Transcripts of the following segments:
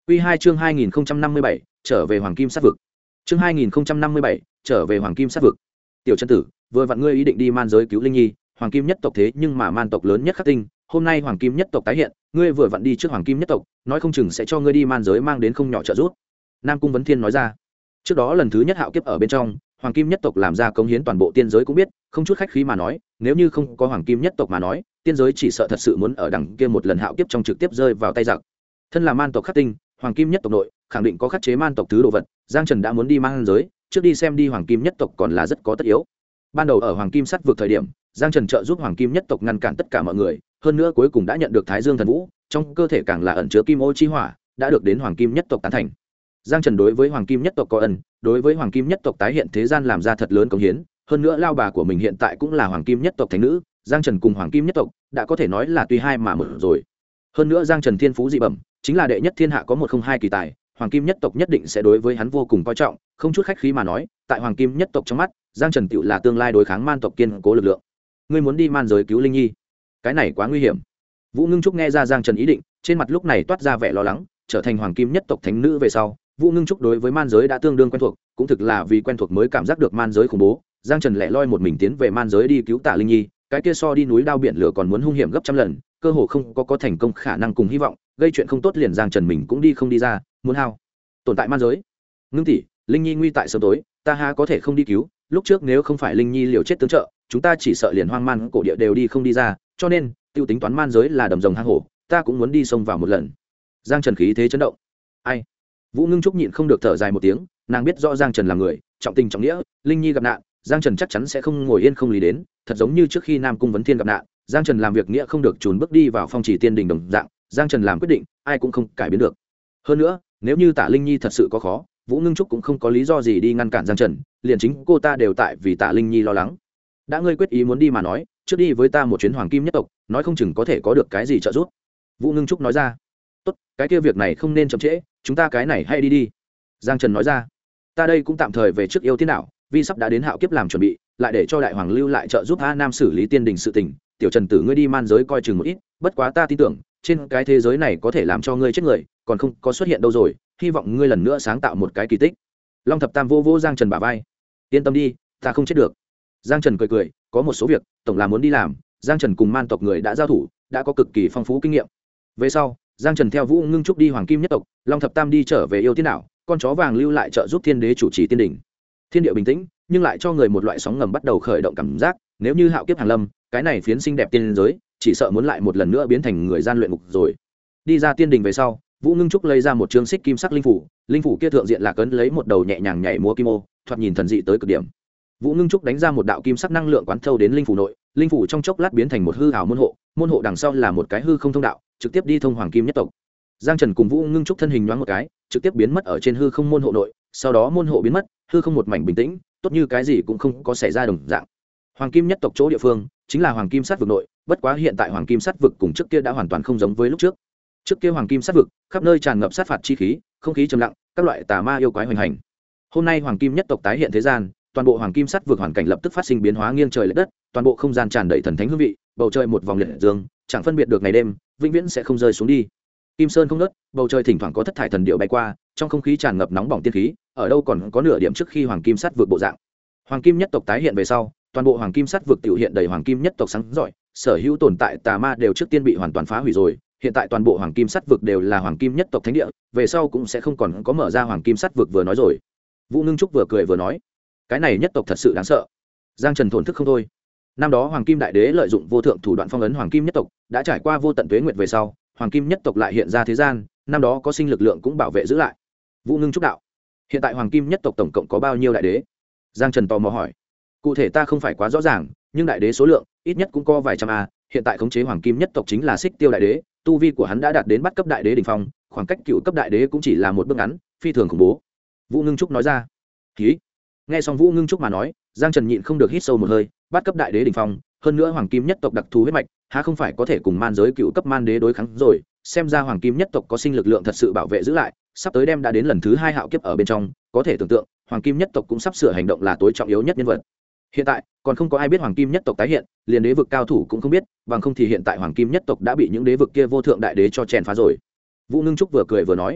Quy 2 chương 2057, trở về Hoàng Kim Sát vực. Chương 2057, trở về Hoàng Kim Sát vực. Tiểu chân tử, vừa vặn ngươi ý định đi man giới cứu Linh Nhi, Hoàng Kim nhất tộc thế nhưng mà man tộc lớn nhất khắc tinh, hôm nay Hoàng Kim nhất tộc tái hiện, ngươi vừa vặn đi trước Hoàng Kim nhất tộc, nói không chừng sẽ cho ngươi đi man giới mang đến không nhỏ trợ giúp. Nam Cung Vấn Thiên nói ra. Trước đó lần thứ nhất hạo kiếp ở bên trong, Hoàng Kim nhất tộc làm ra cống hiến toàn bộ tiên giới cũng biết, không chút khách khí mà nói, nếu như không có Hoàng Kim nhất tộc mà nói, tiên giới chỉ sợ thật sự muốn ở đằng kia một lần hạo kiếp trong trực tiếp rơi vào tay giặc. Thân là man tộc khắc tinh, Hoàng Kim nhất tộc nội khẳng định có khắc chế man tộc thứ đồ vật, Giang Trần đã muốn đi man giới, trước đi xem đi Hoàng Kim nhất tộc còn là rất có tất yếu. Ban đầu ở Hoàng Kim Sắt vực thời điểm, Giang Trần trợ giúp Hoàng Kim nhất tộc ngăn cản tất cả mọi người, hơn nữa cuối cùng đã nhận được Thái Dương thần vũ, trong cơ thể càng là ẩn chứa kim ô chi hỏa, đã được đến Hoàng Kim nhất tộc tán thành. Giang Trần đối với Hoàng Kim nhất tộc có ân, đối với Hoàng Kim nhất tộc tái hiện thế gian làm ra thật lớn công hiến, hơn nữa lao bà của mình hiện tại cũng là Hoàng Kim nhất tộc thánh nữ, Giang Trần cùng Hoàng Kim nhất tộc đã có thể nói là tùy hai mà một rồi. Hơn nữa Giang Trần thiên phú dị bẩm, chính là đệ nhất thiên hạ có 102 kỳ tài, Hoàng Kim nhất tộc nhất định sẽ đối với hắn vô cùng coi trọng, không chút khách khí mà nói, tại Hoàng Kim nhất tộc trong mắt, Giang Trần tựu là tương lai đối kháng man tộc kiên cố lực lượng. Ngươi muốn đi man giới cứu Linh Nhi? Cái này quá nguy hiểm. Vũ Ngưng Trúc nghe ra Giang Trần ý định, trên mặt lúc này toát ra vẻ lo lắng, trở thành Hoàng Kim nhất tộc thánh nữ về sau, Vũ Ngưng Trúc đối với man giới đã tương đương quen thuộc, cũng thực là vì quen thuộc mới cảm giác được man giới khủng bố. Giang Trần lẻ loi một mình tiến về man giới đi cứu Tả Linh Nhi, cái kia so đi núi đao biển lửa còn muốn hung hiểm gấp trăm lần, cơ hồ không có thành công khả năng cùng hy vọng, gây chuyện không tốt liền Giang Trần mình cũng đi không đi ra, muốn hao tồn tại man giới. Ngưng tỷ, Linh Nhi nguy tại sớm tối, ta ha có thể không đi cứu, lúc trước nếu không phải Linh Nhi liều chết tương trợ, chúng ta chỉ sợ liền hoang man cổ địa đều đi không đi ra, cho nên tiêu tính toán man giới là đầm rồng hang hổ, ta cũng muốn đi xông vào một lần. Giang Trần khí thế chấn động. Ai? Vũ Ngưng Trúc nhịn không được thở dài một tiếng, nàng biết rõ Giang Trần là người trọng tình trọng nghĩa, Linh Nhi gặp nạn, Giang Trần chắc chắn sẽ không ngồi yên không lý đến, thật giống như trước khi Nam Cung Vấn Thiên gặp nạn, Giang Trần làm việc nghĩa không được chùn bước đi vào phong chỉ tiên đình đồng dạng, Giang Trần làm quyết định, ai cũng không cải biến được. Hơn nữa, nếu như Tả Linh Nhi thật sự có khó, Vũ Ngưng Trúc cũng không có lý do gì đi ngăn cản Giang Trần, liền chính cô ta đều tại vì Tả Linh Nhi lo lắng. Đã ngươi quyết ý muốn đi mà nói, trước đi với ta một chuyến Hoàng Kim nhất tộc, nói không chừng có thể có được cái gì trợ giúp. Vũ Ngưng Trúc nói ra. Tốt, cái kia việc này không nên chậm trễ, chúng ta cái này hay đi đi. Giang Trần nói ra. Ta đây cũng tạm thời về trước yêu tiên đảo, vì sắp đã đến hạo kiếp làm chuẩn bị, lại để cho đại hoàng lưu lại trợ giúp A Nam xử lý tiên đình sự tình. Tiểu Trần tử ngươi đi man giới coi chừng một ít, bất quá ta tin tưởng trên cái thế giới này có thể làm cho ngươi chết người còn không có xuất hiện đâu rồi, hy vọng ngươi lần nữa sáng tạo một cái kỳ tích. Long Thập Tam vô Giang Trần bả vai. Yên tâm đi, ta không chết được. Giang Trần cười cười, có một số việc tổng là muốn đi làm. Giang Trần cùng man tộc người đã giao thủ, đã có cực kỳ phong phú kinh nghiệm. Về sau, Giang Trần theo Vũ Ngưng Trúc đi Hoàng Kim nhất tộc, Long Thập Tam đi trở về yêu tiên đảo, con chó vàng lưu lại trợ giúp thiên đế chủ trì tiên đỉnh. Thiên địa bình tĩnh, nhưng lại cho người một loại sóng ngầm bắt đầu khởi động cảm giác, nếu như hạo kiếp hàng lâm, cái này phiến xinh đẹp tiên giới chỉ sợ muốn lại một lần nữa biến thành người gian luyện ngục rồi. Đi ra tiên đình về sau, Vũ Ngưng Trúc lấy ra một chương xích kim sắc linh phủ kia thượng diện là cấn lấy một đầu nhẹ nhàng nhảy múa kim ô, thoạt nhìn thần dị tới cực điểm. Vũ Ngưng Trúc đánh ra một đạo kim sắc năng lượng quán thâu đến linh phủ nội, linh phủ trong chốc lát biến thành một hư ảo môn hộ đằng sau là một cái hư không thông đạo, trực tiếp đi thông Hoàng Kim nhất tộc. Giang Trần cùng Vũ Ngưng Trúc thân hình nhoáng một cái, trực tiếp biến mất ở trên hư không môn hộ nội, sau đó môn hộ biến mất, hư không một mảnh bình tĩnh, tốt như cái gì cũng không có xảy ra đồng dạng. Hoàng Kim nhất tộc chỗ địa phương chính là Hoàng Kim Sát vực nội, bất quá hiện tại Hoàng Kim Sát vực cùng trước kia đã hoàn toàn không giống với lúc trước. Trước kia Hoàng Kim Sát vực khắp nơi tràn ngập sát phạt chi khí, không khí trầm lặng, các loại tà ma yêu quái hoành hành. Hôm nay Hoàng Kim nhất tộc tái hiện thế gian, toàn bộ Hoàng Kim Sát vực hoàn cảnh lập tức phát sinh biến hóa nghiêng trời lệch đất, toàn bộ không gian tràn đầy thần thánh hương vị, bầu trời một vòng liệt dương, chẳng phân biệt được ngày đêm, vĩnh viễn sẽ không rơi xuống đi. Kim sơn không nứt, bầu trời thỉnh thoảng có thất thải thần điệu bay qua, trong không khí tràn ngập nóng bỏng tiên khí, ở đâu còn có nửa điểm trước khi Hoàng Kim Sát vực bộ dạng. Hoàng Kim nhất tộc tái hiện về sau, toàn bộ Hoàng Kim Sát vực tiểu hiện đầy Hoàng Kim nhất tộc sáng rọi, sở hữu tồn tại tà ma đều trước tiên bị hoàn toàn phá hủy rồi, hiện tại toàn bộ Hoàng Kim Sát vực đều là Hoàng Kim nhất tộc thánh địa, về sau cũng sẽ không còn có mở ra Hoàng Kim Sát vực vừa nói rồi. Vũ Ngưng Trúc vừa cười vừa nói, cái này nhất tộc thật sự đáng sợ. Giang Trần thổn thức không thôi. Năm đó Hoàng Kim đại đế lợi dụng vô thượng thủ đoạn phong ấn Hoàng Kim nhất tộc, đã trải qua vô tận tuế nguyệt về sau, Hoàng Kim nhất tộc lại hiện ra thế gian, năm đó có sinh lực lượng cũng bảo vệ giữ lại. Vũ Ngưng Trúc đạo, hiện tại Hoàng Kim nhất tộc tổng cộng có bao nhiêu đại đế? Giang Trần tò mò hỏi. Cụ thể ta không phải quá rõ ràng, nhưng đại đế số lượng ít nhất cũng có vài trăm a. Hiện tại khống chế Hoàng Kim nhất tộc chính là Xích Tiêu đại đế, tu vi của hắn đã đạt đến bắt cấp đại đế đỉnh phong, khoảng cách cựu cấp đại đế cũng chỉ là một bước ngắn, phi thường khủng bố. Vũ Ngưng Trúc nói ra. Hí. Nghe xong Vũ Ngưng Trúc mà nói, Giang Trần nhịn không được hít sâu một hơi, bắt cấp đại đế đỉnh phong, hơn nữa Hoàng Kim nhất tộc đặc thù huyết mạch, há không phải có thể cùng man giới cựu cấp man đế đối kháng rồi, xem ra Hoàng Kim nhất tộc có sinh lực lượng thật sự bảo vệ giữ lại, sắp tới đem đã đến lần thứ 2 hạo kiếp ở bên trong, có thể tưởng tượng, Hoàng Kim nhất tộc cũng sắp sửa hành động là tối trọng yếu nhất nhân vật. Hiện tại, còn không có ai biết Hoàng Kim nhất tộc tái hiện, liền đế vực cao thủ cũng không biết, bằng không thì hiện tại Hoàng Kim nhất tộc đã bị những đế vực kia vô thượng đại đế cho chèn phá rồi. Vũ Ngưng Trúc vừa cười vừa nói,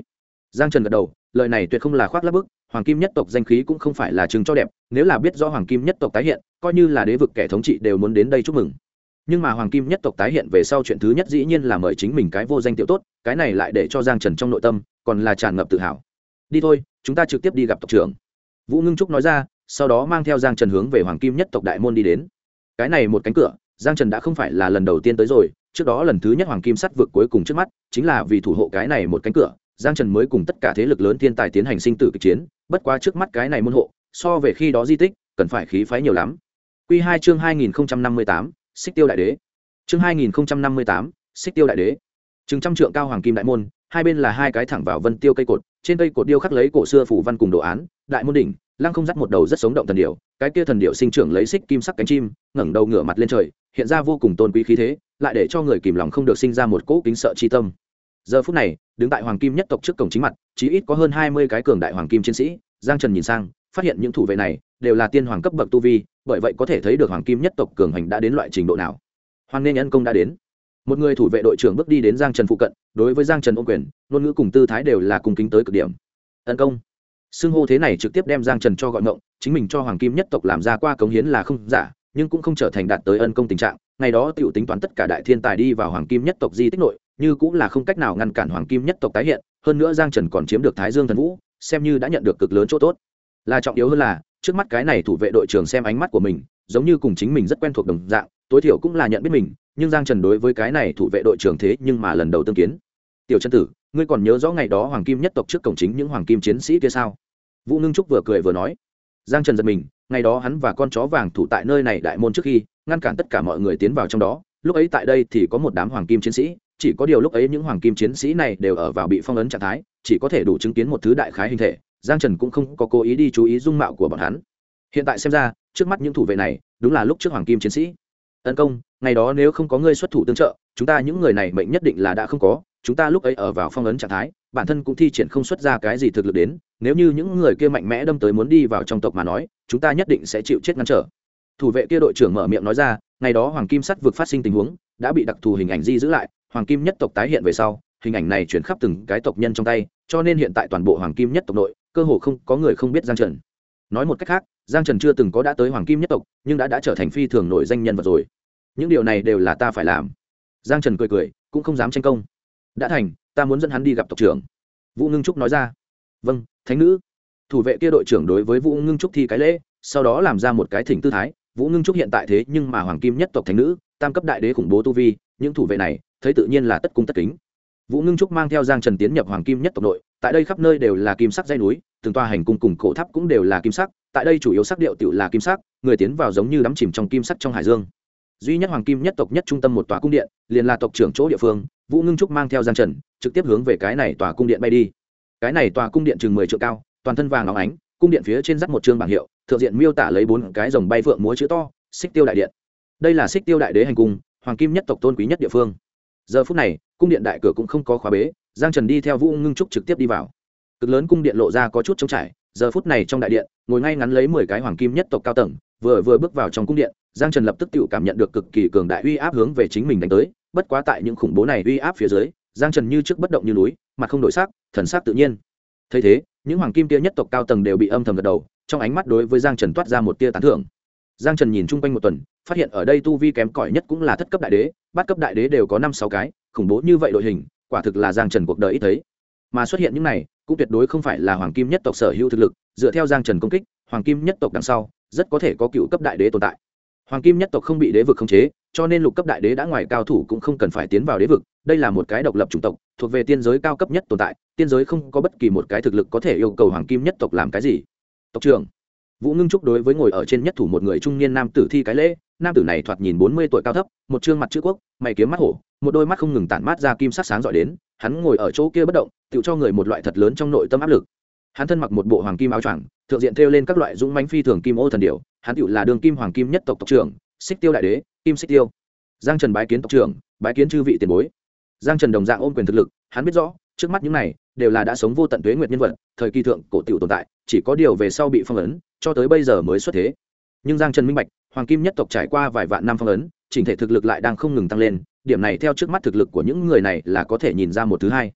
Giang Trần gật đầu, lời này tuyệt không là khoác lác bức, hoàng kim nhất tộc danh khí cũng không phải là chứng cho đẹp, nếu là biết rõ hoàng kim nhất tộc tái hiện, coi như là đế vực kẻ thống trị đều muốn đến đây chúc mừng. Nhưng mà hoàng kim nhất tộc tái hiện về sau, chuyện thứ nhất dĩ nhiên là mời chính mình cái vô danh tiểu tốt, cái này lại để cho Giang Trần trong nội tâm còn là tràn ngập tự hào. Đi thôi, chúng ta trực tiếp đi gặp tộc trưởng. Vũ Ngưng Trúc nói ra, sau đó mang theo Giang Trần hướng về hoàng kim nhất tộc đại môn đi đến. Cái này một cánh cửa, Giang Trần đã không phải là lần đầu tiên tới rồi, trước đó lần thứ nhất hoàng kim sắt vực cuối cùng trước mắt, chính là vì thủ hộ cái này một cánh cửa, Giang Trần mới cùng tất cả thế lực lớn thiên tài tiến hành sinh tử kịch chiến, bất quá trước mắt cái này môn hộ, so về khi đó di tích, cần phải khí phái nhiều lắm. Quy 2 chương 2058, Xích Tiêu đại đế. Chương 2058, Xích Tiêu đại đế. Chừng trăm trượng cao hoàng kim đại môn, hai bên là hai cái thẳng vào vân tiêu cây cột, trên cây cột điêu khắc lấy cổ xưa phủ văn cùng đồ án, đại môn đỉnh, lăng không dắt một đầu rất sống động thần điểu, cái kia thần điểu sinh trưởng lấy xích kim sắc cánh chim, ngẩng đầu ngửa mặt lên trời, hiện ra vô cùng tôn quý khí thế, lại để cho người kìm lòng không được sinh ra một cỗ kính sợ chi tâm. Giờ phút này, đứng tại hoàng kim nhất tộc trước cổng chính mặt, chí ít có hơn 20 cái cường đại hoàng kim chiến sĩ. Giang Trần nhìn sang, phát hiện những thủ vệ này đều là tiên hoàng cấp bậc tu vi, bởi vậy có thể thấy được hoàng kim nhất tộc cường hành đã đến loại trình độ nào. Hoan nghênh ân công đã đến. Một người thủ vệ đội trưởng bước đi đến Giang Trần phụ cận, đối với Giang Trần ôm quyền, ngôn ngữ cùng tư thái đều là cung kính tới cực điểm. Ân công. Xưng hô thế này trực tiếp đem Giang Trần cho gọi ngộng, chính mình cho hoàng kim nhất tộc làm ra qua cống hiến là không giả, nhưng cũng không trở thành đạt tới ân công tình trạng. Ngày đó tiểu tính toán tất cả đại thiên tài đi vào hoàng kim nhất tộc di tích nội, như cũng là không cách nào ngăn cản hoàng kim nhất tộc tái hiện, hơn nữa Giang Trần còn chiếm được Thái Dương thần vũ, xem như đã nhận được cực lớn chỗ tốt. Là trọng yếu hơn là, trước mắt cái này thủ vệ đội trưởng xem ánh mắt của mình, giống như cùng chính mình rất quen thuộc đồng dạng, tối thiểu cũng là nhận biết mình, nhưng Giang Trần đối với cái này thủ vệ đội trưởng thế nhưng mà lần đầu tương kiến. Tiểu Trần tử, ngươi còn nhớ rõ ngày đó hoàng kim nhất tộc trước cổng chính những hoàng kim chiến sĩ kia sao? Vũ Ngưng Trúc vừa cười vừa nói. Giang Trần giật mình, ngày đó hắn và con chó vàng thủ tại nơi này đại môn trước khi ngăn cản tất cả mọi người tiến vào trong đó, lúc ấy tại đây thì có một đám hoàng kim chiến sĩ, chỉ có điều lúc ấy những hoàng kim chiến sĩ này đều ở vào bị phong ấn trạng thái, chỉ có thể đủ chứng kiến một thứ đại khái hình thể, Giang Trần cũng không có cố ý đi chú ý dung mạo của bọn hắn. Hiện tại xem ra, trước mắt những thủ vệ này đúng là lúc trước hoàng kim chiến sĩ. Ân công, ngày đó nếu không có ngươi xuất thủ tương trợ, chúng ta những người này mệnh nhất định là đã không có, chúng ta lúc ấy ở vào phong ấn trạng thái, bản thân cũng thi triển không xuất ra cái gì thực lực đến, nếu như những người kia mạnh mẽ đâm tới muốn đi vào trong tộc mà nói, chúng ta nhất định sẽ chịu chết ngăn trở. Thủ vệ kia đội trưởng mở miệng nói ra, ngày đó hoàng kim sắt vực phát sinh tình huống, đã bị đặc thù hình ảnh di giữ lại, hoàng kim nhất tộc tái hiện về sau, hình ảnh này chuyển khắp từng cái tộc nhân trong tay, cho nên hiện tại toàn bộ hoàng kim nhất tộc nội, cơ hồ không có người không biết Giang Trần. Nói một cách khác, Giang Trần chưa từng có đã tới hoàng kim nhất tộc, nhưng đã trở thành phi thường nổi danh nhân vật rồi. Những điều này đều là ta phải làm. Giang Trần cười cười, cũng không dám tranh công. Đã thành, ta muốn dẫn hắn đi gặp tộc trưởng. Vũ Ngưng Trúc nói ra. Vâng, thánh nữ. Thủ vệ kia đội trưởng đối với Vũ Ngưng Trúc thi cái lễ, sau đó làm ra một cái thỉnh tư thái. Vũ Ngưng Trúc hiện tại thế nhưng mà hoàng kim nhất tộc thánh nữ, tam cấp đại đế khủng bố tu vi, những thủ vệ này thấy tự nhiên là tất cung tất kính. Vũ Ngưng Trúc mang theo Giang Trần tiến nhập hoàng kim nhất tộc nội, tại đây khắp nơi đều là kim sắc dãy núi, từng tòa hành cung cùng cổ tháp cũng đều là kim sắc, tại đây chủ yếu sắc điệu tiểu là kim sắc, người tiến vào giống như đắm chìm trong kim sắc trong hải dương. Duy nhất hoàng kim nhất tộc nhất trung tâm một tòa cung điện, liền là tộc trưởng chỗ địa phương. Vũ Ngưng Trúc mang theo Giang Trần trực tiếp hướng về cái này tòa cung điện bay đi. Cái này tòa cung điện chừng 10 trượng cao, toàn thân vàng óng ánh, cung điện phía trên dắt một chương bảng hiệu, thượng diện miêu tả lấy 4 cái rồng bay phượng múa chữ to, Xích Tiêu đại điện. Đây là Xích Tiêu đại đế hành cung, hoàng kim nhất tộc tôn quý nhất địa phương. Giờ phút này, cung điện đại cửa cũng không có khóa bế, Giang Trần đi theo Vũ Ngưng Trúc trực tiếp đi vào. Cực lớn cung điện lộ ra có chút trống trải, giờ phút này trong đại điện, ngồi ngay ngắn lấy 10 cái hoàng kim nhất tộc cao tầng, vừa bước vào trong cung điện, Giang Trần lập tức tự cảm nhận được cực kỳ cường đại uy áp hướng về chính mình đánh tới, bất quá tại những khủng bố này uy áp phía dưới, Giang Trần như trước bất động như núi, mặt không đổi sắc, thần sắc tự nhiên. Thấy thế, những hoàng kim kia nhất tộc cao tầng đều bị âm thầm gật đầu, trong ánh mắt đối với Giang Trần toát ra một tia tán thưởng. Giang Trần nhìn chung quanh một tuần, phát hiện ở đây tu vi kém cỏi nhất cũng là thất cấp đại đế, bát cấp đại đế đều có 5-6 cái, khủng bố như vậy đội hình, quả thực là Giang Trần cuộc đời ít thấy. Mà xuất hiện những này, cũng tuyệt đối không phải là hoàng kim nhất tộc sở hữu thực lực, dựa theo Giang Trần công kích, hoàng kim nhất tộc đằng sau, rất có thể có cựu cấp đại đế tồn tại. Hoàng kim nhất tộc không bị đế vực khống chế, cho nên lục cấp đại đế đã ngoài cao thủ cũng không cần phải tiến vào đế vực, đây là một cái độc lập chủng tộc, thuộc về tiên giới cao cấp nhất tồn tại, tiên giới không có bất kỳ một cái thực lực có thể yêu cầu hoàng kim nhất tộc làm cái gì. Tộc trưởng Vũ Ngưng Trúc đối với ngồi ở trên nhất thủ một người trung niên nam tử thi cái lễ, nam tử này thoạt nhìn 40 tuổi cao thấp, một trương mặt chữ quốc, mày kiếm mắt hổ, một đôi mắt không ngừng tản mát ra kim sắc sáng rọi đến, hắn ngồi ở chỗ kia bất động, tựu cho người một loại thật lớn trong nội tâm áp lực. Hắn thân mặc một bộ hoàng kim áo choàng, thượng diện thêu lên các loại dũng mãnh phi thường kim ô thần điểu, hắn tựu là đường kim hoàng kim nhất tộc tộc trưởng, Xích Tiêu đại đế, Kim Xích Tiêu. Giang Trần bái kiến tộc trưởng, bái kiến chư vị tiền bối. Giang Trần đồng dạng ôm quyền thực lực, hắn biết rõ, trước mắt những này đều là đã sống vô tận tuế nguyệt nhân vật, thời kỳ thượng cổ tiểu tồn tại, chỉ có điều về sau bị phong ấn, cho tới bây giờ mới xuất thế. Nhưng Giang Trần minh bạch, hoàng kim nhất tộc trải qua vài vạn năm phong ấn, chỉnh thể thực lực lại đang không ngừng tăng lên, điểm này theo trước mắt thực lực của những người này là có thể nhìn ra một thứ hai.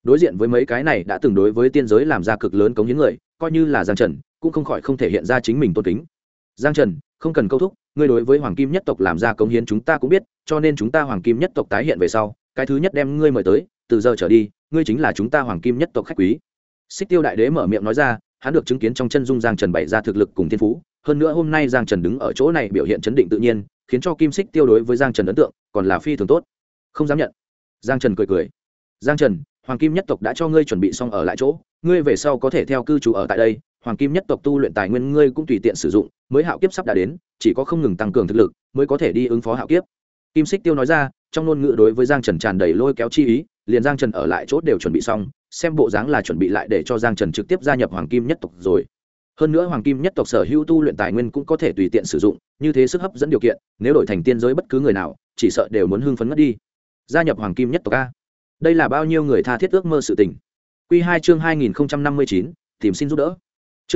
đối diện với mấy cái này đã từng đối với tiên giới làm ra cực lớn cống hiến người, coi như là Giang Trần cũng không khỏi không thể hiện ra chính mình tôn kính. Giang Trần, không cần câu thúc, ngươi đối với hoàng kim nhất tộc làm ra cống hiến chúng ta cũng biết, cho nên chúng ta hoàng kim nhất tộc tái hiện về sau, cái thứ nhất đem ngươi mời tới, từ giờ trở đi ngươi chính là chúng ta hoàng kim nhất tộc khách quý. Xích Tiêu đại đế mở miệng nói ra, hắn được chứng kiến trong chân dung Giang Trần bày ra thực lực cùng thiên phú, hơn nữa hôm nay Giang Trần đứng ở chỗ này biểu hiện chấn định tự nhiên, khiến cho Kim Xích Tiêu đối với Giang Trần ấn tượng còn là phi thường tốt. Không dám nhận. Giang Trần cười cười. Giang Trần, hoàng kim nhất tộc đã cho ngươi chuẩn bị xong ở lại chỗ, ngươi về sau có thể theo cư trú ở tại đây, hoàng kim nhất tộc tu luyện tài nguyên ngươi cũng tùy tiện sử dụng, mới hạo kiếp sắp đã đến, chỉ có không ngừng tăng cường thực lực mới có thể đi ứng phó hạo kiếp. Kim Xích Tiêu nói ra, trong ngôn ngữ đối với Giang Trần tràn đầy lôi kéo chi ý, liền Giang Trần ở lại chỗ đều chuẩn bị xong, xem bộ dáng là chuẩn bị lại để cho Giang Trần trực tiếp gia nhập hoàng kim nhất tộc rồi. Hơn nữa hoàng kim nhất tộc sở hữu tu luyện tài nguyên cũng có thể tùy tiện sử dụng, như thế sức hấp dẫn điều kiện, nếu đổi thành tiên giới bất cứ người nào, chỉ sợ đều muốn hưng phấn ngất đi. Gia nhập hoàng kim nhất tộc a, đây là bao nhiêu người tha thiết ước mơ sự tình. Quy 2 chương 2059, tìm xin giúp đỡ. Chương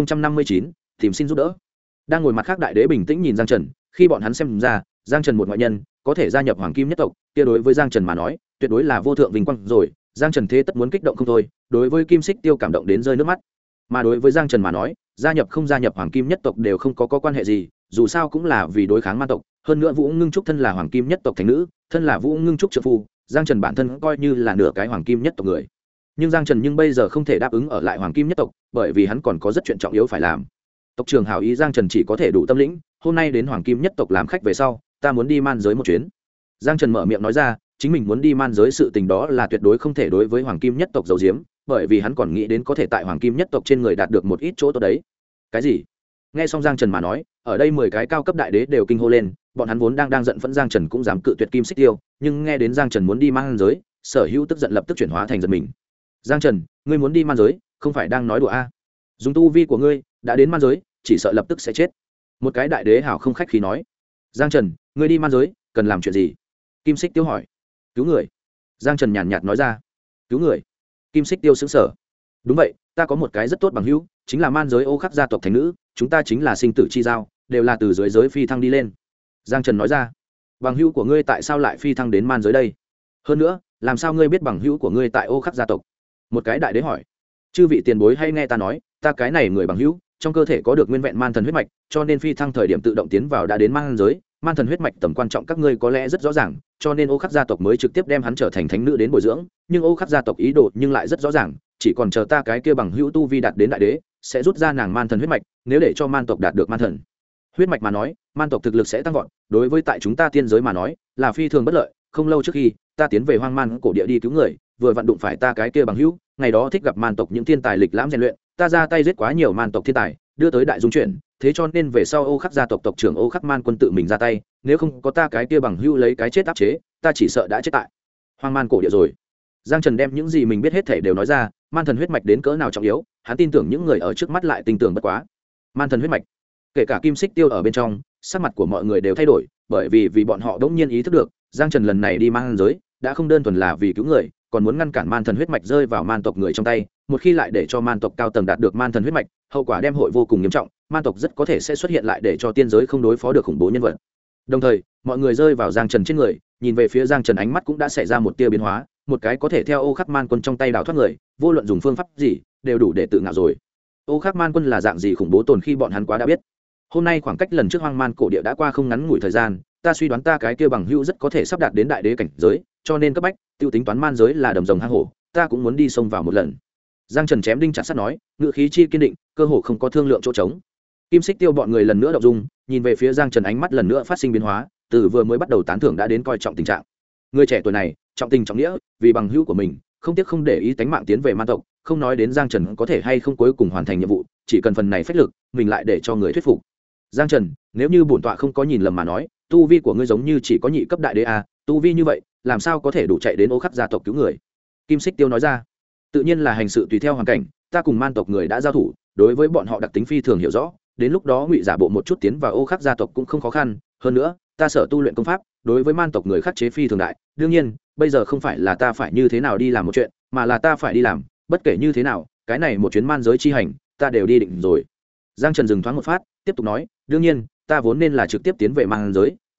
2059, tìm xin giúp đỡ. Đang ngồi mặt khác đại đế bình tĩnh nhìn Giang Trần, khi bọn hắn xem ra, Giang Trần một ngoại nhân, có thể gia nhập hoàng kim nhất tộc, kia đối với Giang Trần mà nói, tuyệt đối là vô thượng vinh quang rồi. Giang Trần thế tất muốn kích động không thôi, đối với Kim Xích Tiêu cảm động đến rơi nước mắt. Mà đối với Giang Trần mà nói, gia nhập không gia nhập hoàng kim nhất tộc đều không có quan hệ gì, dù sao cũng là vì đối kháng man tộc. Hơn nữa Vũ Ngưng Trúc thân là hoàng kim nhất tộc thành nữ, thân là Vũ Ngưng Trúc trợ phu, Giang Trần bản thân coi như là nửa cái hoàng kim nhất tộc người. Nhưng Giang Trần bây giờ không thể đáp ứng ở lại hoàng kim nhất tộc, bởi vì hắn còn có rất chuyện trọng yếu phải làm. Tộc trưởng hảo ý Giang Trần chỉ có thể đủ tâm lĩnh, hôm nay đến hoàng kim nhất tộc làm khách về sau, ta muốn đi man giới một chuyến. Giang Trần mở miệng nói ra, chính mình muốn đi man giới sự tình đó là tuyệt đối không thể đối với hoàng kim nhất tộc giấu giếm, bởi vì hắn còn nghĩ đến có thể tại hoàng kim nhất tộc trên người đạt được một ít chỗ tốt đấy. Cái gì? Nghe xong Giang Trần mà nói, ở đây 10 cái cao cấp đại đế đều kinh hô lên, bọn hắn vốn đang giận phẫn Giang Trần cũng dám cự tuyệt Kim Xích Tiêu, nhưng nghe đến Giang Trần muốn đi man giới, sở hữu tức giận lập tức chuyển hóa thành giận mình. Giang Trần, ngươi muốn đi man giới, không phải đang nói đùa a? Dùng tu vi của ngươi, đã đến man giới, chỉ sợ lập tức sẽ chết. Một cái đại đế hảo không khách khí nói. Giang Trần, ngươi đi man giới, cần làm chuyện gì? Kim Xích Tiêu hỏi. Cứu người. Giang Trần nhàn nhạt nói ra. Cứu người? Kim Xích Tiêu sững sờ. Đúng vậy, ta có một cái rất tốt bằng hữu, chính là man giới Ô Khắc gia tộc thành nữ, chúng ta chính là sinh tử chi giao, đều là từ dưới giới phi thăng đi lên. Giang Trần nói ra. Bằng hữu của ngươi tại sao lại phi thăng đến man giới đây? Hơn nữa, làm sao ngươi biết bằng hữu của ngươi tại Ô Khắc gia tộc? Một cái đại đế hỏi. Chư vị tiền bối hay nghe ta nói, ta cái này người bằng hữu, trong cơ thể có được nguyên vẹn man thần huyết mạch, cho nên phi thăng thời điểm tự động tiến vào đã đến man giới. Man thần huyết mạch tầm quan trọng các ngươi có lẽ rất rõ ràng, cho nên Ô Khắc gia tộc mới trực tiếp đem hắn trở thành thánh nữ đến bồi dưỡng, nhưng Ô Khắc gia tộc ý đồ nhưng lại rất rõ ràng, chỉ còn chờ ta cái kia bằng hữu tu vi đạt đến đại đế, sẽ rút ra nàng man thần huyết mạch, nếu để cho man tộc đạt được man thần huyết mạch mà nói, man tộc thực lực sẽ tăng vọt, đối với tại chúng ta tiên giới mà nói, là phi thường bất lợi. Không lâu trước khi ta tiến về hoang man cổ địa đi cứu người, vừa vặn đụng phải ta cái kia bằng hữu, ngày đó thích gặp man tộc những thiên tài lịch lãm rèn luyện, ta ra tay giết quá nhiều man tộc thiên tài, đưa tới đại dung chuyển, thế cho nên về sau Ô Khắc gia tộc tộc trưởng Ô Khắc Man quân tự mình ra tay, nếu không có ta cái kia bằng hữu lấy cái chết áp chế, ta chỉ sợ đã chết tại hoang man cổ địa rồi. Giang Trần đem những gì mình biết hết thảy đều nói ra, man thần huyết mạch đến cỡ nào trọng yếu, hắn tin tưởng những người ở trước mắt lại tin tưởng bất quá. Man thần huyết mạch, kể cả Kim Xích Tiêu ở bên trong, sắc mặt của mọi người đều thay đổi, bởi vì bọn họ đống nhiên ý thức được, Giang Trần lần này đi man giới, đã không đơn thuần là vì cứu người, còn muốn ngăn cản man thần huyết mạch rơi vào man tộc người trong tay, một khi lại để cho man tộc cao tầng đạt được man thần huyết mạch, hậu quả đem hội vô cùng nghiêm trọng, man tộc rất có thể sẽ xuất hiện lại để cho tiên giới không đối phó được khủng bố nhân vật. Đồng thời, mọi người rơi vào Giang Trần trên người, nhìn về phía Giang Trần ánh mắt cũng đã xảy ra một tia biến hóa, một cái có thể theo Ô Khắc Man quân trong tay đào thoát người, vô luận dùng phương pháp gì, đều đủ để tự ngạo rồi. Ô Khắc Man quân là dạng gì khủng bố tồn khi bọn hắn quá đã biết. Hôm nay khoảng cách lần trước hoang man cổ địa đã qua không ngắn ngủi thời gian, ta suy đoán ta cái kia bằng hữu rất có thể sắp đạt đến đại đế cảnh giới, cho nên cấp bách, tiêu tính toán man giới là đầm rồng hang hổ, ta cũng muốn đi xông vào một lần. Giang Trần chém đinh chặt sắt nói, ngữ khí chi kiên định, cơ hồ không có thương lượng chỗ trống. Kim Xích Tiêu bọn người lần nữa động dung, nhìn về phía Giang Trần ánh mắt lần nữa phát sinh biến hóa, từ vừa mới bắt đầu tán thưởng đã đến coi trọng tình trạng. Người trẻ tuổi này, trọng tình trọng nghĩa, vì bằng hữu của mình, không tiếc không để ý tánh mạng tiến về man tộc, không nói đến Giang Trần có thể hay không cuối cùng hoàn thành nhiệm vụ, chỉ cần phần này phách lực, mình lại để cho người thuyết phục. Giang Trần, nếu như bổn tọa không có nhìn lầm mà nói, tu vi của ngươi giống như chỉ có nhị cấp đại đế a, tu vi như vậy, làm sao có thể đủ chạy đến Ô Khắc gia tộc cứu người? Kim Xích Tiêu nói ra. Tự nhiên là hành sự tùy theo hoàn cảnh, ta cùng man tộc người đã giao thủ, đối với bọn họ đặc tính phi thường hiểu rõ, đến lúc đó ngụy giả bộ một chút tiến vào Ô Khắc gia tộc cũng không khó khăn, hơn nữa, ta sở tu luyện công pháp, đối với man tộc người khắc chế phi thường đại, đương nhiên, bây giờ không phải là ta phải như thế nào đi làm một chuyện, mà là ta phải đi làm, bất kể như thế nào, cái này một chuyến man giới chi hành, ta đều đi định rồi. Giang Trần dừng thoáng một phát, tiếp tục nói, đương nhiên, ta vốn nên là trực tiếp tiến về man giới,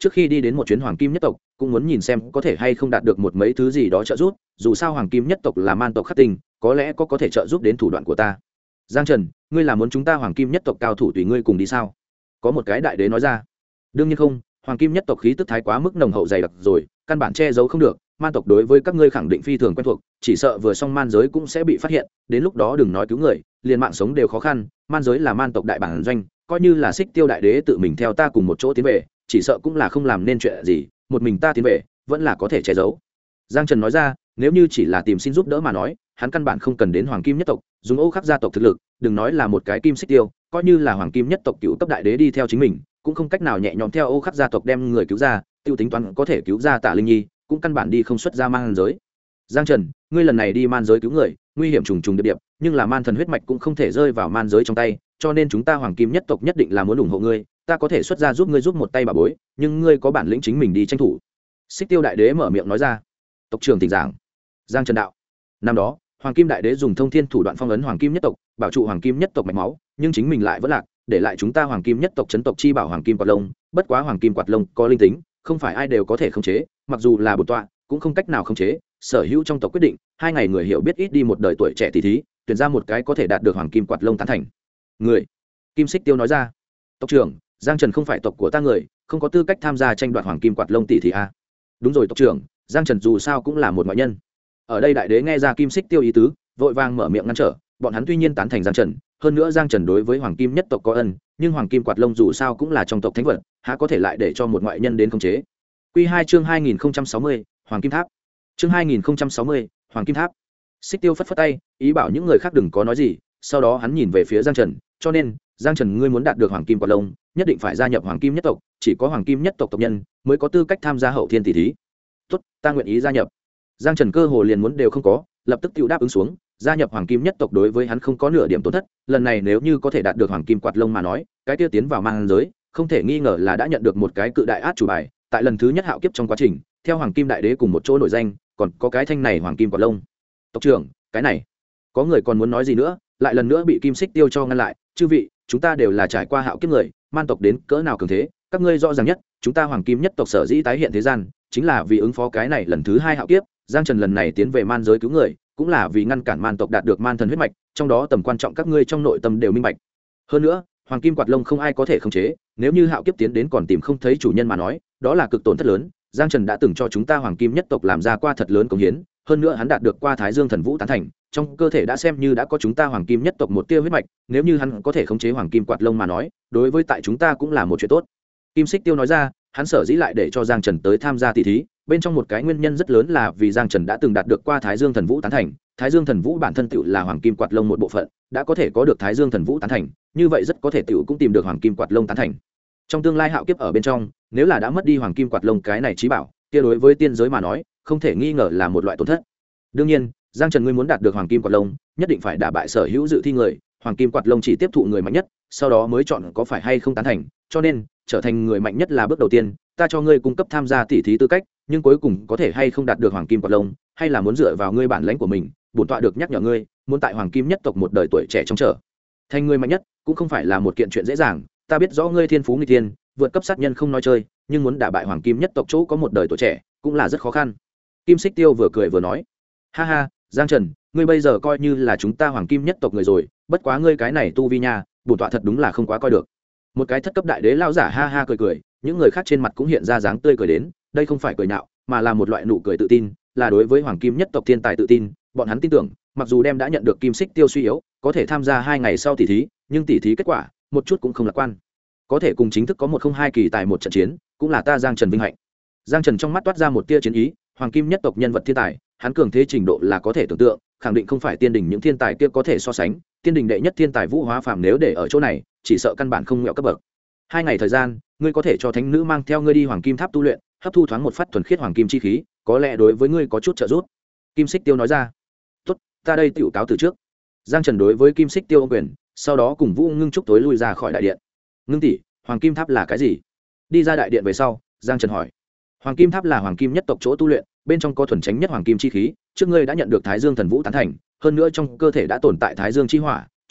trước khi đi đến một chuyến hoàng kim nhất tộc cũng muốn nhìn xem có thể hay không đạt được một mấy thứ gì đó trợ giúp, dù sao hoàng kim nhất tộc là man tộc khắc tinh, có lẽ có thể trợ giúp đến thủ đoạn của ta. Giang Trần, ngươi là muốn chúng ta hoàng kim nhất tộc cao thủ tùy ngươi cùng đi sao? Có một cái đại đế nói ra. Đương nhiên không, hoàng kim nhất tộc khí tức thái quá mức nồng hậu dày đặc rồi, căn bản che giấu không được, man tộc đối với các ngươi khẳng định phi thường quen thuộc, chỉ sợ vừa xong man giới cũng sẽ bị phát hiện, đến lúc đó đừng nói cứu người, liền mạng sống đều khó khăn. Man giới là man tộc đại bản doanh, coi như là Xích Tiêu đại đế tự mình theo ta cùng một chỗ tiến về, chỉ sợ cũng là không làm nên chuyện gì, một mình ta tiến về vẫn là có thể che giấu. Giang Trần nói ra, nếu như chỉ là tìm xin giúp đỡ mà nói, hắn căn bản không cần đến hoàng kim nhất tộc, dùng Ô Khắc gia tộc thực lực, đừng nói là một cái kim Xích Tiêu, coi như là hoàng kim nhất tộc cựu cấp đại đế đi theo chính mình, cũng không cách nào nhẹ nhõm theo Ô Khắc gia tộc đem người cứu ra, tiêu tính toán có thể cứu ra Tạ Linh Nhi, cũng căn bản đi không xuất ra man giới. Giang Trần, ngươi lần này đi man giới cứu người, nguy hiểm trùng trùng điệp điệp, nhưng là man thần huyết mạch cũng không thể rơi vào man giới trong tay, cho nên chúng ta hoàng kim nhất tộc nhất định là muốn ủng hộ ngươi, ta có thể xuất ra giúp ngươi giúp một tay bà bối, nhưng ngươi có bản lĩnh chính mình đi tranh thủ. Xích Tiêu đại đế mở miệng nói ra. Tộc trưởng tỉnh giảng. Giang Trần đạo. Năm đó hoàng kim đại đế dùng thông thiên thủ đoạn phong ấn hoàng kim nhất tộc, bảo trụ hoàng kim nhất tộc mạch máu, nhưng chính mình lại vẫn lạc, để lại chúng ta hoàng kim nhất tộc chấn tộc chi bảo hoàng kim quạt lông. Bất quá hoàng kim quạt lông có linh tính, không phải ai đều có thể khống chế, mặc dù là bổn tọa cũng không cách nào khống chế. Sở hữu trong tộc quyết định 2 ngày người hiểu biết ít đi một đời tuổi trẻ tỷ thí, tuyển ra một cái có thể đạt được hoàng kim quạt lông tán thành người. Kim Xích Tiêu nói ra. Tộc trưởng, Giang Trần không phải tộc của ta người, không có tư cách tham gia tranh đoạt hoàng kim quạt lông tỷ thí a. Đúng rồi tộc trưởng, Giang Trần dù sao cũng là một ngoại nhân. Ở đây đại đế nghe ra Kim Xích Tiêu ý tứ, vội vàng mở miệng ngăn trở, bọn hắn tuy nhiên tán thành Giang Trần, hơn nữa Giang Trần đối với hoàng kim nhất tộc có ân, nhưng hoàng kim quạt lông dù sao cũng là trong tộc thánh vật, há có thể lại để cho một ngoại nhân đến khống chế. Quy 2 chương 2060, Hoàng Kim Tháp. Chương 2060, Hoàng Kim Tháp. Xích Tiêu phất phất tay, ý bảo những người khác đừng có nói gì, sau đó hắn nhìn về phía Giang Trần, cho nên, Giang Trần ngươi muốn đạt được hoàng kim quạt lông, nhất định phải gia nhập hoàng kim nhất tộc, chỉ có hoàng kim nhất tộc tộc nhân mới có tư cách tham gia hậu thiên tỷ thí. Tốt, ta nguyện ý gia nhập. Giang Trần cơ hồ liền muốn đều không có, lập tức tự đáp ứng xuống, gia nhập hoàng kim nhất tộc đối với hắn không có nửa điểm tổn thất, lần này nếu như có thể đạt được hoàng kim quạt lông mà nói, cái tiêu tiến vào man giới, không thể nghi ngờ là đã nhận được một cái cự đại át chủ bài, tại lần thứ nhất hạo kiếp trong quá trình, theo hoàng kim đại đế cùng một chỗ nổi danh, còn có cái thanh này hoàng kim quạt lông. Tộc trưởng, cái này, có người còn muốn nói gì nữa, lại lần nữa bị Kim Xích Tiêu cho ngăn lại, chư vị, chúng ta đều là trải qua hạo kiếp người, man tộc đến cỡ nào cường thế, các ngươi rõ ràng nhất, chúng ta hoàng kim nhất tộc sở dĩ tái hiện thế gian, chính là vì ứng phó cái này lần thứ 2 hạo kiếp. Giang Trần lần này tiến về man giới cứu người, cũng là vì ngăn cản man tộc đạt được man thần huyết mạch, trong đó tầm quan trọng các ngươi trong nội tâm đều minh bạch. Hơn nữa, hoàng kim quạt lông không ai có thể khống chế, nếu như hạo kiếp tiến đến còn tìm không thấy chủ nhân mà nói, đó là cực tổn thất lớn. Giang Trần đã từng cho chúng ta hoàng kim nhất tộc làm ra qua thật lớn công hiến, hơn nữa hắn đạt được qua Thái Dương Thần Vũ tán thành, trong cơ thể đã xem như đã có chúng ta hoàng kim nhất tộc một tia huyết mạch, nếu như hắn có thể khống chế hoàng kim quạt lông mà nói, đối với tại chúng ta cũng là một chuyện tốt. Kim Xích Tiêu nói ra, hắn sở dĩ lại để cho Giang Trần tới tham gia tỷ thí, bên trong một cái nguyên nhân rất lớn là vì Giang Trần đã từng đạt được qua Thái Dương Thần Vũ tán thành, Thái Dương Thần Vũ bản thân tựu là hoàng kim quạt lông một bộ phận, đã có thể có được Thái Dương Thần Vũ tán thành, như vậy rất có thể tựu cũng tìm được hoàng kim quạt lông tán thành. Trong tương lai hạo kiếp ở bên trong, nếu là đã mất đi hoàng kim quạt lông cái này chí bảo, kia đối với tiên giới mà nói, không thể nghi ngờ là một loại tổn thất. Đương nhiên, Giang Trần ngươi muốn đạt được hoàng kim quạt lông, nhất định phải đả bại sở hữu dự thi người, hoàng kim quạt lông chỉ tiếp thụ người mạnh nhất, sau đó mới chọn có phải hay không tán thành, cho nên, trở thành người mạnh nhất là bước đầu tiên, ta cho ngươi cung cấp tham gia tỷ thí tư cách, nhưng cuối cùng có thể hay không đạt được hoàng kim quạt lông, hay là muốn dựa vào ngươi bản lãnh của mình, bổn tọa được nhắc nhở ngươi, muốn tại hoàng kim nhất tộc một đời tuổi trẻ trong trở thành người mạnh nhất, cũng không phải là một kiện chuyện dễ dàng, ta biết rõ ngươi thiên phú nghịch thiên, vượt cấp sát nhân không nói chơi, nhưng muốn đả bại hoàng kim nhất tộc chỗ có một đời tuổi trẻ, cũng là rất khó khăn. Kim Xích Tiêu vừa cười vừa nói, ha ha, Giang Trần, ngươi bây giờ coi như là chúng ta hoàng kim nhất tộc người rồi, bất quá ngươi cái này tu vi nha, bổn tọa thật đúng là không quá coi được. Một cái thất cấp đại đế lao giả ha ha cười cười, những người khác trên mặt cũng hiện ra dáng tươi cười đến, đây không phải cười nhạo, mà là một loại nụ cười tự tin, là đối với hoàng kim nhất tộc thiên tài tự tin, bọn hắn tin tưởng, mặc dù đem đã nhận được Kim Xích Tiêu suy yếu, có thể tham gia 2 ngày sau tỷ thí, nhưng tỷ thí kết quả, một chút cũng không lạc quan. Có thể cùng chính thức có 102 kỳ tài một trận chiến, cũng là ta Giang Trần vinh hạnh. Giang Trần trong mắt toát ra một tia chiến ý, hoàng kim nhất tộc nhân vật thiên tài, hắn cường thế trình độ là có thể tưởng tượng, khẳng định không phải tiên đình những thiên tài kia có thể so sánh, tiên đình đệ nhất thiên tài Vũ Hóa Phàm nếu để ở chỗ này, chỉ sợ căn bản không ngẹo cấp bậc. 2 ngày thời gian, ngươi có thể cho thánh nữ mang theo ngươi đi hoàng kim tháp tu luyện, hấp thu thoáng một phát thuần khiết hoàng kim chi khí, có lẽ đối với ngươi có chút trợ giúp. Kim Xích Tiêu nói ra. Tốt, ta đây tiểu cáo từ trước. Giang Trần đối với Kim Xích Tiêu ôm quyền, sau đó cùng Vũ Ngưng Trúc tối lui ra khỏi đại điện. Ngưng tỷ, hoàng kim tháp là cái gì? Đi ra đại điện về sau, Giang Trần hỏi. Hoàng kim tháp là hoàng kim nhất tộc chỗ tu luyện, bên trong có thuần tránh nhất hoàng kim chi khí, trước ngươi đã nhận được Thái Dương Thần Vũ tán thành, hơn nữa trong cơ thể đã tồn tại Thái Dương chi hỏa,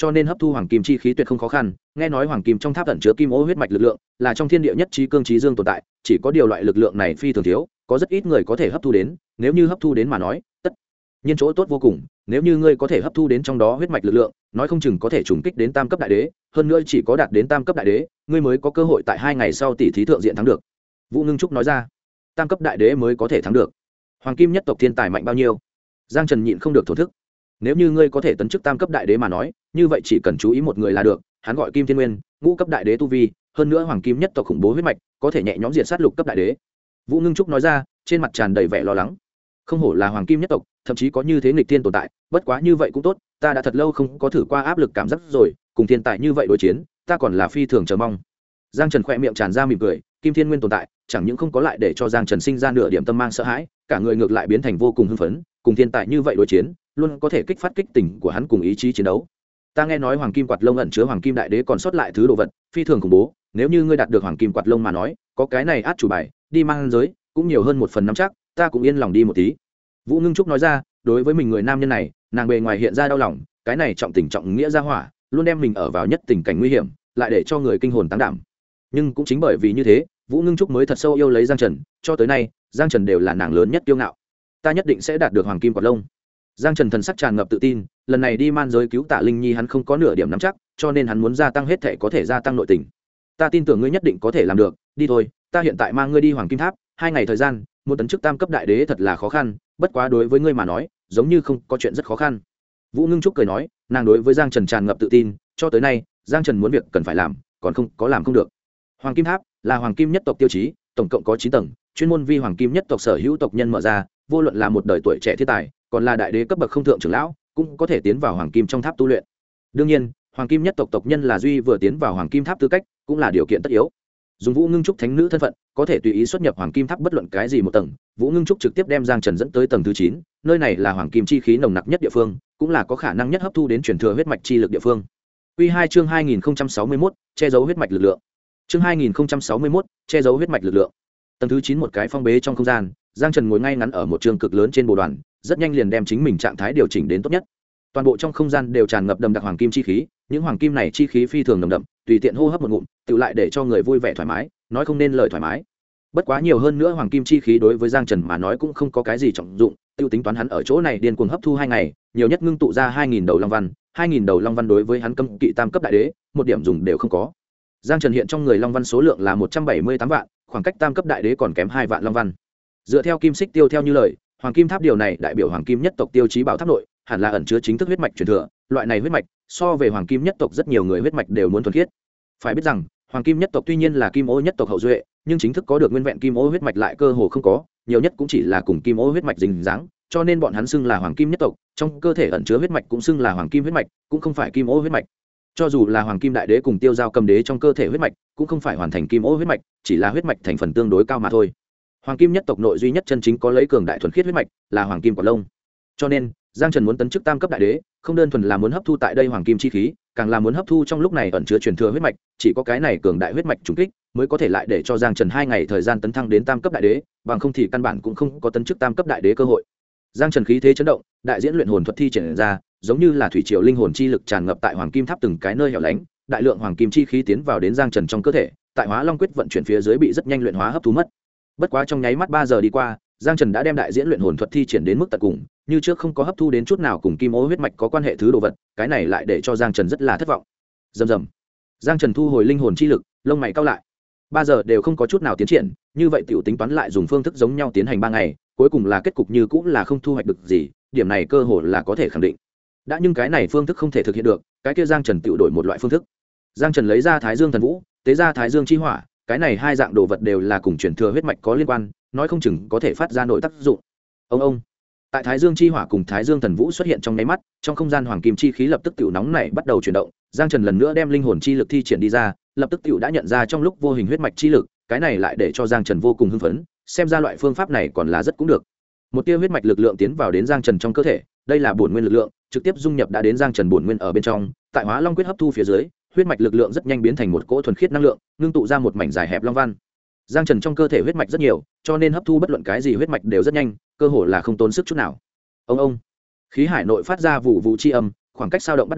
cho nên hấp thu hoàng kim chi khí tuyệt không khó khăn. Nghe nói hoàng kim trong tháp ẩn chứa kim ô huyết mạch lực lượng, là trong thiên địa nhất trí cương trí dương tồn tại, chỉ có điều loại lực lượng này phi thường thiếu, có rất ít người có thể hấp thu đến, nếu như hấp thu đến mà nói, tất nhiên chỗ tốt vô cùng. Nếu như ngươi có thể hấp thu đến trong đó huyết mạch lực lượng, nói không chừng có thể trùng kích đến tam cấp đại đế, hơn nữa chỉ có đạt đến tam cấp đại đế, ngươi mới có cơ hội tại 2 ngày sau tỷ thí thượng diện thắng được. Vũ Ngưng Trúc nói ra, tam cấp đại đế mới có thể thắng được. Hoàng kim nhất tộc thiên tài mạnh bao nhiêu? Giang Trần nhịn không được thổ thức. Nếu như ngươi có thể tấn chức tam cấp đại đế mà nói, như vậy chỉ cần chú ý một người là được, hắn gọi Kim Thiên Nguyên, ngũ cấp đại đế tu vi, hơn nữa hoàng kim nhất tộc khủng bố huyết mạch, có thể nhẹ nhõm diệt sát lục cấp đại đế. Vũ Ngưng Trúc nói ra, trên mặt tràn đầy vẻ lo lắng. Không hổ là hoàng kim nhất tộc, thậm chí có như thế nghịch thiên tồn tại, bất quá như vậy cũng tốt, ta đã thật lâu không có thử qua áp lực cảm giác rồi, cùng thiên tài như vậy đối chiến, ta còn là phi thường chờ mong. Giang Trần khẽ miệng tràn ra mỉm cười, Kim Thiên Nguyên tồn tại, chẳng những không có lại để cho Giang Trần sinh ra nửa điểm tâm mang sợ hãi, cả người ngược lại biến thành vô cùng hưng phấn, cùng thiên tài như vậy đối chiến, luôn có thể kích phát kích tình của hắn cùng ý chí chiến đấu. Ta nghe nói hoàng kim quạt lông ẩn chứa hoàng kim đại đế còn sót lại thứ đồ vật, phi thường khủng bố, nếu như ngươi đạt được hoàng kim quạt lông mà nói, có cái này át chủ bài, đi mang giới, cũng nhiều hơn 1 phần nắm chắc, ta cũng yên lòng đi một tí. Vũ Ngưng Trúc nói ra, đối với mình người nam nhân này, nàng bề ngoài hiện ra đau lòng, cái này trọng tình trọng nghĩa ra hỏa, luôn đem mình ở vào nhất tình cảnh nguy hiểm, lại để cho người kinh hồn táng đảm. Nhưng cũng chính bởi vì như thế, Vũ Ngưng Trúc mới thật sâu yêu lấy Giang Trần, cho tới nay, Giang Trần đều là nàng lớn nhất kiêu ngạo. Ta nhất định sẽ đạt được hoàng kim quạt lông. Giang Trần thần sắc tràn ngập tự tin, lần này đi man giới cứu Tạ Linh Nhi hắn không có nửa điểm nắm chắc, cho nên hắn muốn gia tăng hết thể có thể gia tăng nội tình. Ta tin tưởng ngươi nhất định có thể làm được, đi thôi, ta hiện tại mang ngươi đi Hoàng Kim Tháp, 2 ngày thời gian, muốn tấn chức tam cấp đại đế thật là khó khăn, bất quá đối với ngươi mà nói, giống như không có chuyện rất khó khăn. Vũ Ngưng Trúc cười nói, nàng đối với Giang Trần tràn ngập tự tin, cho tới nay, Giang Trần muốn việc cần phải làm, còn không có làm không được. Hoàng Kim Tháp là hoàng kim nhất tộc tiêu chí, tổng cộng có 9 tầng, chuyên môn vi hoàng kim nhất tộc sở hữu tộc nhân mở ra, vô luận là một đời tuổi trẻ thiên tài, còn là đại đế cấp bậc không thượng trưởng lão, cũng có thể tiến vào hoàng kim trong tháp tu luyện. Đương nhiên, hoàng kim nhất tộc tộc nhân là duy vừa tiến vào hoàng kim tháp tư cách, cũng là điều kiện tất yếu. Dùng Vũ Ngưng Trúc thánh nữ thân phận, có thể tùy ý xuất nhập hoàng kim tháp bất luận cái gì một tầng. Vũ Ngưng Trúc trực tiếp đem Giang Trần dẫn tới tầng thứ 9, nơi này là hoàng kim chi khí nồng nặc nhất địa phương, cũng là có khả năng nhất hấp thu đến truyền thừa huyết mạch chi lực địa phương. Quy 2 chương 2061, che giấu huyết mạch lực lượng. Chương 2061, che giấu huyết mạch lực lượng. Tầng thứ 9 một cái phong bế trong không gian, Giang Trần ngồi ngay ngắn ở một trường cực lớn trên bồ đoàn, rất nhanh liền đem chính mình trạng thái điều chỉnh đến tốt nhất. Toàn bộ trong không gian đều tràn ngập đậm đặc hoàng kim chi khí, những hoàng kim này chi khí phi thường nồng đậm, tùy tiện hô hấp một ngụm, tự lại để cho người vui vẻ thoải mái, nói không nên lời thoải mái. Bất quá nhiều hơn nữa hoàng kim chi khí đối với Giang Trần mà nói cũng không có cái gì trọng dụng, tiêu tính toán hắn ở chỗ này điên cuồng hấp thu 2 ngày, nhiều nhất ngưng tụ ra 2000 đầu long văn, 2000 đầu long văn đối với hắn cấm kỵ tam cấp đại đế, một điểm dùng đều không có. Giang Trần hiện trong người long văn số lượng là 178 vạn, khoảng cách tam cấp đại đế còn kém 2 vạn long văn. Dựa theo Kim Xích Tiêu theo như lời, hoàng kim tháp điều này đại biểu hoàng kim nhất tộc tiêu chí bảo tháp nội, hẳn là ẩn chứa chính thức huyết mạch truyền thừa, loại này huyết mạch so về hoàng kim nhất tộc rất nhiều người huyết mạch đều muốn thuần khiết. Phải biết rằng, hoàng kim nhất tộc tuy nhiên là kim ô nhất tộc hậu duệ, nhưng chính thức có được nguyên vẹn kim ô huyết mạch lại cơ hồ không có, nhiều nhất cũng chỉ là cùng kim ô huyết mạch dính dáng, cho nên bọn hắn xưng là hoàng kim nhất tộc, trong cơ thể ẩn chứa huyết mạch cũng xưng là hoàng kim huyết mạch, cũng không phải kim ô huyết mạch. Cho dù là hoàng kim đại đế cùng tiêu giao cầm đế trong cơ thể huyết mạch, cũng không phải hoàn thành kim ô huyết mạch, chỉ là huyết mạch thành phần tương đối cao mà thôi. Hoàng kim nhất tộc nội duy nhất chân chính có lấy cường đại thuần khiết huyết mạch là hoàng kim quạt lông. Cho nên, Giang Trần muốn tấn chức tam cấp đại đế, không đơn thuần là muốn hấp thu tại đây hoàng kim chi khí, càng là muốn hấp thu trong lúc này ẩn chứa truyền thừa huyết mạch, chỉ có cái này cường đại huyết mạch trùng kích, mới có thể lại để cho Giang Trần 2 ngày thời gian tấn thăng đến tam cấp đại đế, bằng không thì căn bản cũng không có tấn chức tam cấp đại đế cơ hội. Giang Trần khí thế chấn động, đại diễn luyện hồn thuật thi triển ra, giống như là thủy triều linh hồn chi lực tràn ngập tại hoàng kim tháp từng cái nơi hẻo lánh, đại lượng hoàng kim chi khí tiến vào đến Giang Trần trong cơ thể, tại Hóa Long quyết vận chuyển phía dưới bị rất nhanh luyện hóa hấp thu mất. Bất quá trong nháy mắt 3 giờ đi qua, Giang Trần đã đem đại diễn luyện hồn thuật thi triển đến mức tận cùng, như trước không có hấp thu đến chút nào cùng kim ô huyết mạch có quan hệ thứ đồ vật, cái này lại để cho Giang Trần rất là thất vọng. Rầm rầm. Giang Trần thu hồi linh hồn chi lực, lông mày cau lại. 3 giờ đều không có chút nào tiến triển, như vậy tiểu tính toán lại dùng phương thức giống nhau tiến hành 3 ngày, cuối cùng là kết cục như cũng là không thu hoạch được gì, điểm này cơ hồ là có thể khẳng định. Đã nhưng cái này phương thức không thể thực hiện được, cái kia Giang Trần tiểu đổi một loại phương thức. Giang Trần lấy ra Thái Dương Thần Vũ, tế ra Thái Dương chi hỏa, cái này hai dạng đồ vật đều là cùng truyền thừa huyết mạch có liên quan, nói không chừng có thể phát ra nội tác dụng. Ông tại Thái Dương chi hỏa cùng Thái Dương Thần Vũ xuất hiện trong nháy mắt, trong không gian hoàng kim chi khí lập tức tiểu nóng này bắt đầu chuyển động. Giang Trần lần nữa đem linh hồn chi lực thi triển đi ra, lập tức tiểu đã nhận ra trong lúc vô hình huyết mạch chi lực, cái này lại để cho Giang Trần vô cùng hưng phấn, xem ra loại phương pháp này còn là rất cũng được. Một tia huyết mạch lực lượng tiến vào đến Giang Trần trong cơ thể, đây là bổn nguyên lực lượng, trực tiếp dung nhập đã đến Giang Trần bổn nguyên ở bên trong, tại Hóa Long quyết hấp thu phía dưới, huyết mạch lực lượng rất nhanh biến thành một cỗ thuần khiết năng lượng, ngưng tụ ra một mảnh dài hẹp long văn. Giang Trần trong cơ thể huyết mạch rất nhiều, cho nên hấp thu bất luận cái gì huyết mạch đều rất nhanh, cơ hồ là không tốn sức chút nào. Ông khí hải nội phát ra vụ vụ chi âm, khoảng cách sao động bắt đầu,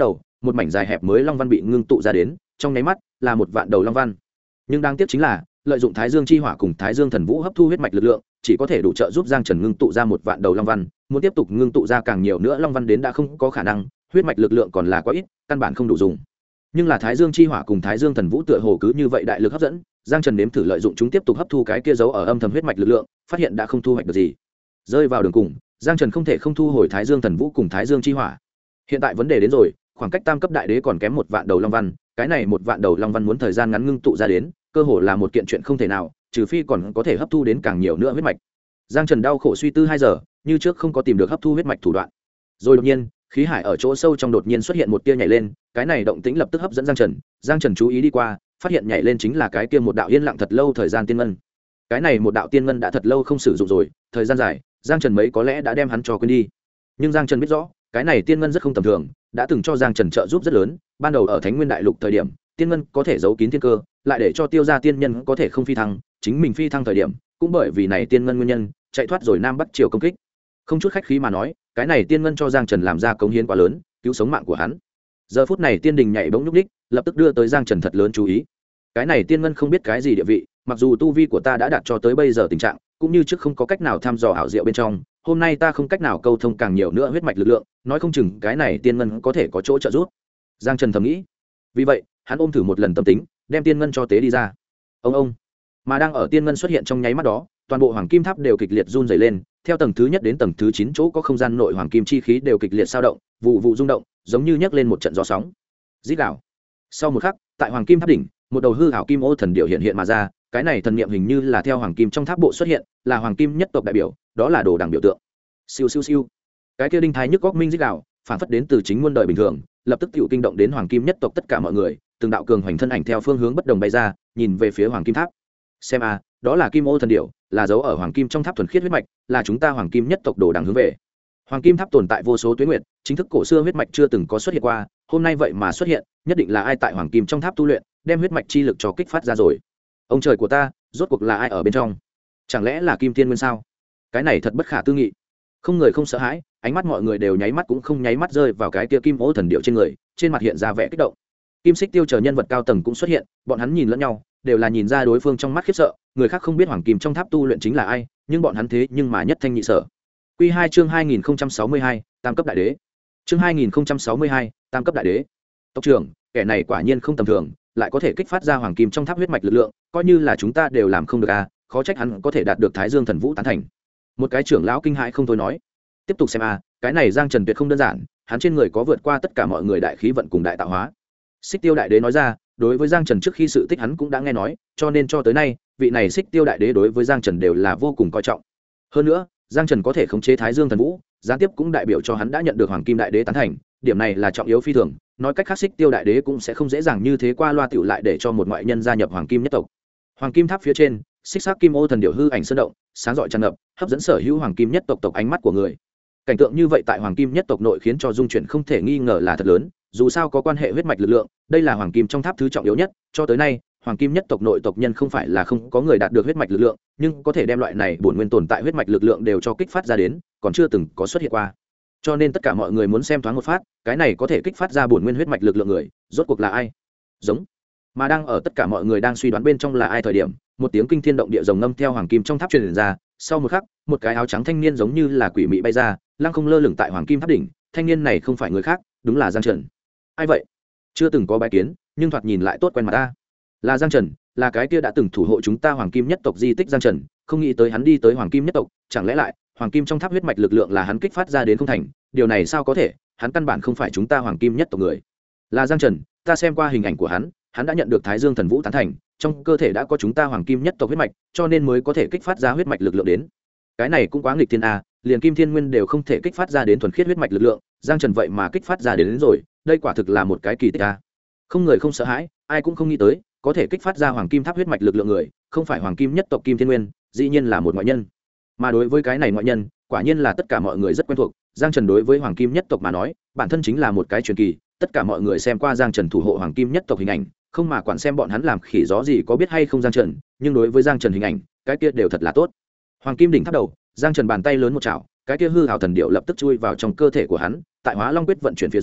một mảnh dài hẹp mới long văn bị ngưng tụ ra đến, trong nháy mắt là một vạn đầu long văn. Nhưng đáng tiếc chính là lợi dụng Thái Dương chi hỏa cùng Thái Dương thần vũ hấp thu huyết mạch lực lượng, chỉ có thể đủ trợ giúp Giang Trần ngưng tụ ra một vạn đầu long văn, muốn tiếp tục ngưng tụ ra càng nhiều nữa long văn đến đã không có khả năng, huyết mạch lực lượng còn là quá ít, căn bản không đủ dùng. Nhưng là Thái Dương chi hỏa cùng Thái Dương thần vũ tựa hồ cứ như vậy đại lực hấp dẫn, Giang Trần nếm thử lợi dụng chúng tiếp tục hấp thu cái kia giấu ở âm thầm huyết mạch lực lượng, phát hiện đã không thu hoạch được gì. Rơi vào đường cùng, Giang Trần không thể không thu hồi Thái Dương thần vũ cùng Thái Dương chi hỏa. Hiện tại vấn đề đến rồi, khoảng cách tam cấp đại đế còn kém một vạn đầu long văn, cái này một vạn đầu long văn muốn thời gian ngắn ngưng tụ ra đến, cơ hồ là một kiện chuyện không thể nào, trừ phi còn có thể hấp thu đến càng nhiều nữa huyết mạch. Giang Trần đau khổ suy tư 2 giờ, như trước không có tìm được hấp thu huyết mạch thủ đoạn. Rồi đột nhiên, khí hải ở chỗ sâu trong đột nhiên xuất hiện một tia nhảy lên, cái này động tĩnh lập tức hấp dẫn Giang Trần. Giang Trần chú ý đi qua, phát hiện nhảy lên chính là cái kia một đạo yên lặng thật lâu thời gian tiên ngân. Cái này một đạo tiên ngân đã thật lâu không sử dụng rồi, thời gian dài, Giang Trần mấy có lẽ đã đem hắn cho quên đi. Nhưng Giang Trần biết rõ, cái này tiên ngân rất không tầm thường, đã từng cho Giang Trần trợ giúp rất lớn, ban đầu ở Thánh Nguyên Đại Lục thời điểm, tiên ngân có thể giấu kín thiên cơ, lại để cho Tiêu gia tiên nhân có thể không phi thăng, chính mình phi thăng thời điểm, cũng bởi vì này tiên ngân nguyên nhân, chạy thoát rồi Nam Bắc triều công kích. Không chút khách khí mà nói, cái này tiên ngân cho Giang Trần làm ra cống hiến quá lớn, cứu sống mạng của hắn. Giờ phút này tiên đình nhảy bỗng nhúc nhích, lập tức đưa tới Giang Trần thật lớn chú ý. Cái này tiên ngân không biết cái gì địa vị, mặc dù tu vi của ta đã đạt cho tới bây giờ tình trạng, cũng như trước không có cách nào thăm dò ảo diệu bên trong, hôm nay ta không cách nào câu thông càng nhiều nữa huyết mạch lực lượng, nói không chừng cái này tiên ngân có thể có chỗ trợ giúp. Giang Trần thầm nghĩ. Vì vậy, hắn ôm thử một lần tâm tính, đem tiên ngân cho tế đi ra. Ông. Mà đang ở tiên ngân xuất hiện trong nháy mắt đó, toàn bộ hoàng kim tháp đều kịch liệt run rẩy lên, theo tầng thứ nhất đến tầng thứ 9 chỗ có không gian nội hoàng kim chi khí đều kịch liệt sao động, vụ vụ rung động, giống như nhấc lên một trận gió sóng. Rít gào. Sau một khắc, tại hoàng kim tháp đỉnh, một đầu hư ảo kim ô thần điểu hiện hiện mà ra, cái này thần niệm hình như là theo hoàng kim trong tháp bộ xuất hiện, là hoàng kim nhất tộc đại biểu, đó là đồ đằng biểu tượng. Siêu siêu siêu. Cái kia đinh thái nhức góc minh rít gào, phản phất đến từ chính muôn đời bình thường, lập tức tiểu kinh động đến hoàng kim nhất tộc tất cả mọi người, từng đạo cường hoành thân ảnh theo phương hướng bất đồng bay ra, nhìn về phía hoàng kim tháp. Xem a, đó là kim ô thần điểu, là dấu ở hoàng kim trong tháp thuần khiết huyết mạch, là chúng ta hoàng kim nhất tộc đồ đằng hướng về. Hoàng kim tháp tồn tại vô số tuế nguyệt, chính thức cổ xưa huyết mạch chưa từng có xuất hiện qua, hôm nay vậy mà xuất hiện, nhất định là ai tại hoàng kim trong tháp tu luyện, đem huyết mạch chi lực cho kích phát ra rồi. Ông trời của ta, rốt cuộc là ai ở bên trong? Chẳng lẽ là Kim Tiên Nguyên sao? Cái này thật bất khả tư nghị. Không người không sợ hãi, ánh mắt mọi người đều nháy mắt cũng không nháy mắt rơi vào cái kia kim ô thần điệu trên người, trên mặt hiện ra vẻ kích động. Kim Xích Tiêu chờ nhân vật cao tầng cũng xuất hiện, bọn hắn nhìn lẫn nhau, đều là nhìn ra đối phương trong mắt khiếp sợ, người khác không biết hoàng kim trong tháp tu luyện chính là ai, nhưng bọn hắn thế nhưng mà nhất thanh nhị sở. Quy 2 chương 2062, tam cấp đại đế. Chương 2062, tam cấp đại đế. Tộc trưởng, kẻ này quả nhiên không tầm thường, lại có thể kích phát ra hoàng kim trong tháp huyết mạch lực lượng, coi như là chúng ta đều làm không được a, khó trách hắn có thể đạt được Thái Dương thần vũ tán thành. Một cái trưởng lão kinh hãi không thôi nói. Tiếp tục xem a, cái này Giang Trần tuyệt không đơn giản, hắn trên người có vượt qua tất cả mọi người đại khí vận cùng đại tạo hóa. Xích Tiêu đại đế nói ra, đối với Giang Trần trước khi sự tích hắn cũng đã nghe nói, cho nên cho tới nay, vị này Xích Tiêu đại đế đối với Giang Trần đều là vô cùng coi trọng. Hơn nữa, Giang Trần có thể khống chế Thái Dương thần vũ, gián tiếp cũng đại biểu cho hắn đã nhận được hoàng kim đại đế tán thành, điểm này là trọng yếu phi thường, nói cách khác Xích Tiêu đại đế cũng sẽ không dễ dàng như thế qua loa tiểu lại để cho một ngoại nhân gia nhập hoàng kim nhất tộc. Hoàng kim tháp phía trên, xích sắc kim ô thần điểu hư ảnh sơn động, sáng rọi tràn ngập, hấp dẫn sở hữu hoàng kim nhất tộc tộc ánh mắt của người. Cảnh tượng như vậy tại hoàng kim nhất tộc nội khiến cho dung chuyển không thể nghi ngờ là thật lớn, dù sao có quan hệ huyết mạch lực lượng, đây là hoàng kim trong tháp thứ trọng yếu nhất, cho tới nay, hoàng kim nhất tộc nội tộc nhân không phải là không có người đạt được huyết mạch lực lượng, nhưng có thể đem loại này bổn nguyên tồn tại huyết mạch lực lượng đều cho kích phát ra đến, còn chưa từng có xuất hiện qua. Cho nên tất cả mọi người muốn xem thoáng một phát, cái này có thể kích phát ra bổn nguyên huyết mạch lực lượng người, rốt cuộc là ai? Giống. Mà đang ở tất cả mọi người đang suy đoán bên trong là ai thời điểm, một tiếng kinh thiên động địa rồng ngâm theo hoàng kim trong tháp truyền ra, sau một khắc, một cái áo trắng thanh niên giống như là quỷ mị bay ra, lăng không lơ lửng tại hoàng kim tháp đỉnh, thanh niên này không phải người khác, đúng là Giang Trần. Ai vậy? Chưa từng có bái kiến, nhưng thoạt nhìn lại tốt quen mặt ta. Là Giang Trần, là cái kia đã từng thủ hộ chúng ta hoàng kim nhất tộc di tích Giang Trần, không nghĩ tới hắn đi tới hoàng kim nhất tộc, chẳng lẽ lại hoàng kim trong tháp huyết mạch lực lượng là hắn kích phát ra đến không thành, điều này sao có thể, hắn căn bản không phải chúng ta hoàng kim nhất tộc người. Là Giang Trần, ta xem qua hình ảnh của hắn, hắn đã nhận được Thái Dương thần vũ tán thành, trong cơ thể đã có chúng ta hoàng kim nhất tộc huyết mạch, cho nên mới có thể kích phát ra huyết mạch lực lượng đến. Cái này cũng quá nghịch thiên a, liền Kim Thiên Nguyên đều không thể kích phát ra đến thuần khiết huyết mạch lực lượng, Giang Trần vậy mà kích phát ra đến rồi, đây quả thực là một cái kỳ tích a. Không người không sợ hãi, ai cũng không nghĩ tới, có thể kích phát ra hoàng kim tháp huyết mạch lực lượng người, không phải hoàng kim nhất tộc Kim Thiên Nguyên, dĩ nhiên là một ngoại nhân. Mà đối với cái này ngoại nhân, quả nhiên là tất cả mọi người rất quen thuộc, Giang Trần đối với hoàng kim nhất tộc mà nói, bản thân chính là một cái truyền kỳ, tất cả mọi người xem qua Giang Trần thủ hộ hoàng kim nhất tộc hình ảnh, không mà quản xem bọn hắn làm khỉ gió gì có biết hay không Giang Trần, nhưng đối với Giang Trần hình ảnh, cái kia đều thật là tốt. Hoàng kim đỉnh tháp đầu, Giang Trần bàn tay lớn một chảo, cái kia hư hào thần điệu lập tức chui vào trong cơ thể của hắn, tại Hóa Long quyết vận chuyển phía dưới,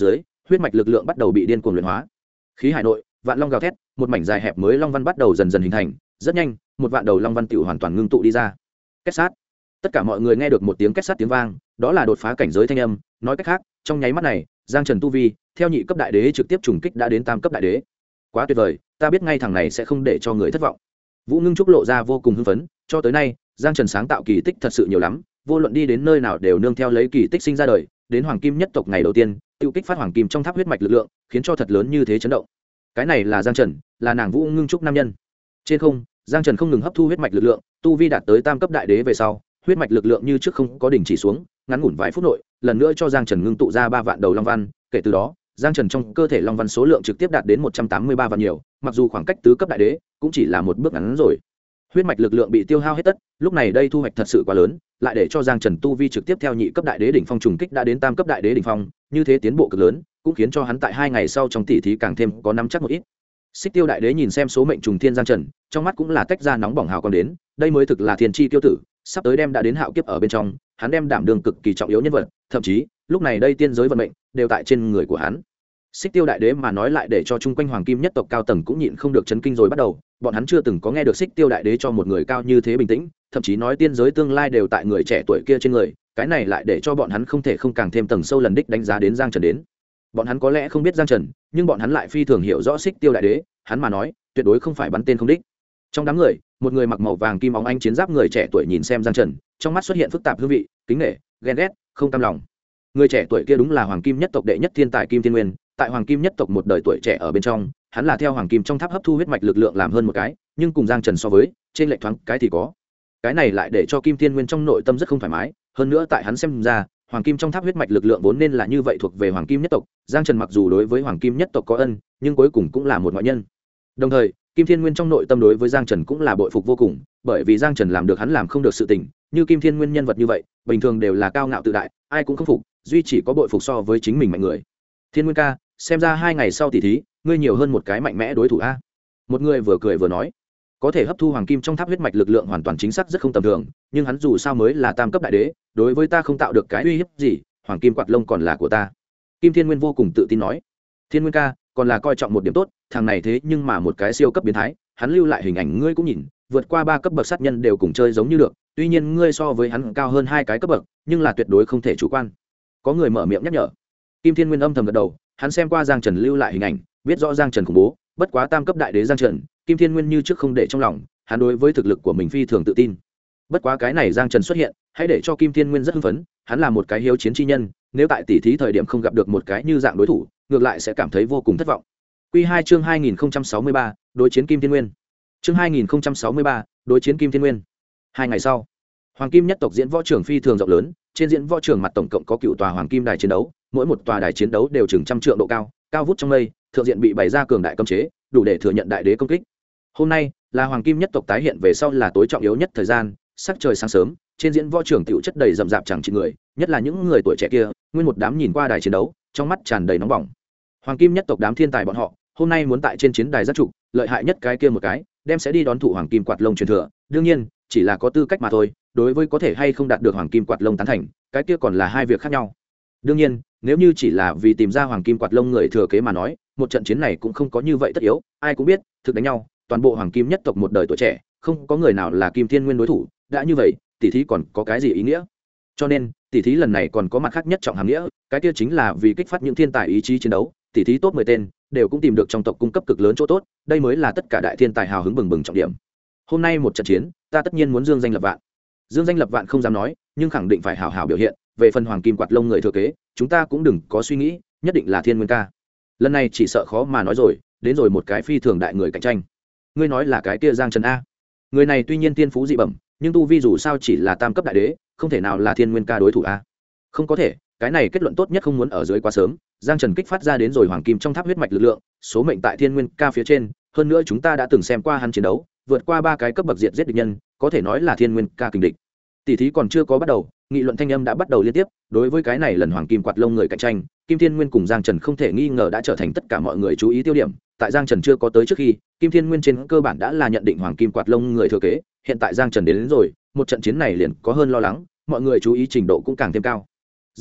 huyết mạch lực lượng bắt đầu bị điên cuồng luyện hóa. Khí hải nội, vạn long gào thét, một mảnh dài hẹp mới long văn bắt đầu dần dần hình thành, rất nhanh, một vạn đầu long văn tiểu hoàn toàn ngưng tụ đi ra. Kết sát. Tất cả mọi người nghe được một tiếng kết sát tiếng vang, đó là đột phá cảnh giới thanh âm, nói cách khác, trong nháy mắt này, Giang Trần tu vi, theo nhị cấp đại đế trực tiếp trùng kích đã đến tam cấp đại đế. Quá tuyệt vời, ta biết ngay thằng này sẽ không để cho người thất vọng. Vũ Ngưng Trúc lộ ra vô cùng hưng phấn, cho tới nay, Giang Trần sáng tạo kỳ tích thật sự nhiều lắm, vô luận đi đến nơi nào đều nương theo lấy kỳ tích sinh ra đời, đến hoàng kim nhất tộc ngày đầu tiên, tiêu kích phát hoàng kim trong tháp huyết mạch lực lượng, khiến cho thật lớn như thế chấn động. Cái này là Giang Trần, là nàng Vũ Ngưng Trúc nam nhân. Trên không, Giang Trần không ngừng hấp thu huyết mạch lực lượng, tu vi đạt tới tam cấp đại đế về sau, huyết mạch lực lượng như trước không có đình chỉ xuống, ngắn ngủn vài phút nội, lần nữa cho Giang Trần ngưng tụ ra 3 vạn đầu long văn, kể từ đó, Giang Trần trong cơ thể long văn số lượng trực tiếp đạt đến 183 vạn nhiều, mặc dù khoảng cách tứ cấp đại đế cũng chỉ là một bước ngắn rồi. Huyết mạch lực lượng bị tiêu hao hết tất, lúc này đây thu hoạch thật sự quá lớn, lại để cho Giang Trần tu vi trực tiếp theo nhị cấp đại đế đỉnh phong trùng kích đã đến tam cấp đại đế đỉnh phong, như thế tiến bộ cực lớn, cũng khiến cho hắn tại 2 ngày sau trong tỷ thí càng thêm có nắm chắc một ít. Xích Tiêu đại đế nhìn xem số mệnh trùng thiên Giang Trần, trong mắt cũng là tách ra nóng bỏng hào quang đến, đây mới thực là thiên chi tiêu tử, sắp tới đem đã đến hạo kiếp ở bên trong, hắn đem đảm đương cực kỳ trọng yếu nhân vật, thậm chí, lúc này đây tiên giới vận mệnh đều tại trên người của hắn. Xích Tiêu đại đế mà nói lại để cho chung quanh hoàng kim nhất tộc cao tầng cũng nhịn không được chấn kinh rồi bắt đầu, bọn hắn chưa từng có nghe được Xích Tiêu đại đế cho một người cao như thế bình tĩnh, thậm chí nói tiên giới tương lai đều tại người trẻ tuổi kia trên người, cái này lại để cho bọn hắn không thể không càng thêm tầng sâu lần đích đánh giá đến Giang Trần đến. Bọn hắn có lẽ không biết Giang Trần, nhưng bọn hắn lại phi thường hiểu rõ Xích Tiêu đại đế, hắn mà nói, tuyệt đối không phải bắn tên không đích. Trong đám người, một người mặc màu vàng kim óng ánh chiến giáp người trẻ tuổi nhìn xem Giang Trần, trong mắt xuất hiện phức tạp hương vị, kính nể, ghen ghét, không cam lòng. Người trẻ tuổi kia đúng là hoàng kim nhất tộc đệ nhất thiên tài Kim Thiên Nguyên, tại hoàng kim nhất tộc một đời tuổi trẻ ở bên trong, hắn là theo hoàng kim trong tháp hấp thu huyết mạch lực lượng làm hơn một cái, nhưng cùng Giang Trần so với, trên lệch thoáng cái thì có. Cái này lại để cho Kim Thiên Nguyên trong nội tâm rất không thoải mái, hơn nữa tại hắn xem ra, hoàng kim trong tháp huyết mạch lực lượng vốn nên là như vậy thuộc về hoàng kim nhất tộc, Giang Trần mặc dù đối với hoàng kim nhất tộc có ân, nhưng cuối cùng cũng là một ngoại nhân. Đồng thời, Kim Thiên Nguyên trong nội tâm đối với Giang Trần cũng là bội phục vô cùng, bởi vì Giang Trần làm được hắn làm không được sự tình, như Kim Thiên Nguyên nhân vật như vậy, bình thường đều là cao ngạo tự đại, ai cũng không phục, duy chỉ có bội phục so với chính mình mạnh người. Thiên Nguyên ca, xem ra 2 ngày sau tỷ thí, ngươi nhiều hơn một cái mạnh mẽ đối thủ a. Một người vừa cười vừa nói, có thể hấp thu hoàng kim trong tháp huyết mạch lực lượng hoàn toàn chính xác rất không tầm thường, nhưng hắn dù sao mới là tam cấp đại đế, đối với ta không tạo được cái uy hiếp gì, hoàng kim quạt lông còn là của ta. Kim Thiên Nguyên vô cùng tự tin nói. Thiên Nguyên ca, còn là coi trọng một điểm tốt, thằng này thế nhưng mà một cái siêu cấp biến thái, hắn lưu lại hình ảnh ngươi cũng nhìn, vượt qua 3 cấp bậc sát nhân đều cùng chơi giống như được, tuy nhiên ngươi so với hắn cao hơn 2 cái cấp bậc, nhưng là tuyệt đối không thể chủ quan. Có người mở miệng nhắc nhở. Kim Thiên Nguyên âm thầm gật đầu, hắn xem qua Giang Trần lưu lại hình ảnh, biết rõ Giang Trần khủng bố, bất quá tam cấp đại đế Giang Trần, Kim Thiên Nguyên như trước không để trong lòng, hắn đối với thực lực của mình phi thường tự tin. Bất quá cái này Giang Trần xuất hiện, hãy để cho Kim Thiên Nguyên rất hưng phấn, hắn là một cái hiếu chiến chi nhân, nếu tại tỷ thí thời điểm không gặp được một cái như dạng đối thủ, ngược lại sẽ cảm thấy vô cùng thất vọng. Quy 2 chương 2063, đối chiến Kim Thiên Nguyên. Chương 2063, đối chiến Kim Thiên Nguyên. 2 ngày sau, Hoàng Kim nhất tộc diễn võ trường phi thường rộng lớn, trên diễn võ trường mặt tổng cộng có cựu tòa hoàng kim đài chiến đấu, mỗi một tòa đài chiến đấu đều chừng trăm trượng độ cao, cao vút trong mây, thượng diện bị bày ra cường đại cấm chế, đủ để thừa nhận đại đế công kích. Hôm nay là Hoàng Kim nhất tộc tái hiện về sau là tối trọng yếu nhất thời gian, sắc trời sáng sớm, trên diễn võ trường tiểu chất đầy rậm rạp chẳng chỉ người, nhất là những người tuổi trẻ kia, nguyên một đám nhìn qua đài chiến đấu, trong mắt tràn đầy nóng bỏng. Hoàng Kim nhất tộc đám thiên tài bọn họ, hôm nay muốn tại trên chiến đài giác trụ, lợi hại nhất cái kia một cái, đem sẽ đi đón thụ hoàng kim quạt lông truyền thừa, đương nhiên, chỉ là có tư cách mà thôi, đối với có thể hay không đạt được hoàng kim quạt lông tán thành, cái kia còn là hai việc khác nhau. Đương nhiên, nếu như chỉ là vì tìm ra hoàng kim quạt lông người thừa kế mà nói, một trận chiến này cũng không có như vậy tất yếu, ai cũng biết, thực đánh nhau, toàn bộ hoàng kim nhất tộc một đời tuổi trẻ, không có người nào là Kim Thiên Nguyên đối thủ, đã như vậy, tỷ thí còn có cái gì ý nghĩa? Cho nên, tỷ thí lần này còn có mặt khác nhất trọng hàm nghĩa, cái kia chính là vì kích phát những thiên tài ý chí chiến đấu, tỷ thí top 10 tên đều cũng tìm được trong tộc cung cấp cực lớn chỗ tốt, đây mới là tất cả đại thiên tài hào hứng bừng bừng trọng điểm. Hôm nay một trận chiến, ta tất nhiên muốn dương danh lập vạn. Dương danh lập vạn không dám nói, nhưng khẳng định phải hào hào biểu hiện, về phần hoàng kim quạt lông người thừa kế, chúng ta cũng đừng có suy nghĩ, nhất định là Thiên Nguyên ca. Lần này chỉ sợ khó mà nói rồi, đến rồi một cái phi thường đại người cạnh tranh. Ngươi nói là cái kia Giang Trần a? Người này tuy nhiên tiên phú dị bẩm, nhưng tu vi dù sao chỉ là tam cấp đại đế, không thể nào là Thiên Nguyên ca đối thủ a. Không có thể, cái này kết luận tốt nhất không muốn ở dưới quá sớm. Giang Trần kích phát ra đến rồi hoàng kim trong tháp huyết mạch lực lượng, số mệnh tại Thiên Nguyên ca phía trên, hơn nữa chúng ta đã từng xem qua hắn chiến đấu, vượt qua 3 cái cấp bậc diệt giết địch nhân, có thể nói là Thiên Nguyên ca kình địch. Tỷ thí còn chưa có bắt đầu, nghị luận thanh âm đã bắt đầu liên tiếp, đối với cái này lần hoàng kim quạt lông người cạnh tranh, Kim Thiên Nguyên cùng Giang Trần không thể nghi ngờ đã trở thành tất cả mọi người chú ý tiêu điểm. Tại Giang Trần chưa có tới trước khi, Kim Thiên Nguyên trên cơ bản đã là nhận định hoàng kim quạt lông người thừa kế, hiện tại Giang Trần đến rồi, một trận chiến này liền có hơn lo lắng, mọi người chú ý trình độ cũng càng thêm cao. Rất nhanh,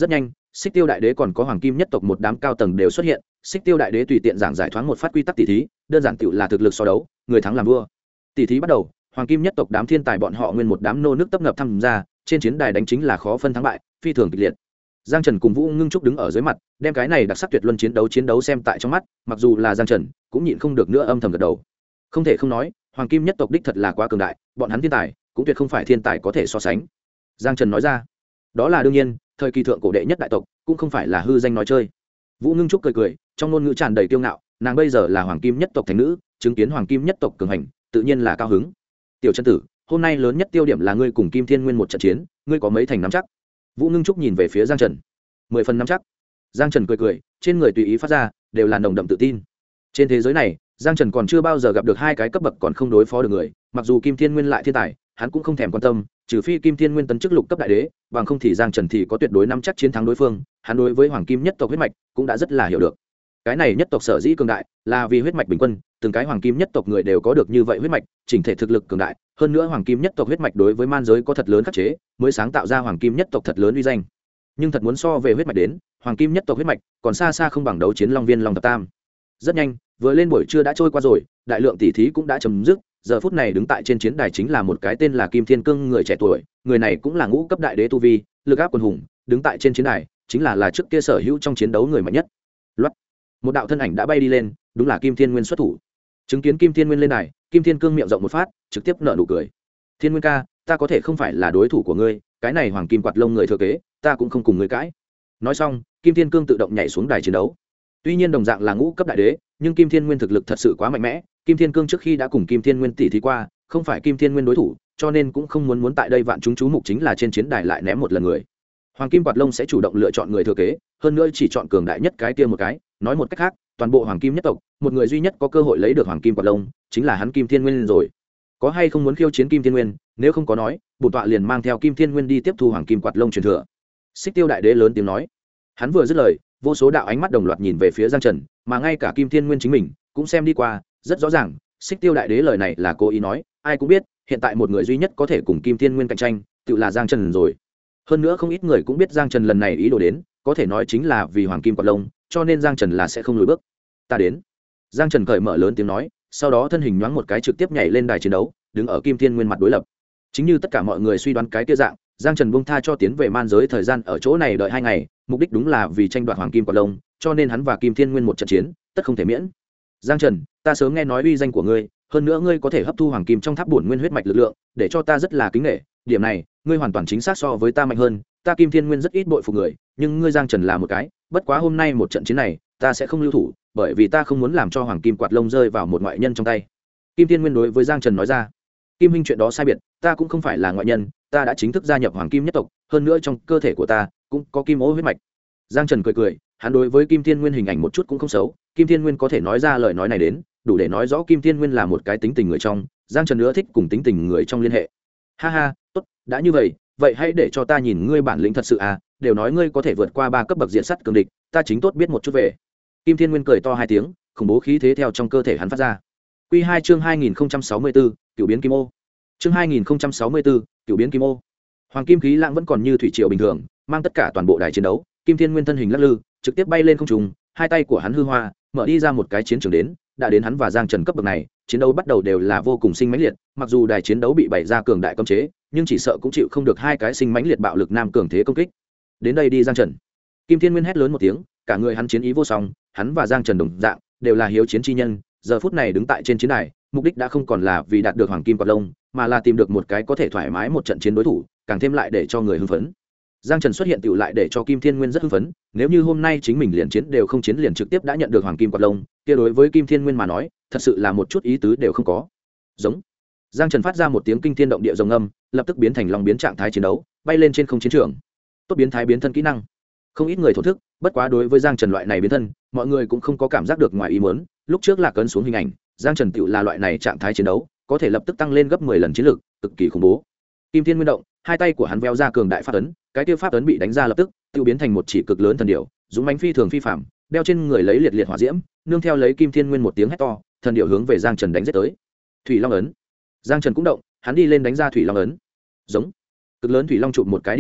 Xích Tiêu đại đế còn có hoàng kim nhất tộc một đám cao tầng đều xuất hiện. Xích Tiêu đại đế tùy tiện giảng giải thoáng một phát quy tắc tỷ thí, đơn giản tựu là thực lực so đấu, người thắng làm vua. Tỷ thí bắt đầu, hoàng kim nhất tộc đám thiên tài bọn họ nguyên một đám nô nước tấp nập tham gia, trên chiến đài đánh chính là khó phân thắng bại, phi thường kịch liệt. Giang Trần cùng Vũ Ngưng Trúc đứng ở dưới mặt, đem cái này đặc sắc tuyệt luân chiến đấu xem tại trong mắt, mặc dù là Giang Trần, cũng nhịn không được nữa âm thầm gật đầu. Không thể không nói, hoàng kim nhất tộc đích thật là quá cường đại, bọn hắn thiên tài, cũng tuyệt không phải thiên tài có thể so sánh. Giang Trần nói ra, đó là đương nhiên, thời kỳ thượng cổ đệ nhất đại tộc, cũng không phải là hư danh nói chơi. Vũ Ngưng Trúc cười cười, trong ngôn ngữ tràn đầy kiêu ngạo, nàng bây giờ là hoàng kim nhất tộc thành nữ, chứng kiến hoàng kim nhất tộc cường hành, tự nhiên là cao hứng. Tiểu chân tử, hôm nay lớn nhất tiêu điểm là ngươi cùng Kim Thiên Nguyên một trận chiến, ngươi có mấy thành nắm chắc? Vũ Ngưng Trúc nhìn về phía Giang Trần. 10 phần nắm chắc. Giang Trần cười cười, trên người tùy ý phát ra đều là nồng đậm tự tin. Trên thế giới này, Giang Trần còn chưa bao giờ gặp được hai cái cấp bậc còn không đối phó được người, mặc dù Kim Thiên Nguyên lại thiên tài, hắn cũng không thèm quan tâm, trừ phi Kim Thiên Nguyên tấn chức lục cấp đại đế, bằng không thì Giang Trần thì có tuyệt đối nắm chắc chiến thắng đối phương, hắn đối với hoàng kim nhất tộc huyết mạch cũng đã rất là hiểu được. Cái này nhất tộc sở dĩ cường đại, là vì huyết mạch bình quân, từng cái hoàng kim nhất tộc người đều có được như vậy huyết mạch, chỉnh thể thực lực cường đại, hơn nữa hoàng kim nhất tộc huyết mạch đối với man giới có thật lớn khắc chế, mới sáng tạo ra hoàng kim nhất tộc thật lớn uy danh. Nhưng thật muốn so về huyết mạch đến, hoàng kim nhất tộc huyết mạch còn xa xa không bằng đấu chiến long viên long thập tam. Rất nhanh, vừa lên buổi trưa đã trôi qua rồi, đại lượng tỷ thí cũng đã chấm dứt, giờ phút này đứng tại trên chiến đài chính là một cái tên là Kim Thiên Cương người trẻ tuổi, người này cũng là ngũ cấp đại đế tu vi, lực áp quần hùng, đứng tại trên chiến đài chính là trước kia sở hữu trong chiến đấu người mạnh nhất. Loát, một đạo thân ảnh đã bay đi lên, đúng là Kim Thiên Nguyên xuất thủ. Chứng kiến Kim Thiên Nguyên lên đài, Kim Thiên Cương miệng rộng một phát, trực tiếp nở nụ cười. Thiên Nguyên ca, ta có thể không phải là đối thủ của ngươi, cái này hoàng kim quạt lông người thừa kế, ta cũng không cùng ngươi cãi. Nói xong, Kim Thiên Cương tự động nhảy xuống đài chiến đấu. Tuy nhiên đồng dạng là ngũ cấp đại đế, nhưng Kim Thiên Nguyên thực lực thật sự quá mạnh mẽ, Kim Thiên Cương trước khi đã cùng Kim Thiên Nguyên tỷ thí qua, không phải Kim Thiên Nguyên đối thủ, cho nên cũng không muốn tại đây vạn chúng chú mục chính là trên chiến đài lại ném một lần người. Hoàng kim quạt lông sẽ chủ động lựa chọn người thừa kế, hơn nữa chỉ chọn cường đại nhất cái kia một cái, nói một cách khác, toàn bộ hoàng kim nhất tộc, một người duy nhất có cơ hội lấy được hoàng kim quạt lông, chính là hắn Kim Thiên Nguyên rồi. Có hay không muốn khiêu chiến Kim Thiên Nguyên, nếu không có nói, bổn tọa liền mang theo Kim Thiên Nguyên đi tiếp thu hoàng kim quạt lông truyền thừa. Xích Tiêu đại đế lớn tiếng nói. Hắn vừa dứt lời, vô số đạo ánh mắt đồng loạt nhìn về phía Giang Trần, mà ngay cả Kim Thiên Nguyên chính mình cũng xem đi qua, rất rõ ràng, Xích Tiêu đại đế lời này là cố ý nói, ai cũng biết, hiện tại một người duy nhất có thể cùng Kim Thiên Nguyên cạnh tranh, tự là Giang Trần rồi. Hơn nữa không ít người cũng biết Giang Trần lần này ý đồ đến, có thể nói chính là vì hoàng kim quạt lông, cho nên Giang Trần là sẽ không lùi bước. Ta đến. Giang Trần cởi mở lớn tiếng nói, sau đó thân hình nhoáng một cái trực tiếp nhảy lên đài chiến đấu, đứng ở Kim Thiên Nguyên mặt đối lập. Chính như tất cả mọi người suy đoán cái kia dạng, Giang Trần buông tha cho tiến về man giới thời gian ở chỗ này đợi 2 ngày, mục đích đúng là vì tranh đoạt hoàng kim quạt lông, cho nên hắn và Kim Thiên Nguyên một trận chiến, tất không thể miễn. Giang Trần, ta sớm nghe nói uy danh của ngươi, hơn nữa ngươi có thể hấp thu hoàng kim trong tháp bổn nguyên huyết mạch lực lượng, để cho ta rất là kính nể, điểm này, ngươi hoàn toàn chính xác so với ta mạnh hơn, ta Kim Thiên Nguyên rất ít bội phục người, nhưng ngươi Giang Trần là một cái, bất quá hôm nay một trận chiến này, ta sẽ không lưu thủ, bởi vì ta không muốn làm cho hoàng kim quạt lông rơi vào một ngoại nhân trong tay. Kim Thiên Nguyên đối với Giang Trần nói ra. Kim huynh chuyện đó sai biệt, ta cũng không phải là ngoại nhân, ta đã chính thức gia nhập hoàng kim nhất tộc, hơn nữa trong cơ thể của ta cũng có kim ô huyết mạch. Giang Trần cười cười, hắn đối với Kim Thiên Nguyên hình ảnh một chút cũng không xấu, Kim Thiên Nguyên có thể nói ra lời nói này đến, đủ để nói rõ Kim Thiên Nguyên là một cái tính tình người trong, Giang Trần nữa thích cùng tính tình người trong liên hệ. Ha ha, tốt, đã như vậy, vậy hãy để cho ta nhìn ngươi bản lĩnh thật sự à, đều nói ngươi có thể vượt qua 3 cấp bậc diện sắt cường địch, ta chính tốt biết một chút về. Kim Thiên Nguyên cười to 2 tiếng, khủng bố khí thế theo trong cơ thể hắn phát ra. Quy 2 chương 2064, cửu biến kim ô. Chương 2064, cửu biến kim ô. Hoàng kim khí lãng vẫn còn như thủy triều bình thường, mang tất cả toàn bộ đài chiến đấu, Kim Thiên Nguyên thân hình lắc lư, trực tiếp bay lên không trung, hai tay của hắn hư hoa, mở đi ra một cái chiến trường đến, đã đến hắn và Giang Trần cấp bậc này, chiến đấu bắt đầu đều là vô cùng sinh mãnh liệt, mặc dù đài chiến đấu bị bày ra cường đại cấm chế, nhưng chỉ sợ cũng chịu không được hai cái sinh mãnh liệt bạo lực nam cường thế công kích. Đến đây đi Giang Trần. Kim Thiên Nguyên hét lớn một tiếng, cả người hắn chiến ý vô song, hắn và Giang Trần đồng dạng, đều là hiếu chiến chi nhân, giờ phút này đứng tại trên chiến đài, mục đích đã không còn là vì đạt được hoàng kim quạt lông, mà là tìm được một cái có thể thoải mái một trận chiến đối thủ, càng thêm lại để cho người hưng phấn. Giang Trần xuất hiện tựu lại để cho Kim Thiên Nguyên rất hưng phấn, nếu như hôm nay chính mình liền chiến đều không chiến liền trực tiếp đã nhận được hoàng kim quạt lông, kia đối với Kim Thiên Nguyên mà nói, thật sự là một chút ý tứ đều không có. Giống. Giang Trần phát ra một tiếng kinh thiên động địa rồng âm, lập tức biến thành long biến trạng thái chiến đấu, bay lên trên không chiến trường. Tốt biến thái biến thân kỹ năng. Không ít người thổ thức, bất quá đối với Giang Trần loại này biến thân, mọi người cũng không có cảm giác được ngoài ý muốn, lúc trước là cấn xuống hình ảnh, Giang Trần tựu là loại này trạng thái chiến đấu, có thể lập tức tăng lên gấp 10 lần chiến lực, cực kỳ khủng bố. Kim Thiên Nguyên động, hai tay của hắn véo ra cường đại pháp ấn, cái tiêu pháp ấn bị đánh ra lập tức, tiêu biến thành một chỉ cực lớn thần điểu, dũng mãnh phi thường phi phàm, đeo trên người lấy liệt liệt hỏa diễm, nương theo lấy Kim Thiên Nguyên một tiếng hét to, thần điểu hướng về Giang Trần đánh giết tới. Thủy Long ấn. Giang Trần cũng động, hắn đi lên đánh ra Thủy Long ấn. Giống. Cực lớn thủy long chụp một cái đi ra,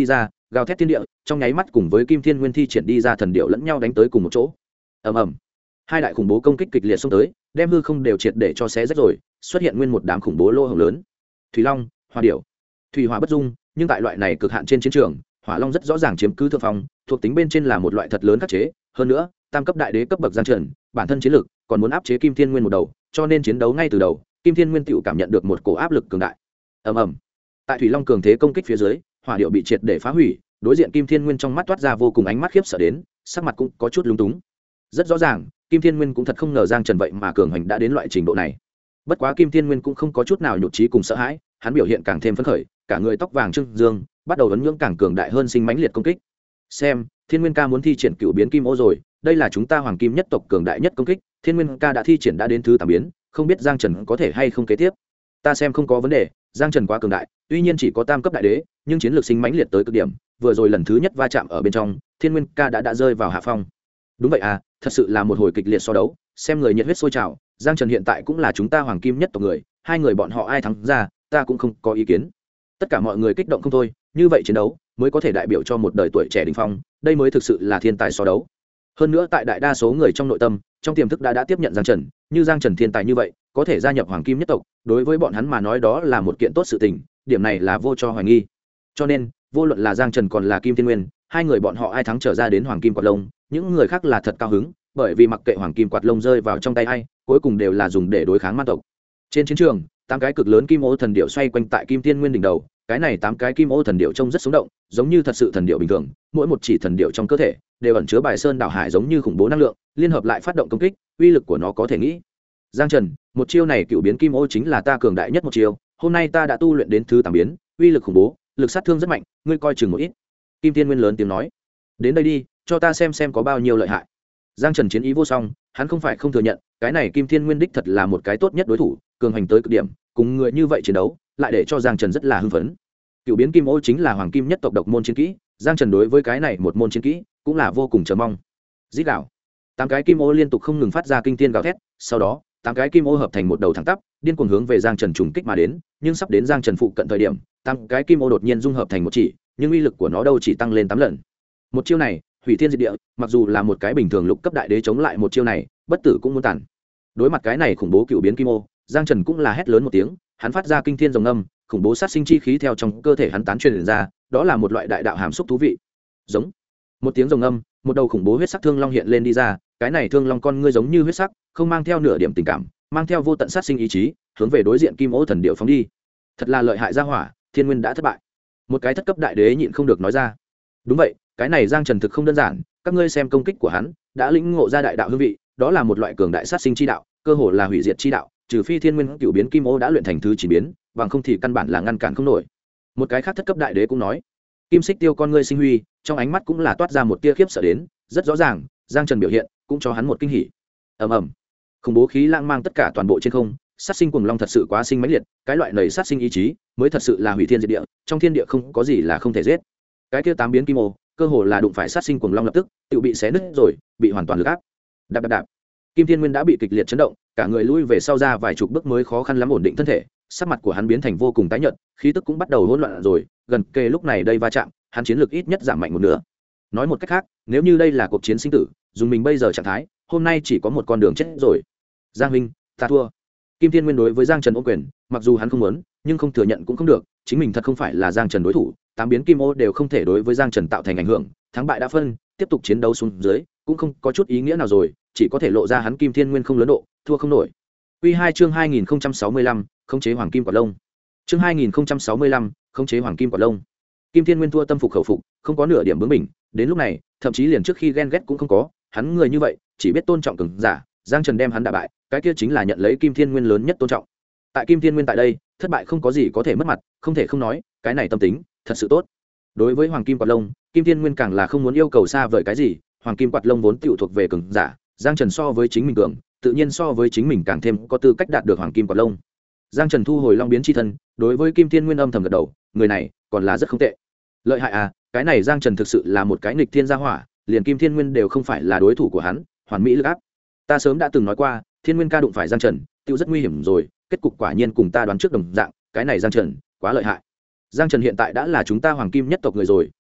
gào thét thiên địa, trong nháy mắt cùng với Kim Thiên Nguyên thi triển đi ra thần điệu lẫn nhau đánh tới cùng một chỗ. Ầm ầm. Hai đại khủng bố công kích kịch liệt xông tới, đem hư không đều triệt để cho xé rách rồi, xuất hiện nguyên một đám khủng bố lỗ hổng lớn. Thủy Long, Hỏa Điểu. Thủy hỏa bất dung, nhưng tại loại này cực hạn trên chiến trường, Hỏa Long rất rõ ràng chiếm cứ thượng phong, thuộc tính bên trên là một loại thật lớn khắc chế, hơn nữa, tam cấp đại đế cấp bậc Giang Trần, bản thân chiến lực còn muốn áp chế Kim Thiên Nguyên một đầu, cho nên chiến đấu ngay từ đầu, Kim Thiên Nguyên tựu cảm nhận được một cổ áp lực cường đại. Ầm ầm. Tại Thủy Long cường thế công kích phía dưới, Hỏa Điểu bị triệt để phá hủy, đối diện Kim Thiên Nguyên trong mắt toát ra vô cùng ánh mắt khiếp sợ đến, sắc mặt cũng có chút lúng túng. Rất rõ ràng, Kim Thiên Nguyên cũng thật không ngờ Giang Trần vậy mà cường hành đã đến loại trình độ này. Bất quá Kim Thiên Nguyên cũng không có chút nào nhụt chí cùng sợ hãi, hắn biểu hiện càng thêm phấn khởi, cả người tóc vàng trưng dương, bắt đầu ấn nhưỡng càng cường đại hơn sinh mãnh liệt công kích. Xem, Thiên Nguyên ca muốn thi triển cựu biến kim ô rồi, đây là chúng ta Hoàng Kim nhất tộc cường đại nhất công kích, Thiên Nguyên ca đã thi triển đã đến thứ 8 biến, không biết Giang Trần có thể hay không kế tiếp. Ta xem không có vấn đề, Giang Trần quá cường đại, tuy nhiên chỉ có tam cấp đại đế, nhưng chiến lược sinh mãnh liệt tới cực điểm, vừa rồi lần thứ nhất va chạm ở bên trong, Thiên Nguyên ca đã rơi vào hạ phong. Đúng vậy à, thật sự là một hồi kịch liệt so đấu, xem người nhiệt huyết sôi trào, Giang Trần hiện tại cũng là chúng ta Hoàng Kim nhất tộc người, hai người bọn họ ai thắng ra, ta cũng không có ý kiến. Tất cả mọi người kích động không thôi, như vậy chiến đấu mới có thể đại biểu cho một đời tuổi trẻ đỉnh phong, đây mới thực sự là thiên tài so đấu. Hơn nữa tại đại đa số người trong nội tâm, trong tiềm thức đã tiếp nhận Giang Trần, như Giang Trần thiên tài như vậy, có thể gia nhập Hoàng Kim nhất tộc, đối với bọn hắn mà nói đó là một kiện tốt sự tình, điểm này là vô cho hoài nghi. Cho nên, vô luận là Giang Trần còn là Kim Thiên Nguyên, hai người bọn họ ai thắng trở ra đến Hoàng Kim Quạt Lông, những người khác là thật cao hứng, bởi vì mặc kệ Hoàng Kim Quạt Lông rơi vào trong tay ai, cuối cùng đều là dùng để đối kháng man tộc. Trên chiến trường, 8 cái cực lớn kim ô thần điệu xoay quanh tại Kim Thiên Nguyên đỉnh đầu, cái này 8 cái kim ô thần điệu trông rất sống động, giống như thật sự thần điệu bình thường, mỗi một chỉ thần điệu trong cơ thể đều ẩn chứa bài sơn đảo hải giống như khủng bố năng lượng, liên hợp lại phát động công kích, uy lực của nó có thể nghĩ. Giang Trần, một chiêu này cựu biến kim ô chính là ta cường đại nhất một chiêu, hôm nay ta đã tu luyện đến thứ 8 biến, uy lực khủng bố, lực sát thương rất mạnh, ngươi coi chừng một ít. Kim Thiên Nguyên lớn tiếng nói, đến đây đi, cho ta xem có bao nhiêu lợi hại. Giang Trần chiến ý vô song, hắn không phải không thừa nhận, cái này Kim Thiên Nguyên đích thật là một cái tốt nhất đối thủ, cường hành tới cực điểm, cùng người như vậy chiến đấu, lại để cho Giang Trần rất là hưng phấn. Cựu biến kim ô chính là Hoàng Kim nhất tộc độc môn chiến kỹ, Giang Trần đối với cái này một môn chiến kỹ cũng là vô cùng chờ mong. Rít gào, 8 cái kim ô liên tục không ngừng phát ra kinh thiên gào thét, sau đó, 8 cái kim ô hợp thành một đầu thẳng tắp, điên cuồng hướng về Giang Trần trùng kích mà đến, nhưng sắp đến Giang Trần phụ cận thời điểm, 8 cái kim ô đột nhiên dung hợp thành một chỉ, nhưng uy lực của nó đâu chỉ tăng lên 8 lần. Một chiêu này, hủy thiên diệt địa, mặc dù là một cái bình thường lục cấp đại đế chống lại một chiêu này, bất tử cũng muốn tàn. Đối mặt cái này khủng bố cựu biến kim ô, Giang Trần cũng là hét lớn một tiếng, hắn phát ra kinh thiên rồng âm, khủng bố sát sinh chi khí theo trong cơ thể hắn tán truyền ra, đó là một loại đại đạo hàm xúc thú vị. Giống. Một tiếng rồng âm, một đầu khủng bố huyết sắc thương long hiện lên đi ra, cái này thương long con ngươi giống như huyết sắc, không mang theo nửa điểm tình cảm, mang theo vô tận sát sinh ý chí, hướng về đối diện kim ô thần điệu phóng đi. Thật là lợi hại gia hỏa, Thiên Nguyên đã thất bại. Một cái thất cấp đại đế nhịn không được nói ra. Đúng vậy, cái này Giang Trần thực không đơn giản, các ngươi xem công kích của hắn, đã lĩnh ngộ ra đại đạo hương vị, đó là một loại cường đại sát sinh chi đạo, cơ hồ là hủy diệt chi đạo, trừ phi Thiên Nguyên cựu biến kim ô đã luyện thành thứ 9 biến, bằng không thì căn bản là ngăn cản không nổi. Một cái khác thất cấp đại đế cũng nói. Kim Xích Tiêu con ngươi sinh huy, trong ánh mắt cũng là toát ra một tia khiếp sợ đến, rất rõ ràng, Giang Trần biểu hiện cũng cho hắn một kinh hỉ. Ầm ầm. Khủng bố khí lãng mang tất cả toàn bộ trên không, sát sinh cuồng long thật sự quá sinh mãnh liệt, cái loại nảy sát sinh ý chí, mới thật sự là hủy thiên diệt địa, trong thiên địa không có gì là không thể giết. Cái kia 8 biến kim ô, cơ hồ là đụng phải sát sinh cuồng long lập tức, tự bị xé nứt rồi, bị hoàn toàn lực áp. Đạp đạp đạp. Kim Thiên Nguyên đã bị kịch liệt chấn động, cả người lui về sau ra vài chục bước mới khó khăn lắm ổn định thân thể, sắc mặt của hắn biến thành vô cùng tái nhợt, khí tức cũng bắt đầu hỗn loạn rồi, gần kề lúc này đây va chạm, hắn chiến lực ít nhất giảm mạnh một nửa. Nói một cách khác, nếu như đây là cuộc chiến sinh tử, dùng mình bây giờ trạng thái, hôm nay chỉ có một con đường chết rồi. Giang huynh, ta thua. Kim Thiên Nguyên đối với Giang Trần ôm quyền, mặc dù hắn không muốn, nhưng không thừa nhận cũng không được, chính mình thật không phải là Giang Trần đối thủ, 8 biến kim ô đều không thể đối với Giang Trần tạo thành ảnh hưởng, thắng bại đã phân, tiếp tục chiến đấu xuống dưới, cũng không có chút ý nghĩa nào rồi, chỉ có thể lộ ra hắn Kim Thiên Nguyên không lớn độ, thua không nổi. Quy 2 chương 2065, khống chế Hoàng Kim Quạt Lông. Chương 2065, khống chế Hoàng Kim Quạt Lông. Kim Thiên Nguyên thua tâm phục khẩu phục, không có nửa điểm bướng bỉnh, đến lúc này, thậm chí liền trước khi ghen ghét cũng không có, hắn người như vậy, chỉ biết tôn trọng cường giả, Giang Trần đem hắn đả bại, cái kia chính là nhận lấy Kim Thiên Nguyên lớn nhất tôn trọng. Tại Kim Thiên Nguyên tại đây, thất bại không có gì có thể mất mặt, không thể không nói, cái này tâm tính, thật sự tốt. Đối với Hoàng Kim Quạt Lông, Kim Thiên Nguyên càng là không muốn yêu cầu xa vời cái gì, Hoàng Kim Quạt Lông vốn tiểu thuộc về cường giả, Giang Trần so với chính mình cường, tự nhiên so với chính mình càng thêm có tư cách đạt được Hoàng Kim Quạt Lông. Giang Trần thu hồi long biến chi thân, đối với Kim Thiên Nguyên âm thầm gật đầu, người này còn là rất không tệ. Lợi hại à, cái này Giang Trần thực sự là một cái nghịch thiên gia hỏa, liền Kim Thiên Nguyên đều không phải là đối thủ của hắn, hoàn mỹ lực áp. Ta sớm đã từng nói qua, Thiên Nguyên ca đụng phải Giang Trần, tiêu rất nguy hiểm rồi, kết cục quả nhiên cùng ta đoán trước đồng dạng, cái này Giang Trần quá lợi hại. Giang Trần hiện tại đã là chúng ta Hoàng Kim nhất tộc người rồi,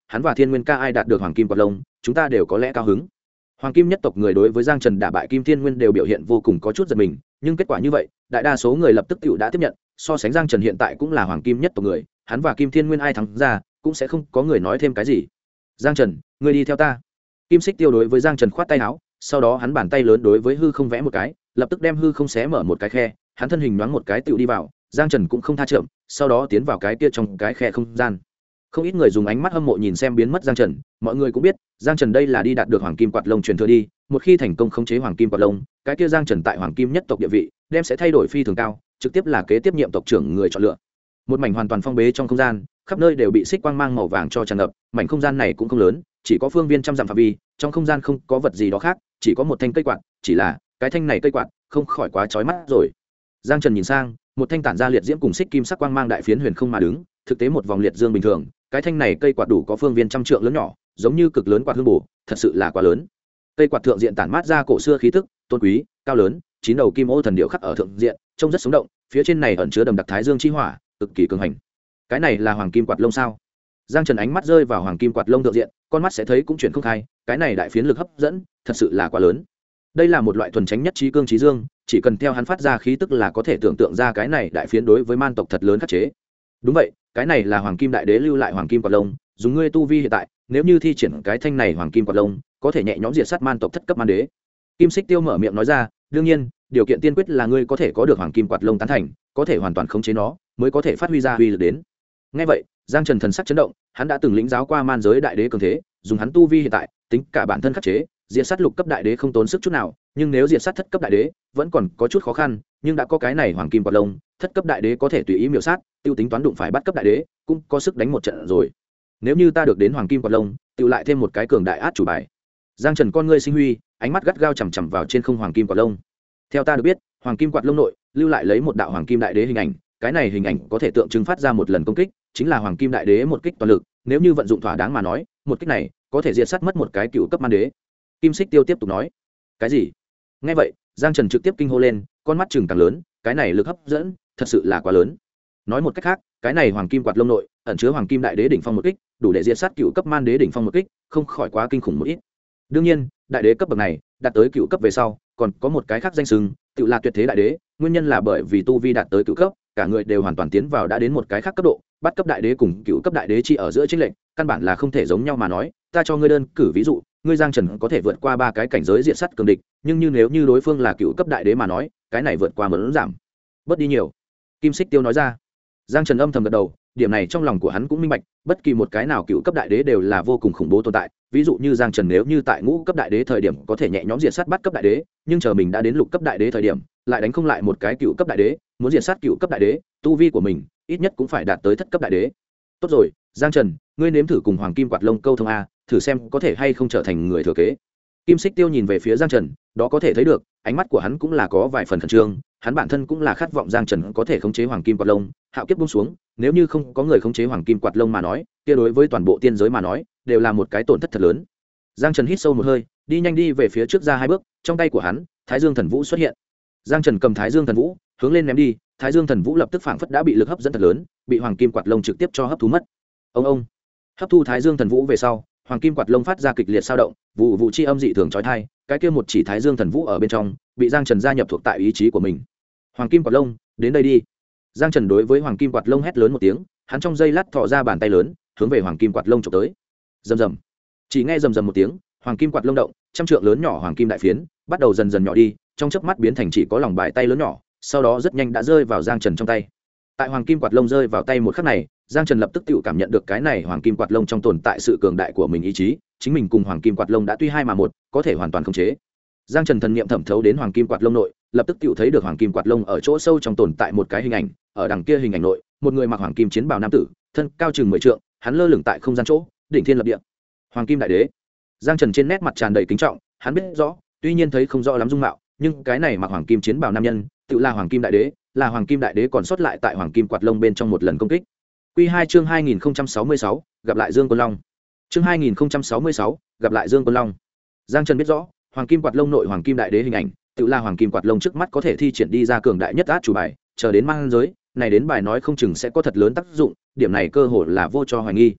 hắn và thiên nguyên ca ai đạt được hoàng kim quạt lông chúng ta đều có lẽ cao hứng. Hoàng kim nhất tộc người đối với Giang Trần đả bại Kim Thiên Nguyên đều biểu hiện vô cùng có chút giật mình, nhưng kết quả như vậy đại đa số người lập tức tự đã tiếp nhận. So sánh Giang Trần hiện tại cũng là hoàng kim nhất tộc người, hắn và Kim Thiên Nguyên ai thắng ra cũng sẽ không có người nói thêm cái gì. Giang Trần, ngươi đi theo ta. Kim Xích Tiêu đối với Giang Trần khoát tay áo, sau đó hắn bàn tay lớn đối với hư không vẽ một cái, lập tức đem hư không xé mở một cái khe, hắn thân hình nhoáng một cái tựu đi vào. Giang Trần cũng không tha chậm, sau đó tiến vào cái kia trong cái khe không gian. Không ít người dùng ánh mắt hâm mộ nhìn xem biến mất Giang Trần, mọi người cũng biết Giang Trần đây là đi đạt được hoàng kim quạt lông truyền thừa đi, một khi thành công khống chế hoàng kim quạt lông, cái kia Giang Trần tại hoàng kim nhất tộc địa vị đem sẽ thay đổi phi thường cao, trực tiếp là kế tiếp nhiệm tộc trưởng người chọn lựa. Một mảnh hoàn toàn phong bế trong không gian, khắp nơi đều bị xích quang mang màu vàng cho tràn ngập, mảnh không gian này cũng không lớn, chỉ có phương viên trăm dặm phạm vi, trong không gian không có vật gì đó khác, chỉ có một thanh cây quạt, chỉ là cái thanh này cây quạt không khỏi quá chói mắt rồi. Giang Trần nhìn sang, một thanh tản ra liệt diễm cùng xích kim sắc quang mang đại phiến huyền không mà đứng, thực tế một vòng liệt dương bình thường, cái thanh này cây quạt đủ có phương viên trăm trượng lớn nhỏ, giống như cực lớn quạt hương bổ, thật sự là quá lớn. Cây quạt thượng diện tản mát ra cổ xưa khí tức, tôn quý, cao lớn, chín đầu kim ô thần điệu khắc ở thượng diện, trông rất sống động, phía trên này ẩn chứa đầm đặc thái dương chi hỏa, cực kỳ cường hành. Cái này là hoàng kim quạt lông sao? Giang Trần ánh mắt rơi vào hoàng kim quạt lông thượng diện, con mắt sẽ thấy cũng chuyển không khai, cái này đại phiến lực hấp dẫn, thật sự là quá lớn. Đây là một loại thuần tránh nhất trí cương trí dương, chỉ cần theo hắn phát ra khí tức là có thể tưởng tượng ra cái này đại phiến đối với man tộc thật lớn khắc chế. Đúng vậy, cái này là hoàng kim đại đế lưu lại hoàng kim quạt lông, dùng ngươi tu vi hiện tại, nếu như thi triển cái thanh này hoàng kim quạt lông, có thể nhẹ nhõm diệt sát man tộc thất cấp man đế. Kim Xích Tiêu mở miệng nói ra, đương nhiên, điều kiện tiên quyết là ngươi có thể có được hoàng kim quạt lông tán thành, có thể hoàn toàn khống chế nó, mới có thể phát huy ra uy lực đến. Nghe vậy, Giang Trần thần sắc chấn động, hắn đã từng lĩnh giáo qua man giới đại đế cường thế, dùng hắn tu vi hiện tại, tính cả bản thân khắc chế, diệt sát lục cấp đại đế không tốn sức chút nào, nhưng nếu diệt sát thất cấp đại đế, vẫn còn có chút khó khăn, nhưng đã có cái này hoàng kim quạt lông, thất cấp đại đế có thể tùy ý miểu sát, tiêu tính toán đụng phải bắt cấp đại đế, cũng có sức đánh một trận rồi. Nếu như ta được đến hoàng kim quạt lông, tiêu lại thêm một cái cường đại át chủ bài. Giang Trần con ngươi sinh huy, ánh mắt gắt gao chằm chằm vào trên không hoàng kim quạt lông. Theo ta được biết, hoàng kim quạt lông nội lưu lại lấy một đạo hoàng kim đại đế hình ảnh, cái này hình ảnh có thể tượng trưng phát ra một lần công kích, chính là hoàng kim đại đế một kích toàn lực, nếu như vận dụng thỏa đáng mà nói, một kích này có thể diệt sát mất một cái cựu cấp man đế. Kim Xích Tiêu tiếp tục nói. Cái gì? Nghe vậy, Giang Trần trực tiếp kinh hô lên, con mắt chừng càng lớn, cái này lực hấp dẫn thật sự là quá lớn. Nói một cách khác, cái này hoàng kim quạt lông nội ẩn chứa hoàng kim đại đế đỉnh phong một kích, đủ để diệt sát cựu cấp man đế đỉnh phong một kích, không khỏi quá kinh khủng một ít. Đương nhiên, đại đế cấp bậc này đạt tới cựu cấp về sau, còn có một cái khác danh xưng, tự là tuyệt thế đại đế, nguyên nhân là bởi vì tu vi đạt tới cựu cấp, cả người đều hoàn toàn tiến vào đã đến một cái khác cấp độ, bắt cấp đại đế cùng cựu cấp đại đế chỉ ở giữa chênh lệch, căn bản là không thể giống nhau mà nói. Ta cho ngươi đơn cử ví dụ, ngươi Giang Trần có thể vượt qua ba cái cảnh giới diệt sát cường địch, nhưng nếu như đối phương là cựu cấp đại đế mà nói, cái này vượt qua mẫn giảm bớt đi nhiều. Kim Xích Tiêu nói ra. Giang Trần âm thầm gật đầu, điểm này trong lòng của hắn cũng minh bạch, bất kỳ một cái nào cựu cấp đại đế đều là vô cùng khủng bố tồn tại, ví dụ như Giang Trần nếu như tại ngũ cấp đại đế thời điểm có thể nhẹ nhõm diệt sát bắt cấp đại đế, nhưng chờ mình đã đến lục cấp đại đế thời điểm, lại đánh không lại một cái cựu cấp đại đế, muốn diệt sát cựu cấp đại đế, tu vi của mình ít nhất cũng phải đạt tới thất cấp đại đế. Tốt rồi, Giang Trần, ngươi nếm thử cùng hoàng kim quạt lông câu thông a, thử xem có thể hay không trở thành người thừa kế. Kim Xích Tiêu nhìn về phía Giang Trần, đó có thể thấy được, ánh mắt của hắn cũng là có vài phần khẩn trương, hắn bản thân cũng là khát vọng Giang Trần có thể khống chế hoàng kim quạt lông, hạo kiếp buông xuống, nếu như không có người khống chế hoàng kim quạt lông mà nói, kia đối với toàn bộ tiên giới mà nói, đều là một cái tổn thất thật lớn. Giang Trần hít sâu một hơi, đi nhanh đi về phía trước ra hai bước, trong tay của hắn, Thái Dương Thần Vũ xuất hiện. Giang Trần cầm Thái Dương Thần Vũ, hướng lên ném đi, Thái Dương Thần Vũ lập tức phảng phất đã bị lực hấp dẫn thật lớn, bị hoàng kim quạt lông trực tiếp cho hấp thu mất. Ông hấp thu Thái Dương Thần Vũ về sau, hoàng kim quạt lông phát ra kịch liệt dao động, vụ vụ chi âm dị thường chói tai, cái kia một chỉ Thái Dương Thần Vũ ở bên trong, bị Giang Trần gia nhập thuộc tại ý chí của mình. Hoàng kim quạt lông, đến đây đi. Giang Trần đối với hoàng kim quạt lông hét lớn một tiếng, hắn trong giây lát thò ra bàn tay lớn, hướng về hoàng kim quạt lông chụp tới. Rầm rầm. Chỉ nghe rầm rầm một tiếng, hoàng kim quạt lông động, trăm trượng lớn nhỏ hoàng kim đại phiến, bắt đầu dần dần nhỏ đi, trong chớp mắt biến thành chỉ có lòng bài tay lớn nhỏ, sau đó rất nhanh đã rơi vào Giang Trần trong tay. Tại hoàng kim quạt lông rơi vào tay một khắc này, Giang Trần lập tức tự cảm nhận được cái này hoàng kim quạt lông trong tồn tại sự cường đại của mình ý chí, chính mình cùng hoàng kim quạt lông đã tuy hai mà một, có thể hoàn toàn khống chế. Giang Trần thần niệm thẩm thấu đến hoàng kim quạt lông nội, lập tức tự thấy được hoàng kim quạt lông ở chỗ sâu trong tồn tại một cái hình ảnh, ở đằng kia hình ảnh nội, một người mặc hoàng kim chiến bào nam tử, thân cao chừng 10 trượng, hắn lơ lửng tại không gian chỗ, đỉnh thiên lập địa. Hoàng kim đại đế. Giang Trần trên nét mặt tràn đầy kính trọng, hắn biết rõ, tuy nhiên thấy không rõ lắm dung mạo, nhưng cái này mặc hoàng kim chiến bào nam nhân, tự là hoàng kim đại đế, là hoàng kim đại đế còn sót lại tại hoàng kim quạt lông bên trong một lần công kích. Quy 2 chương 2066, gặp lại Dương Quân Long. Chương 2066, gặp lại Dương Quân Long. Giang Trần biết rõ, hoàng kim quạt lông nội hoàng kim đại đế hình ảnh, tự là hoàng kim quạt lông trước mắt có thể thi triển đi ra cường đại nhất át chủ bài, chờ đến mang giới, này đến bài nói không chừng sẽ có thật lớn tác dụng, điểm này cơ hội là vô cho hoài nghi.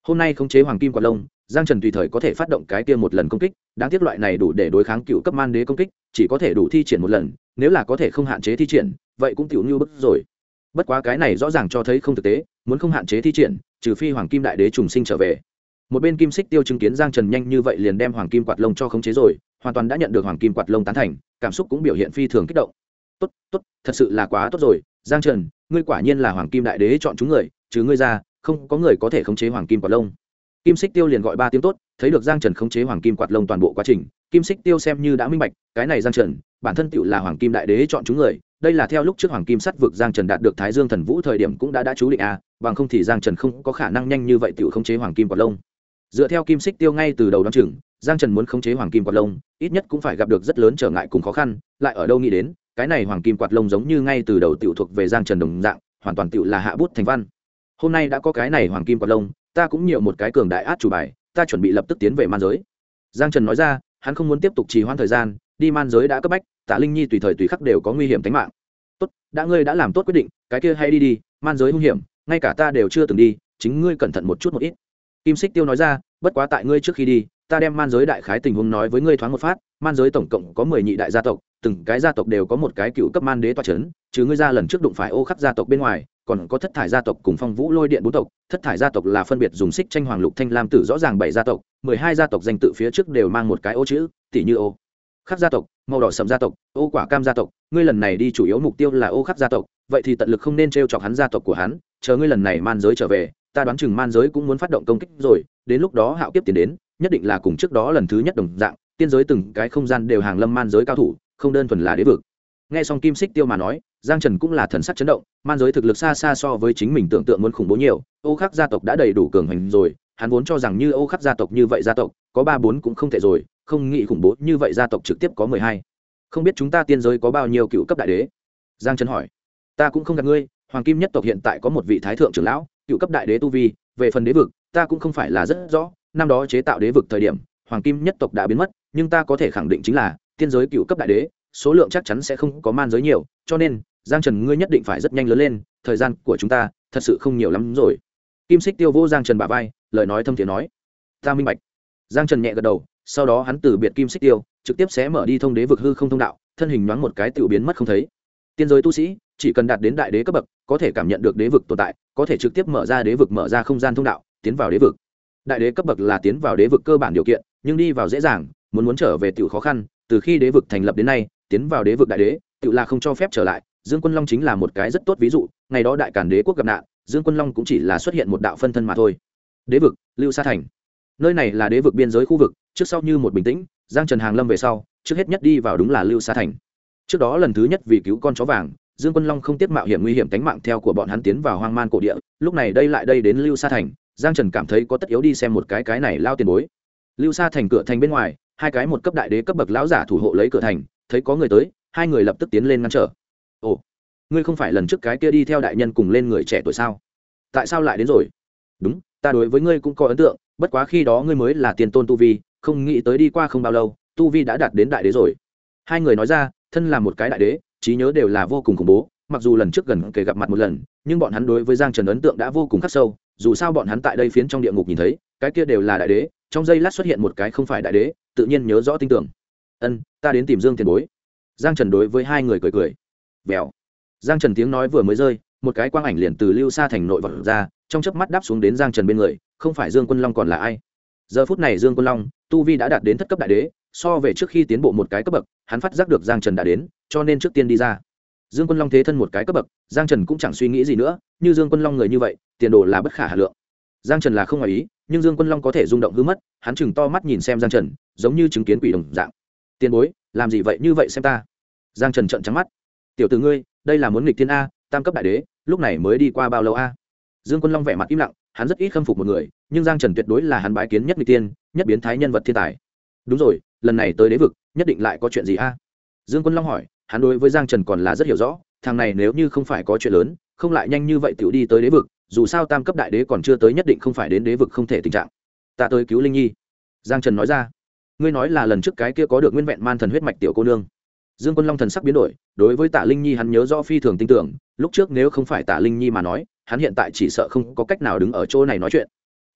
hôm nay khống chế hoàng kim quạt lông, giang trần tùy thời có thể phát động cái kia một lần công kích, đáng tiếc loại này đủ để đối kháng cựu cấp man đế công kích, chỉ có thể đủ thi triển một lần, nếu là có thể không hạn chế thi triển vậy cũng tiểu như bức rồi. Bất quá cái này rõ ràng cho thấy không thực tế, muốn không hạn chế thi triển trừ phi hoàng kim đại đế trùng sinh trở về. Một bên Kim Xích Tiêu chứng kiến giang trần nhanh như vậy liền đem hoàng kim quạt lông cho khống chế rồi, hoàn toàn đã nhận được hoàng kim quạt lông tán thành, cảm xúc cũng biểu hiện phi thường kích động. Tốt tốt, thật sự là quá tốt rồi, giang trần, ngươi quả nhiên là hoàng kim đại đế chọn chúng người, chứ ngươi ra không có người có thể khống chế hoàng kim quạt lông. Kim Xích Tiêu liền gọi ba tiếng tốt, thấy được giang trần khống chế hoàng kim quạt lông toàn bộ quá trình, Kim Xích Tiêu xem như đã minh bạch, cái này giang trần bản thân tựu là hoàng kim đại đế chọn chúng người, đây là theo lúc trước hoàng kim sắt vực giang trần đạt được thái dương thần vũ thời điểm cũng đã chú định a, bằng không thì giang trần không có khả năng nhanh như vậy tựu khống chế hoàng kim quạt lông. Dựa theo Kim Xích Tiêu ngay từ đầu đoán chừng, giang trần muốn khống chế hoàng kim quạt lông ít nhất cũng phải gặp được rất lớn trở ngại cùng khó khăn, lại ở đâu nghĩ đến cái này hoàng kim quạt lông giống như ngay từ đầu tựu thuộc về giang trần đồng dạng, hoàn toàn tựu là hạ bút thành văn. Hôm nay đã có cái này hoàng kim quạt lông, ta cũng nhiều một cái cường đại át chủ bài, ta chuẩn bị lập tức tiến về man giới. Giang trần nói ra, hắn không muốn tiếp tục trì hoãn thời gian, đi man giới đã cấp bách, Tạ Linh Nhi tùy thời tùy khắc đều có nguy hiểm tính mạng. Tốt, đã ngươi đã làm tốt quyết định, cái kia hay đi, man giới hung hiểm, ngay cả ta đều chưa từng đi, chính ngươi cẩn thận một chút một ít. Kim Xích Tiêu nói ra, bất quá tại ngươi trước khi đi, ta đem man giới đại khái tình huống nói với ngươi thoáng một phát. Man giới tổng cộng có 10 nhị đại gia tộc, từng cái gia tộc đều có một cái cựu cấp man đế tọa chấn, chứ ngươi ra lần trước đụng phải Ô Khắc gia tộc bên ngoài, còn có Thất Thải gia tộc cùng Phong Vũ Lôi Điện bốn tộc. Thất Thải gia tộc là phân biệt dùng xích tranh hoàng lục thanh lam tử rõ ràng 7 gia tộc, 12 gia tộc danh tự phía trước đều mang một cái ô chữ, tỷ như Ô Khắc gia tộc, màu đỏ sẫm gia tộc, Ô Quả Cam gia tộc. Ngươi lần này đi chủ yếu mục tiêu là Ô Khắc gia tộc, vậy thì tận lực không nên trêu chọc hắn gia tộc của hắn, chờ ngươi lần này man giới trở về, ta đoán chừng man giới cũng muốn phát động công kích rồi, đến lúc đó hạo kiếp tiến đến, nhất định là cùng trước đó lần thứ nhất đồng dạng, tiên giới từng cái không gian đều hàng lâm man giới cao thủ, không đơn thuần là đế vực. Nghe xong Kim Xích Tiêu mà nói, giang trần cũng là thần sắc chấn động, man giới thực lực xa xa so với chính mình tưởng tượng muốn khủng bố nhiều. Ô Khắc gia tộc đã đầy đủ cường hành rồi, hắn vốn cho rằng như Ô Khắc gia tộc như vậy gia tộc có 3-4 cũng không thể rồi, không nghĩ khủng bố như vậy gia tộc trực tiếp có 12. Không biết chúng ta tiên giới có bao nhiêu cựu cấp đại đế? Giang trần hỏi. Ta cũng không gạt ngươi, hoàng kim nhất tộc hiện tại có một vị thái thượng trưởng lão, cựu cấp đại đế tu vi, về phần đế vực ta cũng không phải là rất rõ, năm đó chế tạo đế vực thời điểm hoàng kim nhất tộc đã biến mất, nhưng ta có thể khẳng định chính là tiên giới cựu cấp đại đế số lượng chắc chắn sẽ không có man giới nhiều, cho nên giang trần ngươi nhất định phải rất nhanh lớn lên, thời gian của chúng ta thật sự không nhiều lắm rồi. Kim Xích Tiêu vô giang trần bả vai, lời nói thâm thiện nói. Ta minh bạch. Giang trần nhẹ gật đầu, sau đó hắn từ biệt Kim Xích Tiêu, trực tiếp sẽ mở đi thông đế vực hư không thông đạo, thân hình nhoáng một cái tiểu biến mất không thấy. Tiên giới tu sĩ chỉ cần đạt đến đại đế cấp bậc có thể cảm nhận được đế vực tồn tại, có thể trực tiếp mở ra đế vực, mở ra không gian thông đạo tiến vào đế vực. Đại đế cấp bậc là tiến vào đế vực cơ bản điều kiện, nhưng đi vào dễ dàng, muốn trở về tiểu khó khăn. Từ khi đế vực thành lập đến nay, tiến vào đế vực đại đế tiểu là không cho phép trở lại. Dương Quân Long chính là một cái rất tốt ví dụ, ngày đó đại càn đế quốc gặp nạn, Dương Quân Long cũng chỉ là xuất hiện một đạo phân thân mà thôi. Đế vực Lưu Sa Thành, nơi này là đế vực biên giới khu vực, trước sau như một bình tĩnh. Giang Trần hàng lâm về sau, trước hết nhất đi vào đúng là Lưu Sa Thành. Trước đó lần thứ nhất vì cứu con chó vàng, Dương Quân Long không tiếc mạo hiểm nguy hiểm tính mạng theo của bọn hắn tiến vào hoang man cổ địa, lúc này đây đến Lưu Sa Thành, Giang Trần cảm thấy có tất yếu đi xem một cái này lao tiền bối. Lưu Sa Thành cửa thành bên ngoài, hai cái một cấp đại đế cấp bậc lão giả thủ hộ lấy cửa thành, thấy có người tới, hai người lập tức tiến lên ngăn trở. Ồ, ngươi không phải lần trước cái kia đi theo đại nhân cùng lên người trẻ tuổi sao? Tại sao lại đến rồi? Đúng, ta đối với ngươi cũng có ấn tượng, bất quá khi đó ngươi mới là tiền tôn tu vi, không nghĩ tới đi qua không bao lâu, tu vi đã đạt đến đại đế rồi. Hai người nói ra, thân là một cái đại đế, trí nhớ đều là vô cùng khủng bố, mặc dù lần trước gần kề gặp mặt một lần, nhưng bọn hắn đối với Giang Trần ấn tượng đã vô cùng khắc sâu, dù sao bọn hắn tại đây phiến trong địa ngục nhìn thấy, cái kia đều là đại đế, trong giây lát xuất hiện một cái không phải đại đế, tự nhiên nhớ rõ tin tưởng. Ân, ta đến tìm Dương tiền bối. Giang Trần đối với hai người cười cười. Vèo. Giang Trần tiếng nói vừa mới rơi, một cái quang ảnh liền từ Lưu Sa Thành nội vọt ra, trong chớp mắt đáp xuống đến Giang Trần bên người, không phải Dương Quân Long còn là ai? Giờ phút này Dương Quân Long tu vi đã đạt đến thất cấp đại đế, so về trước khi tiến bộ một cái cấp bậc, hắn phát giác được Giang Trần đã đến, cho nên trước tiên đi ra. Dương Quân Long thế thân một cái cấp bậc, Giang Trần cũng chẳng suy nghĩ gì nữa, như Dương Quân Long người như vậy, tiền đồ là bất khả hà lượng. Giang Trần là không ngoài ý, nhưng Dương Quân Long có thể rung động hư mất, hắn chừng to mắt nhìn xem Giang Trần, giống như chứng kiến quỷ đồng dạng. Tiền bối, làm gì vậy như vậy xem ta? Giang Trần trợn trắng mắt. Tiểu tử ngươi, đây là muốn nghịch thiên a, tam cấp đại đế, lúc này mới đi qua bao lâu a? Dương Quân Long vẻ mặt im lặng, hắn rất ít khâm phục một người, nhưng Giang Trần tuyệt đối là hắn bái kiến nhất nghịch tiên, nhất biến thái nhân vật thiên tài. Đúng rồi, lần này tới đế vực, nhất định lại có chuyện gì a? Dương Quân Long hỏi, hắn đối với Giang Trần còn là rất hiểu rõ, thằng này nếu như không phải có chuyện lớn, không lại nhanh như vậy tiểu đi tới đế vực, dù sao tam cấp đại đế còn chưa tới nhất định không phải đến đế vực không thể tình trạng. Ta tới cứu Linh Nhi. Giang Trần nói ra. Ngươi nói là lần trước cái kia có được nguyên vẹn man thần huyết mạch tiểu cô nương. Dương Quân Long thần sắc biến đổi, đối với Tạ Linh Nhi hắn nhớ rõ phi thường tin tưởng, lúc trước nếu không phải Tạ Linh Nhi mà nói, hắn hiện tại chỉ sợ không có cách nào đứng ở chỗ này nói chuyện. Đúng vậy,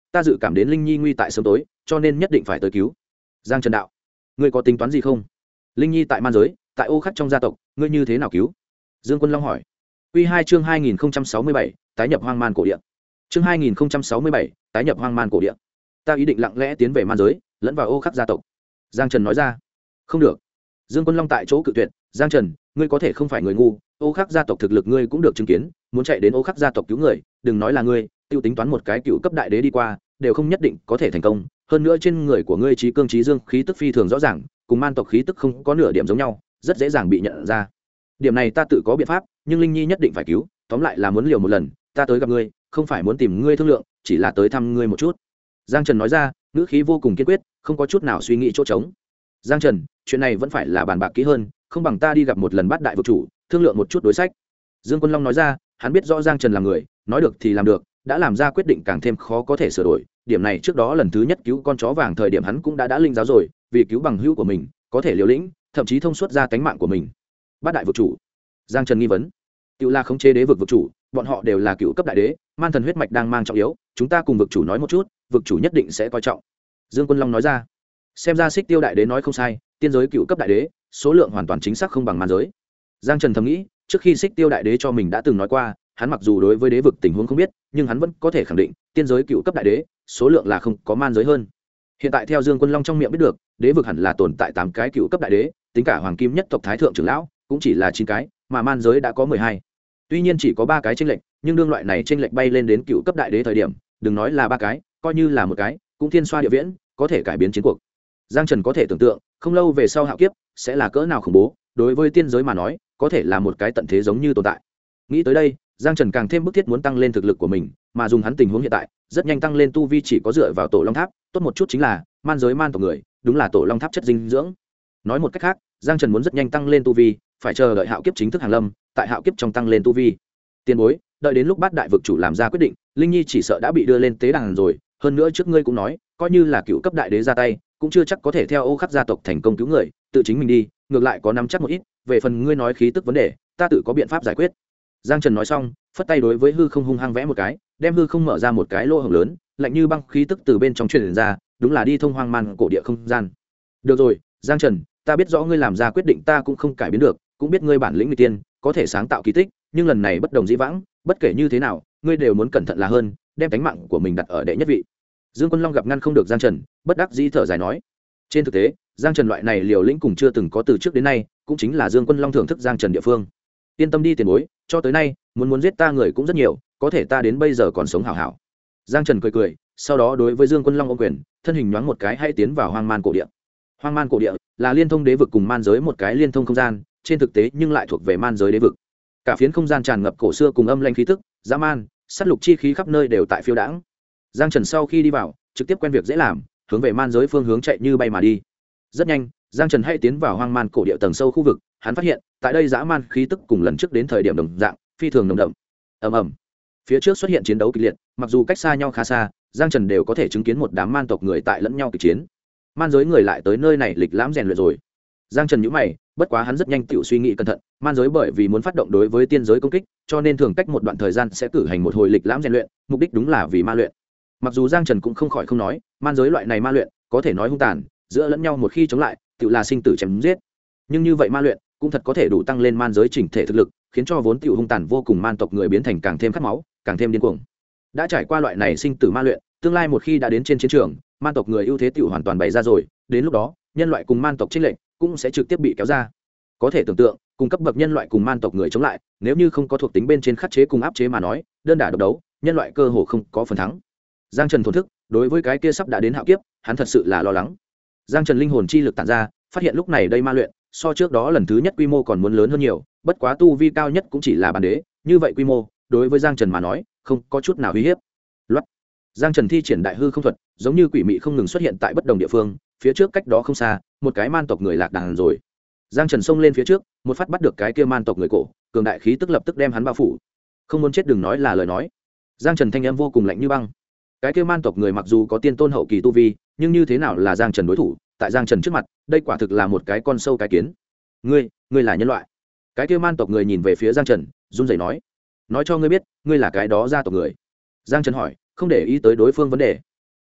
ta dự cảm đến linh nhi nguy tại sớm tối, cho nên nhất định phải tới cứu. Giang Trần đạo: ngươi có tính toán gì không? Linh nhi tại man giới, tại ô khắc trong gia tộc, ngươi như thế nào cứu? Dương Quân Long hỏi. Quy 2 chương 2067, tái nhập hoang man cổ địa. Chương 2067, tái nhập hoang man cổ địa. Ta ý định lặng lẽ tiến về man giới, lẫn vào ô khắc gia tộc. Giang Trần nói ra. Không được. Dương Quân Long tại chỗ cự tuyệt. Giang Trần, ngươi có thể không phải người ngu, ô khắc gia tộc thực lực ngươi cũng được chứng kiến, muốn chạy đến ô khắc gia tộc cứu người, đừng nói là ngươi, tiêu tính toán một cái cựu cấp đại đế đi qua, đều không nhất định có thể thành công. Hơn nữa trên người của ngươi trí cương trí dương khí tức phi thường rõ ràng, cùng man tộc khí tức không có nửa điểm giống nhau, rất dễ dàng bị nhận ra. Điểm này ta tự có biện pháp, nhưng Linh Nhi nhất định phải cứu, tóm lại là muốn liều một lần, ta tới gặp ngươi, không phải muốn tìm ngươi thương lượng, chỉ là tới thăm ngươi một chút. Giang Trần nói ra, ngữ khí vô cùng kiên quyết, không có chút nào suy nghĩ chỗ trống. Giang Trần, chuyện này vẫn phải là bàn bạc kỹ hơn, không bằng ta đi gặp một lần Bát Đại vực chủ, thương lượng một chút đối sách. Dương Quân Long nói ra, hắn biết rõ Giang Trần là người, nói được thì làm được, đã làm ra quyết định càng thêm khó có thể sửa đổi. Điểm này trước đó lần thứ nhất cứu con chó vàng thời điểm hắn cũng đã linh giáo rồi, vì cứu bằng hữu của mình, có thể liều lĩnh, thậm chí thông suốt ra tánh mạng của mình. Bát Đại vực chủ. Giang Trần nghi vấn. Cựu La khống chế đế vực vực chủ, bọn họ đều là cựu cấp đại đế, man thần huyết mạch đang mang trọng yếu, chúng ta cùng vực chủ nói một chút, vực chủ nhất định sẽ coi trọng. Dương Quân Long nói ra. Xem ra Xích Tiêu đại đế nói không sai, tiên giới cựu cấp đại đế, số lượng hoàn toàn chính xác không bằng man giới. Giang Trần thầm nghĩ, trước khi Xích Tiêu đại đế cho mình đã từng nói qua, hắn mặc dù đối với đế vực tình huống không biết, nhưng hắn vẫn có thể khẳng định, tiên giới cựu cấp đại đế, số lượng là không có man giới hơn. Hiện tại theo Dương Quân Long trong miệng biết được, đế vực hẳn là tồn tại 8 cái cựu cấp đại đế, tính cả hoàng kim nhất tộc thái thượng trưởng lão, cũng chỉ là 9 cái, mà man giới đã có 12. Tuy nhiên chỉ có 3 cái chênh lệch, nhưng đương loại này chênh lệch bay lên đến cựu cấp đại đế thời điểm, đừng nói là 3 cái, coi như là một cái, cũng thiên xoa địa viễn, có thể cải biến chiến cuộc. Giang Trần có thể tưởng tượng, không lâu về sau hạo kiếp sẽ là cỡ nào khủng bố, đối với tiên giới mà nói, có thể là một cái tận thế giống như tồn tại. Nghĩ tới đây, Giang Trần càng thêm bức thiết muốn tăng lên thực lực của mình, mà dùng hắn tình huống hiện tại, rất nhanh tăng lên tu vi chỉ có dựa vào tổ long tháp, tốt một chút chính là man giới man tộc người, đúng là tổ long tháp chất dinh dưỡng. Nói một cách khác, Giang Trần muốn rất nhanh tăng lên tu vi, phải chờ đợi hạo kiếp chính thức hàng lâm, tại hạo kiếp trong tăng lên tu vi. Tiền bối, đợi đến lúc Bát Đại vực chủ làm ra quyết định, Linh Nhi chỉ sợ đã bị đưa lên tế đàn rồi, hơn nữa trước ngươi cũng nói, coi như là cựu cấp đại đế ra tay, cũng chưa chắc có thể theo ô khắc gia tộc thành công cứu người, tự chính mình đi, ngược lại có nắm chắc một ít, về phần ngươi nói khí tức vấn đề, ta tự có biện pháp giải quyết. Giang Trần nói xong, phất tay đối với hư không hung hăng vẽ một cái, đem hư không mở ra một cái lỗ hổng lớn, lạnh như băng khí tức từ bên trong truyền ra, đúng là đi thông hoang man cổ địa không gian. Được rồi, Giang Trần, ta biết rõ ngươi làm ra quyết định ta cũng không cải biến được, cũng biết ngươi bản lĩnh người tiên, có thể sáng tạo kỳ tích, nhưng lần này bất đồng dĩ vãng, bất kể như thế nào, ngươi đều muốn cẩn thận là hơn, đem tính mạng của mình đặt ở đệ nhất vị. Dương Quân Long gặp ngăn không được Giang Trần, bất đắc dĩ thở dài nói. Trên thực tế, Giang Trần loại này liều lĩnh cùng chưa từng có từ trước đến nay, cũng chính là Dương Quân Long thưởng thức Giang Trần địa phương. Yên tâm đi tiền bối, cho tới nay, muốn giết ta người cũng rất nhiều, có thể ta đến bây giờ còn sống hảo hảo. Giang Trần cười cười, sau đó đối với Dương Quân Long ôm quyền, thân hình nhoáng một cái hay tiến vào hoang man cổ địa. Hoang man cổ địa là liên thông đế vực cùng man giới một cái liên thông không gian, trên thực tế nhưng lại thuộc về man giới đế vực. Cả phiến không gian tràn ngập cổ xưa cùng âm lãnh khí tức, dã man, sát lục chi khí khắp nơi đều tại phiêu đãng. Giang Trần sau khi đi vào, trực tiếp quen việc dễ làm, hướng về man giới phương hướng chạy như bay mà đi. Rất nhanh, Giang Trần hay tiến vào hoang man cổ địa tầng sâu khu vực, hắn phát hiện, tại đây dã man khí tức cùng lần trước đến thời điểm đồng dạng, phi thường nồng đậm. Ầm ầm. Phía trước xuất hiện chiến đấu kịch liệt, mặc dù cách xa nhau khá xa, Giang Trần đều có thể chứng kiến một đám man tộc người tại lẫn nhau kịch chiến. Man giới người lại tới nơi này lịch lãm rèn luyện rồi. Giang Trần nhíu mày, bất quá hắn rất nhanh tự suy nghĩ cẩn thận, man giới bởi vì muốn phát động đối với tiên giới công kích, cho nên thường cách một đoạn thời gian sẽ cử hành một hồi lịch lãm rèn luyện, mục đích đúng là vì ma luyện. Mặc dù Giang Trần cũng không khỏi không nói, man giới loại này ma luyện, có thể nói hung tàn, giữa lẫn nhau một khi chống lại, tự là sinh tử chém giết. Nhưng như vậy ma luyện, cũng thật có thể đủ tăng lên man giới chỉnh thể thực lực, khiến cho vốn tiểu hung tàn vô cùng man tộc người biến thành càng thêm khát máu, càng thêm điên cuồng. Đã trải qua loại này sinh tử ma luyện, tương lai một khi đã đến trên chiến trường, man tộc người ưu thế tiểu hoàn toàn bày ra rồi, đến lúc đó, nhân loại cùng man tộc chênh lệch cũng sẽ trực tiếp bị kéo ra. Có thể tưởng tượng, cùng cấp bậc nhân loại cùng man tộc người chống lại, nếu như không có thuộc tính bên trên khắc chế cùng áp chế mà nói, đơn đả độc đấu, nhân loại cơ hồ không có phần thắng. Giang Trần thổn thức, đối với cái kia sắp đã đến hạo kiếp, hắn thật sự là lo lắng. Giang Trần linh hồn chi lực tản ra, phát hiện lúc này đây ma luyện, so trước đó lần thứ nhất quy mô còn muốn lớn hơn nhiều, bất quá tu vi cao nhất cũng chỉ là bản đế, như vậy quy mô, đối với Giang Trần mà nói, không có chút nào uy hiếp. Loát. Giang Trần thi triển đại hư không thuật, giống như quỷ mị không ngừng xuất hiện tại bất đồng địa phương, phía trước cách đó không xa, một cái man tộc người lạc đàn rồi. Giang Trần xông lên phía trước, một phát bắt được cái kia man tộc người cổ, cường đại khí tức lập tức đem hắn bao phủ. Không muốn chết đừng nói là lời nói. Giang Trần thanh âm vô cùng lạnh như băng. Cái kia man tộc người mặc dù có tiên tôn hậu kỳ tu vi, nhưng như thế nào là Giang Trần đối thủ, tại Giang Trần trước mặt, đây quả thực là một cái con sâu cái kiến. Ngươi là nhân loại. Cái kia man tộc người nhìn về phía Giang Trần, run rẩy nói cho ngươi biết, ngươi là cái đó gia tộc người. Giang Trần hỏi, không để ý tới đối phương vấn đề.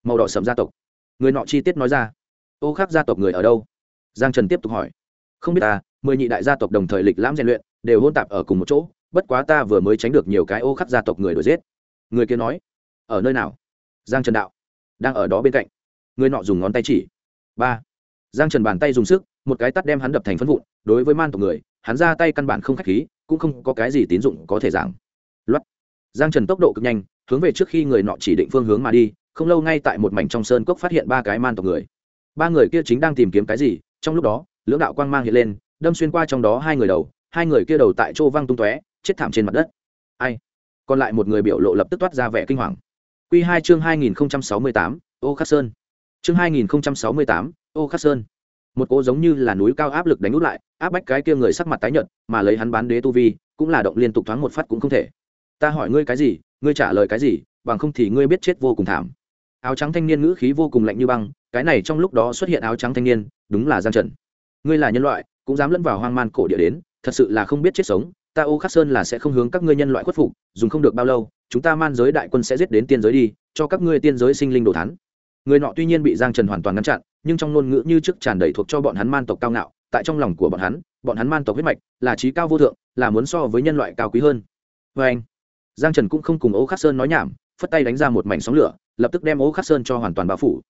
màu đỏ sẫm gia tộc. Người nọ chi tiết nói ra. Ô Khắc gia tộc người ở đâu? Giang Trần tiếp tục hỏi. Không biết ta, 10 nhị đại gia tộc đồng thời lịch lãm rèn luyện, đều hôn tạp ở cùng một chỗ, bất quá ta vừa mới tránh được nhiều cái Ô Khắc gia tộc người đuổi giết. Người kia nói. Ở nơi nào? Giang Trần đạo. Đang ở đó bên cạnh. Người nọ dùng ngón tay chỉ. 3. Giang Trần bàn tay dùng sức, một cái tát đem hắn đập thành phấn vụn. Đối với man tộc người, hắn ra tay căn bản không khách khí, cũng không có cái gì tín dụng có thể giảng. Loát. Giang Trần tốc độ cực nhanh, hướng về trước khi người nọ chỉ định phương hướng mà đi, không lâu ngay tại một mảnh trong sơn cốc phát hiện 3 cái man tộc người. 3 người kia chính đang tìm kiếm cái gì, trong lúc đó, lưỡng đạo quang mang hiện lên, đâm xuyên qua trong đó 2 người đầu, 2 người kia đầu tại chỗ văng tung tóe, chết thảm trên mặt đất. Ai? Còn lại một người biểu lộ lập tức toát ra vẻ kinh hoàng. Quy 2 chương 2068, Ô Khắc Sơn. Chương 2068, Ô Khắc Sơn. Một cỗ giống như là núi cao áp lực đánh út lại, áp bách cái kia người sắc mặt tái nhợt, mà lấy hắn bán đế tu vi, cũng là động liên tục thoáng một phát cũng không thể. Ta hỏi ngươi cái gì, ngươi trả lời cái gì, bằng không thì ngươi biết chết vô cùng thảm. Áo trắng thanh niên ngữ khí vô cùng lạnh như băng, cái này trong lúc đó xuất hiện áo trắng thanh niên, đúng là Giang Trần. Ngươi là nhân loại, cũng dám lẫn vào hoang man cổ địa đến, thật sự là không biết chết sống. Ta Ô Khắc Sơn là sẽ không hướng các ngươi nhân loại khuất phục, dùng không được bao lâu, chúng ta man giới đại quân sẽ giết đến tiên giới đi, cho các ngươi tiên giới sinh linh đồ thán. Người nọ tuy nhiên bị Giang Trần hoàn toàn ngăn chặn, nhưng trong ngôn ngữ như trước tràn đầy thuộc cho bọn hắn man tộc cao ngạo, tại trong lòng của bọn hắn man tộc huyết mạch là trí cao vô thượng, là muốn so với nhân loại cao quý hơn. Và anh, Giang Trần cũng không cùng Ô Khắc Sơn nói nhảm, phất tay đánh ra một mảnh sóng lửa, lập tức đem Ô Khắc Sơn cho hoàn toàn bao phủ.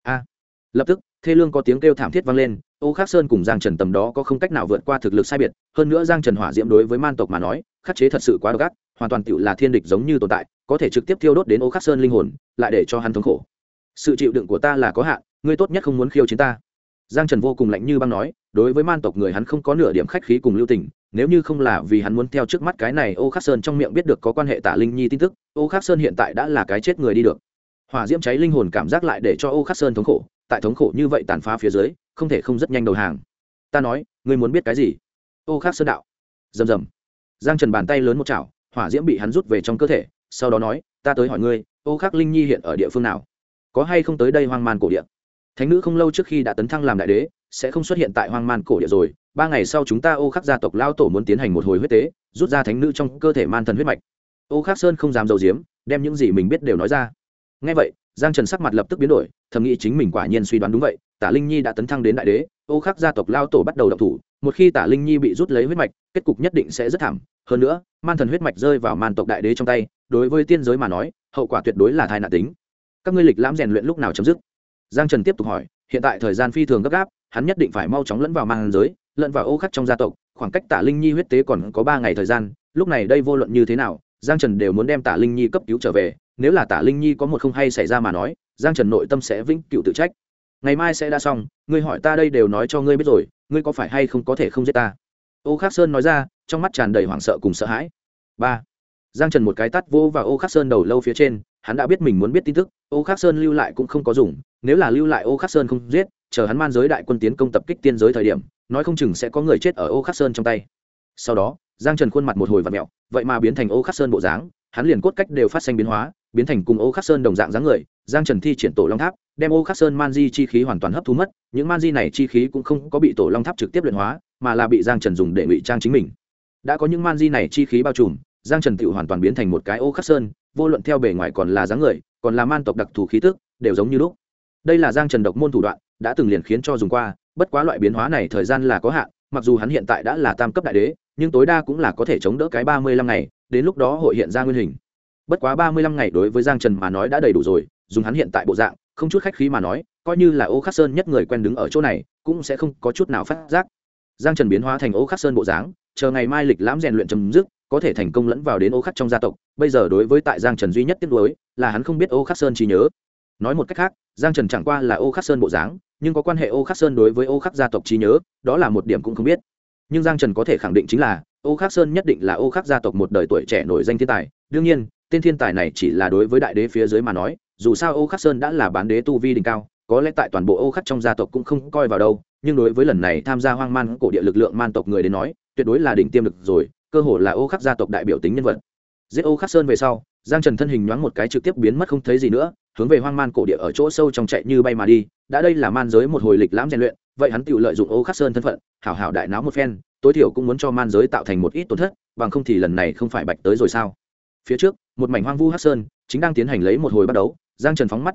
Lập tức, thê lương có tiếng kêu thảm thiết vang lên, Ô Khắc Sơn cùng Giang Trần tầm đó có không cách nào vượt qua thực lực sai biệt, hơn nữa Giang Trần hỏa diễm đối với man tộc mà nói, khắc chế thật sự quá độc ác, hoàn toàn tựu là thiên địch giống như tồn tại, có thể trực tiếp thiêu đốt đến Ô Khắc Sơn linh hồn, lại để cho hắn thống khổ. Sự chịu đựng của ta là có hạn, ngươi tốt nhất không muốn khiêu chiến ta. Giang Trần vô cùng lạnh như băng nói, đối với man tộc người hắn không có nửa điểm khách khí cùng lưu tình, nếu như không là vì hắn muốn theo trước mắt cái này Ô Khắc Sơn trong miệng biết được có quan hệ Tả Linh Nhi tin tức, Ô Khắc Sơn hiện tại đã là cái chết người đi được. Hỏa diễm cháy linh hồn cảm giác lại để cho Ô Khắc Sơn thống khổ, tại thống khổ như vậy tàn phá phía dưới, không thể không rất nhanh đầu hàng. Ta nói, ngươi muốn biết cái gì? Ô Khắc Sơn đạo. Rầm rầm. Giang Trần bàn tay lớn một chảo, hỏa diễm bị hắn rút về trong cơ thể, sau đó nói, ta tới hỏi ngươi, Ô Khắc Linh Nhi hiện ở địa phương nào? Có hay không tới đây hoang man cổ địa? Thánh nữ không lâu trước khi đã tấn thăng làm đại đế, sẽ không xuất hiện tại hoang man cổ địa rồi. 3 ngày sau chúng ta Ô Khắc gia tộc lao tổ muốn tiến hành một hồi huyết tế, rút ra thánh nữ trong cơ thể man thần huyết mạch. Ô Khắc Sơn không dám giấu giếm, đem những gì mình biết đều nói ra. Nghe vậy, Giang Trần sắc mặt lập tức biến đổi, thầm nghĩ chính mình quả nhiên suy đoán đúng vậy, Tả Linh Nhi đã tấn thăng đến đại đế, Ô Khắc gia tộc lao tổ bắt đầu động thủ, một khi Tả Linh Nhi bị rút lấy huyết mạch, kết cục nhất định sẽ rất thảm, hơn nữa, man thần huyết mạch rơi vào man tộc đại đế trong tay, đối với tiên giới mà nói, hậu quả tuyệt đối là tai nạn tính. Các ngươi lịch lãm rèn luyện lúc nào chấm dứt? Giang Trần tiếp tục hỏi, hiện tại thời gian phi thường gấp gáp, hắn nhất định phải mau chóng lẫn vào man giới, lẫn vào Ô Khắc trong gia tộc, khoảng cách Tả Linh Nhi huyết tế còn có 3 ngày thời gian, lúc này đây vô luận như thế nào, Giang Trần đều muốn đem Tả Linh Nhi cấp cứu trở về, nếu là Tả Linh Nhi có một không hay xảy ra mà nói, Giang Trần nội tâm sẽ vĩnh cửu tự trách. Ngày mai sẽ đã xong, ngươi hỏi ta đây đều nói cho ngươi biết rồi, ngươi có phải hay không có thể không giết ta? Ô Khắc Sơn nói ra, trong mắt tràn đầy hoảng sợ cùng sợ hãi. 3. Giang Trần một cái tát vô vào Ô Khắc Sơn đầu lâu phía trên, hắn đã biết mình muốn biết tin tức, Ô Khắc Sơn lưu lại cũng không có dùng, nếu là lưu lại Ô Khắc Sơn không giết, chờ hắn man giới đại quân tiến công tập kích tiên giới thời điểm, nói không chừng sẽ có người chết ở Ô Khắc Sơn trong tay. Sau đó, Giang Trần khuôn mặt một hồi vặn mèo, vậy mà biến thành Ô Khắc Sơn bộ dáng, hắn liền cốt cách đều phát sinh biến hóa, biến thành cùng Ô Khắc Sơn đồng dạng dáng người. Giang Trần thi triển Tổ Long Tháp, đem Ô Khắc Sơn man di chi khí hoàn toàn hấp thu mất, những man di này chi khí cũng không có bị Tổ Long Tháp trực tiếp luyện hóa, mà là bị Giang Trần dùng để ngụy trang chính mình. Đã có những man di này chi khí bao trùm, Giang Trần tự hoàn toàn biến thành một cái Ô Khắc Sơn, vô luận theo bề ngoài còn là dáng người, còn là man tộc đặc thù khí tức, đều giống như lúc. Đây là Giang Trần độc môn thủ đoạn, đã từng liền khiến cho dùng qua, bất quá loại biến hóa này thời gian là có hạn, mặc dù hắn hiện tại đã là tam cấp đại đế, nhưng tối đa cũng là có thể chống đỡ cái 35 ngày, đến lúc đó hội hiện ra nguyên hình. Bất quá 35 ngày đối với Giang Trần mà nói đã đầy đủ rồi, dùng hắn hiện tại bộ dạng, không chút khách khí mà nói, coi như là Ô Khắc Sơn nhất người quen đứng ở chỗ này, cũng sẽ không có chút nào phát giác. Giang Trần biến hóa thành Ô Khắc Sơn bộ dáng, chờ ngày mai lịch lãm rèn luyện chấm dứt, có thể thành công lẫn vào đến Ô Khắc trong gia tộc. Bây giờ đối với tại Giang Trần duy nhất tiếc nuối là hắn không biết Ô Khắc Sơn trí nhớ. Nói một cách khác, Giang Trần chẳng qua là Ô Khắc Sơn bộ dáng, nhưng có quan hệ Ô Khắc Sơn đối với Ô Khắc gia tộc trí nhớ, đó là một điểm cũng không biết. Nhưng Giang Trần có thể khẳng định chính là Ô Khắc Sơn nhất định là Ô Khắc gia tộc một đời tuổi trẻ nổi danh thiên tài. Đương nhiên, tên thiên tài này chỉ là đối với đại đế phía dưới mà nói, dù sao Ô Khắc Sơn đã là bán đế tu vi đỉnh cao, có lẽ tại toàn bộ Ô Khắc trong gia tộc cũng không coi vào đâu, nhưng đối với lần này tham gia hoang man cổ địa lực lượng man tộc người đến nói, tuyệt đối là đỉnh tiêm lực rồi, cơ hồ là Ô Khắc gia tộc đại biểu tính nhân vật. Giết Ô Khắc Sơn về sau, Giang Trần thân hình nhoáng một cái trực tiếp biến mất không thấy gì nữa, hướng về hoang man cổ địa ở chỗ sâu trong chạy như bay mà đi. Đã đây là man giới một hồi lịch lãm rèn luyện, vậy hắn tự lợi dụng Ô Khắc Sơn thân phận, hảo hảo đại náo một phen, tối thiểu cũng muốn cho man giới tạo thành một ít tổn thất, bằng không thì lần này không phải bạch tới rồi sao? Phía trước, một mảnh hoang vu hắc sơn chính đang tiến hành lấy một hồi bắt đấu. Giang Trần phóng mắt nhìn đi,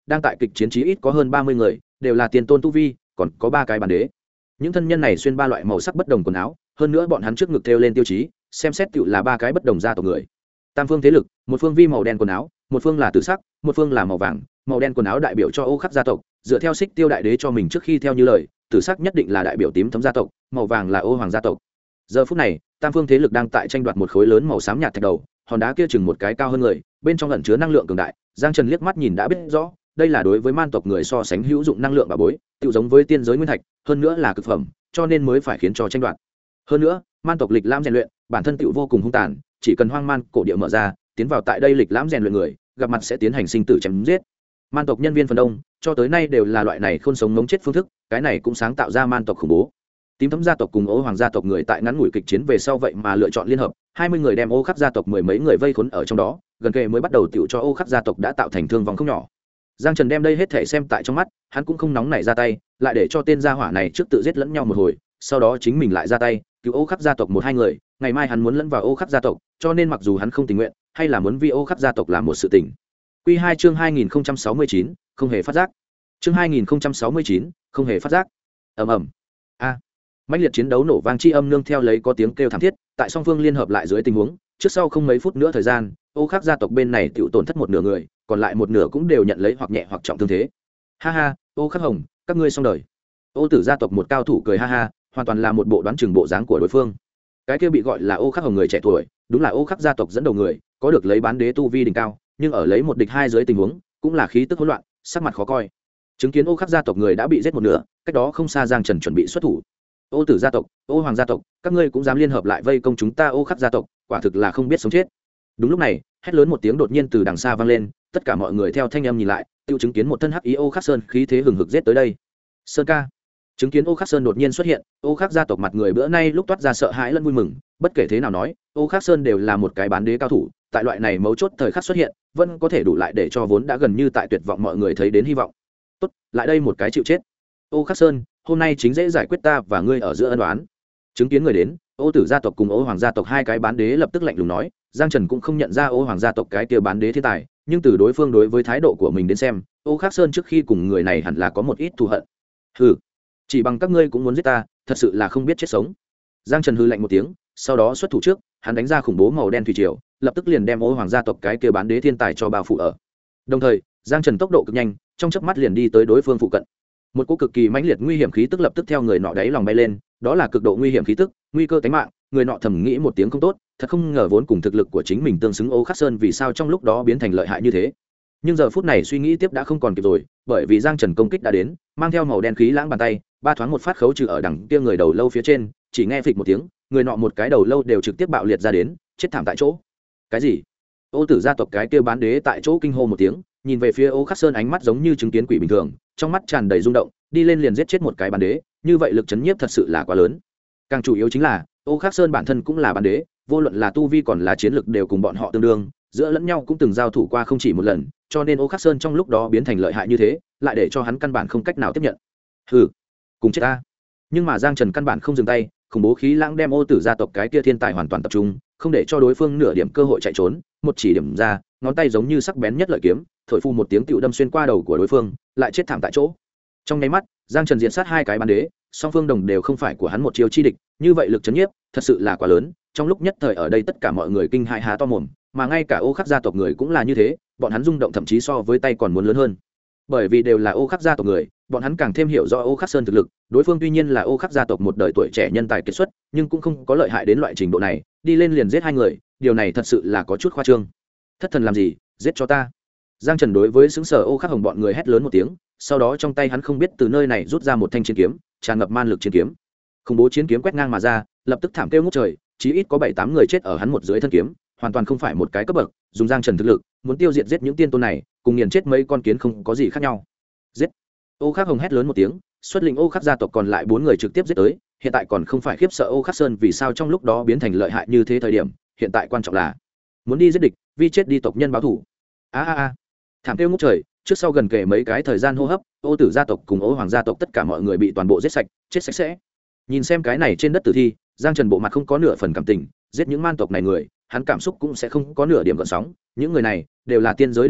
đang tại kịch chiến trí ít có hơn 30 người, đều là tiền tôn tu vi, còn có 3 cái bản đế. Những thân nhân này xuyên 3 loại màu sắc bất đồng quần áo, hơn nữa bọn hắn trước ngực thêu lên tiêu chí, xem xét tựu là 3 cái bất đồng gia tộc người. Tam phương thế lực, một phương vi màu đen quần áo, một phương là tử sắc, một phương là màu vàng. Màu đen quần áo đại biểu cho Ô Khắc gia tộc, dựa theo Xích Tiêu đại đế cho mình trước khi theo như lời, tử sắc nhất định là đại biểu tím thấm gia tộc, màu vàng là Ô Hoàng gia tộc. Giờ phút này, tam phương thế lực đang tại tranh đoạt một khối lớn màu xám nhạt thạch đầu, hòn đá kia chừng một cái cao hơn người, bên trong ẩn chứa năng lượng cường đại. Giang Trần liếc mắt nhìn đã biết rõ, đây là đối với man tộc người so sánh hữu dụng năng lượng bà bối, tự giống với tiên giới nguyên thạch, hơn nữa là cực phẩm, cho nên mới phải khiến cho tranh đoạt. Hơn nữa, man tộc lịch lãm rèn luyện, bản thân tựu vô cùng hung tàn, chỉ cần hoang man cổ địa mở ra, tiến vào tại đây lịch lãm rèn luyện người, gặp mặt sẽ tiến hành sinh tử chém giết. Man tộc nhân viên phần đông, cho tới nay đều là loại này khôn sống ngống chết phương thức, cái này cũng sáng tạo ra man tộc khủng bố. Tím thấm gia tộc cùng Ô Hoàng gia tộc người tại ngắn ngủi kịch chiến về sau vậy mà lựa chọn liên hợp, 20 người đem Ô Khắc gia tộc mười mấy người vây khốn ở trong đó, gần kề mới bắt đầu tiểu cho Ô Khắc gia tộc đã tạo thành thương vong không nhỏ. Giang Trần đem đây hết thể xem tại trong mắt, hắn cũng không nóng nảy ra tay, lại để cho tên gia hỏa này trước tự giết lẫn nhau một hồi, sau đó chính mình lại ra tay, cứu Ô Khắc gia tộc một hai người, ngày mai hắn muốn lẫn vào Ô Khắc gia tộc, cho nên mặc dù hắn không tình nguyện, hay là muốn vì Ô Khắc gia tộc làm một sự tình. Quy 2 chương 2069, không hề phát giác. Chương 2069, không hề phát giác. Ầm ầm. A. Mãnh liệt chiến đấu nổ vang chi âm nương theo lấy có tiếng kêu thảm thiết, tại song phương liên hợp lại dưới tình huống, trước sau không mấy phút nữa thời gian, Ô Khắc gia tộc bên này tiểu tổn thất một nửa người, còn lại một nửa cũng đều nhận lấy hoặc nhẹ hoặc trọng thương thế. Ha ha, Ô Khắc Hồng, các ngươi xong đời. Ô Tử gia tộc một cao thủ cười ha ha, hoàn toàn là một bộ đoán chừng bộ dáng của đối phương. Cái kia bị gọi là Ô Khắc Hồng người trẻ tuổi, đúng là Ô Khắc gia tộc dẫn đầu người, có được lấy bán đế tu vi đỉnh cao, nhưng ở lấy một địch hai dưới tình huống, cũng là khí tức hỗn loạn, sắc mặt khó coi. Chứng kiến Ô Khắc gia tộc người đã bị giết một nửa, cách đó không xa Giang Trần chuẩn bị xuất thủ. Ô Tử gia tộc, Ô Hoàng gia tộc, các ngươi cũng dám liên hợp lại vây công chúng ta Ô Khắc gia tộc, quả thực là không biết sống chết. Đúng lúc này, hét lớn một tiếng đột nhiên từ đằng xa vang lên, tất cả mọi người theo thanh âm nhìn lại, tiêu chứng kiến một thân hắc ý Ô Khắc Sơn khí thế hừng hực giết tới đây. Sơn ca. Chứng kiến Ô Khắc Sơn đột nhiên xuất hiện, Ô Khắc gia tộc mặt người bữa nay lúc toát ra sợ hãi lẫn vui mừng, bất kể thế nào nói, Ô Khắc Sơn đều là một cái bán đế cao thủ, tại loại này mấu chốt thời khắc xuất hiện, vẫn có thể đủ lại để cho vốn đã gần như tại tuyệt vọng mọi người thấy đến hy vọng. Tốt, lại đây một cái chịu chết. Ô Khắc Sơn, hôm nay chính dễ giải quyết ta và ngươi ở giữa ân oán. Chứng kiến người đến, Ô Tử gia tộc cùng Ô Hoàng gia tộc hai cái bán đế lập tức lạnh lùng nói, Giang Trần cũng không nhận ra Ô Hoàng gia tộc cái kia bán đế thiên tài, nhưng từ đối phương đối với thái độ của mình đến xem, Ô Khắc Sơn trước khi cùng người này hẳn là có một ít thù hận. Hừ, chỉ bằng các ngươi cũng muốn giết ta, thật sự là không biết chết sống. Giang Trần hừ lạnh một tiếng, sau đó xuất thủ trước, hắn đánh ra khủng bố màu đen thủy triều, lập tức liền đem Ô Hoàng gia tộc cái kia bán đế thiên tài cho bao phủ ở. Đồng thời, Giang Trần tốc độ cực nhanh, trong chớp mắt liền đi tới đối phương phụ cận. Một cỗ cực kỳ mãnh liệt nguy hiểm khí tức lập tức theo người nọ đáy lòng bay lên, đó là cực độ nguy hiểm khí tức, nguy cơ tính mạng. Người nọ thầm nghĩ một tiếng không tốt, thật không ngờ vốn cùng thực lực của chính mình tương xứng Ô Khắc Sơn vì sao trong lúc đó biến thành lợi hại như thế. Nhưng giờ phút này suy nghĩ tiếp đã không còn kịp rồi, bởi vì Giang Trần công kích đã đến, mang theo màu đen khí lãng bàn tay, ba thoáng một phát khấu trừ ở đằng kia người đầu lâu phía trên, chỉ nghe phịch một tiếng, người nọ một cái đầu lâu đều trực tiếp bạo liệt ra đến, chết thảm tại chỗ. Cái gì? Ô Tử gia tộc cái kia bán đế tại chỗ kinh hô một tiếng, nhìn về phía Ô Khắc Sơn ánh mắt giống như chứng kiến quỷ bình thường, trong mắt tràn đầy rung động, đi lên liền giết chết một cái bán đế, như vậy lực chấn nhiếp thật sự là quá lớn. Càng chủ yếu chính là, Ô Khắc Sơn bản thân cũng là bán đế, vô luận là tu vi còn là chiến lực đều cùng bọn họ tương đương, giữa lẫn nhau cũng từng giao thủ qua không chỉ một lần, cho nên Ô Khắc Sơn trong lúc đó biến thành lợi hại như thế, lại để cho hắn căn bản không cách nào tiếp nhận. Hừ, cùng chết ta. Nhưng mà Giang Trần căn bản không dừng tay, khủng bố khí lãng đem Ô Tử gia tộc cái kia thiên tài hoàn toàn tập trung, không để cho đối phương nửa điểm cơ hội chạy trốn, một chỉ điểm ra, ngón tay giống như sắc bén nhất lợi kiếm, thổi phu một tiếng tựu đâm xuyên qua đầu của đối phương, lại chết thảm tại chỗ. Trong nháy mắt, Giang Trần diện sát hai cái bán đế, song phương đồng đều không phải của hắn một chiêu chi địch, như vậy lực chấn nhiếp thật sự là quá lớn. Trong lúc nhất thời ở đây tất cả mọi người kinh hãi há to mồm, mà ngay cả Ô Khắc gia tộc người cũng là như thế, bọn hắn rung động thậm chí so với tay còn muốn lớn hơn. Bởi vì đều là Ô Khắc gia tộc người, bọn hắn càng thêm hiểu rõ Ô Khắc Sơn thực lực, đối phương tuy nhiên là Ô Khắc gia tộc một đời tuổi trẻ nhân tài kiệt xuất, nhưng cũng không có lợi hại đến loại trình độ này, đi lên liền giết hai người, điều này thật sự là có chút khoa trương. Thất thần làm gì, giết cho ta. Giang Trần đối với xứng sở Ô Khắc Hồng bọn người hét lớn một tiếng, sau đó trong tay hắn không biết từ nơi này rút ra một thanh chiến kiếm, tràn ngập man lực chiến kiếm. Khủng bố chiến kiếm quét ngang mà ra, lập tức thảm kêu ngút trời, chí ít có 7-8 người chết ở hắn một dưới thân kiếm, hoàn toàn không phải một cái cấp bậc, dùng Giang Trần thực lực, muốn tiêu diệt giết những tiên tôn này, cùng nghiền chết mấy con kiến không có gì khác nhau. Giết! Ô Khắc Hồng hét lớn một tiếng, xuất lĩnh Ô Khắc gia tộc còn lại 4 người trực tiếp giết tới, hiện tại còn không phải khiếp sợ Ô Khắc Sơn vì sao trong lúc đó biến thành lợi hại như thế thời điểm, hiện tại quan trọng là muốn đi giết địch, vì chết đi tộc nhân báo thù. A. Thảm kêu ngút trời, trước sau gần kề mấy cái thời gian hô hấp, Ô Tử gia tộc cùng Ô Hoàng gia tộc tất cả mọi người bị toàn bộ giết sạch, chết sạch sẽ. Nhìn xem cái này trên đất tử thi, Giang Trần bộ mặt không có nửa phần cảm tình, giết những man tộc này người, hắn cảm xúc cũng sẽ không có nửa điểm gợn sóng, những người này đều là tiên giới địch nhân,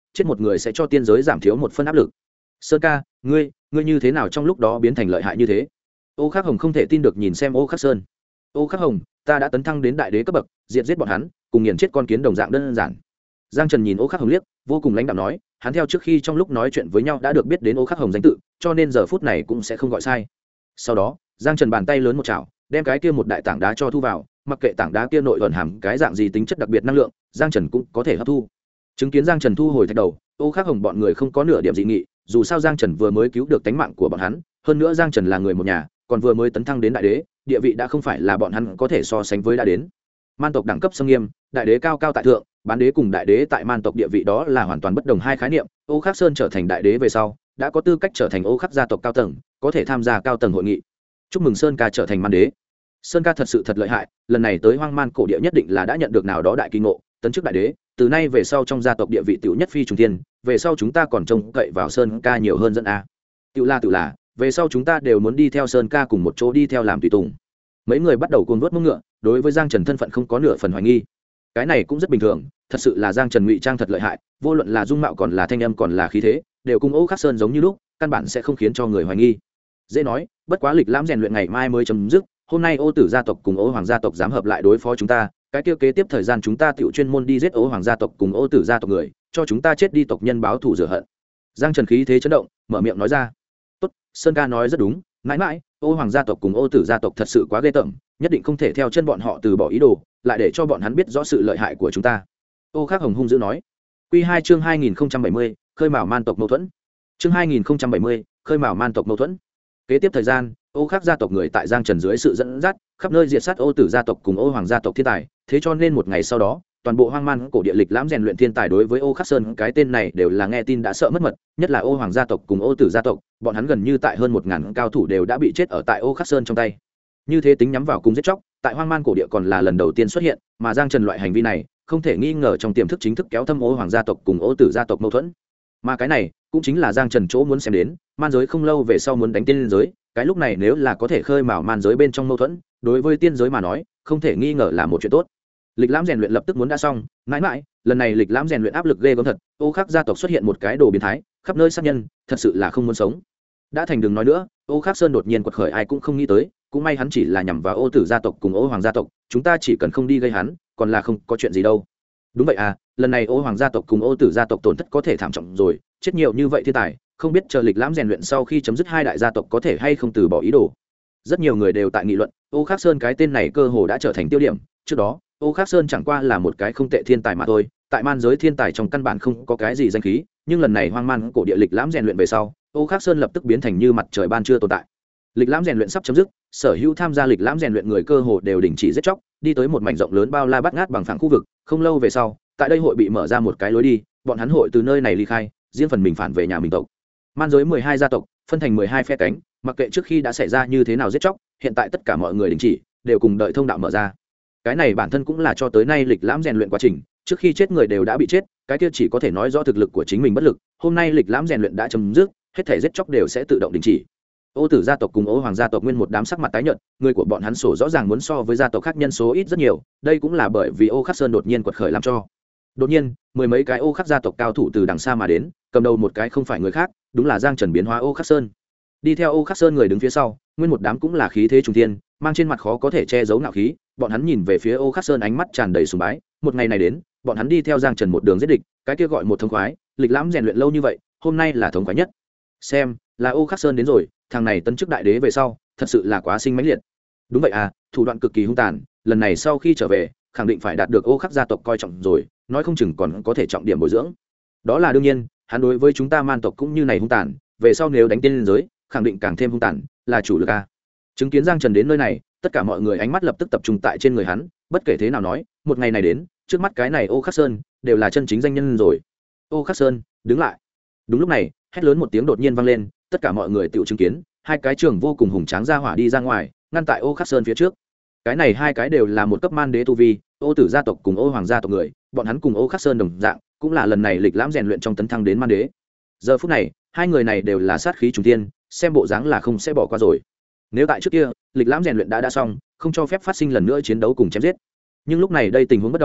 chết một người sẽ cho tiên giới giảm thiếu một phân áp lực. Sơn ca, ngươi như thế nào trong lúc đó biến thành lợi hại như thế? Ô Khắc Hồng không thể tin được nhìn xem Ô Khắc Sơn. Ô Khắc Hồng, ta đã tấn thăng đến đại đế cấp bậc, diệt giết bọn hắn, cùng nghiền chết con kiến đồng dạng đơn giản. Giang Trần nhìn Ô Khắc Hồng liếc, vô cùng lãnh đạm nói, hắn theo trước khi trong lúc nói chuyện với nhau đã được biết đến Ô Khắc Hồng danh tự, cho nên giờ phút này cũng sẽ không gọi sai. Sau đó, Giang Trần bàn tay lớn một chảo, đem cái kia một đại tảng đá cho thu vào, mặc kệ tảng đá kia nội ẩn hàm cái dạng gì tính chất đặc biệt năng lượng, Giang Trần cũng có thể hấp thu. Chứng kiến Giang Trần thu hồi thạch đầu, Ô Khắc Hồng bọn người không có nửa điểm dị nghị, dù sao Giang Trần vừa mới cứu được tính mạng của bọn hắn, hơn nữa Giang Trần là người một nhà, còn vừa mới tấn thăng đến đại đế, địa vị đã không phải là bọn hắn có thể so sánh với đã đến. Man tộc đẳng cấp xâm nghiêm, đại đế cao cao tại thượng, bán đế cùng đại đế tại man tộc địa vị đó là hoàn toàn bất đồng hai khái niệm. Ô Khắc Sơn trở thành đại đế về sau, đã có tư cách trở thành Ô Khắc gia tộc cao tầng, có thể tham gia cao tầng hội nghị. Chúc mừng Sơn ca trở thành man đế. Sơn ca thật sự thật lợi hại, lần này tới Hoang Man cổ địa nhất định là đã nhận được nào đó đại kỳ ngộ, tấn chức đại đế, từ nay về sau trong gia tộc địa vị tiểu nhất phi trùng thiên, về sau chúng ta còn trông cậy vào Sơn ca nhiều hơn dẫn a. Tiểu là, về sau chúng ta đều muốn đi theo Sơn ca cùng một chỗ đi theo làm tùy tùng. Mấy người bắt đầu cuồng vớt mông ngựa, đối với Giang Trần thân phận không có nửa phần hoài nghi. Cái này cũng rất bình thường, thật sự là Giang Trần ngụy trang thật lợi hại, vô luận là dung mạo còn là thanh âm còn là khí thế, đều cùng Ô Khắc Sơn giống như lúc, căn bản sẽ không khiến cho người hoài nghi. Dễ nói, bất quá lịch lãm rèn luyện ngày mai mới chấm dứt, hôm nay Ô Tử gia tộc cùng Ô Hoàng gia tộc dám hợp lại đối phó chúng ta, cái kia kế tiếp thời gian chúng ta tiểu chuyên môn đi giết Ô Hoàng gia tộc cùng Ô Tử gia tộc người, cho chúng ta chết đi tộc nhân báo thù rửa hận. Giang Trần khí thế chấn động, mở miệng nói ra. Tốt, Sơn ca nói rất đúng, mãi mãi, Ô Hoàng gia tộc cùng Ô Tử gia tộc thật sự quá ghê tởm, nhất định không thể theo chân bọn họ từ bỏ ý đồ, lại để cho bọn hắn biết rõ sự lợi hại của chúng ta. Ô Khắc Hồng hung dữ nói. Quy 2 chương 2070, khơi mào man tộc mâu thuẫn. Chương 2070, khơi mào man tộc mâu thuẫn. Kế tiếp thời gian, Ô Khắc gia tộc người tại Giang Trần dưới sự dẫn dắt, khắp nơi diệt sát Ô Tử gia tộc cùng Ô Hoàng gia tộc thiên tài, thế cho nên một ngày sau đó, toàn bộ Hoang Man cổ địa lịch lãm rèn luyện thiên tài đối với Ô Khắc Sơn cái tên này đều là nghe tin đã sợ mất mật, nhất là Ô Hoàng gia tộc cùng Ô Tử gia tộc, bọn hắn gần như tại hơn 1000 cao thủ đều đã bị chết ở tại Ô Khắc Sơn trong tay. Như thế tính nhắm vào cùng giết chóc, tại Hoang Man cổ địa còn là lần đầu tiên xuất hiện, mà Giang Trần loại hành vi này, không thể nghi ngờ trong tiềm thức chính thức kéo thâm Ô Hoàng gia tộc cùng Ô Tử gia tộc mâu thuẫn. Mà cái này, cũng chính là Giang Trần chỗ muốn xem đến, man giới không lâu về sau muốn đánh tiên giới, cái lúc này nếu là có thể khơi mào man giới bên trong mâu thuẫn, đối với tiên giới mà nói, không thể nghi ngờ là một chuyện tốt. Lịch lãm rèn luyện lập tức muốn đã xong, mãi lần này lịch lãm rèn luyện áp lực ghê gớm thật, Ô Khắc gia tộc xuất hiện một cái đồ biến thái, khắp nơi sát nhân, thật sự là không muốn sống. Đã thành đừng nói nữa, Ô Khắc Sơn đột nhiên quật khởi ai cũng không nghĩ tới, cũng may hắn chỉ là nhằm vào Ô Tử gia tộc cùng Ô Hoàng gia tộc, chúng ta chỉ cần không đi gây hắn, còn là không có chuyện gì đâu. Đúng vậy à, lần này Ô Hoàng gia tộc cùng Ô Tử gia tộc tổn thất có thể thảm trọng rồi, chết nhiều như vậy thiên tài, không biết chờ lịch lãm rèn luyện sau khi chấm dứt hai đại gia tộc có thể hay không từ bỏ ý đồ. Rất nhiều người đều tại nghị luận, Ô Khắc Sơn cái tên này cơ hồ đã trở thành tiêu điểm, trước đó, Ô Khắc Sơn chẳng qua là một cái không tệ thiên tài mà thôi, tại man giới thiên tài trong căn bản không có cái gì danh khí, nhưng lần này Hoang Man cổ địa lịch lãm rèn luyện về sau, Ô Khắc Sơn lập tức biến thành như mặt trời ban trưa tồn tại. Lịch lãm rèn luyện sắp chấm dứt, sở hữu tham gia lịch lãm rèn luyện người cơ hồ đều đình chỉ giết chóc, đi tới một mảnh rộng lớn bao la bát ngát bằng phẳng khu vực, không lâu về sau, tại đây hội bị mở ra một cái lối đi, bọn hắn hội từ nơi này ly khai, riêng phần mình phản về nhà mình tộc. Man giới 12 gia tộc, phân thành 12 phe cánh, mặc kệ trước khi đã xảy ra như thế nào giết chóc, hiện tại tất cả mọi người đình chỉ, đều cùng đợi thông đạo mở ra. Cái này bản thân cũng là cho tới nay lịch lãm rèn luyện quá trình, trước khi chết người đều đã bị chết, cái kia chỉ có thể nói rõ thực lực của chính mình bất lực, hôm nay lịch lãm rèn luyện đã chấm dứt, hết thể giết chóc đều sẽ tự động đình chỉ. Ô Tử gia tộc cùng Ô Hoàng gia tộc nguyên một đám sắc mặt tái nhợt, người của bọn hắn sổ rõ ràng muốn so với gia tộc khác nhân số ít rất nhiều, đây cũng là bởi vì Ô Khắc Sơn đột nhiên quật khởi làm cho. Đột nhiên, mười mấy cái Ô Khắc gia tộc cao thủ từ đằng xa mà đến, cầm đầu một cái không phải người khác, đúng là Giang Trần biến hóa Ô Khắc Sơn. Đi theo Ô Khắc Sơn người đứng phía sau, nguyên một đám cũng là khí thế trùng thiên, mang trên mặt khó có thể che giấu ngạo khí, bọn hắn nhìn về phía Ô Khắc Sơn ánh mắt tràn đầy sùng bái, một ngày này đến, bọn hắn đi theo Giang Trần một đường giết địch, cái kia gọi một thống khoái, lịch lãm rèn luyện lâu như vậy, hôm nay là thống khoái nhất. Xem, là Ô Khắc Sơn đến rồi, thằng này tấn chức đại đế về sau, thật sự là quá sinh mãnh liệt. Đúng vậy à, thủ đoạn cực kỳ hung tàn, lần này sau khi trở về, khẳng định phải đạt được Ô Khắc gia tộc coi trọng rồi, nói không chừng còn có thể trọng điểm bồi dưỡng. Đó là đương nhiên, hắn đối với chúng ta man tộc cũng như này hung tàn, về sau nếu đánh tiên liên giới, khẳng định càng thêm hung tàn, là chủ lực a. Chứng kiến Giang Trần đến nơi này, tất cả mọi người ánh mắt lập tức tập trung tại trên người hắn, bất kể thế nào nói, một ngày này đến, trước mắt cái này Ô Khắc Sơn đều là chân chính danh nhân rồi. Ô Khắc Sơn, đứng lại. Đúng lúc này, hét lớn một tiếng đột nhiên vang lên, tất cả mọi người tự chứng kiến, hai cái trường vô cùng hùng tráng ra hỏa đi ra ngoài, ngăn tại Ô Khắc Sơn phía trước. Cái này hai cái đều là một cấp man đế tu vi, Ô Tử gia tộc cùng Ô Hoàng gia tộc người, bọn hắn cùng Ô Khắc Sơn đồng dạng, cũng là lần này lịch lãm rèn luyện trong tấn thăng đến man đế. Giờ phút này, hai người này đều là sát khí trùng thiên, xem bộ dáng là không sẽ bỏ qua rồi. Nếu tại trước kia, lịch lãm rèn luyện đã xong, không cho phép phát sinh lần nữa chiến đấu cùng chém giết. Nhưng lúc này đây tình huống bất đồng,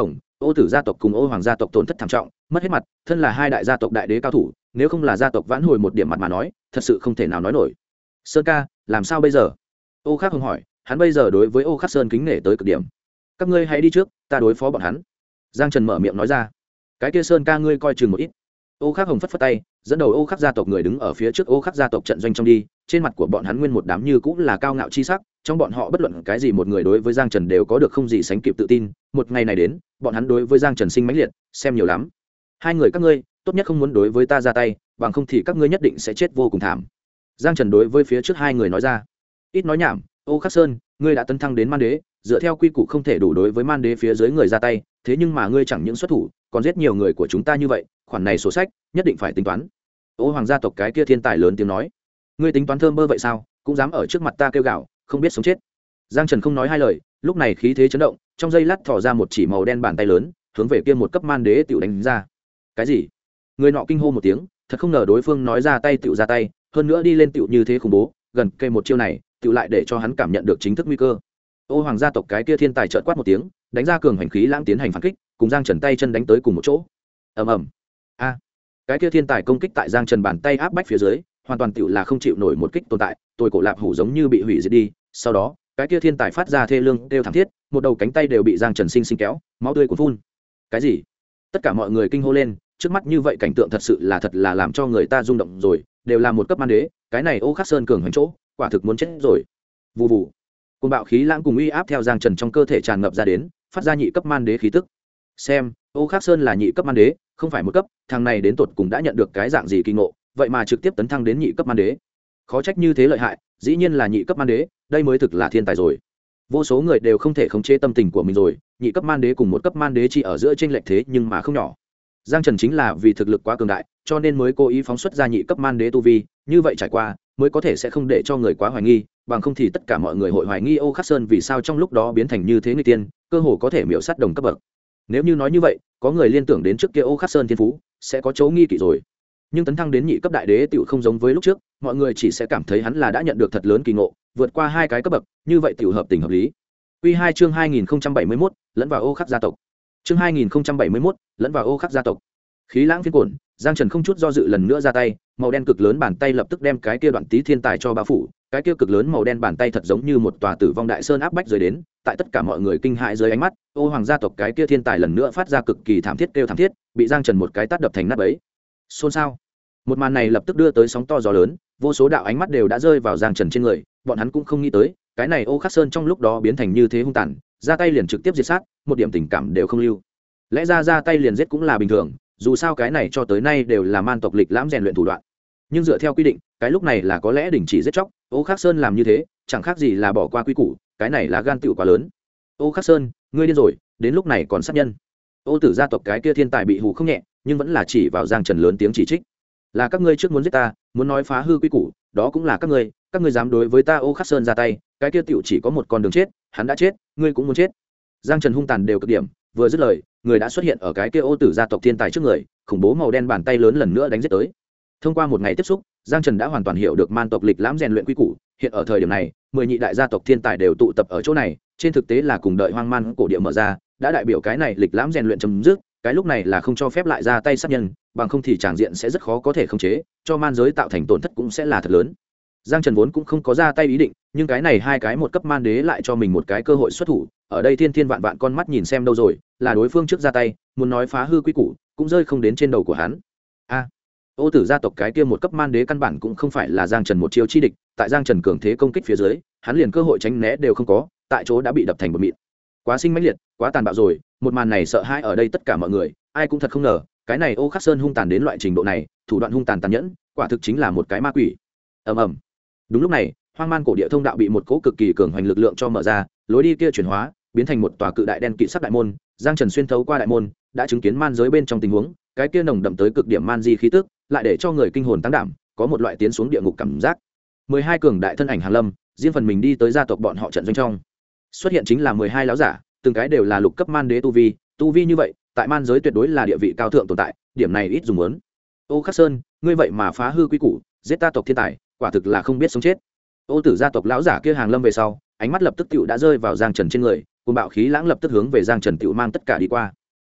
Ô Tử gia tộc cùng Ô Hoàng gia tộc tổn thất thảm trọng, mất hết mặt, thân là hai đại gia tộc đại đế cao thủ, nếu không là gia tộc vãn hồi một điểm mặt mà nói, thật sự không thể nào nói nổi. Sơn ca, làm sao bây giờ? Ô Khắc Hồng hỏi, hắn bây giờ đối với Ô Khắc Sơn kính nể tới cực điểm. Các ngươi hãy đi trước, ta đối phó bọn hắn. Giang Trần mở miệng nói ra. Cái kia Sơn ca ngươi coi chừng một ít. Ô Khắc Hồng phất phất tay, dẫn đầu Ô Khắc gia tộc người đứng ở phía trước Ô Khắc gia tộc trận doanh trong đi, trên mặt của bọn hắn nguyên một đám như cũng là cao ngạo chi sắc, trong bọn họ bất luận cái gì một người đối với Giang Trần đều có được không gì sánh kịp tự tin, một ngày này đến, bọn hắn đối với Giang Trần sinh mãnh liệt, xem nhiều lắm. Hai người các ngươi, tốt nhất không muốn đối với ta ra tay, bằng không thì các ngươi nhất định sẽ chết vô cùng thảm. Giang Trần đối với phía trước hai người nói ra. Ít nói nhảm, Ô Khắc Sơn, ngươi đã tấn thăng đến man đế, dựa theo quy củ không thể đủ đối với man đế phía dưới người ra tay, thế nhưng mà ngươi chẳng những xuất thủ, còn giết nhiều người của chúng ta như vậy, khoản này sổ sách nhất định phải tính toán. Ô Hoàng gia tộc cái kia thiên tài lớn tiếng nói. Ngươi tính toán thơm bơ vậy sao, cũng dám ở trước mặt ta kêu gào, không biết sống chết. Giang Trần không nói hai lời, lúc này khí thế chấn động, trong giây lát thò ra một chỉ màu đen bàn tay lớn, hướng về kia một cấp man đế tiểu đánh ra. Cái gì? Người nọ kinh hô một tiếng, thật không ngờ đối phương nói ra tay tiểu ra tay, hơn nữa đi lên tiểu như thế khủng bố, gần cây một chiêu này, tiểu lại để cho hắn cảm nhận được chính thức nguy cơ. Ô Hoàng gia tộc cái kia thiên tài chợt quát một tiếng, đánh ra cường hành khí lãng tiến hành phản kích, cùng Giang Trần tay chân đánh tới cùng một chỗ. Ầm ầm. A. Cái kia thiên tài công kích tại Giang Trần bàn tay áp bách phía dưới, hoàn toàn tiểu là không chịu nổi một kích tồn tại, tôi cổ lạp hủ giống như bị hủy diệt đi. Sau đó, cái kia thiên tài phát ra thê lương kêu thảm thiết, một đầu cánh tay đều bị Giang Trần sinh kéo, máu tươi cuồn phun. Cái gì? Tất cả mọi người kinh hô lên, trước mắt như vậy cảnh tượng thật là làm cho người ta rung động rồi, đều là một cấp man đế, cái này Ô Khắc Sơn cường hành chỗ, quả thực muốn chết rồi. Vù vù. Cơn bạo khí lãng cùng uy áp theo Giang Trần trong cơ thể tràn ngập ra đến, phát ra nhị cấp man đế khí tức. Xem, Ô Khắc Sơn là nhị cấp man đế, không phải một cấp, thằng này đến tột cùng đã nhận được cái dạng gì kỳ ngộ, vậy mà trực tiếp tấn thăng đến nhị cấp man đế. Khó trách như thế lợi hại, dĩ nhiên là nhị cấp man đế, đây mới thực là thiên tài rồi. Vô số người đều không thể khống chế tâm tình của mình rồi, nhị cấp man đế cùng một cấp man đế chỉ ở giữa chênh lệch thế nhưng mà không nhỏ. Giang Trần chính là vì thực lực quá cường đại, cho nên mới cố ý phóng xuất ra nhị cấp man đế tu vi, như vậy trải qua, mới có thể sẽ không để cho người quá hoài nghi, bằng không thì tất cả mọi người hội hoài nghi Ô Khắc Sơn vì sao trong lúc đó biến thành như thế người tiên, cơ hồ có thể miểu sát đồng cấp bậc. Nếu như nói như vậy, có người liên tưởng đến trước kia Ô Khắc Sơn thiên phú, sẽ có chỗ nghi kỵ rồi. Nhưng tấn thăng đến nhị cấp đại đế tiểu không giống với lúc trước, mọi người chỉ sẽ cảm thấy hắn là đã nhận được thật lớn kỳ ngộ, vượt qua hai cái cấp bậc, như vậy tiểu hợp tình hợp lý. Quy 2 chương 2071, lẫn vào Ô Khắc gia tộc. Chương 2071, lẫn vào Ô Khắc gia tộc. Khí lãng phiên cuộn, Giang Trần không chút do dự lần nữa ra tay, màu đen cực lớn bàn tay lập tức đem cái kia đoạn tí thiên tài cho bao phủ, cái kia cực lớn màu đen bàn tay thật giống như một tòa tử vong đại sơn áp bách rơi đến, tại tất cả mọi người kinh hãi dưới ánh mắt, Ô Hoàng gia tộc cái kia thiên tài lần nữa phát ra cực kỳ thảm thiết kêu thảm thiết, bị Giang Trần một cái tát đập thành nát bấy. Xôn xao. Một màn này lập tức đưa tới sóng to gió lớn, vô số đạo ánh mắt đều đã rơi vào Giang Trần trên người, bọn hắn cũng không nghĩ tới, cái này Ô Khắc Sơn trong lúc đó biến thành như thế hung tàn, ra tay liền trực tiếp diệt sát, một điểm tình cảm đều không lưu. Lẽ ra tay liền giết cũng là bình thường, dù sao cái này cho tới nay đều là man tộc lịch lãm rèn luyện thủ đoạn. Nhưng dựa theo quy định, cái lúc này là có lẽ đình chỉ giết chóc, Ô Khắc Sơn làm như thế, chẳng khác gì là bỏ qua quy củ, cái này là gan tựu quá lớn. Ô Khắc Sơn, ngươi điên rồi, đến lúc này còn sát nhân. Ô Tử gia tộc cái kia thiên tài bị hù không nhẹ, nhưng vẫn là chỉ vào Giang Trần lớn tiếng chỉ trích. Là các ngươi trước muốn giết ta, muốn nói phá hư quy củ, đó cũng là các ngươi dám đối với ta Ô Khắc Sơn ra tay, cái kia tựu chỉ có một con đường chết, hắn đã chết, ngươi cũng muốn chết. Giang Trần hung tàn đều cực điểm, vừa dứt lời, người đã xuất hiện ở cái kia Ô Tử gia tộc thiên tài trước người, khủng bố màu đen bàn tay lớn lần nữa đánh giết tới. Thông qua một ngày tiếp xúc, Giang Trần đã hoàn toàn hiểu được man tộc lịch lãm rèn luyện quy củ, hiện ở thời điểm này, 10 nhị đại gia tộc thiên tài đều tụ tập ở chỗ này, trên thực tế là cùng đợi hoang man cổ địa mở ra, đã đại biểu cái này lịch lãm rèn luyện chấm dứt, cái lúc này là không cho phép lại ra tay sát nhân, bằng không thì tràng diện sẽ rất khó có thể khống chế, cho man giới tạo thành tổn thất cũng sẽ là thật lớn. Giang Trần vốn cũng không có ra tay ý định, nhưng cái này hai cái một cấp man đế lại cho mình một cái cơ hội xuất thủ, ở đây thiên thiên vạn vạn con mắt nhìn xem đâu rồi, là đối phương trước ra tay, muốn nói phá hư quy củ, cũng rơi không đến trên đầu của hắn. A. Ô Tử gia tộc cái kia một cấp man đế căn bản cũng không phải là Giang Trần một chiêu chi địch, tại Giang Trần cường thế công kích phía dưới, hắn liền cơ hội tránh né đều không có, tại chỗ đã bị đập thành một mịn. Quá sinh mãnh liệt, quá tàn bạo rồi, một màn này sợ hãi ở đây tất cả mọi người, ai cũng thật không ngờ, cái này Ô Khắc Sơn hung tàn đến loại trình độ này, thủ đoạn hung tàn tàn nhẫn, quả thực chính là một cái ma quỷ. Ầm ầm. Đúng lúc này, hoang man cổ địa thông đạo bị một cỗ cực kỳ cường hoành lực lượng cho mở ra, lối đi kia chuyển hóa, biến thành một tòa cự đại đen kỵ sắc đại môn, Giang Trần xuyên thấu qua đại môn, đã chứng kiến man giới bên trong tình huống, cái kia nồng đậm tới cực điểm man di khí tức, lại để cho người kinh hồn tăng đảm, có một loại tiến xuống địa ngục cảm giác. 12 cường đại thân ảnh Hàn Lâm, riêng phần mình đi tới gia tộc bọn họ trận doanh trong. Xuất hiện chính là 12 lão giả, từng cái đều là lục cấp man đế tu vi như vậy, tại man giới tuyệt đối là địa vị cao thượng tồn tại, điểm này ít dùng muốn. Ô Khắc Sơn, ngươi vậy mà phá hư quy củ, giết ta tộc thiên tài, quả thực là không biết sống chết. Ô Tử gia tộc lão giả kia Hàng Lâm về sau, ánh mắt lập tức tựu đã rơi vào Giang Trần trên người, cuồng bạo khí lãng lập tức hướng về Giang Trần tựu mang tất cả đi qua.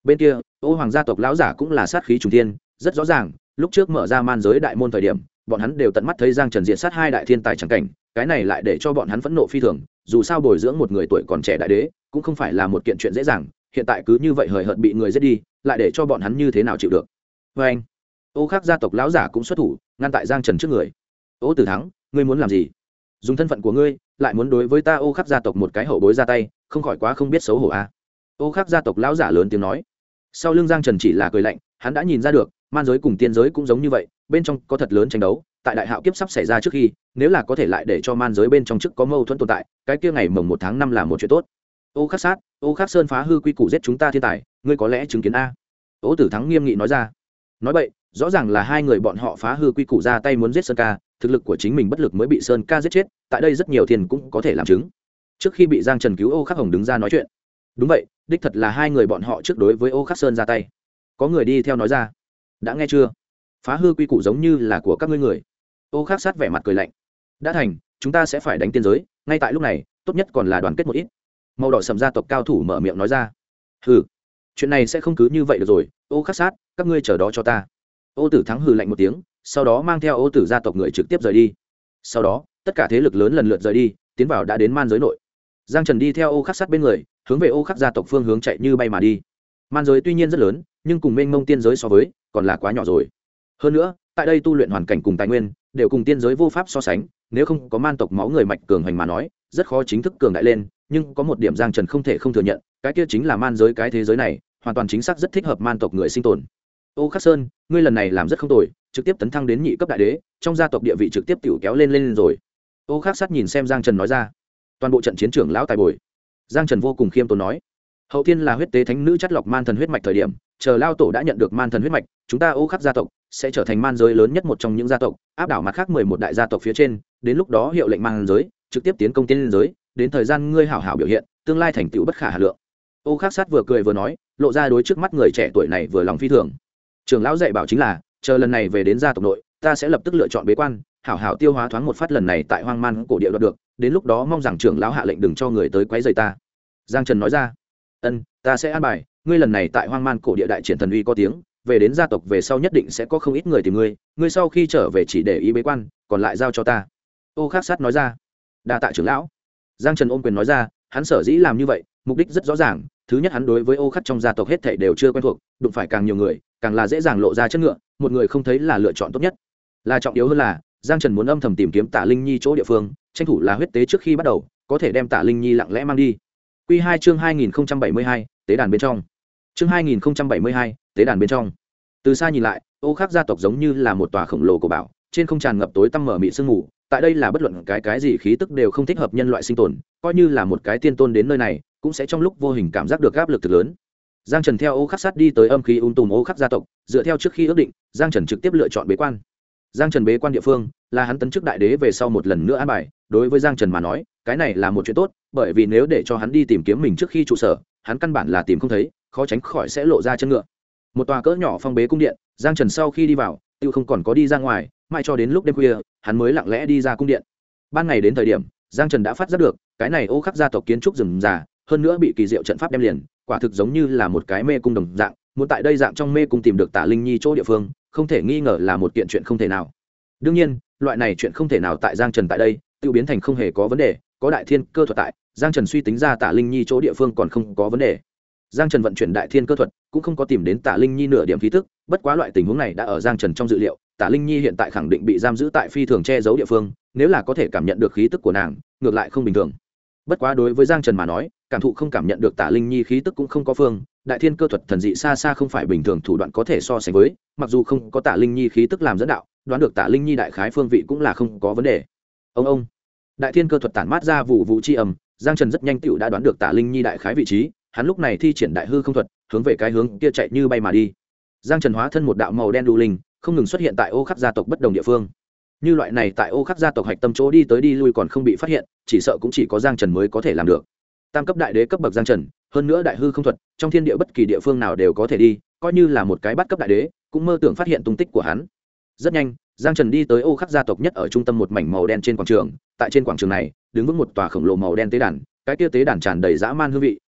Bên kia ô hoàng gia tộc lão giả cũng là sát khí trùng thiên, rất rõ ràng lúc trước mở ra man giới đại môn thời điểm bọn hắn đều tận mắt thấy Giang Trần diện sát hai đại thiên tài chẳng cảnh, cái này lại để cho bọn hắn phẫn nộ phi thường. Dù sao bồi dưỡng một người tuổi còn trẻ đại đế cũng không phải là một kiện chuyện dễ dàng, hiện tại cứ như vậy hời hợt bị người giết đi, lại để cho bọn hắn như thế nào chịu được. Vê anh, ô khắc gia tộc lão giả cũng xuất thủ ngăn tại Giang Trần trước người. Ô Tử Thắng, ngươi muốn làm gì? Dùng thân phận của ngươi lại muốn đối với ta ô khắc gia tộc một cái hậu bối ra tay, không khỏi quá không biết xấu hổ à? Ô khắc gia tộc lão giả lớn tiếng nói. Sau lưng Giang Trần chỉ là cười lạnh, hắn đã nhìn ra được man giới cùng tiên giới cũng giống như vậy, bên trong có thật lớn tranh đấu. Tại đại hạo kiếp sắp xảy ra trước khi, nếu là có thể lại để cho man giới bên trong trước có mâu thuẫn tồn tại, cái kia ngày mồng 1 tháng 5 là một chuyện tốt. Ô khắc sát, ô khắc sơn phá hư quy củ giết chúng ta thiên tài, ngươi có lẽ chứng kiến a? Ô Tử Thắng nghiêm nghị nói ra. Nói vậy rõ ràng là hai người bọn họ phá hư quy củ ra tay muốn giết Sơn Ca, thực lực của chính mình bất lực mới bị Sơn Ca giết chết, tại đây rất nhiều thiên cũng có thể làm chứng. Trước khi bị Giang Trần cứu, ô khắc hồng đứng ra nói chuyện. Đúng vậy, đích thật là hai người bọn họ trước đối với ô khắc sơn ra tay. Có người đi theo nói ra. Đã nghe chưa? Phá hư quy củ giống như là của các ngươi người. Ô khắc sát vẻ mặt cười lạnh. Đã thành, chúng ta sẽ phải đánh tiên giới, ngay tại lúc này tốt nhất còn là đoàn kết một ít. Màu đỏ sầm gia tộc cao thủ mở miệng nói ra. Hừ, chuyện này sẽ không cứ như vậy được rồi. Ô khắc sát, các ngươi chờ đó cho ta. Ô Tử Thắng hừ lạnh một tiếng, sau đó mang theo ô tử gia tộc người trực tiếp rời đi. Sau đó tất cả thế lực lớn lần lượt rời đi, tiến vào đã đến man giới nội. Giang Trần đi theo ô khắc sát bên người, hướng về ô khắc gia tộc phương hướng chạy như bay mà đi. Man giới tuy nhiên rất lớn, nhưng cùng mênh mông tiên giới so với còn là quá nhỏ rồi. Hơn nữa tại đây tu luyện hoàn cảnh cùng tài nguyên đều cùng tiên giới vô pháp so sánh, nếu không có man tộc máu người mạch cường hành mà nói rất khó chính thức cường đại lên. Nhưng có một điểm Giang Trần không thể không thừa nhận, cái kia chính là man giới cái thế giới này hoàn toàn chính xác rất thích hợp man tộc người sinh tồn. Ô khắc sơn, ngươi lần này làm rất không tồi, trực tiếp tấn thăng đến nhị cấp đại đế, trong gia tộc địa vị trực tiếp tiểu kéo lên rồi. Ô khắc sát nhìn xem Giang Trần nói ra. Toàn bộ trận chiến trưởng lão tài bồi. Giang Trần vô cùng khiêm tốn nói. Hậu thiên là huyết tế thánh nữ chắt lọc man thần huyết mạch thời điểm, chờ lao tổ đã nhận được man thần huyết mạch, chúng ta ô khắc gia tộc sẽ trở thành man giới lớn nhất một trong những gia tộc, áp đảo mặt khác 11 đại gia tộc phía trên. Đến lúc đó hiệu lệnh man giới trực tiếp tiến công tiên giới, đến thời gian ngươi hảo hảo biểu hiện, tương lai thành tựu bất khả hà lượng. Ô khắc sát vừa cười vừa nói, lộ ra đối trước mắt người trẻ tuổi này vừa lòng phi thường. Trưởng lão dạy bảo chính là, chờ lần này về đến gia tộc nội, ta sẽ lập tức lựa chọn bế quan, hảo hảo tiêu hóa thoáng một phát lần này tại hoang man cổ địa đoạt được, đến lúc đó mong rằng trưởng lão hạ lệnh đừng cho người tới quấy rầy ta. Giang Trần nói ra. Ân, ta sẽ an bài, ngươi lần này tại hoang man cổ địa đại triển thần uy có tiếng, về đến gia tộc về sau nhất định sẽ có không ít người tìm ngươi, ngươi sau khi trở về chỉ để ý bế quan, còn lại giao cho ta. Ô khắc sát nói ra. Đa tạ trưởng lão. Giang Trần ôm quyền nói ra, hắn sở dĩ làm như vậy mục đích rất rõ ràng. Thứ nhất, hắn đối với ô khắc trong gia tộc hết thảy đều chưa quen thuộc, đụng phải càng nhiều người càng là dễ dàng lộ ra chất ngựa, một người không thấy là lựa chọn tốt nhất. Là trọng yếu hơn là Giang Trần muốn âm thầm tìm kiếm Tả Linh Nhi chỗ địa phương, tranh thủ là huyết tế trước khi bắt đầu có thể đem Tả Linh Nhi lặng lẽ mang đi. Quy 2 chương 2072, tế đàn bên trong. Chương 2072, tế đàn bên trong. Từ xa nhìn lại, ô khắc gia tộc giống như là một tòa khổng lồ cổ bảo, trên không tràn ngập tối tăm mở mịt sương mù. Tại đây là bất luận cái gì khí tức đều không thích hợp nhân loại sinh tồn, coi như là một cái tiên tôn đến nơi này cũng sẽ trong lúc vô hình cảm giác được áp lực thực lớn. Giang Trần theo ô khắc sát đi tới âm khí tùm ô khắc gia tộc, dựa theo trước khi ước định, Giang Trần trực tiếp lựa chọn bế quan. Giang Trần bế quan địa phương là hắn tấn chức đại đế về sau một lần nữa an bài, đối với Giang Trần mà nói, cái này là một chuyện tốt, bởi vì nếu để cho hắn đi tìm kiếm mình trước khi trụ sở, hắn căn bản là tìm không thấy, khó tránh khỏi sẽ lộ ra chân ngựa. Một tòa cỡ nhỏ phong bế cung điện, Giang Trần sau khi đi vào, tiêu không còn có đi ra ngoài, mãi cho đến lúc đêm khuya, hắn mới lặng lẽ đi ra cung điện. Ban ngày đến thời điểm, Giang Trần đã phát giác được, cái này ô khắc gia tộc kiến trúc rườm rà, hơn nữa bị kỳ diệu trận pháp đem liền, quả thực giống như là một cái mê cung đồng dạng, muốn tại đây dạng trong mê cung tìm được Tả Linh Nhi chỗ địa phương, không thể nghi ngờ là một kiện chuyện không thể nào. Đương nhiên, loại này chuyện không thể nào tại Giang Trần tại đây, tiêu biến thành không hề có vấn đề, có đại thiên cơ thuật tại, Giang Trần suy tính ra Tả Linh Nhi chỗ địa phương còn không có vấn đề. Giang Trần vận chuyển đại thiên cơ thuật, cũng không có tìm đến Tả Linh Nhi nửa điểm khí tức, bất quá loại tình huống này đã ở Giang Trần trong dự liệu, Tả Linh Nhi hiện tại khẳng định bị giam giữ tại phi thường che giấu địa phương, nếu là có thể cảm nhận được khí tức của nàng, ngược lại không bình thường. Bất quá đối với Giang Trần mà nói, cảm thụ không cảm nhận được Tả Linh Nhi khí tức cũng không có phương, đại thiên cơ thuật thần dị xa xa không phải bình thường thủ đoạn có thể so sánh với, mặc dù không có Tả Linh Nhi khí tức làm dẫn đạo, đoán được Tả Linh Nhi đại khái phương vị cũng là không có vấn đề. Ông đại thiên cơ thuật tản mát ra vụ vụ chi ầm, Giang Trần rất nhanh tựu đã đoán được Tả Linh Nhi đại khái vị trí, hắn lúc này thi triển đại hư không thuật, hướng về cái hướng kia chạy như bay mà đi. Giang Trần hóa thân một đạo màu đen đu linh, không ngừng xuất hiện tại ô khắc gia tộc bất đồng địa phương. Như loại này tại ô khắc gia tộc hạch tâm chỗ đi tới đi lui còn không bị phát hiện, chỉ sợ cũng chỉ có Giang Trần mới có thể làm được. Tam cấp đại đế cấp bậc Giang Trần, hơn nữa đại hư không thuật, trong thiên địa bất kỳ địa phương nào đều có thể đi, coi như là một cái bắt cấp đại đế, cũng mơ tưởng phát hiện tung tích của hắn. Rất nhanh, Giang Trần đi tới ô khắc gia tộc nhất ở trung tâm một mảnh màu đen trên quảng trường, tại trên quảng trường này, đứng vững một tòa khổng lồ màu đen tế đàn, cái kia tế đàn tràn đầy dã man hương vị,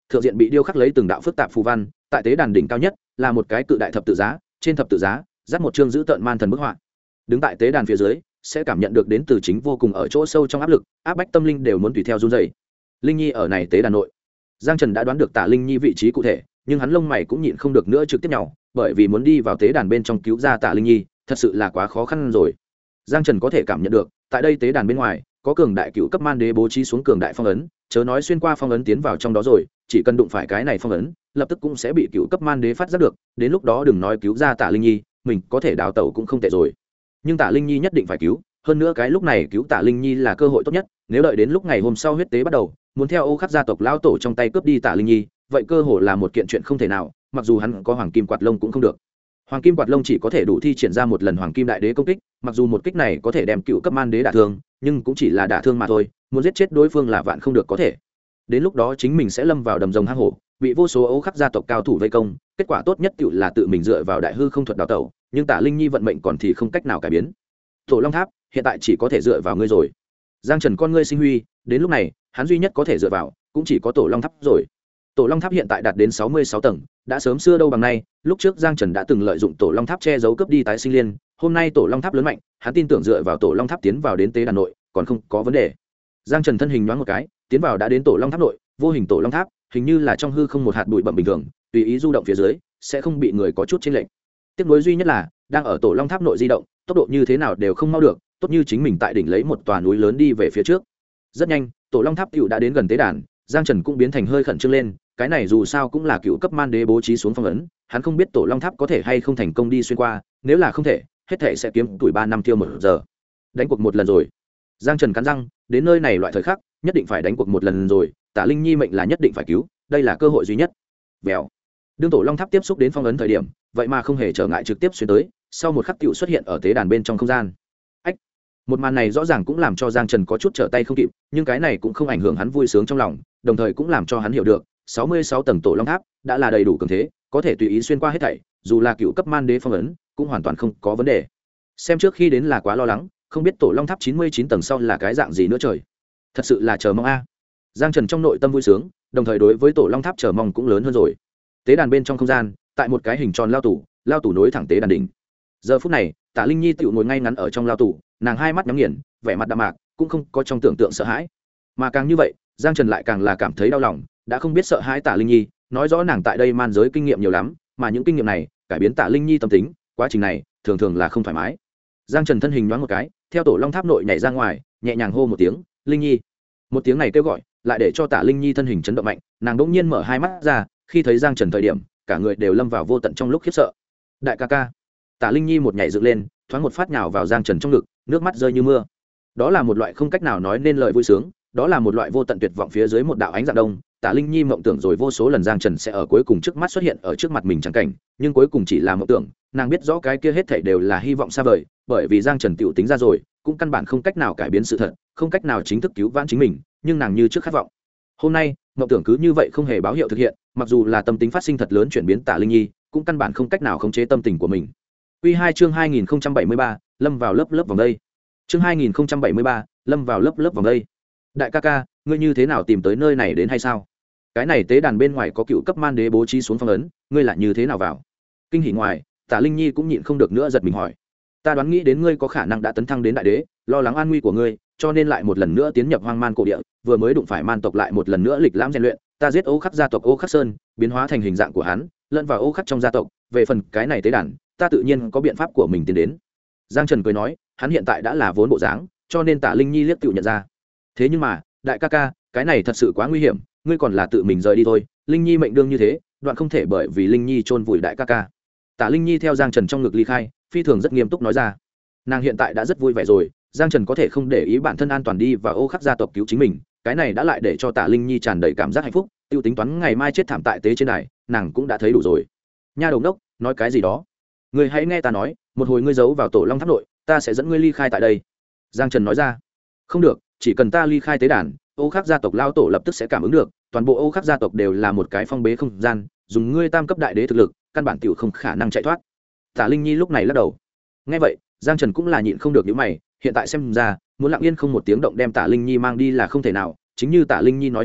thượng diện bị điêu khắc lấy từng đạo phức tạp phù văn, tại tế đàn đỉnh cao nhất là một cái cự đại thập tự giá, trên thập tự giá dắt một chương giữ tợn man thần bức họa. Đứng tại tế đàn phía dưới sẽ cảm nhận được đến từ chính vô cùng ở chỗ sâu trong áp lực, áp bách tâm linh đều muốn tùy theo run rẩy. Linh Nhi ở này tế đàn nội. Giang Trần đã đoán được Tả Linh Nhi vị trí cụ thể, nhưng hắn lông mày cũng nhịn không được nữa trực tiếp nhàu, bởi vì muốn đi vào tế đàn bên trong cứu ra Tả Linh Nhi, thật sự là quá khó khăn rồi. Giang Trần có thể cảm nhận được, tại đây tế đàn bên ngoài, có cường đại cựu cấp man đế bố trí xuống cường đại phong ấn, chớ nói xuyên qua phong ấn tiến vào trong đó rồi, chỉ cần đụng phải cái này phong ấn, lập tức cũng sẽ bị cựu cấp man đế phát giác được, đến lúc đó đừng nói cứu ra Tả Linh Nhi, mình có thể đào tẩu cũng không tệ rồi. Nhưng Tả Linh Nhi nhất định phải cứu, hơn nữa cái lúc này cứu Tả Linh Nhi là cơ hội tốt nhất, nếu đợi đến lúc ngày hôm sau huyết tế bắt đầu, muốn theo Ô Khắc gia tộc lão tổ trong tay cướp đi Tả Linh Nhi, vậy cơ hội là một kiện chuyện không thể nào, mặc dù hắn có hoàng kim quạt lông cũng không được. Hoàng kim quạt lông chỉ có thể đủ thi triển ra một lần hoàng kim đại đế công kích, mặc dù một kích này có thể đem cựu cấp man đế đả thương, nhưng cũng chỉ là đả thương mà thôi, muốn giết chết đối phương là vạn không được có thể. Đến lúc đó chính mình sẽ lâm vào đầm rồng hang hổ, bị vô số Ô Khắc gia tộc cao thủ vây công, kết quả tốt nhất tựu là tự mình dựa vào đại hư không thuật đào tẩu, nhưng Tả Linh Nhi vận mệnh còn thì không cách nào cải biến. Tổ Long Tháp hiện tại chỉ có thể dựa vào ngươi rồi. Giang Trần con ngươi sinh huy, đến lúc này hắn duy nhất có thể dựa vào cũng chỉ có Tổ Long Tháp rồi. Tổ Long Tháp hiện tại đạt đến 66 tầng, đã sớm xưa đâu bằng nay, lúc trước Giang Trần đã từng lợi dụng Tổ Long Tháp che giấu cướp đi tái sinh liên, hôm nay Tổ Long Tháp lớn mạnh, hắn tin tưởng dựa vào Tổ Long Tháp tiến vào đến tế đàn nội, còn không có vấn đề. Giang Trần thân hình nhoáng một cái, tiến vào đã đến Tổ Long Tháp nội, vô hình Tổ Long Tháp, hình như là trong hư không một hạt bụi bặm bình thường, tùy ý du động phía dưới, sẽ không bị người có chút chênh lệch. Tiếc nối duy nhất là, đang ở Tổ Long Tháp nội di động, tốc độ như thế nào đều không mau được, tốt như chính mình tại đỉnh lấy một tòa núi lớn đi về phía trước. Rất nhanh, Tổ Long Tháp tựu đã đến gần tế đàn, Giang Trần cũng biến thành hơi khẩn trương lên, cái này dù sao cũng là cựu cấp man đế bố trí xuống phong ấn, hắn không biết Tổ Long Tháp có thể hay không thành công đi xuyên qua, nếu là không thể, hết thể sẽ kiếm tuổi 3 năm tiêu 1 giờ. Đánh cuộc một lần rồi. Giang Trần cắn răng, đến nơi này loại thời khắc, nhất định phải đánh cuộc một lần rồi, Tả Linh Nhi mệnh là nhất định phải cứu, đây là cơ hội duy nhất. Vèo. Đương Tổ Long Tháp tiếp xúc đến phong ấn thời điểm, vậy mà không hề trở ngại trực tiếp xuyên tới, sau một khắc tựu xuất hiện ở tế đàn bên trong không gian. Ách. Một màn này rõ ràng cũng làm cho Giang Trần có chút trở tay không kịp, nhưng cái này cũng không ảnh hưởng hắn vui sướng trong lòng, đồng thời cũng làm cho hắn hiểu được, 66 tầng Tổ Long Tháp đã là đầy đủ cường thế, có thể tùy ý xuyên qua hết thảy, dù là cựu cấp man đế phong ấn, cũng hoàn toàn không có vấn đề. Xem trước khi đến là quá lo lắng, không biết Tổ Long Tháp 99 tầng sau là cái dạng gì nữa trời. Thật sự là chờ mong a. Giang Trần trong nội tâm vui sướng, đồng thời đối với Tổ Long Tháp chờ mong cũng lớn hơn rồi. Tế đàn bên trong không gian, tại một cái hình tròn lao tủ nối thẳng tế đàn đỉnh. Giờ phút này, Tả Linh Nhi tựu ngồi ngay ngắn ở trong lao tủ, nàng hai mắt nhắm nghiền, vẻ mặt đạm mạc, cũng không có trong tưởng tượng sợ hãi. Mà càng như vậy, Giang Trần lại càng là cảm thấy đau lòng, đã không biết sợ hãi Tả Linh Nhi, nói rõ nàng tại đây man giới kinh nghiệm nhiều lắm, mà những kinh nghiệm này cải biến Tả Linh Nhi tâm tính, quá trình này thường thường là không thoải mái. Giang Trần thân hình nhoáng một cái, theo Tổ Long Tháp nội nhảy ra ngoài, nhẹ nhàng hô một tiếng, "Linh Nhi." Một tiếng này kêu gọi, lại để cho Tả Linh Nhi thân hình chấn động mạnh, nàng đột nhiên mở hai mắt ra, khi thấy Giang Trần thời điểm, cả người đều lâm vào vô tận trong lúc khiếp sợ. "Đại ca ca." Tả Linh Nhi một nhảy dựng lên, thoáng một phát nhào vào Giang Trần trong ngực, nước mắt rơi như mưa. Đó là một loại không cách nào nói nên lời vui sướng, đó là một loại vô tận tuyệt vọng phía dưới một đạo ánh dạng đông. Tả Linh Nhi mộng tưởng rồi vô số lần Giang Trần sẽ ở cuối cùng trước mắt xuất hiện ở trước mặt mình chẳng cảnh, nhưng cuối cùng chỉ là mộng tưởng, nàng biết rõ cái kia hết thảy đều là hy vọng xa vời, bởi vì Giang Trần tiểu tính ra rồi, cũng căn bản không cách nào cải biến sự thật, không cách nào chính thức cứu vãn chính mình, nhưng nàng như trước khát vọng. Hôm nay, mộng tưởng cứ như vậy không hề báo hiệu thực hiện, mặc dù là tâm tính phát sinh thật lớn chuyển biến, Tả Linh Nhi cũng căn bản không cách nào khống chế tâm tình của mình. Quy 2 chương 2073, lâm vào lớp vòng đây. Chương 2073, lâm vào lớp vòng đây. Đại ca ca, ngươi như thế nào tìm tới nơi này đến hay sao? Cái này tế đàn bên ngoài có cựu cấp man đế bố trí xuống phong ấn, ngươi lại như thế nào vào? Kinh hỉ ngoài, Tả Linh Nhi cũng nhịn không được nữa giật mình hỏi. Ta đoán nghĩ đến ngươi có khả năng đã tấn thăng đến đại đế, lo lắng an nguy của ngươi, cho nên lại một lần nữa tiến nhập hoang man cổ địa, vừa mới đụng phải man tộc lại một lần nữa lịch lãm rèn luyện, ta giết Ô Khắc gia tộc Ô Khắc Sơn, biến hóa thành hình dạng của hắn, lẫn vào Ô Khắc trong gia tộc, về phần cái này tế đàn, ta tự nhiên có biện pháp của mình tiến đến. Giang Trần cười nói, hắn hiện tại đã là vốn bộ dáng, cho nên Tả Linh Nhi liếc tự nhận ra. Thế nhưng mà, đại ca ca, cái này thật sự quá nguy hiểm, ngươi còn là tự mình rời đi thôi, Linh Nhi mệnh đương như thế, đoạn không thể bởi vì Linh Nhi chôn vùi đại ca ca. Tả Linh Nhi theo Giang Trần trong ngực ly khai, phi thường rất nghiêm túc nói ra. Nàng hiện tại đã rất vui vẻ rồi, Giang Trần có thể không để ý bản thân an toàn đi và Ô Khắc gia tộc cứu chính mình, cái này đã lại để cho Tả Linh Nhi tràn đầy cảm giác hạnh phúc, tiêu tính toán ngày mai chết thảm tại tế trên này, nàng cũng đã thấy đủ rồi. Nha đầu đốc, nói cái gì đó? Ngươi hãy nghe ta nói, một hồi ngươi giấu vào Tổ Long Tháp nội, ta sẽ dẫn ngươi ly khai tại đây. Giang Trần nói ra. Không được, chỉ cần ta ly khai tế đàn, Ô Khắc gia tộc lao tổ lập tức sẽ cảm ứng được, toàn bộ Ô Khắc gia tộc đều là một cái phong bế không gian, dùng ngươi tam cấp đại đế thực lực, căn bản tiểu không khả năng chạy thoát. Tả Linh Nhi lúc này lắc đầu. Nghe vậy, Giang Trần cũng là nhịn không được nhíu mày, hiện tại xem ra, muốn lặng yên không một tiếng động đem Tả Linh Nhi mang đi là không thể nào, chính như Tả Linh Nhi nói như vậy,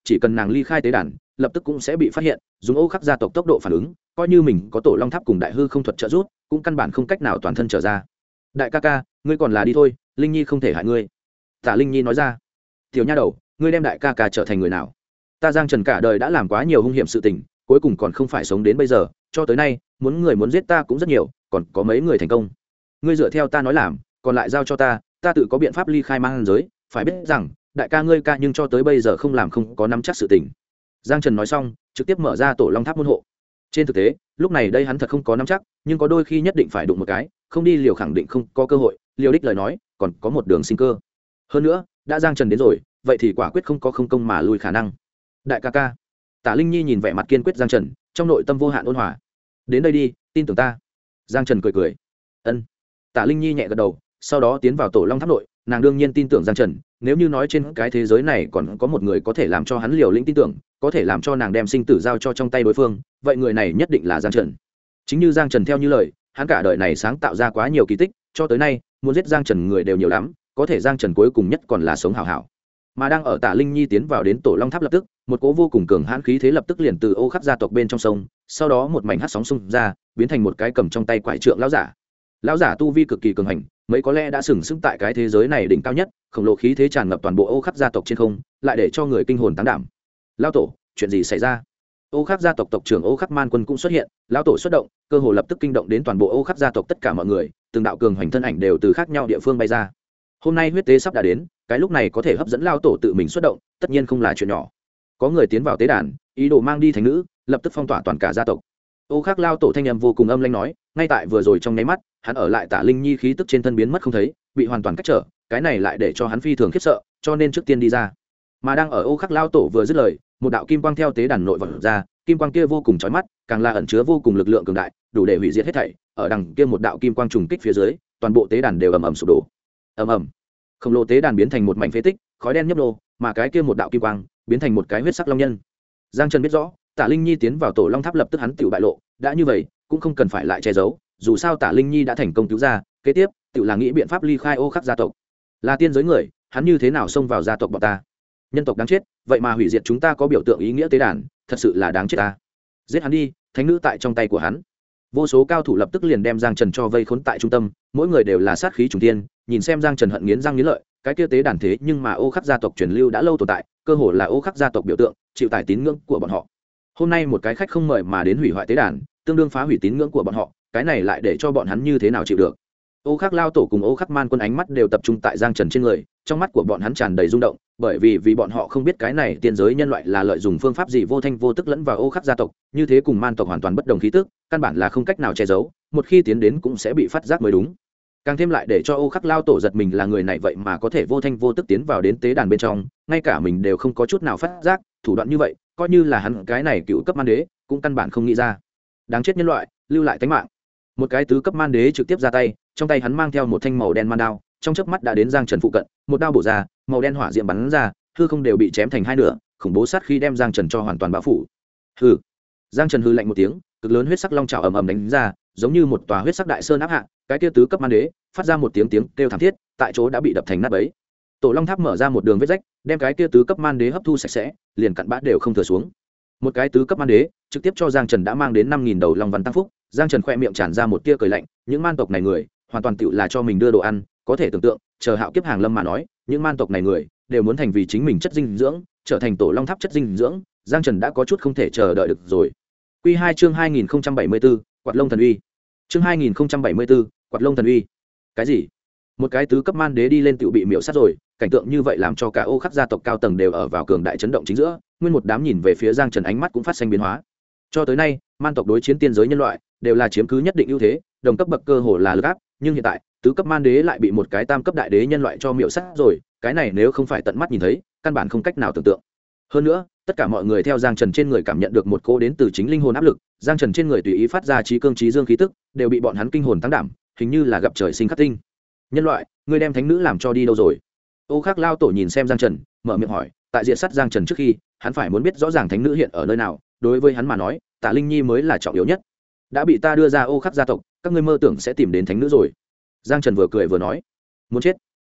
chỉ cần nàng ly khai tế đàn lập tức cũng sẽ bị phát hiện, dùng ô khắc gia tộc tốc độ phản ứng, coi như mình có tổ long tháp cùng đại hư không thuật trợ giúp cũng căn bản không cách nào toàn thân trở ra. Đại ca ca, ngươi còn là đi thôi, Linh Nhi không thể hại ngươi. Tả Linh Nhi nói ra. Tiểu nha đầu, ngươi đem đại ca ca trở thành người nào? Ta Giang Trần cả đời đã làm quá nhiều hung hiểm sự tình, cuối cùng còn không phải sống đến bây giờ, cho tới nay muốn giết ta cũng rất nhiều, còn có mấy người thành công. Ngươi dựa theo ta nói làm, còn lại giao cho ta, ta tự có biện pháp ly khai mang giới. Phải biết rằng đại ca ngươi ca nhưng cho tới bây giờ không có nắm chắc sự tình. Giang Trần nói xong trực tiếp mở ra tổ long tháp môn hộ. Trên thực tế lúc này đây hắn thật không có nắm chắc, nhưng có đôi khi nhất định phải đụng một cái, không đi liều khẳng định không có cơ hội, liều đích lời nói còn có một đường sinh cơ. Hơn nữa đã Giang Trần đến rồi, vậy thì quả quyết không có không công mà lùi khả năng. Đại ca ca. Tả Linh Nhi nhìn vẻ mặt kiên quyết Giang Trần, trong nội tâm vô hạn ôn hòa. Đến đây đi, tin tưởng ta. Giang Trần cười cười. Ân. Tả Linh Nhi nhẹ gật đầu, sau đó tiến vào tổ long tháp nội. Nàng đương nhiên tin tưởng Giang Trần, nếu như nói trên cái thế giới này còn có một người có thể làm cho hắn liều lĩnh tin tưởng, có thể làm cho nàng đem sinh tử giao cho trong tay đối phương, vậy người này nhất định là Giang Trần. Chính như Giang Trần theo như lời, hắn cả đời này sáng tạo ra quá nhiều kỳ tích, cho tới nay muốn giết Giang Trần người đều nhiều lắm, có thể Giang Trần cuối cùng nhất còn là sống hảo hảo. Mà đang ở Tả Linh Nhi tiến vào đến tổ long tháp lập tức, một cỗ vô cùng cường hãn khí thế lập tức liền từ ô khắc gia tộc bên trong sông, sau đó một mảnh hắc sóng xung ra, biến thành một cái cầm trong tay quải trượng lão giả. Lão giả tu vi cực kỳ cường hành, mấy có lẽ đã sừng sững tại cái thế giới này đỉnh cao nhất, khổng lồ khí thế tràn ngập toàn bộ ô khắc gia tộc trên không, lại để cho người kinh hồn táng đảm. Lão tổ, chuyện gì xảy ra? Ô khắc gia tộc tộc trưởng Ô khắc Man Quân cũng xuất hiện, lão tổ xuất động, cơ hồ lập tức kinh động đến toàn bộ ô khắc gia tộc tất cả mọi người, từng đạo cường hoành thân ảnh đều từ khác nhau địa phương bay ra. Hôm nay huyết tế sắp đã đến, cái lúc này có thể hấp dẫn lão tổ tự mình xuất động, tất nhiên không là chuyện nhỏ. Có người tiến vào tế đàn, ý đồ mang đi thánh nữ, lập tức phong tỏa toàn cả gia tộc. Ô khắc lão tổ thanh âm vô cùng âm lãnh nói, ngay tại vừa rồi trong nháy mắt, hắn ở lại Tả Linh Nhi khí tức trên thân biến mất không thấy, bị hoàn toàn cách trở, cái này lại để cho hắn phi thường khiếp sợ, cho nên trước tiên đi ra. Mà đang ở ô khắc lão tổ vừa dứt lời, một đạo kim quang theo tế đàn nội vọt ra, kim quang kia vô cùng chói mắt, càng là ẩn chứa vô cùng lực lượng cường đại, đủ để hủy diệt hết thảy. Ở đằng kia một đạo kim quang trùng kích phía dưới, toàn bộ tế đàn đều ầm ầm sụp đổ. Ầm ầm. Khổng lồ tế đàn biến thành một mảnh phế tích, khói đen nhấp nhô, mà cái kia một đạo kim quang biến thành một cái huyết sắc long nhân. Giang Trần biết rõ, Tả Linh Nhi tiến vào tổ long tháp lập tức hắn tiểu bại lộ, đã như vậy, cũng không cần phải lại che giấu, dù sao Tả Linh Nhi đã thành công cứu ra, kế tiếp tiểu là nghĩ biện pháp ly khai ô khắc gia tộc. Là tiên giới người, hắn như thế nào xông vào gia tộc bọn ta? Nhân tộc đáng chết, vậy mà hủy diệt chúng ta có biểu tượng ý nghĩa tế đàn, thật sự là đáng chết ta. Giết hắn đi, thánh nữ tại trong tay của hắn. Vô số cao thủ lập tức liền đem Giang Trần cho vây khốn tại trung tâm, mỗi người đều là sát khí trùng thiên, nhìn xem Giang Trần hận nghiến răng nghiến lợi, cái kia tế đàn thế nhưng mà ô khắc gia tộc truyền lưu đã lâu tồn tại, cơ hồ là ô khắc gia tộc biểu tượng, chịu tải tín ngưỡng của bọn họ. Hôm nay một cái khách không mời mà đến hủy hoại tế đàn, tương đương phá hủy tín ngưỡng của bọn họ, cái này lại để cho bọn hắn như thế nào chịu được? Ô khắc lao tổ cùng ô khắc man quân ánh mắt đều tập trung tại Giang Trần trên người, trong mắt của bọn hắn tràn đầy rung động, bởi vì bọn họ không biết cái này tiên giới nhân loại là lợi dụng phương pháp gì vô thanh vô tức lẫn vào ô khắc gia tộc, như thế cùng man tộc hoàn toàn bất đồng khí tức, căn bản là không cách nào che giấu, một khi tiến đến cũng sẽ bị phát giác mới đúng. Càng thêm lại để cho ô khắc lao tổ giật mình là người này vậy mà có thể vô thanh vô tức tiến vào đến tế đàn bên trong, ngay cả mình đều không có chút nào phát giác, thủ đoạn như vậy coi như là hắn cái này cựu cấp man đế cũng căn bản không nghĩ ra. Đáng chết nhân loại, lưu lại tính mạng. Một cái tứ cấp man đế trực tiếp ra tay, trong tay hắn mang theo một thanh màu đen man đao, trong chớp mắt đã đến Giang Trần phụ cận, một đao bổ ra, màu đen hỏa diệm bắn ra, hư không đều bị chém thành hai nửa, khủng bố sát khí đem Giang Trần cho hoàn toàn bao phủ. Hừ. Giang Trần hừ lạnh một tiếng, cực lớn huyết sắc long trảo ầm ầm đánh ra, giống như một tòa huyết sắc đại sơn áp hạ, cái kia tứ cấp man đế phát ra một tiếng kêu thảm thiết, tại chỗ đã bị đập thành nát bấy. Tổ long tháp mở ra một đường vết rách, đem cái kia tứ cấp man đế hấp thu sạch sẽ, liền cặn bã đều không thừa xuống. Một cái tứ cấp man đế trực tiếp cho Giang Trần đã mang đến 5000 đầu long văn tăng phúc. Giang Trần khoe miệng tràn ra một tia cười lạnh, những man tộc này người hoàn toàn tựu là cho mình đưa đồ ăn, có thể tưởng tượng, chờ hạo kiếp hàng lâm mà nói, những man tộc này người đều muốn thành vì chính mình chất dinh dưỡng, trở thành tổ long tháp chất dinh dưỡng. Giang Trần đã có chút không thể chờ đợi được rồi. Quy 2 chương 2074, Quạt Lông Thần Uy. Chương 2074, Quạt Lông Thần Uy. Cái gì? Một cái tứ cấp man đế đi lên tựu bị miểu sát rồi, cảnh tượng như vậy làm cho cả ô khắc gia tộc cao tầng đều ở vào cường đại chấn động chính giữa, nguyên một đám nhìn về phía Giang Trần ánh mắt cũng phát sinh biến hóa. Cho tới nay, man tộc đối chiến tiên giới nhân loại đều là chiếm cứ nhất định ưu thế, đồng cấp bậc cơ hồ là lực áp, nhưng hiện tại, tứ cấp man đế lại bị một cái tam cấp đại đế nhân loại cho miểu sát rồi, cái này nếu không phải tận mắt nhìn thấy, căn bản không cách nào tưởng tượng. Hơn nữa, tất cả mọi người theo Giang Trần trên người cảm nhận được một cỗ đến từ chính linh hồn áp lực, Giang Trần trên người tùy ý phát ra trí cương trí dương khí tức, đều bị bọn hắn kinh hồn tăng đảm, hình như là gặp trời sinh khắc tinh. Nhân loại, ngươi đem thánh nữ làm cho đi đâu rồi? Ô khắc lao tổ nhìn xem Giang Trần, mở miệng hỏi, tại diện sát Giang Trần trước khi, hắn phải muốn biết rõ ràng thánh nữ hiện ở nơi nào, đối với hắn mà nói, Tả Linh Nhi mới là trọng yếu nhất. Đã bị ta đưa ra ô khắc gia tộc, các ngươi mơ tưởng sẽ tìm đến thánh nữ rồi. Giang Trần vừa cười vừa nói, muốn chết.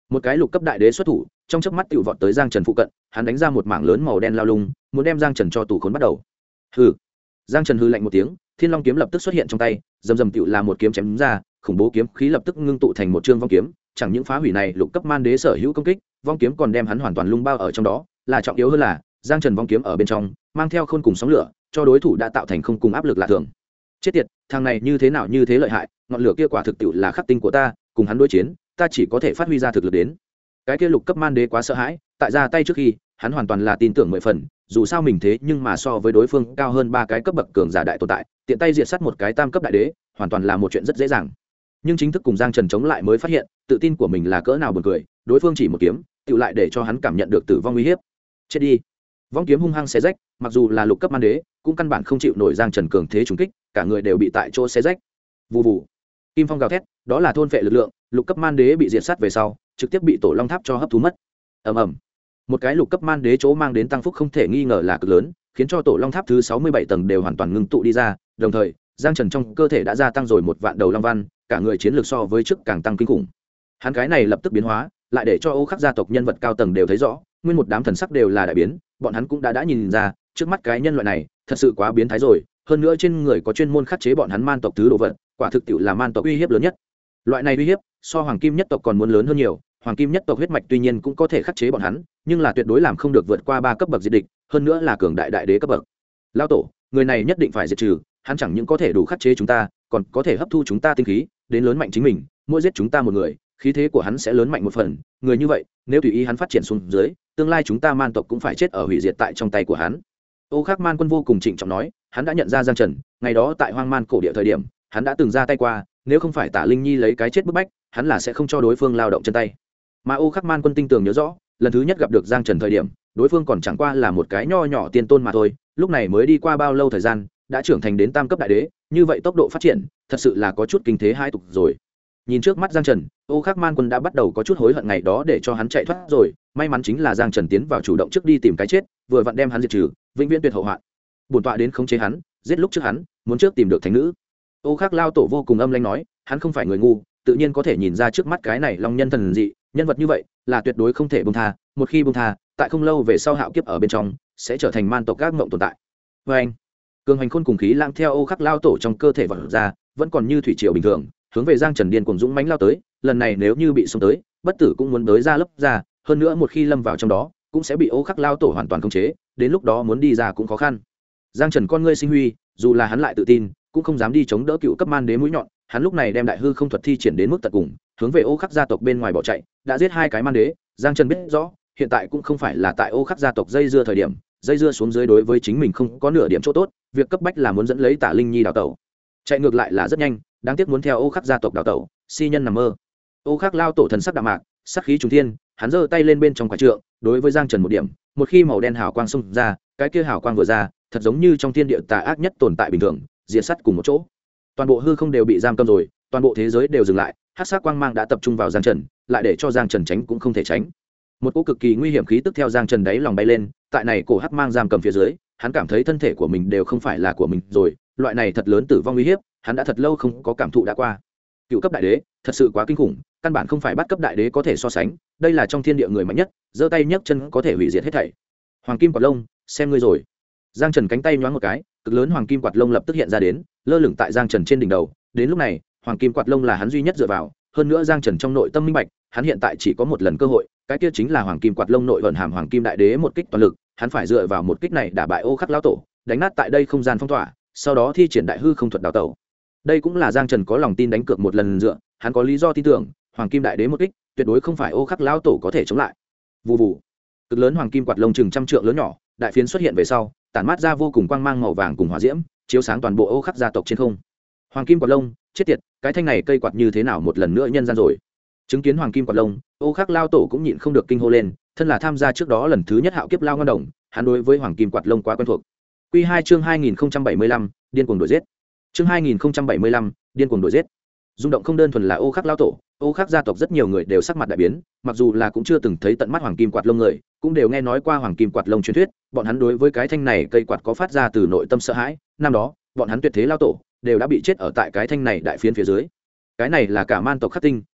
một cái lục cấp đại đế xuất thủ, trong chớp mắt tựu vọt tới Giang Trần phụ cận, hắn đánh ra một mảng lớn màu đen lao lung, muốn đem Giang Trần cho tù khốn bắt đầu. Hừ. Giang Trần hừ lạnh một tiếng, Thiên Long kiếm lập tức xuất hiện trong tay, rầm rầm tựu là một kiếm chém ra, khủng bố kiếm khí lập tức ngưng tụ thành một trương vong kiếm, chẳng những phá hủy này lục cấp man đế sở hữu công kích, vong kiếm còn đem hắn hoàn toàn lung bao ở trong đó, là trọng yếu hơn là, Giang Trần vong kiếm ở bên trong, mang theo khôn cùng sóng lửa, cho đối thủ đã tạo thành không cùng áp lực lạ thường. Chết tiệt, thằng này như thế nào như thế lợi hại, ngọn lửa kia quả thực tiệu là khắc tinh của ta, cùng hắn đối chiến, ta chỉ có thể phát huy ra thực lực đến. Cái kia lục cấp man đế quá sợ hãi, tại ra tay trước khi, hắn hoàn toàn là tin tưởng 10 phần, dù sao mình thế nhưng mà so với đối phương cao hơn 3 cái cấp bậc cường giả đại tồn tại, tiện tay diệt sát một cái tam cấp đại đế, hoàn toàn là một chuyện rất dễ dàng. Nhưng chính thức cùng Giang Trần chống lại mới phát hiện, tự tin của mình là cỡ nào buồn cười, đối phương chỉ một kiếm, tựu lại để cho hắn cảm nhận được tử vong uy hiếp. Chết đi. Vong kiếm hung hăng xé rách, mặc dù là lục cấp man đế, cũng căn bản không chịu nổi Giang Trần cường thế trùng kích, cả người đều bị tại chỗ xé rách. Vù vù. Kim phong gào thét, đó là thôn phệ lực lượng, lục cấp man đế bị diệt sát về sau, trực tiếp bị tổ long tháp cho hấp thu mất. Ầm ầm. Một cái lục cấp man đế chỗ mang đến tăng phúc không thể nghi ngờ là cực lớn, khiến cho tổ long tháp thứ 67 tầng đều hoàn toàn ngưng tụ đi ra, đồng thời, Giang Trần trong cơ thể đã gia tăng rồi 1 vạn đầu long văn, cả người chiến lược so với trước càng tăng kinh khủng. Hắn cái này lập tức biến hóa, lại để cho Ô Khắc gia tộc nhân vật cao tầng đều thấy rõ, nguyên một đám thần sắc đều là đại biến, bọn hắn cũng đã nhìn ra, trước mắt cái nhân loại này, thật sự quá biến thái rồi, hơn nữa trên người có chuyên môn khắc chế bọn hắn man tộc thứ đồ vật, quả thực tiệu là man tộc uy hiếp lớn nhất. Loại này uy hiếp, so Hoàng Kim nhất tộc còn muốn lớn hơn nhiều, Hoàng Kim nhất tộc huyết mạch tuy nhiên cũng có thể khắc chế bọn hắn, nhưng là tuyệt đối làm không được vượt qua 3 cấp bậc diệt địch, hơn nữa là cường đại đại đế cấp bậc. Lão tổ, người này nhất định phải diệt trừ, hắn chẳng những có thể đủ khắc chế chúng ta, còn có thể hấp thu chúng ta tinh khí, đến lớn mạnh chính mình, mỗi giết chúng ta một người, khí thế của hắn sẽ lớn mạnh một phần, người như vậy, nếu tùy ý hắn phát triển xuống dưới, tương lai chúng ta man tộc cũng phải chết ở hủy diệt tại trong tay của hắn. Ô Khắc Man Quân vô cùng trịnh trọng nói, hắn đã nhận ra Giang Trần, ngày đó tại Hoang Man cổ địa thời điểm, hắn đã từng ra tay qua, nếu không phải Tả Linh Nhi lấy cái chết bức bách, hắn là sẽ không cho đối phương lao động chân tay. Mà Ô Khắc Man Quân tinh tường nhớ rõ, lần thứ nhất gặp được Giang Trần thời điểm, đối phương còn chẳng qua là một cái nho nhỏ tiên tôn mà thôi, lúc này mới đi qua bao lâu thời gian, đã trưởng thành đến tam cấp đại đế, như vậy tốc độ phát triển, thật sự là có chút kinh thế hai tục rồi. Nhìn trước mắt Giang Trần, Ô Khắc Man Quân đã bắt đầu có chút hối hận ngày đó để cho hắn chạy thoát rồi, may mắn chính là Giang Trần tiến vào chủ động trước đi tìm cái chết, vừa vặn đem hắn diệt trừ, vĩnh viễn tuyệt hậu hoạn. Bổn tọa đến khống chế hắn, giết lúc trước hắn, muốn trước tìm được thánh nữ. Ô Khắc lao tổ vô cùng âm lãnh nói, hắn không phải người ngu, tự nhiên có thể nhìn ra trước mắt cái này long nhân thần dị, nhân vật như vậy là tuyệt đối không thể buông tha, một khi buông tha, tại không lâu về sau hạo kiếp ở bên trong sẽ trở thành man tộc các mộng tồn tại. Và anh, cường hành khôn cùng khí lãng theo Ô Khắc lao tổ trong cơ thể vọt ra, vẫn còn như thủy triều bình thường, hướng về Giang Trần điên cuồng dũng mãnh lao tới, lần này nếu như bị xông tới, bất tử cũng muốn tới ra lấp ra, hơn nữa một khi lâm vào trong đó, cũng sẽ bị Ô Khắc lao tổ hoàn toàn khống chế, đến lúc đó muốn đi ra cũng khó khăn. Giang Trần con ngươi sinh huy, dù là hắn lại tự tin, cũng không dám đi chống đỡ cựu cấp man đế mũi nhọn, hắn lúc này đem đại hư không thuật thi triển đến mức tận cùng, hướng về Ô Khắc gia tộc bên ngoài bỏ chạy, đã giết 2 cái man đế, Giang Trần biết rõ, hiện tại cũng không phải là tại Ô Khắc gia tộc dây dưa thời điểm, dây dưa xuống dưới đối với chính mình không có nửa điểm chỗ tốt, việc cấp bách là muốn dẫn lấy Tả Linh Nhi đào tẩu. Chạy ngược lại là rất nhanh, đáng tiếc muốn theo Ô Khắc gia tộc đào tẩu, si nhân nằm mơ. Ô Khắc lao tổ thần sắc đạm mạc, sát khí trùng thiên, hắn giơ tay lên bên trong quả trượng, đối với Giang Trần một điểm, một khi màu đen hào quang xông ra, cái kia hào quang vừa ra, thật giống như trong thiên địa tà ác nhất tồn tại bình thường, diệt sát cùng một chỗ. Toàn bộ hư không đều bị giam cầm rồi, toàn bộ thế giới đều dừng lại, hắc sắc quang mang đã tập trung vào Giang Trần, lại để cho Giang Trần tránh cũng không thể tránh. Một cỗ cực kỳ nguy hiểm khí tức theo Giang Trần đáy lòng bay lên, tại này cổ hắc mang giam cầm phía dưới, hắn cảm thấy thân thể của mình đều không phải là của mình rồi, loại này thật lớn tử vong uy hiếp, hắn đã thật lâu không có cảm thụ đã qua. Cựu cấp đại đế, thật sự quá kinh khủng, căn bản không phải bắt cấp đại đế có thể so sánh, đây là trong thiên địa người mạnh nhất, giơ tay nhấc chân có thể hủy diệt hết thảy. Hoàng kim quạt lông, xem ngươi rồi. Giang Trần cánh tay nhoáng một cái, cực lớn hoàng kim quạt lông lập tức hiện ra đến, lơ lửng tại Giang Trần trên đỉnh đầu. Đến lúc này, hoàng kim quạt lông là hắn duy nhất dựa vào, hơn nữa Giang Trần trong nội tâm minh bạch, hắn hiện tại chỉ có một lần cơ hội, cái kia chính là hoàng kim quạt lông nội vận hàm hoàng kim đại đế một kích toàn lực, hắn phải dựa vào một kích này đả bại Ô Khắc lão tổ, đánh nát tại đây không gian phong tỏa, sau đó thi triển đại hư không thuật đào tẩu. Đây cũng là Giang Trần có lòng tin đánh cược một lần dựa, hắn có lý do tin tưởng, hoàng kim đại đế một kích, tuyệt đối không phải Ô Khắc lão tổ có thể chống lại. Vù vù. Cực lớn hoàng kim quạt lông chừng trăm trượng lớn nhỏ, đại phiến xuất hiện về sau, tản mát ra vô cùng quang mang màu vàng cùng hỏa diễm, chiếu sáng toàn bộ Ô Khắc gia tộc trên không. Hoàng kim quạt lông, chết tiệt, cái thanh này cây quạt như thế nào một lần nữa nhân gian rồi. Chứng kiến hoàng kim quạt lông, Ô Khắc lao tổ cũng nhịn không được kinh hô lên, thân là tham gia trước đó lần thứ nhất hạo kiếp lao ngân đồng, hắn đối với hoàng kim quạt lông quá quen thuộc. Quy 2 chương 2075, điên cuồng đuổi giết. Chương 2075, điên cuồng đuổi giết. Rung động không đơn thuần là Ô Khắc lao tổ, Ô Khắc gia tộc rất nhiều người đều sắc mặt đại biến, mặc dù là cũng chưa từng thấy tận mắt hoàng kim quạt lông người, cũng đều nghe nói qua hoàng kim quạt lông truyền thuyết, bọn hắn đối với cái thanh này cây quạt có phát ra từ nội tâm sợ hãi, năm đó, bọn hắn tuyệt thế lao tổ đều đã bị chết ở tại cái thanh này đại phiến phía dưới. Cái này là cả man tộc khắc tinh,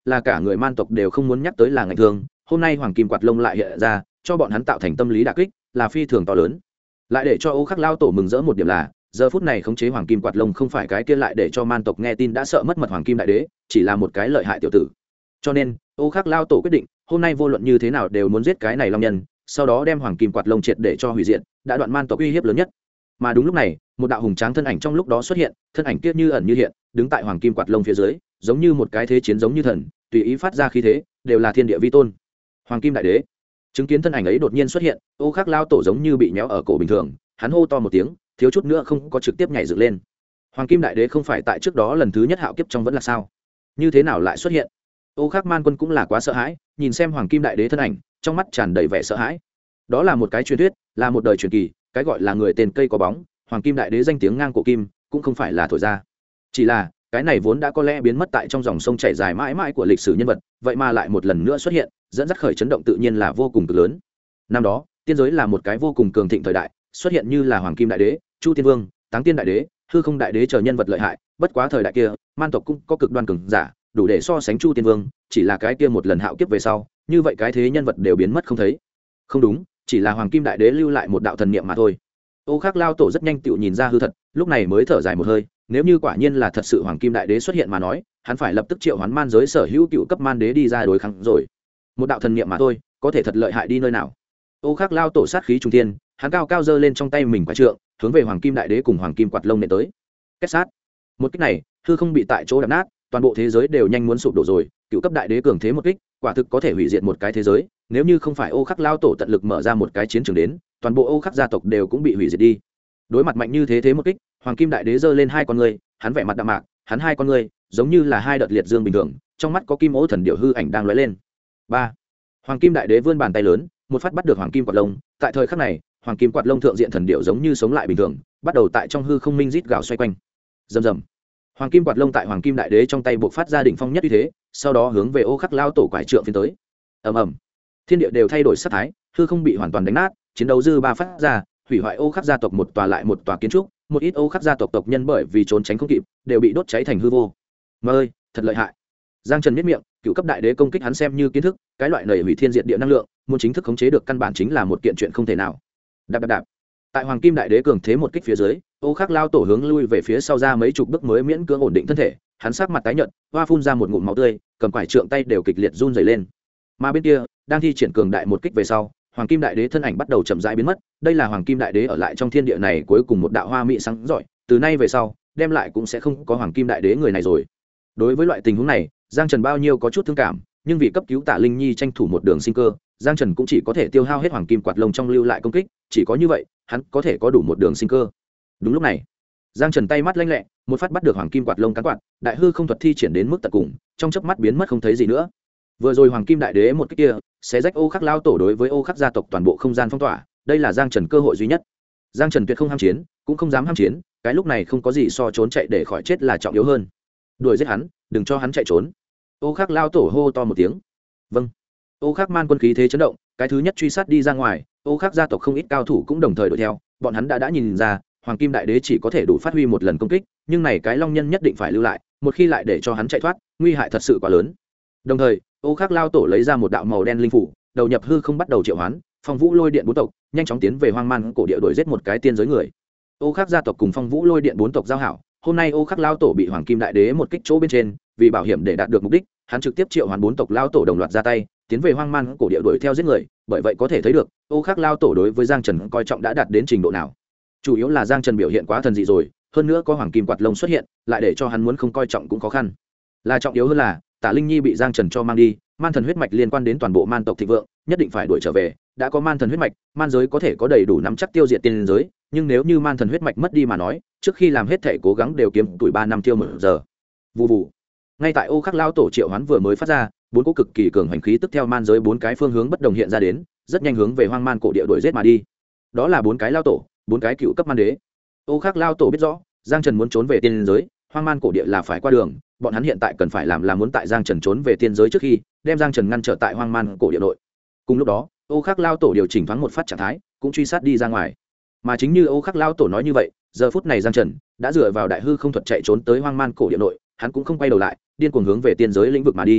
là cả người man tộc đều không muốn nhắc tới là ngạch thương. Hôm nay hoàng kim quạt lông lại hiện ra, cho bọn hắn tạo thành tâm lý đả kích, là phi thường to lớn. Lại để cho Ô Khắc lao tổ mừng rỡ một điểm là, giờ phút này khống chế hoàng kim quạt lông không phải cái kia lại để cho man tộc nghe tin đã sợ mất mật hoàng kim đại đế, chỉ là một cái lợi hại tiểu tử. Cho nên Ô Khắc lao tổ quyết định hôm nay vô luận như thế nào đều muốn giết cái này long nhân, sau đó đem hoàng kim quạt lông triệt để cho hủy diệt, đã đoạn man tộc uy hiếp lớn nhất. Mà đúng lúc này, một đạo hùng tráng thân ảnh trong lúc đó xuất hiện, thân ảnh kia như ẩn như hiện, đứng tại hoàng kim quạt lông phía dưới, giống như một cái thế chiến giống như thần, tùy ý phát ra khí thế, đều là thiên địa vi tôn. Hoàng kim đại đế. Chứng kiến thân ảnh ấy đột nhiên xuất hiện, Ô Khắc lao tổ giống như bị nhéo ở cổ bình thường, hắn hô to một tiếng, thiếu chút nữa không có trực tiếp nhảy dựng lên. Hoàng kim đại đế không phải tại trước đó lần thứ nhất hạo kiếp trong vẫn là sao? Như thế nào lại xuất hiện? Ô Khắc man quân cũng là quá sợ hãi, nhìn xem hoàng kim đại đế thân ảnh, trong mắt tràn đầy vẻ sợ hãi. Đó là một cái truyền thuyết, là một đời truyền kỳ, cái gọi là người tên cây có bóng, hoàng kim đại đế danh tiếng ngang cổ kim, cũng không phải là thổi ra. Chỉ là cái này vốn đã có lẽ biến mất tại trong dòng sông chảy dài mãi mãi của lịch sử nhân vật, vậy mà lại một lần nữa xuất hiện, dẫn dắt khởi chấn động tự nhiên là vô cùng cực lớn. Năm đó tiên giới là một cái vô cùng cường thịnh thời đại, xuất hiện như là hoàng kim đại đế, chu tiên vương, táng tiên đại đế, hư không đại đế chờ nhân vật lợi hại. Bất quá thời đại kia man tộc cũng có cực đoan cường giả, đủ để so sánh chu tiên vương, chỉ là cái kia một lần hạo kiếp về sau, như vậy cái thế nhân vật đều biến mất không thấy. Không đúng, chỉ là hoàng kim đại đế lưu lại một đạo thần niệm mà thôi. Ô Khắc lao tổ rất nhanh tựu nhìn ra hư thật, lúc này mới thở dài một hơi. Nếu như quả nhiên là thật sự hoàng kim đại đế xuất hiện mà nói, hắn phải lập tức triệu hoán man giới sở hữu cựu cấp man đế đi ra đối kháng rồi. Một đạo thần niệm mà thôi, có thể thật lợi hại đi nơi nào? Ô Khắc lao tổ sát khí trung thiên, hắn cao cao giơ lên trong tay mình quả trượng, hướng về hoàng kim đại đế cùng hoàng kim quạt lông nện tới. Kết sát. Một kích này, hư không bị tại chỗ đập nát, toàn bộ thế giới đều nhanh muốn sụp đổ rồi. Cựu cấp đại đế cường thế một kích, quả thực có thể hủy diệt một cái thế giới. Nếu như không phải Ô Khắc lao tổ tận lực mở ra một cái chiến trường đến, toàn bộ Ô Khắc gia tộc đều cũng bị hủy diệt đi. Đối mặt mạnh như thế một kích, hoàng kim đại đế giơ lên hai con ngươi, hắn vẻ mặt đạm mạc, hắn hai con ngươi giống như là hai đợt liệt dương bình thường, trong mắt có kim ố thần điểu hư ảnh đang lóe lên. Ba. Hoàng kim đại đế vươn bàn tay lớn, một phát bắt được hoàng kim quạt lông. Tại thời khắc này, hoàng kim quạt lông thượng diện thần điểu giống như sống lại bình thường, bắt đầu tại trong hư không minh rít gào xoay quanh. Rầm rầm. Hoàng kim quạt lông tại hoàng kim đại đế trong tay buộc phát ra đỉnh phong nhất uy thế, sau đó hướng về Ô Khắc lao tổ quải trượng phiến tới. Ầm ầm. Thiên địa đều thay đổi sắc thái, hư không bị hoàn toàn đánh nát, chiến đấu dư ba phát ra, hủy hoại Ô Khắc gia tộc một tòa lại một tòa kiến trúc, một ít Ô Khắc gia tộc tộc nhân bởi vì trốn tránh không kịp, đều bị đốt cháy thành hư vô. Mà ơi, thật lợi hại. Giang Trần biết miệng, cựu cấp đại đế công kích hắn xem như kiến thức, cái loại này hủy thiên diệt địa năng lượng, muốn chính thức khống chế được căn bản chính là một kiện chuyện không thể nào. Đạp đạp đạp. Tại hoàng kim đại đế cường thế một kích phía dưới, Ô Khắc lao tổ hướng lui về phía sau ra mấy chục bước mới miễn cưỡng ổn định thân thể, hắn sắc mặt tái nhợt, hoa phun ra một ngụm máu tươi, cầm quải trượng tay đều kịch liệt run rẩy lên. Mà bên kia, đang thi triển cường đại một kích về sau, hoàng kim đại đế thân ảnh bắt đầu chậm rãi biến mất. Đây là hoàng kim đại đế ở lại trong thiên địa này cuối cùng một đạo hoa mỹ sáng rọi, từ nay về sau đem lại cũng sẽ không có hoàng kim đại đế người này rồi. Đối với loại tình huống này, Giang Trần bao nhiêu có chút thương cảm, nhưng vì cấp cứu Tạ Linh Nhi tranh thủ một đường sinh cơ, Giang Trần cũng chỉ có thể tiêu hao hết hoàng kim quạt lông trong lưu lại công kích, chỉ có như vậy hắn có thể có đủ một đường sinh cơ. Đúng lúc này, Giang Trần tay mắt lanh lẹ, một phát bắt được hoàng kim quạt lông cán quạt, đại hư không thuật thi triển đến mức tận cùng, trong chớp mắt biến mất không thấy gì nữa. Vừa rồi hoàng kim đại đế một kích kia sẽ rách Ô Khắc lao tổ đối với Ô Khắc gia tộc toàn bộ không gian phong tỏa, đây là Giang Trần cơ hội duy nhất. Giang Trần tuyệt không ham chiến, cũng không dám ham chiến, cái lúc này không có gì so trốn chạy để khỏi chết là trọng yếu hơn. Đuổi giết hắn, đừng cho hắn chạy trốn. Ô Khắc lao tổ hô to một tiếng. Vâng. Ô Khắc man quân khí thế chấn động, cái thứ nhất truy sát đi ra ngoài, Ô Khắc gia tộc không ít cao thủ cũng đồng thời đuổi theo, bọn hắn đã nhìn ra, hoàng kim đại đế chỉ có thể đủ phát huy một lần công kích, nhưng này cái long nhân nhất định phải lưu lại, một khi lại để cho hắn chạy thoát, nguy hại thật sự quá lớn. Đồng thời, Ô Khắc lao tổ lấy ra một đạo màu đen linh phủ, đầu nhập hư không bắt đầu triệu hoán, Phong Vũ Lôi Điện bốn tộc nhanh chóng tiến về hoang man cổ địa đuổi giết một cái tiên giới người. Ô Khắc gia tộc cùng Phong Vũ Lôi Điện bốn tộc giao hảo, hôm nay Ô Khắc lao tổ bị hoàng kim đại đế một kích chỗ bên trên, vì bảo hiểm để đạt được mục đích, hắn trực tiếp triệu hoán bốn tộc lao tổ đồng loạt ra tay, tiến về hoang man cổ địa đuổi theo giết người. Bởi vậy có thể thấy được, Ô Khắc lao tổ đối với Giang Trần coi trọng đã đạt đến trình độ nào. Chủ yếu là Giang Trần biểu hiện quá thần dị rồi, hơn nữa có hoàng kim quạt lông xuất hiện, lại để cho hắn muốn không coi trọng cũng khó khăn. Là trọng yếu hơn là, Tạ Linh Nhi bị Giang Trần cho mang đi, man thần huyết mạch liên quan đến toàn bộ man tộc thịnh vượng, nhất định phải đuổi trở về. Đã có man thần huyết mạch, man giới có thể có đầy đủ nắm chắc tiêu diệt tiên giới, nhưng nếu như man thần huyết mạch mất đi mà nói, trước khi làm hết thể cố gắng đều kiếm tuổi 3 năm tiêu một giờ. Vù vù. Ngay tại Ô Khắc lao tổ triệu hoán vừa mới phát ra, bốn cỗ cực kỳ cường hành khí tức theo man giới bốn cái phương hướng bất đồng hiện ra đến, rất nhanh hướng về hoang man cổ địa đuổi giết mà đi. Đó là bốn cái lao tổ, bốn cái cựu cấp man đế. Ô Khắc lao tổ biết rõ, Giang Trần muốn trốn về tiên giới, hoang man cổ địa là phải qua đường, bọn hắn hiện tại cần phải làm là muốn tại Giang Trần trốn về tiên giới trước khi đem Giang Trần ngăn trở tại hoang man cổ địa nội. Cùng lúc đó, Ô Khắc lao tổ điều chỉnh thoáng một phát trạng thái, cũng truy sát đi ra ngoài. Mà chính như Ô Khắc lao tổ nói như vậy, giờ phút này Giang Trần đã dựa vào đại hư không thuật chạy trốn tới hoang man cổ địa nội, hắn cũng không quay đầu lại, điên cuồng hướng về tiên giới lĩnh vực mà đi.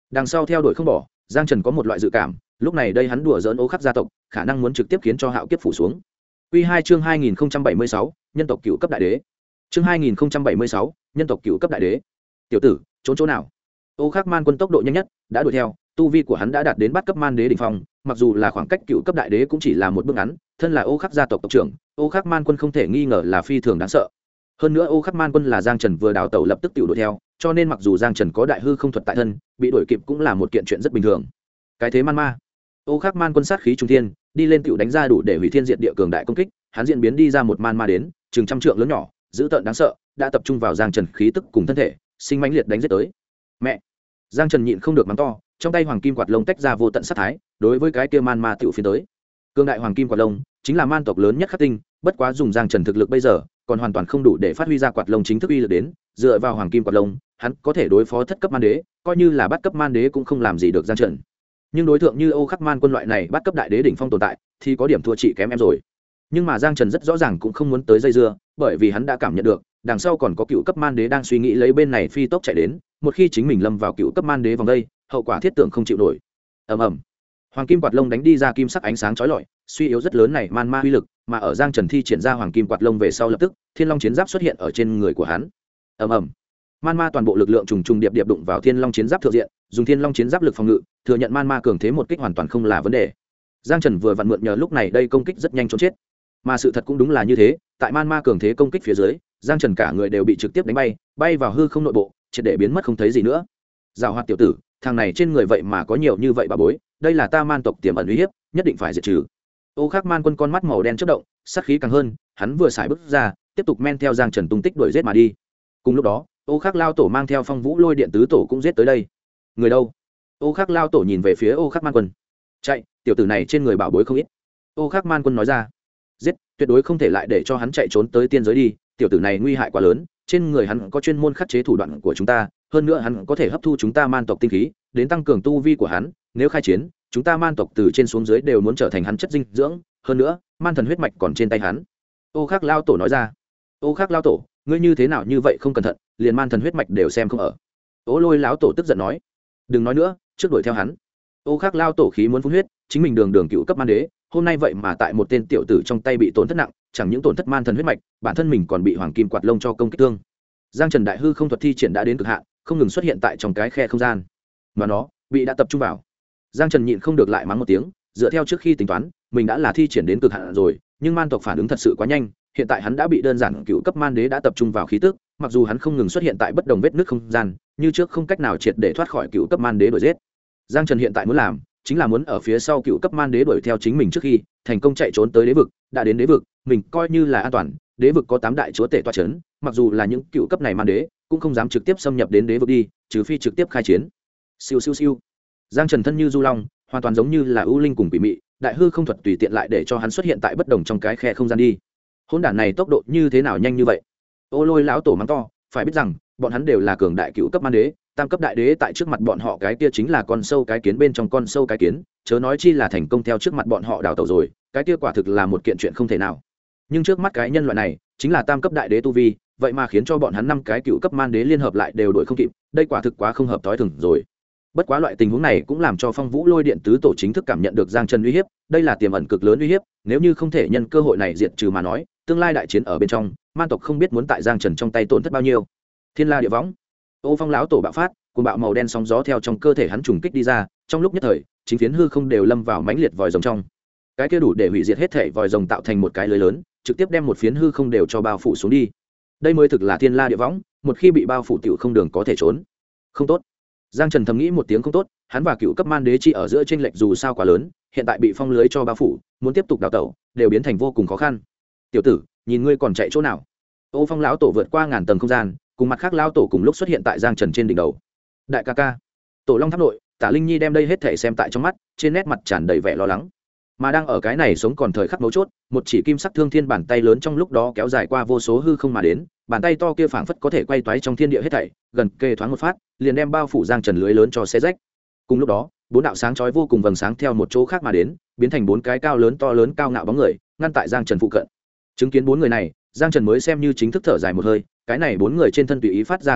đằng sau theo đuổi không bỏ, Giang Trần có một loại dự cảm, lúc này đây hắn đùa giỡn Ô Khắc gia tộc, khả năng muốn trực tiếp khiến cho hạo kiếp phủ xuống. Quy 2 chương 2076, nhân tộc cựu cấp đại đế. Chương 2076, nhân tộc cựu cấp đại đế. Tiểu tử, trốn chỗ nào? Ô Khắc Man Quân tốc độ nhanh nhất, đã đuổi theo, tu vi của hắn đã đạt đến bát cấp man đế đỉnh phong, mặc dù là khoảng cách cựu cấp đại đế cũng chỉ là một bước ngắn, thân là Ô Khắc gia tộc tộc trưởng, Ô Khắc Man Quân không thể nghi ngờ là phi thường đáng sợ. Hơn nữa Ô Khắc Man Quân là Giang Trần vừa đào tẩu lập tức tiểu đuổi theo, cho nên mặc dù Giang Trần có đại hư không thuật tại thân, bị đuổi kịp cũng là một kiện chuyện rất bình thường. Cái thế man ma. Ô Khắc Man Quân sát khí trung thiên, đi lên tiểu đánh ra đủ để hủy thiên diệt địa cường đại công kích, hắn diễn biến đi ra một man ma đến, chừng trăm trượng lớn nhỏ, dữ tợn đáng sợ, đã tập trung vào Giang Trần khí tức cùng thân thể, sinh mãnh liệt đánh giết tới. Mẹ! Giang Trần nhịn không được mắng to, trong tay hoàng kim quạt lông tách ra vô tận sát thái, đối với cái kia man ma tiểu phiến tới. Cường đại hoàng kim quạt lông chính là man tộc lớn nhất khắc tinh, bất quá dùng Giang Trần thực lực bây giờ, còn hoàn toàn không đủ để phát huy ra quạt lông chính thức uy lực đến, dựa vào hoàng kim quạt lông, hắn có thể đối phó thất cấp man đế, coi như là bắt cấp man đế cũng không làm gì được Giang Trần. Nhưng đối tượng như Ô Khắc Man Quân loại này bắt cấp đại đế đỉnh phong tồn tại, thì có điểm thua chị kém em rồi. Nhưng mà Giang Trần rất rõ ràng cũng không muốn tới dây dưa, bởi vì hắn đã cảm nhận được, đằng sau còn có cựu cấp man đế đang suy nghĩ lấy bên này phi tốc chạy đến, một khi chính mình lâm vào cựu cấp man đế vòng đây, hậu quả thiết tưởng không chịu nổi. Ầm ầm. Hoàng kim quạt lông đánh đi ra kim sắc ánh sáng chói lọi, suy yếu rất lớn này man ma uy lực, mà ở Giang Trần thi triển ra hoàng kim quạt lông về sau lập tức, Thiên Long chiến giáp xuất hiện ở trên người của hắn. Ầm ầm. Man ma toàn bộ lực lượng trùng trùng điệp điệp đụng vào Thiên Long chiến giáp thượng diện, dùng Thiên Long chiến giáp lực phòng ngự, thừa nhận man ma cường thế một kích hoàn toàn không là vấn đề. Giang Trần vừa vặn mượn nhờ lúc này đây công kích rất nhanh trốn chết. Mà sự thật cũng đúng là như thế, tại man ma cường thế công kích phía dưới, Giang Trần cả người đều bị trực tiếp đánh bay, bay vào hư không nội bộ, triệt để biến mất không thấy gì nữa. Giảo hoạt tiểu tử, thằng này trên người vậy mà có nhiều như vậy bà bối, đây là ta man tộc tiềm ẩn uy hiếp, nhất định phải diệt trừ. Ô Khắc Man Quân con mắt màu đen chớp động, sát khí càng hơn, hắn vừa xài bước ra, tiếp tục men theo Giang Trần tung tích đuổi giết mà đi. Cùng lúc đó, Ô Khắc lao tổ mang theo Phong Vũ Lôi Điện tứ tổ cũng giết tới đây. Người đâu? Ô Khắc lao tổ nhìn về phía Ô Khắc Man Quân. Chạy, tiểu tử này trên người bảo bối không ít. Ô Khắc Man Quân nói ra. Giết, tuyệt đối không thể lại để cho hắn chạy trốn tới tiên giới đi, tiểu tử này nguy hại quá lớn, trên người hắn có chuyên môn khắc chế thủ đoạn của chúng ta, hơn nữa hắn có thể hấp thu chúng ta man tộc tinh khí, đến tăng cường tu vi của hắn, nếu khai chiến, chúng ta man tộc từ trên xuống dưới đều muốn trở thành hắn chất dinh dưỡng, hơn nữa, man thần huyết mạch còn trên tay hắn. Ô Khắc lao tổ nói ra. Ô Khắc lao tổ, ngươi như thế nào như vậy không cẩn thận, liền man thần huyết mạch đều xem không ở. Ô Lôi lão tổ tức giận nói. Đừng nói nữa, trước đuổi theo hắn. Ô Khắc lao tổ khí muốn phun huyết, chính mình đường đường cựu cấp man đế, hôm nay vậy mà tại một tên tiểu tử trong tay bị tổn thất nặng, chẳng những tổn thất man thần huyết mạch, bản thân mình còn bị hoàng kim quạt lông cho công kích thương. Giang Trần đại hư không thuật thi triển đã đến cực hạn, không ngừng xuất hiện tại trong cái khe không gian, mà nó bị đã tập trung vào. Giang Trần nhịn không được lại mắng một tiếng, dựa theo trước khi tính toán, mình đã là thi triển đến cực hạn rồi, nhưng man tộc phản ứng thật sự quá nhanh, hiện tại hắn đã bị đơn giản cựu cấp man đế đã tập trung vào khí tức, mặc dù hắn không ngừng xuất hiện tại bất đồng vết nứt không gian, như trước không cách nào triệt để thoát khỏi cựu cấp man đế đuổi giết. Giang Trần hiện tại muốn làm chính là muốn ở phía sau cựu cấp man đế đuổi theo chính mình trước khi thành công chạy trốn tới đế vực, đã đến đế vực, mình coi như là an toàn, đế vực có 8 đại chúa tể tọa chấn, mặc dù là những cựu cấp này man đế, cũng không dám trực tiếp xâm nhập đến đế vực đi, trừ phi trực tiếp khai chiến. Siêu siêu siêu. Giang Trần thân như du long, hoàn toàn giống như là ưu linh cùng quỷ mị, đại hư không thuật tùy tiện lại để cho hắn xuất hiện tại bất đồng trong cái khe không gian đi. Hỗn đản này tốc độ như thế nào nhanh như vậy? Ô Lôi lão tổ mắng to, phải biết rằng, bọn hắn đều là cường đại cựu cấp man đế, tam cấp đại đế tại trước mặt bọn họ cái kia chính là con sâu cái kiến bên trong con sâu cái kiến, chớ nói chi là thành công theo trước mặt bọn họ đào tẩu rồi, cái kia quả thực là một kiện chuyện không thể nào. Nhưng trước mắt cái nhân loại này, chính là tam cấp đại đế tu vi, vậy mà khiến cho bọn hắn 5 cái cựu cấp man đế liên hợp lại đều đuổi không kịp, đây quả thực quá không hợp tối thường rồi. Bất quá loại tình huống này cũng làm cho Phong Vũ Lôi Điện tứ tổ chính thức cảm nhận được Giang Trần uy hiếp, đây là tiềm ẩn cực lớn uy hiếp, nếu như không thể nhân cơ hội này diệt trừ mà nói, tương lai đại chiến ở bên trong, man tộc không biết muốn tại Giang Trần trong tay tổn thất bao nhiêu. Thiên La địa võng. Ô Phong lão tổ bạo phát, cuồng bạo màu đen sóng gió theo trong cơ thể hắn trùng kích đi ra, trong lúc nhất thời, chính phiến hư không đều lâm vào mãnh liệt vòi rồng trong. Cái kia đủ để hủy diệt hết thể vòi rồng tạo thành một cái lưới lớn, trực tiếp đem một phiến hư không đều cho bao phủ xuống đi. Đây mới thực là Thiên La địa võng, một khi bị bao phủ tiểu không đường có thể trốn. Không tốt. Giang Trần thầm nghĩ một tiếng không tốt, hắn và cựu cấp man đế chi ở giữa chênh lệch dù sao quá lớn, hiện tại bị phong lưới cho bao phủ, muốn tiếp tục đào tẩu, đều biến thành vô cùng khó khăn. Tiểu tử, nhìn ngươi còn chạy chỗ nào? Ô Phong lão tổ vượt qua ngàn tầng không gian, cùng mặt khác lão tổ cùng lúc xuất hiện tại Giang Trần trên đỉnh đầu. Đại ca ca. Tổ Long tháp nội, Tả Linh Nhi đem đây hết thể xem tại trong mắt, trên nét mặt tràn đầy vẻ lo lắng. Mà đang ở cái này sống còn thời khắc mấu chốt, một chỉ kim sắc thương thiên bàn tay lớn trong lúc đó kéo dài qua vô số hư không mà đến, bàn tay to kia phảng phất có thể quay toái trong thiên địa hết thảy, gần kề thoáng một phát, liền đem bao phủ Giang Trần lưới lớn cho xé rách. Cùng lúc đó, 4 đạo sáng chói vô cùng vầng sáng theo một chỗ khác mà đến, biến thành 4 cái cao lớn to lớn cao ngạo bóng người, ngăn tại Giang Trần phụ cận. Chứng kiến 4 người này, Giang Trần mới xem như chính thức thở dài một hơi, cái này 4 người trên thân tùy ý phát ra khí tức,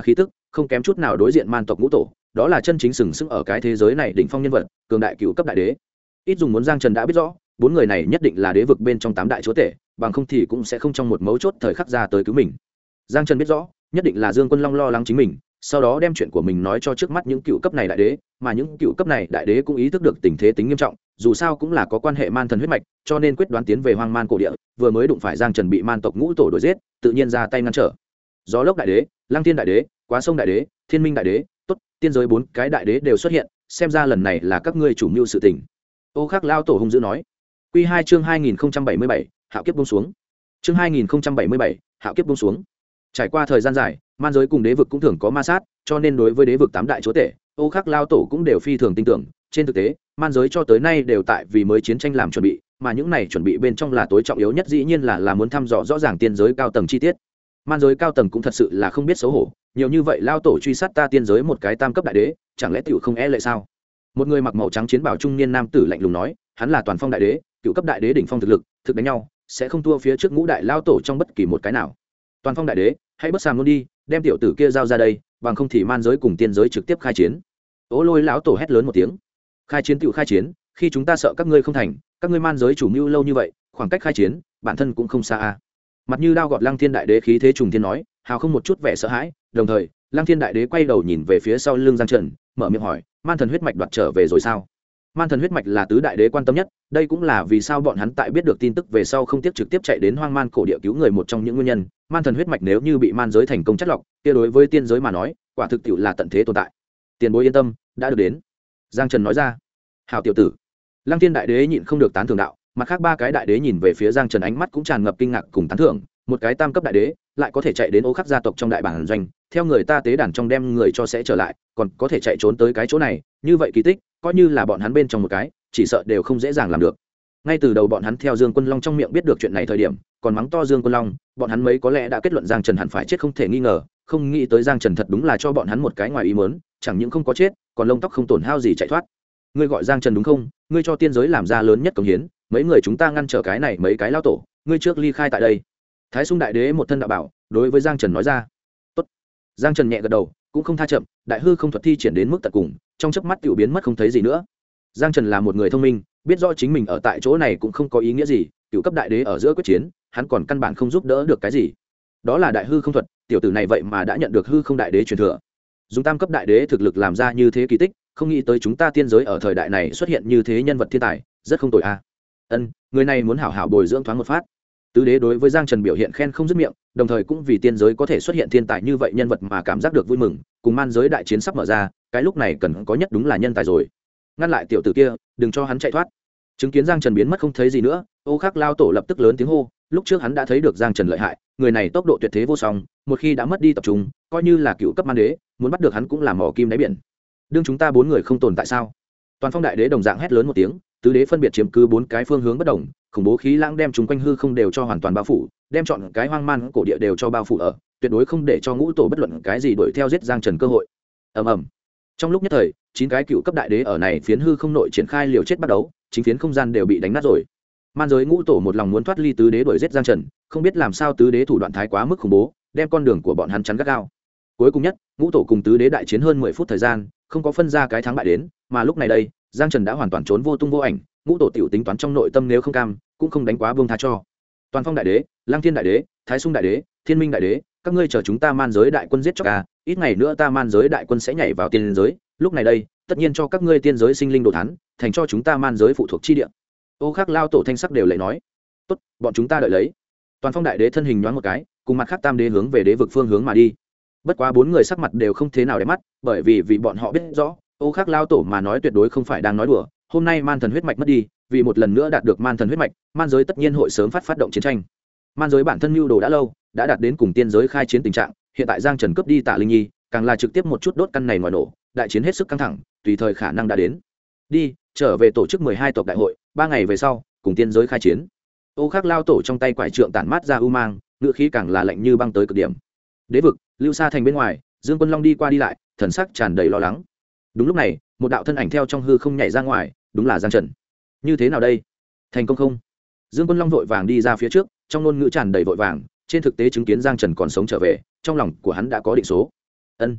không kém chút nào đối diện man tộc ngũ tổ, đó là chân chính sừng sững ở cái thế giới này đỉnh phong nhân vật, cường đại cựu cấp đại đế. Ít dùng muốn Giang Trần đã biết rõ, bốn người này nhất định là đế vực bên trong tám đại chúa tể, bằng không thì cũng sẽ không trong một mấu chốt thời khắc ra tới cứu mình. Giang Trần biết rõ, nhất định là Dương Quân Long lo lắng chính mình, sau đó đem chuyện của mình nói cho trước mắt những cựu cấp này đại đế, mà những cựu cấp này đại đế cũng ý thức được tình thế tính nghiêm trọng, dù sao cũng là có quan hệ man thần huyết mạch, cho nên quyết đoán tiến về hoang man cổ địa, vừa mới đụng phải Giang Trần bị man tộc ngũ tổ đuổi giết, tự nhiên ra tay ngăn trở. Gió lốc đại đế, Lăng Thiên đại đế, Quá sông đại đế, Thiên Minh đại đế, tốt, tiên giới bốn cái đại đế đều xuất hiện, xem ra lần này là các ngươi chủ mưu sự tình. Ô Khắc lao tổ hung dữ nói. Quy 2 chương 2077, hạo kiếp buông xuống. Chương 2077, hạo kiếp buông xuống. Trải qua thời gian dài, man giới cùng đế vực cũng thường có ma sát, cho nên đối với đế vực tám đại chúa tể, Ô Khắc lao tổ cũng đều phi thường tin tưởng. Trên thực tế, man giới cho tới nay đều tại vì mới chiến tranh làm chuẩn bị, mà những này chuẩn bị bên trong là tối trọng yếu nhất dĩ nhiên là muốn thăm dò rõ ràng tiên giới cao tầng chi tiết. Man giới cao tầng cũng thật sự là không biết xấu hổ, nhiều như vậy lao tổ truy sát ta tiên giới một cái tam cấp đại đế, chẳng lẽ tiểu không e lệ sao? Một người mặc màu trắng chiến bào trung niên nam tử lạnh lùng nói, hắn là toàn phong đại đế, cựu cấp đại đế đỉnh phong thực lực, thực đánh nhau sẽ không thua phía trước ngũ đại lao tổ trong bất kỳ một cái nào. Toàn phong đại đế, hãy bất sàm luôn đi, đem tiểu tử kia giao ra đây, bằng không thì man giới cùng tiên giới trực tiếp khai chiến. Ô Lôi lão tổ hét lớn một tiếng. Khai chiến tiểu khai chiến, khi chúng ta sợ các ngươi không thành, các ngươi man giới chủ mưu lâu như vậy, khoảng cách khai chiến, bản thân cũng không xa a. Mặt như đao gọt Lăng Thiên đại đế khí thế trùng thiên nói, hào không một chút vẻ sợ hãi, đồng thời Lăng Thiên đại đế quay đầu nhìn về phía sau lưng Giang Trần, mở miệng hỏi, man thần huyết mạch đoạt trở về rồi sao? Man thần huyết mạch là tứ đại đế quan tâm nhất, đây cũng là vì sao bọn hắn tại biết được tin tức về sau không tiếc trực tiếp chạy đến hoang man cổ địa cứu người, một trong những nguyên nhân. Man thần huyết mạch nếu như bị man giới thành công chất lọc, kia đối với tiên giới mà nói, quả thực tiệu là tận thế tồn tại. Tiền bối yên tâm, đã được đến. Giang Trần nói ra. Hảo tiểu tử. Lăng Thiên đại đế nhịn không được tán thưởng đạo, mặt khác ba cái đại đế nhìn về phía Giang Trần, ánh mắt cũng tràn ngập kinh ngạc cùng tán thưởng. Một cái tam cấp đại đế lại có thể chạy đến Ô Khắc gia tộc trong đại bản doanh, theo người ta tế đàn trong đem người cho sẽ trở lại, còn có thể chạy trốn tới cái chỗ này, như vậy kỳ tích, coi như là bọn hắn bên trong một cái, chỉ sợ đều không dễ dàng làm được. Ngay từ đầu bọn hắn theo Dương Quân Long trong miệng biết được chuyện này thời điểm, còn mắng to Dương Quân Long, bọn hắn mấy có lẽ đã kết luận Giang Trần hẳn phải chết không thể nghi ngờ, không nghĩ tới Giang Trần thật đúng là cho bọn hắn một cái ngoài ý muốn, chẳng những không có chết, còn lông tóc không tổn hao gì chạy thoát. Ngươi gọi Giang Trần đúng không? Ngươi cho tiên giới làm ra lớn nhất công hiến, mấy người chúng ta ngăn trở cái này mấy cái lao tổ, ngươi trước ly khai tại đây. Thái Sung đại đế một thân đạo bảo, đối với Giang Trần nói ra. Tốt. Giang Trần nhẹ gật đầu, cũng không tha chậm, đại hư không thuật thi triển đến mức tận cùng, trong chớp mắt tiểu biến mất không thấy gì nữa. Giang Trần là một người thông minh, biết rõ chính mình ở tại chỗ này cũng không có ý nghĩa gì, cựu cấp đại đế ở giữa quyết chiến, hắn còn căn bản không giúp đỡ được cái gì. Đó là đại hư không thuật, tiểu tử này vậy mà đã nhận được hư không đại đế truyền thừa. Dùng tam cấp đại đế thực lực làm ra như thế kỳ tích, không nghĩ tới chúng ta tiên giới ở thời đại này xuất hiện như thế nhân vật thiên tài, rất không tồi a. Người này muốn hảo hảo bồi dưỡng thoáng một phát. Tứ đế đối với Giang Trần biểu hiện khen không dứt miệng, đồng thời cũng vì tiên giới có thể xuất hiện thiên tài như vậy nhân vật mà cảm giác được vui mừng, cùng man giới đại chiến sắp mở ra, cái lúc này cần có nhất đúng là nhân tài rồi. Ngăn lại tiểu tử kia, đừng cho hắn chạy thoát. Chứng kiến Giang Trần biến mất không thấy gì nữa, Ô Khắc lao tổ lập tức lớn tiếng hô, lúc trước hắn đã thấy được Giang Trần lợi hại, người này tốc độ tuyệt thế vô song, một khi đã mất đi tập trung, coi như là cựu cấp man đế, muốn bắt được hắn cũng là mỏ kim đáy biển. Đương chúng ta bốn người không tồn tại sao? Toàn phong đại đế đồng dạng hét lớn một tiếng, tứ đế phân biệt chiếm cứ bốn cái phương hướng bất đồng, khủng bố khí lãng đem chúng quanh hư không đều cho hoàn toàn bao phủ, đem chọn cái hoang man cổ địa đều cho bao phủ ở, tuyệt đối không để cho ngũ tổ bất luận cái gì đuổi theo giết Giang Trần cơ hội. Ầm ầm. Trong lúc nhất thời, chín cái cựu cấp đại đế ở này phiến hư không nội triển khai liều chết bắt đấu, chính phiến không gian đều bị đánh nát rồi. Man giới ngũ tổ một lòng muốn thoát ly tứ đế đuổi giết Giang Trần, không biết làm sao tứ đế thủ đoạn thái quá mức khủng bố, đem con đường của bọn hắn chắn gắt gao. Cuối cùng nhất, ngũ tổ cùng tứ đế đại chiến hơn 10 phút thời gian, không có phân ra cái thắng bại đến, mà lúc này đây, Giang Trần đã hoàn toàn trốn vô tung vô ảnh, ngũ tổ tiểu tính toán trong nội tâm nếu không cam, cũng không đánh quá buông tha cho. Toàn phong đại đế, Lăng Thiên đại đế, Thái Sung đại đế, Thiên Minh đại đế, các ngươi chờ chúng ta man giới đại quân giết chóc à, ít ngày nữa ta man giới đại quân sẽ nhảy vào tiên giới, lúc này đây, tất nhiên cho các ngươi tiên giới sinh linh đồ thán, thành cho chúng ta man giới phụ thuộc chi địa. Ô Khắc lao tổ thanh sắc đều lệ nói, tốt, bọn chúng ta đợi lấy. Toàn phong đại đế thân hình nhoáng một cái, cùng mặt khác tam đế hướng về đế vực phương hướng mà đi. Bất quá bốn người sắc mặt đều không thế nào đẹp mắt, bởi vì bọn họ biết rõ, Ô Khắc lao tổ mà nói tuyệt đối không phải đang nói đùa, hôm nay man thần huyết mạch mất đi, vì một lần nữa đạt được man thần huyết mạch, man giới tất nhiên hội sớm phát động chiến tranh. Man giới bản thân mưu đồ đã lâu, đã đạt đến cùng tiên giới khai chiến tình trạng, hiện tại Giang Trần cướp đi Tạ Linh Nhi, càng là trực tiếp một chút đốt căn này ngoài nổ, đại chiến hết sức căng thẳng, tùy thời khả năng đã đến. Đi, trở về tổ chức 12 tộc đại hội, 3 ngày về sau, cùng tiên giới khai chiến. Ô Khắc lao tổ trong tay quải trượng tản mát ra u mang, ngựa khí càng là lạnh như băng tới cực điểm. Đế vực, Lưu Sa thành bên ngoài, Dương Quân Long đi qua đi lại, thần sắc tràn đầy lo lắng. Đúng lúc này, một đạo thân ảnh theo trong hư không nhảy ra ngoài, đúng là Giang Trần. Như thế nào đây? Thành công không? Dương Quân Long vội vàng đi ra phía trước, trong ngôn ngữ tràn đầy vội vàng, trên thực tế chứng kiến Giang Trần còn sống trở về, trong lòng của hắn đã có định số.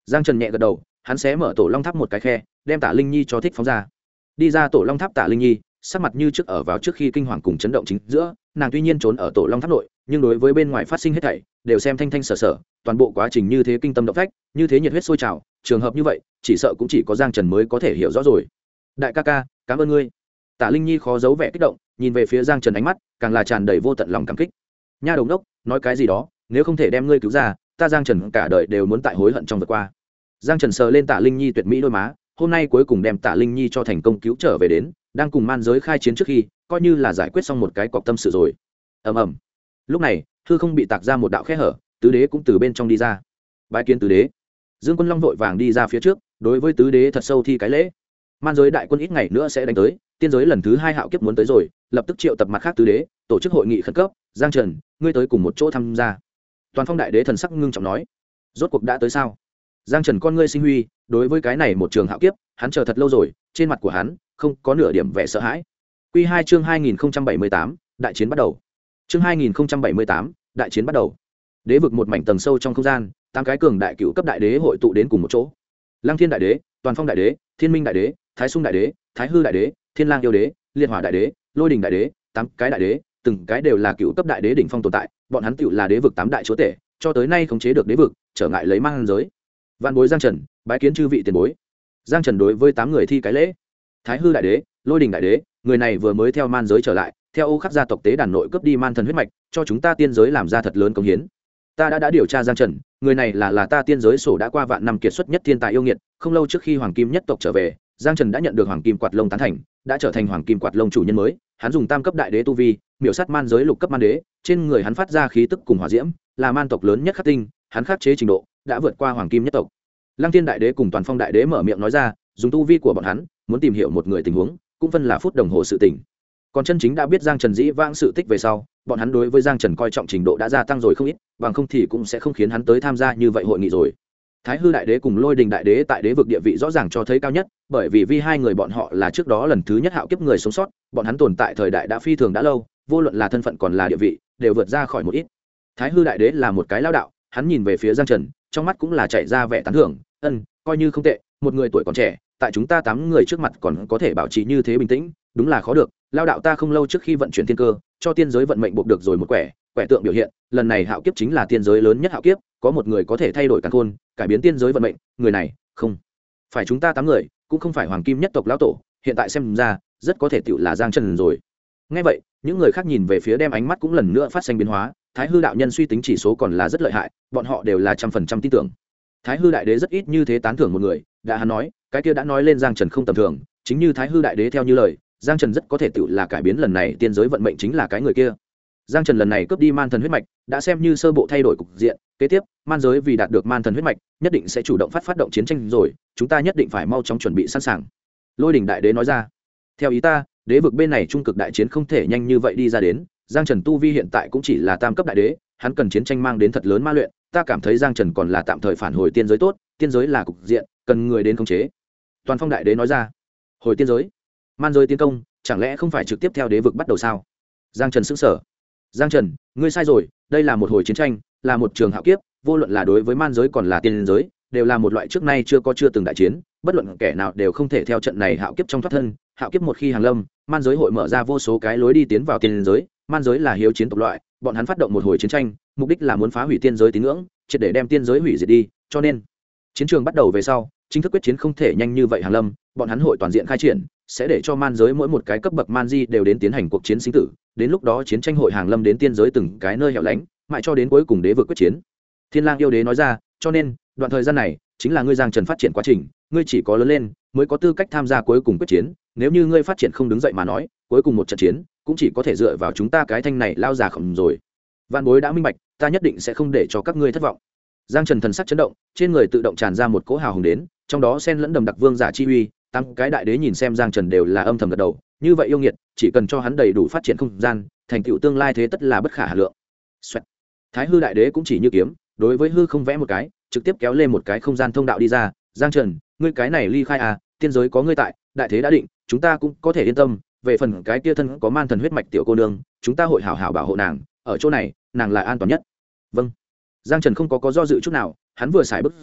Giang Trần nhẹ gật đầu, hắn xé mở tổ long tháp một cái khe, đem Tả Linh Nhi cho thích phóng ra. Đi ra tổ long tháp Tả Linh Nhi sắc mặt như trước ở vào trước khi kinh hoàng cùng chấn động chính giữa, nàng tuy nhiên trốn ở tổ long tháp nội, nhưng đối với bên ngoài phát sinh hết thảy đều xem thanh thanh sở sở, toàn bộ quá trình như thế kinh tâm động phách, như thế nhiệt huyết sôi trào, trường hợp như vậy chỉ sợ cũng chỉ có Giang Trần mới có thể hiểu rõ rồi. Đại ca ca, cảm ơn ngươi. Tả Linh Nhi khó giấu vẻ kích động, nhìn về phía Giang Trần, ánh mắt càng là tràn đầy vô tận lòng cảm kích. Nha đồng đốc, nói cái gì đó, nếu không thể đem ngươi cứu ra, ta Giang Trần cả đời đều muốn tại hối hận trong vượt qua. Giang Trần sờ lên Tả Linh Nhi tuyệt mỹ đôi má, hôm nay cuối cùng đem Tả Linh Nhi cho thành công cứu trở về đến, đang cùng man giới khai chiến trước khi, coi như là giải quyết xong một cái cọc tâm sự rồi. Ầm ầm. Lúc này, hư không bị tạc ra một đạo khe hở, tứ đế cũng từ bên trong đi ra. Bái kiến tứ đế. Dương Quân Long vội vàng đi ra phía trước, đối với tứ đế thật sâu thi cái lễ. Man giới đại quân ít ngày nữa sẽ đánh tới, tiên giới lần thứ 2 hạo kiếp muốn tới rồi, lập tức triệu tập mặt khác tứ đế, tổ chức hội nghị khẩn cấp. Giang Trần, ngươi tới cùng một chỗ tham gia. Toàn Phong đại đế thần sắc ngưng trọng nói, rốt cuộc đã tới sao? Giang Trần con ngươi sinh huy, đối với cái này một trường hạo kiếp, hắn chờ thật lâu rồi, trên mặt của hắn không có nửa điểm vẻ sợ hãi. Quy 2 chương 2078, đại chiến bắt đầu. Chương 2078, đại chiến bắt đầu. Đế vực một mảnh tầng sâu trong không gian, 8 cái cường đại cựu cấp đại đế hội tụ đến cùng một chỗ. Lăng Thiên đại đế, Toàn Phong đại đế, Thiên Minh đại đế, Thái Sung đại đế, Thái Hư đại đế, Thiên Lang yêu đế, Liệt Hỏa đại đế, Lôi Đình đại đế, 8 cái đại đế, từng cái đều là cựu cấp đại đế đỉnh phong tồn tại, bọn hắn tựu là đế vực 8 đại chúa tể, cho tới nay khống chế được đế vực, trở ngại lấy mang giới. Vạn bối Giang Trần, bái kiến chư vị tiền bối. Giang Trần đối với 8 người thi cái lễ. Thái Hư đại đế, Lôi Đình đại đế, người này vừa mới theo man giới trở lại, theo Ô Khắc gia tộc tế đàn nội cướp đi man thần huyết mạch, cho chúng ta tiên giới làm ra thật lớn công hiến. Ta đã điều tra Giang Trần, người này là ta tiên giới sổ đã qua vạn năm kiệt xuất nhất thiên tài yêu nghiệt, không lâu trước khi Hoàng Kim nhất tộc trở về, Giang Trần đã nhận được Hoàng Kim Quạt Lông tán thành, đã trở thành Hoàng Kim Quạt Lông chủ nhân mới, hắn dùng tam cấp đại đế tu vi, miểu sát man giới lục cấp man đế, trên người hắn phát ra khí tức cùng hỏa diễm, là man tộc lớn nhất khắc tinh, hắn khắc chế trình độ đã vượt qua Hoàng Kim nhất tộc. Lăng Thiên đại đế cùng Toàn Phong đại đế mở miệng nói ra, dùng tu vi của bọn hắn, muốn tìm hiểu một người tình huống, cũng phân là phút đồng hồ sự tình. Còn chân chính đã biết Giang Trần dĩ vãng sự tích về sau, bọn hắn đối với Giang Trần coi trọng trình độ đã gia tăng rồi không ít, bằng không thì cũng sẽ không khiến hắn tới tham gia như vậy hội nghị rồi. Thái Hư đại đế cùng Lôi Đình đại đế tại đế vực địa vị rõ ràng cho thấy cao nhất, bởi vì hai người bọn họ là trước đó lần thứ nhất hạo kiếp người sống sót, bọn hắn tồn tại thời đại đã phi thường đã lâu, vô luận là thân phận còn là địa vị, đều vượt ra khỏi một ít. Thái Hư đại đế là một cái lão đạo, hắn nhìn về phía Giang Trần, trong mắt cũng là chảy ra vẻ tán thưởng, coi như không tệ, một người tuổi còn trẻ, tại chúng ta 8 người trước mặt còn có thể bảo trì như thế bình tĩnh, đúng là khó được. Lao đạo ta không lâu trước khi vận chuyển thiên cơ, cho tiên giới vận mệnh buộc được rồi một quẻ tượng biểu hiện, lần này hạo kiếp chính là tiên giới lớn nhất hạo kiếp, có một người có thể thay đổi càn khôn, cải biến tiên giới vận mệnh, người này không phải chúng ta 8 người, cũng không phải Hoàng Kim nhất tộc lão tổ, hiện tại xem ra rất có thể tựu là Giang Trần rồi. Nghe vậy, những người khác nhìn về phía đem ánh mắt cũng lần nữa phát sinh biến hóa, Thái Hư đạo nhân suy tính chỉ số còn là rất lợi hại, bọn họ đều là 100% tin tưởng. Thái Hư đại đế rất ít như thế tán thưởng một người, đã hắn nói, cái kia đã nói lên Giang Trần không tầm thường, chính như Thái Hư đại đế theo như lời, Giang Trần rất có thể tự là cải biến lần này tiên giới vận mệnh chính là cái người kia. Giang Trần lần này cướp đi man thần huyết mạch, đã xem như sơ bộ thay đổi cục diện, kế tiếp, man giới vì đạt được man thần huyết mạch, nhất định sẽ chủ động phát động chiến tranh rồi, chúng ta nhất định phải mau chóng chuẩn bị sẵn sàng. Lôi Đình đại đế nói ra. Theo ý ta, đế vực bên này trung cực đại chiến không thể nhanh như vậy đi ra đến, Giang Trần tu vi hiện tại cũng chỉ là tam cấp đại đế, hắn cần chiến tranh mang đến thật lớn ma luyện, ta cảm thấy Giang Trần còn là tạm thời phản hồi tiên giới tốt, tiên giới là cục diện, cần người đến khống chế. Toàn Phong đại đế nói ra. Hồi tiên giới, man giới tiến công, chẳng lẽ không phải trực tiếp theo đế vực bắt đầu sao? Giang Trần sững sờ. Giang Trần, ngươi sai rồi, đây là một hồi chiến tranh, là một trường hạo kiếp, vô luận là đối với man giới còn là tiên giới, đều là một loại trước nay chưa từng đại chiến, bất luận kẻ nào đều không thể theo trận này hạo kiếp trong thoát thân. Hạo kiếp một khi hàng lâm, man giới hội mở ra vô số cái lối đi tiến vào tiên giới, man giới là hiếu chiến tộc loại, bọn hắn phát động một hồi chiến tranh, mục đích là muốn phá hủy tiên giới tín ngưỡng, triệt để đem tiên giới hủy diệt đi, cho nên chiến trường bắt đầu về sau, chính thức quyết chiến không thể nhanh như vậy hàng lâm, bọn hắn hội toàn diện khai triển, sẽ để cho man giới mỗi một cái cấp bậc man di đều đến tiến hành cuộc chiến sinh tử, đến lúc đó chiến tranh hội hàng lâm đến tiên giới từng cái nơi hẻo lánh, mãi cho đến cuối cùng đế vực quyết chiến. Thiên Lang yêu đế nói ra, cho nên đoạn thời gian này chính là ngươi Giang Trần phát triển quá trình, ngươi chỉ có lớn lên mới có tư cách tham gia cuối cùng quyết chiến, nếu như ngươi phát triển không đứng dậy mà nói, cuối cùng một trận chiến cũng chỉ có thể dựa vào chúng ta cái thanh này lao già khổng rồi. Vạn bối đã minh bạch, ta nhất định sẽ không để cho các ngươi thất vọng. Giang Trần thần sắc chấn động, trên người tự động tràn ra một cỗ hào hùng đến, trong đó xen lẫn đầm đặc vương giả chi uy, tăng cái đại đế nhìn xem Giang Trần đều là âm thầm gật đầu, như vậy yêu nghiệt, chỉ cần cho hắn đầy đủ phát triển không gian, thành tựu tương lai thế tất là bất khả hà lượng. Xoẹt. Thái Hư đại đế cũng chỉ như kiếm, đối với hư không vẽ một cái, trực tiếp kéo lên một cái không gian thông đạo đi ra. Giang Trần, ngươi cái này ly khai à, tiên giới có ngươi tại, đại thế đã định, chúng ta cũng có thể yên tâm. Về phần cái kia thân có man thần huyết mạch tiểu cô nương, chúng ta hội hảo hảo bảo hộ nàng, ở chỗ này, nàng là an toàn nhất. Vâng. Giang Trần không có do dự chút nào, hắn vừa xài bước ra,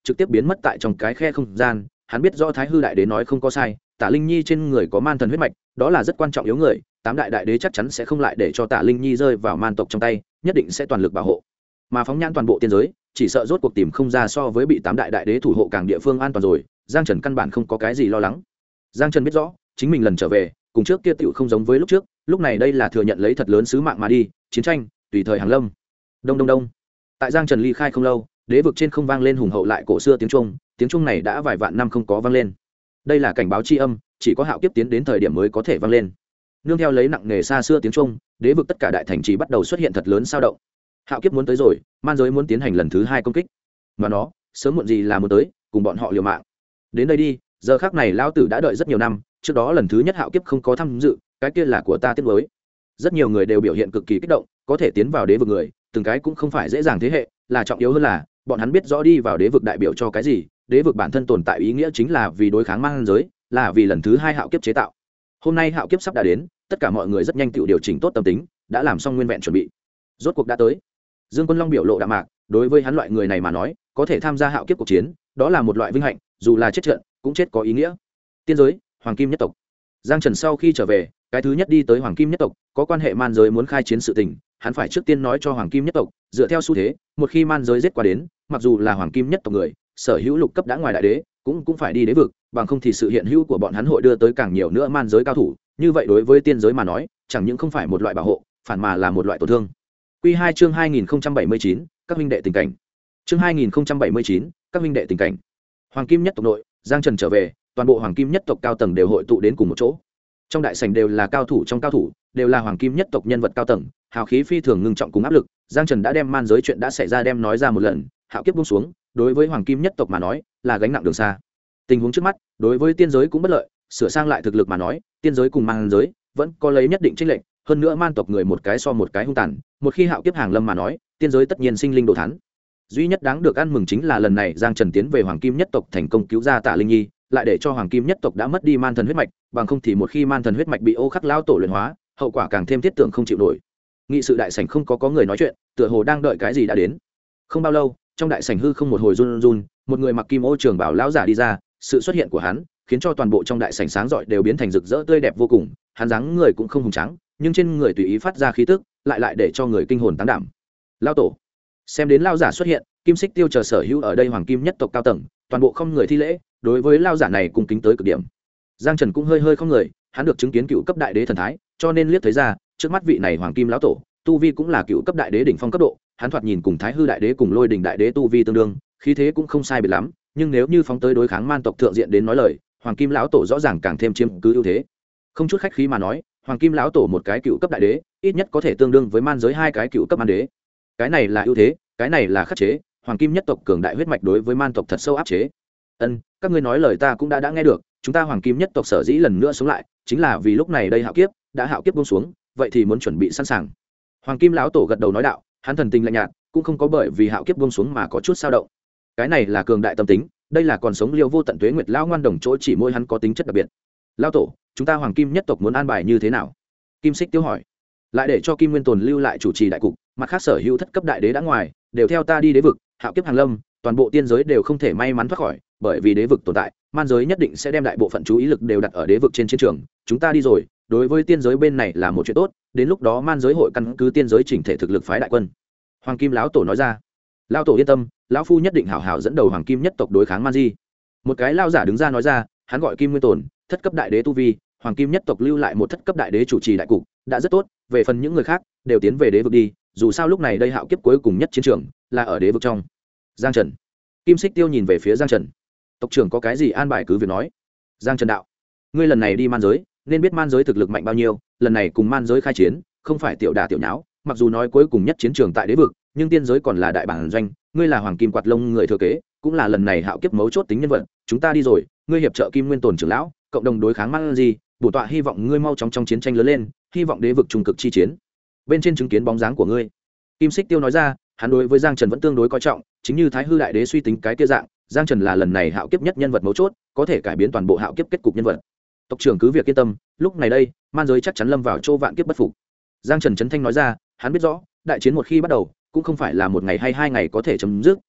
trực tiếp biến mất tại trong cái khe không gian. Hắn biết rõ thái hư đại đế nói không có sai, Tả Linh Nhi trên người có man thần huyết mạch, đó là rất quan trọng yếu người, tám đại đại đế chắc chắn sẽ không lại để cho Tả Linh Nhi rơi vào man tộc trong tay, nhất định sẽ toàn lực bảo hộ. Mà phóng nhãn toàn bộ tiên giới, chỉ sợ rốt cuộc tìm không ra so với bị tám đại đại đế thủ hộ càng địa phương an toàn rồi, Giang Trần căn bản không có cái gì lo lắng. Giang Trần biết rõ, chính mình lần trở về, cùng trước kia tiểu không giống với lúc trước, lúc này đây là thừa nhận lấy thật lớn sứ mạng mà đi, chiến tranh, tùy thời hàng lâm. Đông đông đông. Tại Giang Trần ly khai không lâu, đế vực trên không vang lên hùng hậu lại cổ xưa tiếng trung này đã vài vạn năm không có vang lên. Đây là cảnh báo chi âm, chỉ có hạo kiếp tiến đến thời điểm mới có thể vang lên. Nương theo lấy nặng nề xa xưa tiếng trung, đế vực tất cả đại thành trì bắt đầu xuất hiện thật lớn sao động. Hạo kiếp muốn tới rồi, man giới muốn tiến hành lần thứ 2 công kích. Mà nó, sớm muộn gì là muốn tới, cùng bọn họ liều mạng. Đến đây đi, giờ khắc này lão tử đã đợi rất nhiều năm, trước đó lần thứ nhất hạo kiếp không có tham dự, cái kia là của ta tiếc nuối. Rất nhiều người đều biểu hiện cực kỳ kích động, có thể tiến vào đế vực người, từng cái cũng không phải dễ dàng thế hệ, là trọng yếu hơn là bọn hắn biết rõ đi vào đế vực đại biểu cho cái gì. Đế vực bản thân tồn tại ý nghĩa chính là vì đối kháng man giới, là vì lần thứ 2 hạo kiếp chế tạo. Hôm nay hạo kiếp sắp đã đến, tất cả mọi người rất nhanh tự điều chỉnh tốt tâm tính, đã làm xong nguyên vẹn chuẩn bị. Rốt cuộc đã tới. Dương Quân Long biểu lộ đạm mạc, đối với hắn loại người này mà nói, có thể tham gia hạo kiếp cuộc chiến, đó là một loại vinh hạnh, dù là chết trận, cũng chết có ý nghĩa. Tiên giới, Hoàng Kim nhất tộc. Giang Trần sau khi trở về, cái thứ nhất đi tới Hoàng Kim nhất tộc, có quan hệ man giới muốn khai chiến sự tình, hắn phải trước tiên nói cho Hoàng Kim nhất tộc, dựa theo xu thế, một khi man giới giết qua đến, mặc dù là Hoàng Kim nhất tộc người, sở hữu lục cấp đã ngoài đại đế, cũng phải đi đế vực, bằng không thì sự hiện hữu của bọn hắn hội đưa tới càng nhiều nữa man giới cao thủ, như vậy đối với tiên giới mà nói, chẳng những không phải một loại bảo hộ, phản mà là một loại tổn thương. Quy 2 chương 2079, các huynh đệ tình cảnh. Chương 2079, các huynh đệ tình cảnh. Hoàng Kim nhất tộc nội, Giang Trần trở về, toàn bộ Hoàng Kim nhất tộc cao tầng đều hội tụ đến cùng một chỗ. Trong đại sảnh đều là cao thủ trong cao thủ, đều là Hoàng Kim nhất tộc nhân vật cao tầng, hào khí phi thường ngưng trọng cùng áp lực. Giang Trần đã đem man giới chuyện đã xảy ra đem nói ra một lần, hạo kiếp buông xuống, đối với Hoàng Kim nhất tộc mà nói, là gánh nặng đường xa. Tình huống trước mắt, đối với tiên giới cũng bất lợi, sửa sang lại thực lực mà nói, tiên giới cùng man giới vẫn có lấy nhất định chênh lệch, hơn nữa man tộc người một cái so một cái hung tàn, một khi hạo kiếp hàng lâm mà nói, tiên giới tất nhiên sinh linh đồ thán. Duy nhất đáng được ăn mừng chính là lần này Giang Trần tiến về Hoàng Kim nhất tộc thành công cứu ra Tả Linh Nhi, lại để cho Hoàng Kim nhất tộc đã mất đi man thần huyết mạch, bằng không thì một khi man thần huyết mạch bị ô khắc lao tổ luyện hóa, hậu quả càng thêm thiết tưởng không chịu nổi. Nghị sự đại sảnh không có người nói chuyện, tựa hồ đang đợi cái gì đã đến. Không bao lâu, trong đại sảnh hư không một hồi run run, một người mặc kim ô trường bảo lão giả đi ra, sự xuất hiện của hắn khiến cho toàn bộ trong đại sảnh sáng rọi đều biến thành rực rỡ tươi đẹp vô cùng. Hắn dáng người cũng không hùng tráng, nhưng trên người tùy ý phát ra khí tức, lại để cho người kinh hồn táng đảm. Lão tổ. Xem đến lão giả xuất hiện, Kim Xích Tiêu chờ sở hữu ở đây Hoàng Kim nhất tộc cao tầng, toàn bộ không người thi lễ, đối với lão giả này cung kính tới cực điểm. Giang Trần cũng hơi không người, hắn được chứng kiến cựu cấp đại đế thần thái, cho nên liếc thấy ra, trước mắt vị này Hoàng Kim lão tổ, tu vi cũng là cựu cấp đại đế đỉnh phong cấp độ, hắn thoạt nhìn cùng Thái Hư đại đế cùng Lôi Đỉnh đại đế tu vi tương đương, khí thế cũng không sai biệt lắm, nhưng nếu như phóng tới đối kháng man tộc thượng diện đến nói lời, Hoàng Kim lão tổ rõ ràng càng thêm chiếm cứ ưu thế. Không chút khách khí mà nói, Hoàng Kim lão tổ một cái cựu cấp đại đế, ít nhất có thể tương đương với man giới 2 cái cựu cấp man đế. Cái này là ưu thế, cái này là khắc chế, Hoàng Kim nhất tộc cường đại huyết mạch đối với man tộc thật sâu áp chế. Các ngươi nói lời ta cũng đã nghe được, chúng ta Hoàng Kim nhất tộc sở dĩ lần nữa sống lại, chính là vì lúc này đây hạo kiếp, đã hạo kiếp buông xuống, vậy thì muốn chuẩn bị sẵn sàng. Hoàng Kim lão tổ gật đầu nói đạo, hắn thần tình lạnh nhạt, cũng không có bởi vì hạo kiếp buông xuống mà có chút dao động. Cái này là cường đại tâm tính, đây là còn sống liêu vô tận tuế nguyệt lão ngoan đồng chỗ chỉ môi hắn có tính chất đặc biệt. Lão tổ, chúng ta Hoàng Kim nhất tộc muốn an bài như thế nào? Kim Xích Tiêu hỏi. Lại để cho Kim Nguyên Tồn lưu lại chủ trì đại cục, mặt khác sở hữu thất cấp đại đế đã ngoài, đều theo ta đi đế vực, hạo kiếp hàng lâm, toàn bộ tiên giới đều không thể may mắn thoát khỏi, bởi vì đế vực tồn tại, man giới nhất định sẽ đem đại bộ phận chú ý lực đều đặt ở đế vực trên chiến trường. Chúng ta đi rồi, đối với tiên giới bên này là một chuyện tốt, đến lúc đó man giới hội căn cứ tiên giới chỉnh thể thực lực phái đại quân. Hoàng Kim lão tổ nói ra. Lão tổ yên tâm, lão phu nhất định hảo hảo dẫn đầu Hoàng Kim nhất tộc đối kháng man di. Một cái lão giả đứng ra nói ra, hắn gọi Kim Nguyên Tồn, thất cấp đại đế tu vi, Hoàng Kim nhất tộc lưu lại một thất cấp đại đế chủ trì đại cục, đã rất tốt, về phần những người khác đều tiến về đế vực đi, dù sao lúc này đây hạo kiếp cuối cùng nhất chiến trường là ở đế vực trong. Giang Trần. Kim Xích Tiêu nhìn về phía Giang Trần. Tộc trưởng có cái gì an bài cứ việc nói. Giang Trần đạo, ngươi lần này đi man giới, nên biết man giới thực lực mạnh bao nhiêu, lần này cùng man giới khai chiến, không phải tiểu đả tiểu nháo, mặc dù nói cuối cùng nhất chiến trường tại đế vực, nhưng tiên giới còn là đại bản doanh, ngươi là Hoàng Kim quạt lông người thừa kế, cũng là lần này hạo kiếp mấu chốt tính nhân vật, chúng ta đi rồi, ngươi hiệp trợ Kim Nguyên Tồn trưởng lão, cộng đồng đối kháng man gì, bổ tọa hy vọng ngươi mau chóng trong chiến tranh lớn lên, hy vọng đế vực trung cực chi chiến. Bên trên chứng kiến bóng dáng của ngươi. Kim Xích Tiêu nói ra, hắn đối với Giang Trần vẫn tương đối coi trọng, chính như Thái Hư đại đế suy tính cái kia dạng, Giang Trần là lần này hạo kiếp nhất nhân vật mấu chốt, có thể cải biến toàn bộ hạo kiếp kết cục nhân vật. Tộc trưởng cứ việc yên tâm, lúc này đây, man giới chắc chắn lâm vào chỗ vạn kiếp bất phục. Giang Trần chấn thanh nói ra, hắn biết rõ, đại chiến một khi bắt đầu, cũng không phải là một ngày hay 2 ngày có thể chấm dứt,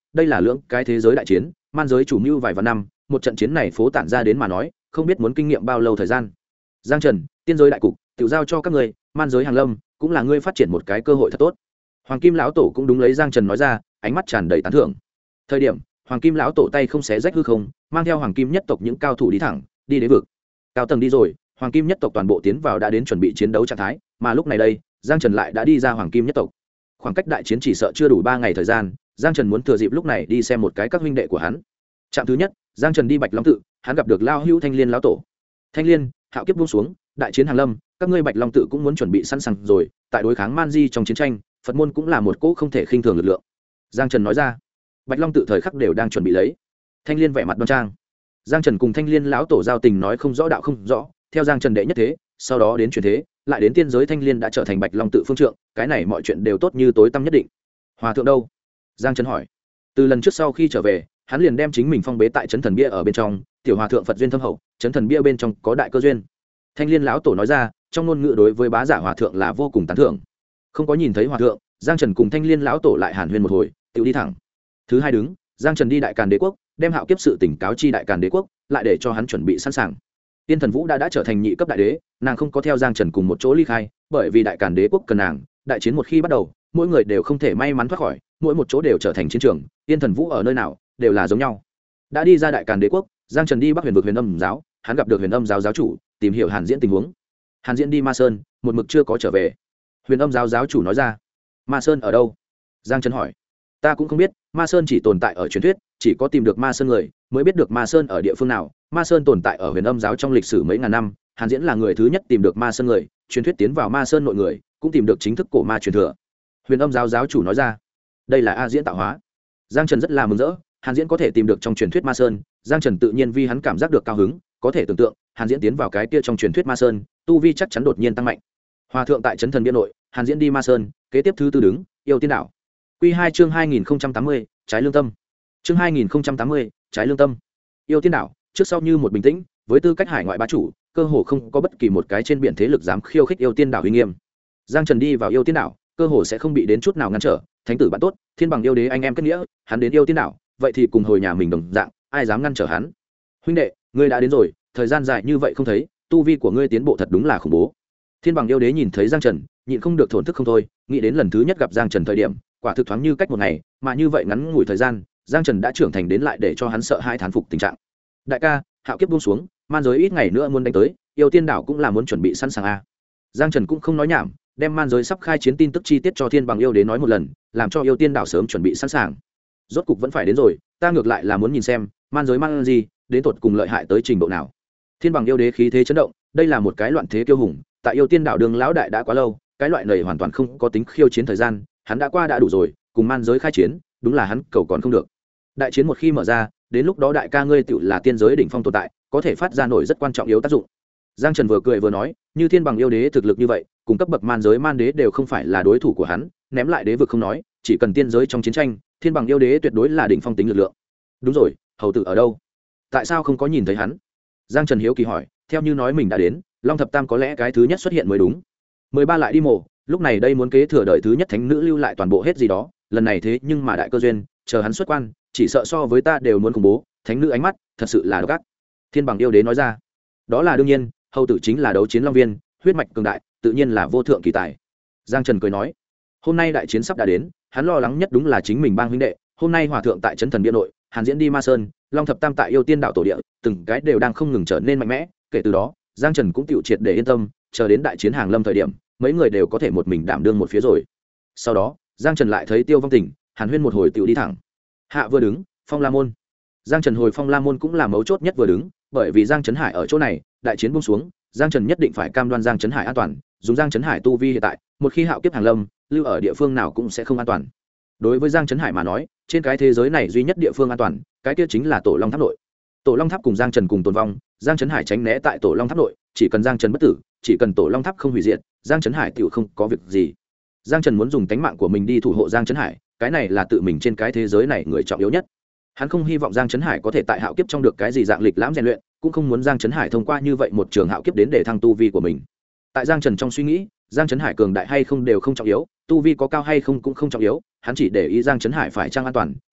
đây là lưỡng cái thế giới đại chiến, man giới chủ mưu vài vạn năm, một trận chiến này phố tản ra đến mà nói không biết muốn kinh nghiệm bao lâu thời gian. Giang Trần, tiên giới đại cục tự giao cho các người, man giới hàng lâm cũng là ngươi phát triển một cái cơ hội thật tốt. Hoàng Kim lão tổ cũng đúng lấy Giang Trần nói ra, ánh mắt tràn đầy tán thưởng. Thời điểm Hoàng Kim lão tổ tay không xé rách hư không, mang theo Hoàng Kim nhất tộc những cao thủ đi thẳng đi đế vực. Cao tầng đi rồi, Hoàng Kim nhất tộc toàn bộ tiến vào đã đến chuẩn bị chiến đấu trạng thái, mà lúc này đây Giang Trần lại đã đi ra Hoàng Kim nhất tộc. Khoảng cách đại chiến chỉ sợ chưa đủ 3 ngày thời gian, Giang Trần muốn thừa dịp lúc này đi xem một cái các huynh đệ của hắn. Trạm thứ nhất, Giang Trần đi Bạch Long tự, hắn gặp được Lao Hữu Thanh Liên lão tổ. Thanh Liên, hạo kiếp buông xuống, đại chiến hàng lâm, các ngươi Bạch Long tự cũng muốn chuẩn bị sẵn sàng rồi, tại đối kháng Man Di trong chiến tranh, Phật môn cũng là một cỗ không thể khinh thường lực lượng. Giang Trần nói ra. Bạch Long tự thời khắc đều đang chuẩn bị lấy. Thanh Liên vẻ mặt đoan trang. Giang Trần cùng Thanh Liên lão tổ giao tình nói không rõ đạo không rõ, theo Giang Trần đệ nhất thế, sau đó đến chuyển thế, lại đến tiên giới Thanh Liên đã trở thành Bạch Long tự phương trượng, cái này mọi chuyện đều tốt như tối tăm nhất định. Hòa thượng đâu? Giang Trần hỏi. Từ lần trước sau khi trở về, hắn liền đem chính mình phong bế tại Chấn Thần Bia ở bên trong, tiểu hòa thượng Phật duyên thâm hậu, Chấn Thần Bia bên trong có đại cơ duyên. Thanh Liên lão tổ nói ra, trong ngôn ngữ đối với bá giả hòa thượng là vô cùng tán thưởng. Không có nhìn thấy hòa thượng, Giang Trần cùng Thanh Liên lão tổ lại hàn huyên một hồi, tự đi thẳng. Thứ hai đứng, Giang Trần đi Đại Càn Đế quốc, đem hạo kiếp sự tỉnh cáo chi Đại Càn Đế quốc, lại để cho hắn chuẩn bị sẵn sàng. Tiên Thần Vũ đã trở thành nhị cấp đại đế, nàng không có theo Giang Trần cùng một chỗ ly khai, bởi vì Đại Càn Đế quốc cần nàng, đại chiến một khi bắt đầu, mỗi người đều không thể may mắn thoát khỏi, mỗi một chỗ đều trở thành chiến trường, Tiên Thần Vũ ở nơi nào đều là giống nhau. Đã đi ra Đại Càn Đế quốc, Giang Trần đi Bắc Huyền vực Huyền Âm giáo, hắn gặp được Huyền Âm giáo giáo chủ, tìm hiểu Hàn Diễn tình huống. Hàn Diễn đi Ma Sơn, một mực chưa có trở về. Huyền Âm giáo giáo chủ nói ra. Ma Sơn ở đâu? Giang Trần hỏi. Ta cũng không biết, Ma Sơn chỉ tồn tại ở truyền thuyết, chỉ có tìm được Ma Sơn người mới biết được Ma Sơn ở địa phương nào. Ma Sơn tồn tại ở Huyền Âm giáo trong lịch sử mấy ngàn năm, Hàn Diễn là người thứ nhất tìm được Ma Sơn người, truyền thuyết tiến vào Ma Sơn nội người, cũng tìm được chính thức cổ ma truyền thừa. Huyền Âm giáo giáo chủ nói ra. Đây là A Diễn tạo hóa. Giang Trần rất là mừng rỡ, Hàn Diễn có thể tìm được trong truyền thuyết Ma Sơn, Giang Trần tự nhiên vì hắn cảm giác được cao hứng, có thể tưởng tượng, Hàn Diễn tiến vào cái kia trong truyền thuyết Ma Sơn, tu vi chắc chắn đột nhiên tăng mạnh. Hòa thượng tại Chấn Thần Bia nội, Hàn Diễn đi Ma Sơn, kế tiếp thứ tư đứng, Yêu Tiên đảo. Quy 2 chương 2080, trái lương tâm. Chương 2080, trái lương tâm. Yêu Tiên đảo, trước sau như một bình tĩnh, với tư cách hải ngoại bá chủ, cơ hồ không có bất kỳ một cái trên biển thế lực dám khiêu khích Yêu Tiên đảo uy nghiêm. Giang Trần đi vào Yêu Tiên đảo, cơ hồ sẽ không bị đến chút nào ngăn trở, thánh tử bạn tốt, thiên bằng yêu đế anh em kết nghĩa, hắn đến Yêu Tiên đảo, vậy thì cùng hồi nhà mình đồng dạng, ai dám ngăn trở hắn. Huynh đệ, ngươi đã đến rồi, thời gian dài như vậy không thấy, tu vi của ngươi tiến bộ thật đúng là khủng bố. Thiên bằng yêu đế nhìn thấy Giang Trần, nhịn không được thổn thức không thôi, nghĩ đến lần thứ nhất gặp Giang Trần thời điểm, quả thực thoáng như cách một ngày, mà như vậy ngắn ngủi thời gian, Giang Trần đã trưởng thành đến lại để cho hắn sợ hai thán phục tình trạng. Đại ca, hạo kiếp buông xuống, man giới ít ngày nữa muốn đánh tới, Yêu Tiên đảo cũng là muốn chuẩn bị sẵn sàng a. Giang Trần cũng không nói nhảm, đem man giới sắp khai chiến tin tức chi tiết cho Thiên bằng yêu đế nói một lần, làm cho Yêu Tiên đảo sớm chuẩn bị sẵn sàng. Rốt cục vẫn phải đến rồi, ta ngược lại là muốn nhìn xem, man giới man gì, đến tột cùng lợi hại tới trình độ nào. Thiên bằng yêu đế khí thế chấn động, đây là một cái loạn thế kiêu hùng, tại Yêu Tiên đảo đường lão đại đã quá lâu, cái loại này hoàn toàn không có tính khiêu chiến thời gian, hắn đã qua đã đủ rồi, cùng man giới khai chiến, đúng là hắn cầu còn không được. Đại chiến một khi mở ra, đến lúc đó đại ca ngươi tựu là tiên giới đỉnh phong tồn tại, có thể phát ra nổi rất quan trọng yếu tác dụng. Giang Trần vừa cười vừa nói, như Thiên bằng yêu đế thực lực như vậy, cùng cấp bậc man giới man đế đều không phải là đối thủ của hắn, ném lại đế vực không nói, chỉ cần tiên giới trong chiến tranh, Thiên bằng yêu đế tuyệt đối là đỉnh phong tính lực lượng. Đúng rồi, hầu tử ở đâu? Tại sao không có nhìn thấy hắn? Giang Trần hiếu kỳ hỏi, theo như nói mình đã đến, Long Thập Tam có lẽ cái thứ nhất xuất hiện mới đúng. 13 lại đi mổ, lúc này đây muốn kế thừa đời thứ nhất thánh nữ lưu lại toàn bộ hết gì đó, lần này thế nhưng mà đại cơ duyên, chờ hắn xuất quan, chỉ sợ so với ta đều muốn khủng bố, thánh nữ ánh mắt, thật sự là độc ác. Thiên bằng yêu đế nói ra. Đó là đương nhiên, hầu tử chính là đấu chiến long viên, huyết mạch cường đại, tự nhiên là vô thượng kỳ tài. Giang Trần cười nói, hôm nay đại chiến sắp đã đến, hắn lo lắng nhất đúng là chính mình bang huynh đệ, hôm nay hòa thượng tại Chấn Thần Bia nội, Hàn Diễn đi Ma Sơn, Long Thập Tam tại Yêu Tiên đảo tổ địa, từng cái đều đang không ngừng trở nên mạnh mẽ, kể từ đó, Giang Trần cũng tiểu triệt để yên tâm, chờ đến đại chiến hàng lâm thời điểm, mấy người đều có thể một mình đảm đương một phía rồi. Sau đó, Giang Trần lại thấy Tiêu Vong Tình, Hàn Huyên một hồi tiểu đi thẳng. Hạ vừa đứng, Phong La môn. Giang Trần hồi Phong La môn cũng là mấu chốt nhất vừa đứng, bởi vì Giang Trấn Hải ở chỗ này, đại chiến buông xuống, Giang Trần nhất định phải cam đoan Giang Trấn Hải an toàn, dùng Giang Trấn Hải tu vi hiện tại, một khi hạo kiếp hàng lâm, lưu ở địa phương nào cũng sẽ không an toàn. Đối với Giang Trấn Hải mà nói, trên cái thế giới này duy nhất địa phương an toàn, cái kia chính là Tổ Long Tháp nội. Tổ Long Tháp cùng Giang Trần cùng tồn vong, Giang Trấn Hải tránh né tại Tổ Long Tháp nội, chỉ cần Giang Trần bất tử, chỉ cần Tổ Long Tháp không hủy diệt, Giang Trấn Hải tiểu không có việc gì. Giang Trần muốn dùng tánh mạng của mình đi thủ hộ Giang Trấn Hải, cái này là tự mình trên cái thế giới này người trọng yếu nhất. Hắn không hy vọng Giang Trấn Hải có thể tại hạo kiếp trong được cái gì dạng lịch lãm rèn luyện, cũng không muốn Giang Trấn Hải thông qua như vậy một trường hạo kiếp đến để thăng tu vi của mình. Tại Giang Trần trong suy nghĩ, Giang Trấn Hải cường đại hay không đều không trọng yếu, tu vi có cao hay không cũng không trọng yếu, hắn chỉ để ý Giang Trấn Hải phải trang an toàn,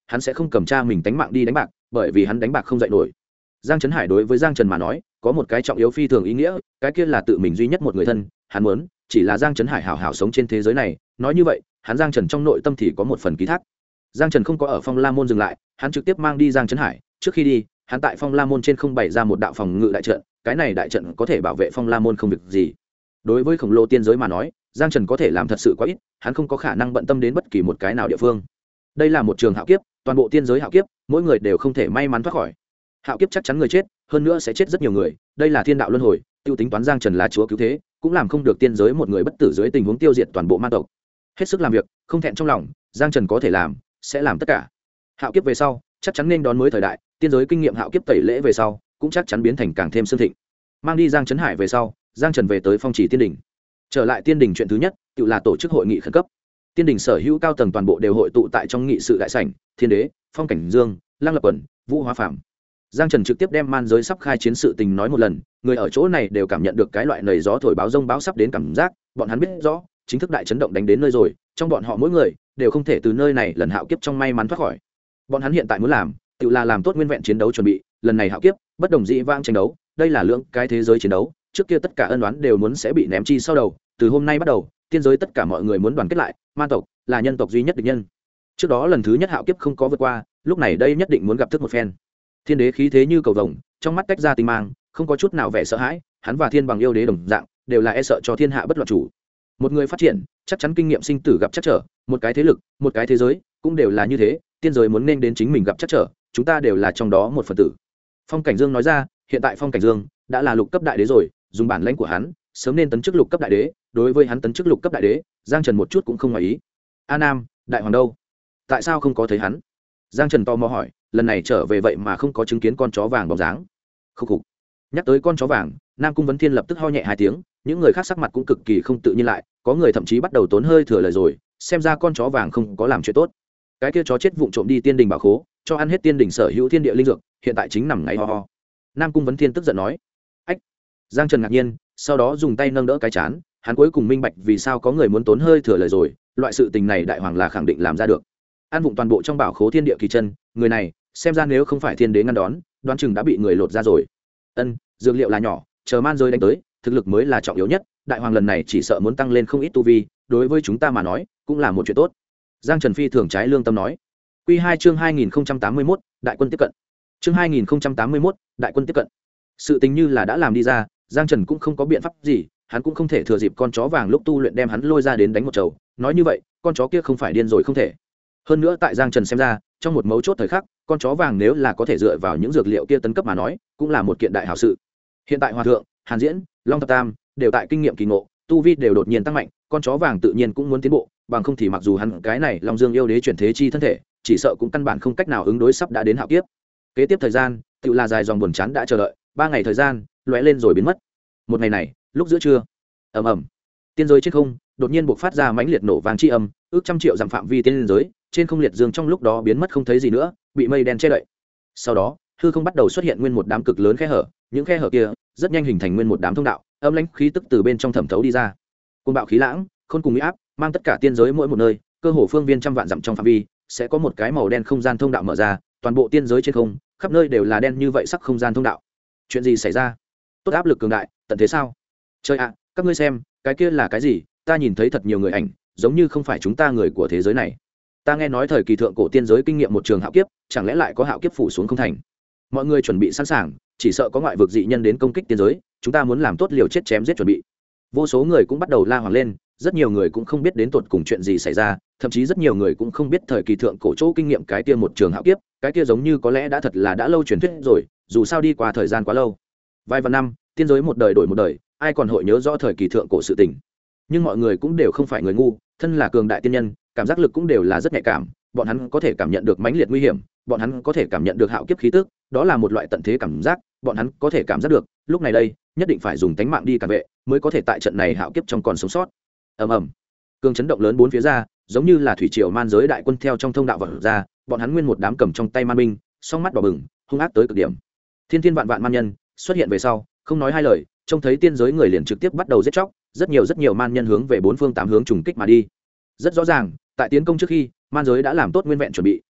hắn sẽ không cầm cha mình tánh mạng đi đánh bạc, bởi vì hắn đánh bạc không dạy nổi. Giang Trấn Hải đối với Giang Trần mà nói có một cái trọng yếu phi thường ý nghĩa, cái kia là tự mình duy nhất một người thân, hắn muốn chỉ là Giang Trấn Hải hảo hảo sống trên thế giới này. Nói như vậy, hắn Giang Trần trong nội tâm thì có một phần ký thác. Giang Trần không có ở Phong La môn dừng lại, hắn trực tiếp mang đi Giang Trấn Hải. Trước khi đi, hắn tại Phong La môn trên không bày ra một đạo phòng ngự đại trận, cái này đại trận có thể bảo vệ Phong La môn không việc gì. Đối với khổng lồ tiên giới mà nói, Giang Trần có thể làm thật sự quá ít, hắn không có khả năng bận tâm đến bất kỳ một cái nào địa phương. Đây là một trường hạo kiếp, toàn bộ tiên giới hạo kiếp, mỗi người đều không thể may mắn thoát khỏi. Hạo kiếp chắc chắn người chết, hơn nữa sẽ chết rất nhiều người, đây là thiên đạo luân hồi, tiêu tính toán Giang Trần là chúa cứu thế, cũng làm không được tiên giới một người bất tử dưới tình huống tiêu diệt toàn bộ ma tộc. Hết sức làm việc, không thẹn trong lòng, Giang Trần có thể làm, sẽ làm tất cả. Hạo kiếp về sau, chắc chắn nên đón mới thời đại, tiên giới kinh nghiệm hạo kiếp tẩy lễ về sau, cũng chắc chắn biến thành càng thêm sương thịnh. Mang đi Giang Trấn Hải về sau, Giang Trần về tới Phong Chỉ Tiên đỉnh. Trở lại Tiên đỉnh chuyện thứ nhất, tự là tổ chức hội nghị khẩn cấp. Tiên đỉnh sở hữu cao tầng toàn bộ đều hội tụ tại trong nghị sự đại sảnh, Thiên Đế, Phong Cảnh Dương, Lăng Lập Quẩn, Vũ Hóa Phàm. Giang Trần trực tiếp đem man giới sắp khai chiến sự tình nói một lần, người ở chỗ này đều cảm nhận được cái loại nầy gió thổi báo rông báo sắp đến cảm giác, bọn hắn biết rõ, chính thức đại chấn động đánh đến nơi rồi, trong bọn họ mỗi người đều không thể từ nơi này lần hạo kiếp trong may mắn thoát khỏi. Bọn hắn hiện tại muốn làm, tự là làm tốt nguyên vẹn chiến đấu chuẩn bị, lần này hạo kiếp, bất đồng dĩ vãng tranh đấu, đây là lượng cái thế giới chiến đấu, trước kia tất cả ân oán đều muốn sẽ bị ném chi sau đầu, từ hôm nay bắt đầu, tiên giới tất cả mọi người muốn đoàn kết lại, ma tộc là nhân tộc duy nhất địch nhân. Trước đó lần thứ nhất hạo kiếp không có vượt qua, lúc này đây nhất định muốn gặp thức một phen. Thiên Đế khí thế như cầu vồng, trong mắt tách ra tinh mang, không có chút nào vẻ sợ hãi, hắn và Thiên Bằng yêu đế đồng dạng, đều là e sợ cho thiên hạ bất loạn chủ. Một người phát triển, chắc chắn kinh nghiệm sinh tử gặp chắc trở, một cái thế lực, một cái thế giới, cũng đều là như thế, tiên giới muốn nên đến chính mình gặp chắc trở, chúng ta đều là trong đó một phần tử. Phong Cảnh Dương nói ra, hiện tại Phong Cảnh Dương đã là lục cấp đại đế rồi, dùng bản lãnh của hắn, sớm nên tấn chức lục cấp đại đế, đối với hắn tấn chức lục cấp đại đế, Giang Trần một chút cũng không ngoài ý. A Nam, đại hoàng đâu? Tại sao không có thấy hắn? Giang Trần tò mò hỏi, lần này trở về vậy mà không có chứng kiến con chó vàng bóng dáng. Khúc khục. Nhắc tới con chó vàng, Nam Cung Vấn Thiên lập tức ho nhẹ hai tiếng, những người khác sắc mặt cũng cực kỳ không tự nhiên lại, có người thậm chí bắt đầu tốn hơi thừa lời rồi, xem ra con chó vàng không có làm chuyện tốt. Cái kia chó chết vụng trộm đi tiên đình bảo khố, cho ăn hết tiên đình sở hữu thiên địa linh dược, hiện tại chính nằm ngáy ho ho. Nam Cung Vấn Thiên tức giận nói. Ách. Giang Trần ngạc nhiên, sau đó dùng tay nâng đỡ cái chán, hắn cuối cùng minh bạch vì sao có người muốn tốn hơi thừa lời rồi, loại sự tình này đại hoàng là khẳng định làm ra được. Ăn vụng toàn bộ trong bảo khố thiên địa kỳ chân, người này xem ra nếu không phải thiên đế ngăn đón, đoán chừng đã bị người lột ra rồi. Dược liệu là nhỏ, chờ man rơi đánh tới, thực lực mới là trọng yếu nhất, đại hoàng lần này chỉ sợ muốn tăng lên không ít tu vi, đối với chúng ta mà nói cũng là một chuyện tốt. Giang Trần phi thường trái lương tâm nói. Quy 2 chương 2081, đại quân tiếp cận. Chương 2081, đại quân tiếp cận. Sự tình như là đã làm đi ra, Giang Trần cũng không có biện pháp gì, hắn cũng không thể thừa dịp con chó vàng lúc tu luyện đem hắn lôi ra đến đánh một trầu, nói như vậy, con chó kia không phải điên rồi không thể. Hơn nữa tại Giang Trần xem ra, trong một mấu chốt thời khắc, con chó vàng nếu là có thể dựa vào những dược liệu kia tấn cấp mà nói, cũng là một kiện đại hảo sự. Hiện tại Hòa thượng, Hàn Diễn, Long Thập Tam đều tại kinh nghiệm kỳ ngộ, tu vi đều đột nhiên tăng mạnh, con chó vàng tự nhiên cũng muốn tiến bộ, bằng không thì mặc dù hắn cái này Long Dương yêu đế chuyển thế chi thân thể, chỉ sợ cũng căn bản không cách nào ứng đối sắp đã đến hạo kiếp. Kế tiếp thời gian, tự là dài dòng buồn chán đã chờ đợi, 3 ngày thời gian, lóe lên rồi biến mất. Một ngày này, lúc giữa trưa, ầm ầm, tiên giới trên không đột nhiên bộc phát ra mãnh liệt nổ vang chi âm, ước trăm triệu dặm phạm vi tiên giới, trên không liệt dương trong lúc đó biến mất không thấy gì nữa, bị mây đen che đậy. Sau đó, hư không bắt đầu xuất hiện nguyên một đám cực lớn khe hở, những khe hở kia rất nhanh hình thành nguyên một đám thông đạo, âm lãnh khí tức từ bên trong thẩm thấu đi ra. Cơn bạo khí lãng, khôn cùng uy áp, mang tất cả tiên giới mỗi một nơi, cơ hồ phương viên trăm vạn dặm trong phạm vi, sẽ có một cái màu đen không gian thông đạo mở ra, toàn bộ tiên giới trên không, khắp nơi đều là đen như vậy sắc không gian thông đạo. Chuyện gì xảy ra? Tốt áp lực cường đại, tận thế sao? Trời ạ, các ngươi xem, cái kia là cái gì? Ta nhìn thấy thật nhiều người ảnh, giống như không phải chúng ta người của thế giới này. Ta nghe nói thời kỳ thượng cổ tiên giới kinh nghiệm một trường hạo kiếp, chẳng lẽ lại có hạo kiếp phủ xuống không thành? Mọi người chuẩn bị sẵn sàng, chỉ sợ có ngoại vực dị nhân đến công kích tiên giới, chúng ta muốn làm tốt liều chết chém giết chuẩn bị. Vô số người cũng bắt đầu la hoảng lên, rất nhiều người cũng không biết đến tột cùng chuyện gì xảy ra, thậm chí rất nhiều người cũng không biết thời kỳ thượng cổ chỗ kinh nghiệm cái kia một trường hạo kiếp, cái kia giống như có lẽ đã thật là đã lâu truyền thuyết rồi, dù sao đi qua thời gian quá lâu. Vài vạn năm, tiên giới một đời đổi một đời, ai còn hội nhớ rõ thời kỳ thượng cổ sự tình. Nhưng mọi người cũng đều không phải người ngu, thân là cường đại tiên nhân, cảm giác lực cũng đều là rất nhạy cảm, bọn hắn có thể cảm nhận được mãnh liệt nguy hiểm, bọn hắn có thể cảm nhận được hạo kiếp khí tức, đó là một loại tận thế cảm giác, bọn hắn có thể cảm giác được, lúc này đây, nhất định phải dùng tánh mạng đi cản vệ, mới có thể tại trận này hạo kiếp trong còn sống sót. Ầm ầm, cường chấn động lớn bốn phía ra, giống như là thủy triều man giới đại quân theo trong thông đạo vọt ra, bọn hắn nguyên một đám cầm trong tay man binh, song mắt đỏ bừng, hung ác tới cực điểm. Thiên thiên vạn vạn man nhân xuất hiện về sau, không nói hai lời, trông thấy tiên giới người liền trực tiếp bắt đầu giết chóc, rất nhiều man nhân hướng về bốn phương tám hướng trùng kích mà đi. Rất rõ ràng, tại tiến công trước khi, man giới đã làm tốt nguyên vẹn chuẩn bị,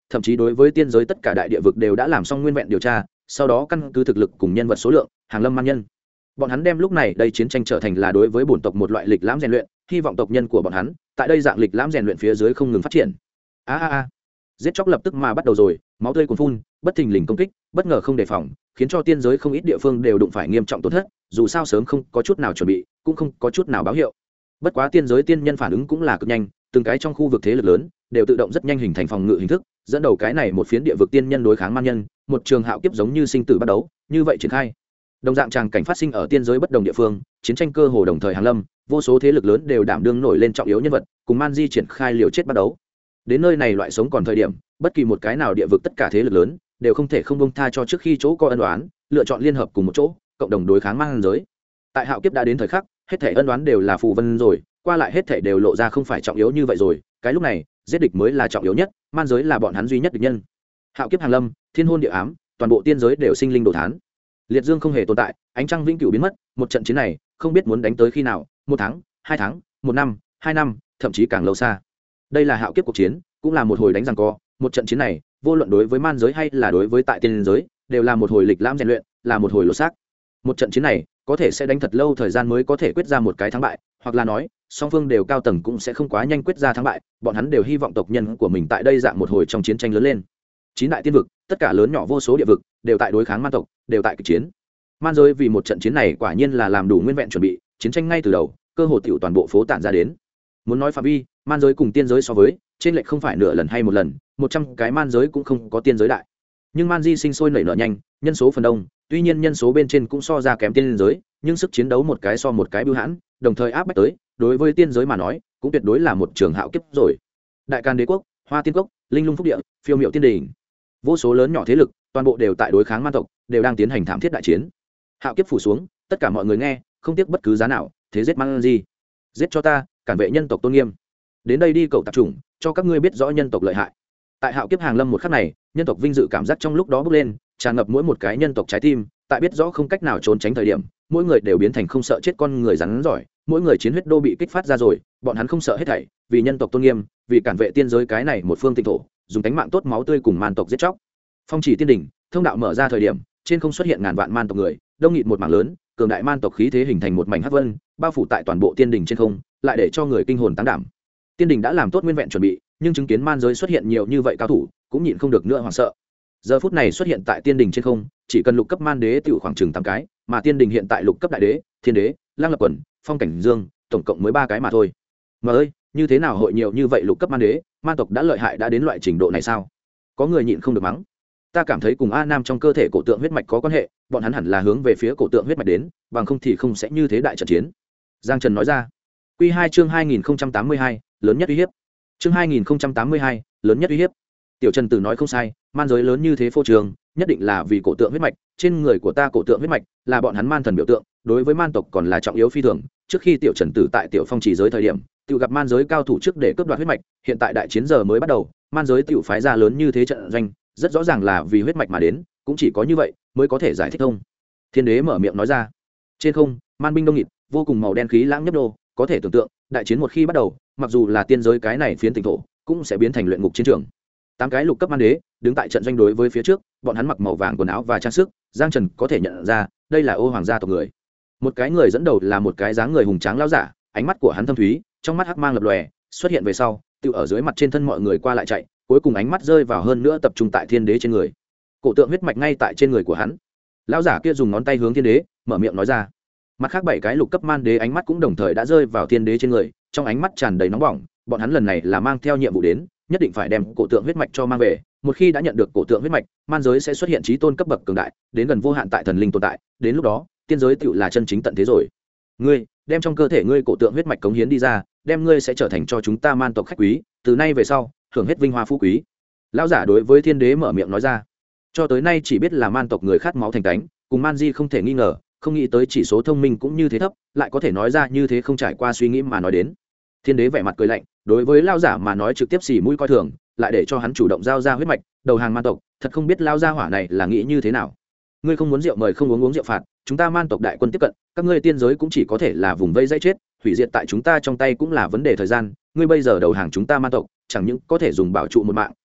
thậm chí đối với tiên giới tất cả đại địa vực đều đã làm xong nguyên vẹn điều tra, sau đó căn cứ thực lực cùng nhân vật số lượng hàng lâm man nhân. Bọn hắn đem lúc này đây chiến tranh trở thành là đối với bổn tộc một loại lịch lãm rèn luyện, hy vọng tộc nhân của bọn hắn tại đây dạng lịch lãm rèn luyện phía dưới không ngừng phát triển. Giết chóc lập tức mà bắt đầu rồi, máu tươi cuồn phun, bất thình lình công kích, bất ngờ không đề phòng, khiến cho tiên giới không ít địa phương đều đụng phải nghiêm trọng tổn thất, dù sao sớm không có chút nào chuẩn bị, cũng không có chút nào báo hiệu. Bất quá tiên giới tiên nhân phản ứng cũng là cực nhanh, từng cái trong khu vực thế lực lớn đều tự động rất nhanh hình thành phòng ngự hình thức, dẫn đầu cái này một phiến địa vực tiên nhân đối kháng man nhân, một trường hạo kiếp giống như sinh tử bắt đấu, như vậy triển khai. Đồng dạng tràng cảnh phát sinh ở tiên giới bất đồng địa phương, chiến tranh cơ hồ đồng thời hàng lâm, vô số thế lực lớn đều đảm đương nổi lên trọng yếu nhân vật, cùng man di triển khai liều chết bắt đấu. Đến nơi này loại sống còn thời điểm, bất kỳ một cái nào địa vực tất cả thế lực lớn đều không thể không bông tha cho trước khi chỗ có ân oán, lựa chọn liên hợp cùng một chỗ, cộng đồng đối kháng man giới. Tại hạo kiếp đã đến thời khắc, hết thảy ân oán đều là phù vân rồi, qua lại hết thảy đều lộ ra không phải trọng yếu như vậy rồi, cái lúc này, giết địch mới là trọng yếu nhất, man giới là bọn hắn duy nhất địch nhân. Hạo kiếp hàng lâm, thiên hôn địa ám, toàn bộ tiên giới đều sinh linh đồ thán. Liệt dương không hề tồn tại, ánh trăng vĩnh cửu biến mất, một trận chiến này không biết muốn đánh tới khi nào, 1 tháng, 2 tháng, 1 năm, 2 năm, thậm chí càng lâu xa. Đây là hạo kiếp cuộc chiến, cũng là một hồi đánh giằng co, một trận chiến này, vô luận đối với man giới hay là đối với tại tiên giới, đều là một hồi lịch lãm rèn luyện, là một hồi lột xác. Một trận chiến này, có thể sẽ đánh thật lâu thời gian mới có thể quyết ra một cái thắng bại, hoặc là nói, song phương đều cao tầng cũng sẽ không quá nhanh quyết ra thắng bại, bọn hắn đều hy vọng tộc nhân của mình tại đây dạng một hồi trong chiến tranh lớn lên. 9 đại tiên vực, tất cả lớn nhỏ vô số địa vực, đều tại đối kháng man tộc, đều tại kịch chiến. Man giới vì một trận chiến này quả nhiên là làm đủ nguyên vẹn chuẩn bị, chiến tranh ngay từ đầu, cơ hội tiểu toàn bộ phố tản ra đến. Muốn nói phạm vi, man giới cùng tiên giới so với, trên lệch không phải nửa lần hay một lần, 100 cái man giới cũng không có tiên giới đại. Nhưng man di sinh sôi nảy nở nhanh, nhân số phần đông, tuy nhiên nhân số bên trên cũng so ra kém tiên giới, nhưng sức chiến đấu một cái so một cái bưu hãn, đồng thời áp bách tới, đối với tiên giới mà nói, cũng tuyệt đối là một trường hạo kiếp rồi. Đại Can Đế quốc, Hoa Tiên cốc, Linh Lung phúc địa, Phiêu Miệu tiên đỉnh, vô số lớn nhỏ thế lực, toàn bộ đều tại đối kháng man tộc, đều đang tiến hành thảm thiết đại chiến. Hạo kiếp phủ xuống, tất cả mọi người nghe, không tiếc bất cứ giá nào, thế giết man di, giết cho ta, cản vệ nhân tộc tôn nghiêm. Đến đây đi cậu tạp chủng, cho các ngươi biết rõ nhân tộc lợi hại. Tại hạo kiếp hàng lâm một khắc này, nhân tộc vinh dự cảm giác trong lúc đó bốc lên, tràn ngập mỗi một cái nhân tộc trái tim, tại biết rõ không cách nào trốn tránh thời điểm, mỗi người đều biến thành không sợ chết con người rắn giỏi, mỗi người chiến huyết đô bị kích phát ra rồi, bọn hắn không sợ hết thảy, vì nhân tộc tôn nghiêm, vì cản vệ tiên giới cái này một phương tịnh thổ, dùng tánh mạng tốt máu tươi cùng man tộc giết chóc. Phong chỉ tiên đỉnh, thông đạo mở ra thời điểm, trên không xuất hiện ngàn vạn man tộc người, đông nghịt một mảng lớn, cường đại man tộc khí thế hình thành một mảnh hắc vân, bao phủ tại toàn bộ tiên đỉnh trên không, lại để cho người kinh hồn táng đảm. Tiên đỉnh đã làm tốt nguyên vẹn chuẩn bị, nhưng chứng kiến man giới xuất hiện nhiều như vậy cao thủ, cũng nhịn không được nữa hoảng sợ. Giờ phút này xuất hiện tại tiên đỉnh trên không, chỉ cần lục cấp man đế tiểu khoảng chừng 8 cái, mà tiên đỉnh hiện tại lục cấp đại đế, thiên đế, lang lập quần, phong cảnh dương, tổng cộng mới 3 cái mà thôi. Mà ơi, như thế nào hội nhiều như vậy lục cấp man đế, man tộc đã lợi hại đã đến loại trình độ này sao? Có người nhịn không được mắng. Ta cảm thấy cùng A Nam trong cơ thể cổ tượng huyết mạch có quan hệ, bọn hắn hẳn là hướng về phía cổ tượng huyết mạch đến, bằng không thì không sẽ như thế đại trận chiến. Giang Trần nói ra. Quy 2 chương 2082, lớn nhất uy hiếp. Chương 2082, lớn nhất uy hiếp. Tiểu Trần Tử nói không sai, man giới lớn như thế phô trường, nhất định là vì cổ tượng huyết mạch, trên người của ta cổ tượng huyết mạch là bọn hắn man thần biểu tượng, đối với man tộc còn là trọng yếu phi thường. Trước khi Tiểu Trần Tử tại Tiểu Phong chỉ giới thời điểm, tiểu gặp man giới cao thủ trước để cướp đoạt huyết mạch, hiện tại đại chiến giờ mới bắt đầu, man giới tiểu phái ra lớn như thế trận doanh, rất rõ ràng là vì huyết mạch mà đến, cũng chỉ có như vậy mới có thể giải thích thông. Thiên đế mở miệng nói ra. Trên không, man binh đông nghịt, vô cùng màu đen khí lãng nhấp đô, có thể tưởng tượng, đại chiến một khi bắt đầu, mặc dù là tiên giới cái này phiến tỉnh thổ, cũng sẽ biến thành luyện ngục chiến trường. 8 cái lục cấp man đế đứng tại trận doanh đối với phía trước, bọn hắn mặc màu vàng quần áo và trang sức, Giang Trần có thể nhận ra, đây là Ô Hoàng gia tộc người. Một cái người dẫn đầu là một cái dáng người hùng tráng lão giả, ánh mắt của hắn thâm thúy, trong mắt hắc mang lập lòe, xuất hiện về sau, tự ở dưới mặt trên thân mọi người qua lại chạy, cuối cùng ánh mắt rơi vào hơn nữa tập trung tại thiên đế trên người. Cổ tượng huyết mạch ngay tại trên người của hắn. Lão giả kia dùng ngón tay hướng thiên đế, mở miệng nói ra. Mặt khác 7 cái lục cấp man đế ánh mắt cũng đồng thời đã rơi vào thiên đế trên người, trong ánh mắt tràn đầy nóng bỏng, bọn hắn lần này là mang theo nhiệm vụ đến, nhất định phải đem cổ tượng huyết mạch cho mang về, một khi đã nhận được cổ tượng huyết mạch, man giới sẽ xuất hiện chí tôn cấp bậc cường đại, đến gần vô hạn tại thần linh tồn tại, đến lúc đó, tiên giới tựu là chân chính tận thế rồi. Ngươi, đem trong cơ thể ngươi cổ tượng huyết mạch cống hiến đi ra, đem ngươi sẽ trở thành cho chúng ta man tộc khách quý, từ nay về sau, hưởng hết vinh hoa phú quý. Lão giả đối với thiên đế mở miệng nói ra. Cho tới nay chỉ biết là man tộc người khát máu thành tánh, cùng man di không thể nghi ngờ, không nghĩ tới chỉ số thông minh cũng như thế thấp, lại có thể nói ra như thế không trải qua suy nghĩ mà nói đến. Thiên đế vẻ mặt cười lạnh, đối với lão giả mà nói trực tiếp xỉ mũi coi thường, lại để cho hắn chủ động giao ra huyết mạch, đầu hàng man tộc, thật không biết lão gia hỏa này là nghĩ như thế nào. Ngươi không muốn rượu mời không uống rượu phạt, chúng ta man tộc đại quân tiếp cận, các ngươi tiên giới cũng chỉ có thể là vùng vây dãy chết, hủy diệt tại chúng ta trong tay cũng là vấn đề thời gian, ngươi bây giờ đầu hàng chúng ta man tộc, chẳng những có thể dùng bảo trụ một mạng,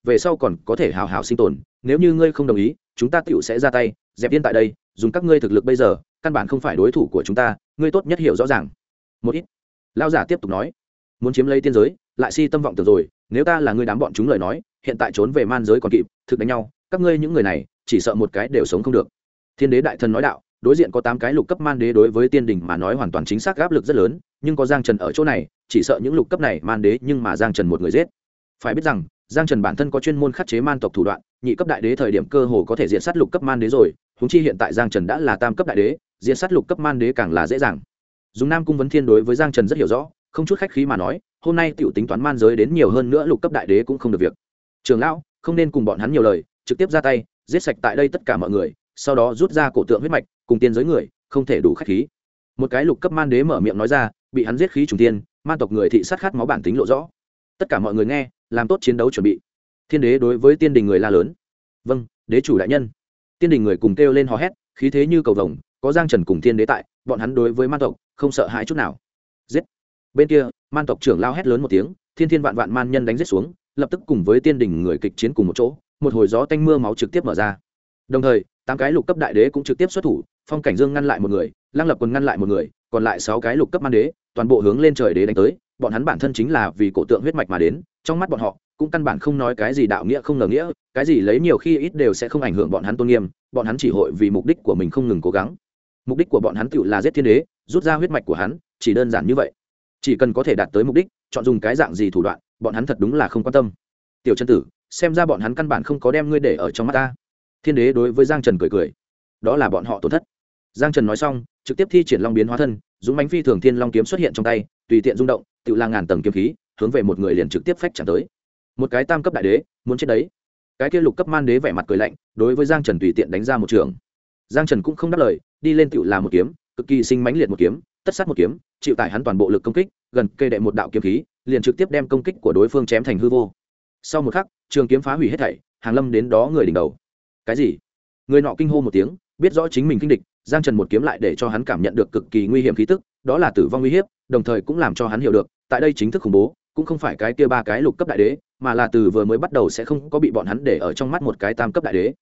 về sau còn có thể hào hào sinh tồn. Nếu như ngươi không đồng ý, chúng ta tựu sẽ ra tay dẹp yên tại đây. Dùng các ngươi thực lực bây giờ căn bản không phải đối thủ của chúng ta, ngươi tốt nhất hiểu rõ ràng một ít. Lão giả tiếp tục nói, muốn chiếm lấy tiên giới lại si tâm vọng tưởng rồi. Nếu ta là ngươi đám bọn chúng lời nói, hiện tại trốn về man giới còn kịp, thực đánh nhau các ngươi những người này chỉ sợ một cái đều sống không được. Thiên đế đại thần nói đạo, đối diện có 8 cái lục cấp man đế, đối với tiên đình mà nói hoàn toàn chính xác áp lực rất lớn, nhưng có Giang Trần ở chỗ này, chỉ sợ những lục cấp này man đế nhưng mà Giang Trần một người giết. Phải biết rằng Giang Trần bản thân có chuyên môn khắc chế man tộc thủ đoạn, nhị cấp đại đế thời điểm cơ hồ có thể diệt sát lục cấp man đế rồi, huống chi hiện tại Giang Trần đã là tam cấp đại đế, diệt sát lục cấp man đế càng là dễ dàng. Dùng Nam Cung Vấn Thiên đối với Giang Trần rất hiểu rõ, không chút khách khí mà nói, hôm nay tiểu tính toán man giới đến nhiều hơn nữa lục cấp đại đế cũng không được việc. Trưởng lão, không nên cùng bọn hắn nhiều lời, trực tiếp ra tay, giết sạch tại đây tất cả mọi người, sau đó rút ra cổ tượng huyết mạch, cùng tiên giới người, không thể đủ khách khí. Một cái lục cấp man đế mở miệng nói ra, bị hắn giết khí trùng tiên, man tộc người thị sát khát máu bản tính lộ rõ. Tất cả mọi người nghe, làm tốt chiến đấu chuẩn bị. Thiên đế đối với tiên đình người la lớn, vâng, đế chủ đại nhân. Tiên đình người cùng kêu lên hò hét, khí thế như cầu vồng, có Giang Trần cùng thiên đế tại, bọn hắn đối với man tộc không sợ hãi chút nào. Giết. Bên kia man tộc trưởng lao hét lớn một tiếng, thiên thiên vạn vạn man nhân đánh giết xuống, lập tức cùng với tiên đình người kịch chiến cùng một chỗ, một hồi gió tanh mưa máu trực tiếp mở ra. Đồng thời 8 cái lục cấp đại đế cũng trực tiếp xuất thủ, Phong Cảnh Dương ngăn lại một người, Lăng Lập Quần ngăn lại một người, còn lại 6 cái lục cấp man đế toàn bộ hướng lên trời đế đánh tới. Bọn hắn bản thân chính là vì cổ tượng huyết mạch mà đến, trong mắt bọn họ cũng căn bản không nói cái gì đạo nghĩa không ngờ nghĩa, cái gì lấy nhiều khi ít đều sẽ không ảnh hưởng bọn hắn tôn nghiêm, bọn hắn chỉ hội vì mục đích của mình không ngừng cố gắng. Mục đích của bọn hắn tựu là giết thiên đế, rút ra huyết mạch của hắn, chỉ đơn giản như vậy. Chỉ cần có thể đạt tới mục đích, chọn dùng cái dạng gì thủ đoạn, bọn hắn thật đúng là không quan tâm. Tiểu chân tử, xem ra bọn hắn căn bản không có đem ngươi để ở trong mắt ta. Thiên đế đối với Giang Trần cười cười, đó là bọn họ tổn thất. Giang Trần nói xong, trực tiếp thi triển long biến hóa thân, dũng mãnh phi thường thiên long kiếm xuất hiện trong tay, tùy tiện rung động, tự là ngàn tầng kiếm khí, hướng về một người liền trực tiếp phách chẳng tới. Một cái tam cấp đại đế, muốn chết đấy. Cái kia lục cấp man đế vẻ mặt cười lạnh, đối với Giang Trần tùy tiện đánh ra một trường. Giang Trần cũng không đáp lời, đi lên tự là một kiếm, cực kỳ sinh mãnh liệt một kiếm, tất sát một kiếm, chịu tải hắn toàn bộ lực công kích, gần kề đệ một đạo kiếm khí, liền trực tiếp đem công kích của đối phương chém thành hư vô. Sau một khắc, trường kiếm phá hủy hết thảy, hàng lâm đến đó người đỉnh đầu. Cái gì? Người nọ kinh hô một tiếng, biết rõ chính mình kinh địch, Giang Trần một kiếm lại để cho hắn cảm nhận được cực kỳ nguy hiểm khí tức, đó là tử vong uy hiếp, đồng thời cũng làm cho hắn hiểu được, tại đây chính thức khủng bố, cũng không phải cái kia 3 cái lục cấp đại đế, mà là từ vừa mới bắt đầu sẽ không có bị bọn hắn để ở trong mắt một cái tam cấp đại đế.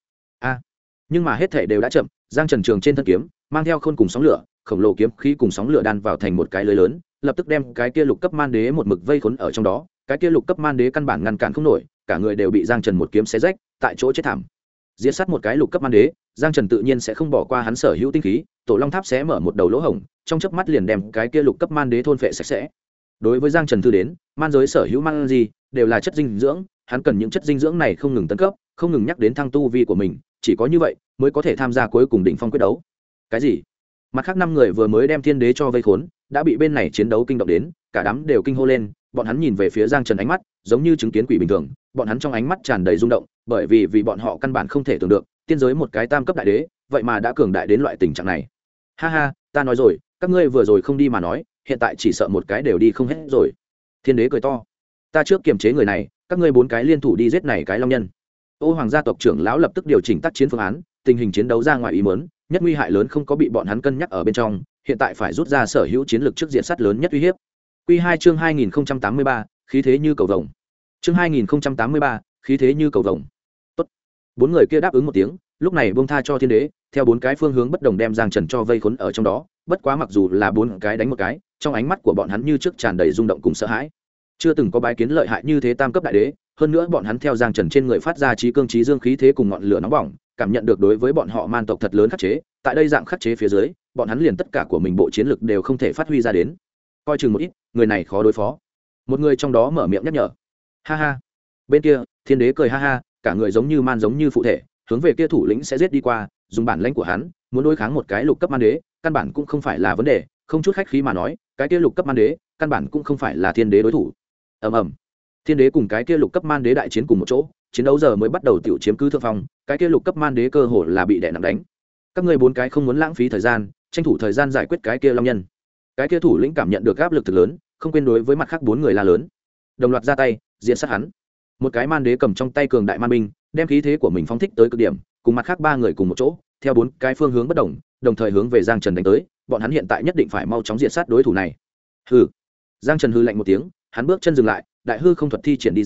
Nhưng mà hết thảy đều đã chậm, Giang Trần trường trên thân kiếm, mang theo khôn cùng sóng lửa, khổng lồ kiếm khí cùng sóng lửa đan vào thành một cái lưới lớn, lập tức đem cái kia lục cấp man đế một mực vây khốn ở trong đó, cái kia lục cấp man đế căn bản ngăn cản không nổi, cả người đều bị Giang Trần một kiếm xé rách, tại chỗ chết thảm. Diệt sát một cái lục cấp man đế, Giang Trần tự nhiên sẽ không bỏ qua hắn sở hữu tinh khí, Tổ Long Tháp xé mở một đầu lỗ hổng, trong chớp mắt liền đem cái kia lục cấp man đế thôn phệ sạch sẽ. Đối với Giang Trần thư đến, man giới sở hữu man gì, đều là chất dinh dưỡng, hắn cần những chất dinh dưỡng này không ngừng tấn cấp, không ngừng nhắc đến thăng tu vi của mình, chỉ có như vậy mới có thể tham gia cuối cùng đỉnh phong quyết đấu. Cái gì? Mặt khác 5 người vừa mới đem thiên đế cho vây khốn, đã bị bên này chiến đấu kinh động đến, cả đám đều kinh hô lên, bọn hắn nhìn về phía Giang Trần ánh mắt giống như chứng kiến quỷ bình thường, bọn hắn trong ánh mắt tràn đầy rung động, bởi vì bọn họ căn bản không thể tưởng được, tiên giới một cái tam cấp đại đế, vậy mà đã cường đại đến loại tình trạng này. Ha ha, ta nói rồi, các ngươi vừa rồi không đi mà nói, hiện tại chỉ sợ một cái đều đi không hết rồi. Thiên đế cười to, ta trước kiềm chế người này, các ngươi 4 cái liên thủ đi giết này cái long nhân. Ô Hoàng gia tộc trưởng lão lập tức điều chỉnh tác chiến phương án, tình hình chiến đấu ra ngoài ý muốn, nhất nguy hại lớn không có bị bọn hắn cân nhắc ở bên trong, hiện tại phải rút ra sở hữu chiến lược trước diện sát lớn nhất uy hiếp. Quy 2 chương 2083, khí thế như cầu vồng. Chương 2083, khí thế như cầu vồng. Tốt. 4 người kia đáp ứng một tiếng, lúc này buông tha cho thiên đế, theo 4 cái phương hướng bất đồng đem Giang Trần cho vây khốn ở trong đó, bất quá mặc dù là 4 cái đánh một cái, trong ánh mắt của bọn hắn như trước tràn đầy rung động cùng sợ hãi. Chưa từng có bái kiến lợi hại như thế tam cấp đại đế, hơn nữa bọn hắn theo Giang Trần trên người phát ra trí cương trí dương khí thế cùng ngọn lửa nóng bỏng, cảm nhận được đối với bọn họ man tộc thật lớn khắc chế, tại đây dạng khắc chế phía dưới, bọn hắn liền tất cả của mình bộ chiến lực đều không thể phát huy ra đến. Coi chừng một ít, người này khó đối phó. Một người trong đó mở miệng nhắc nhở. Ha ha. Bên kia, thiên đế cười ha ha, cả người giống như man giống như phụ thể, hướng về kia thủ lĩnh sẽ giết đi qua, dùng bản lãnh của hắn, muốn đối kháng một cái lục cấp man đế, căn bản cũng không phải là vấn đề, không chút khách khí mà nói, cái kia lục cấp man đế, căn bản cũng không phải là thiên đế đối thủ. Ầm ầm. Thiên đế cùng cái kia lục cấp man đế đại chiến cùng một chỗ, chiến đấu giờ mới bắt đầu tiểu chiếm cứ thượng phong, cái kia lục cấp man đế cơ hồ là bị đè nặng đánh. Các ngươi 4 cái không muốn lãng phí thời gian, tranh thủ thời gian giải quyết cái kia long nhân. Cái kia thủ lĩnh cảm nhận được áp lực thực lớn, không quên đối với mặt khác 4 người la lớn, đồng loạt ra tay diện sát hắn. Một cái man đế cầm trong tay cường đại man binh, đem khí thế của mình phóng thích tới cực điểm, cùng mặt khác 3 người cùng một chỗ, theo 4 cái phương hướng bất đồng, đồng thời hướng về Giang Trần đánh tới, bọn hắn hiện tại nhất định phải mau chóng diện sát đối thủ này. Hừ. Giang Trần hừ lạnh một tiếng, hắn bước chân dừng lại, đại hư không thuật thi triển đi ra,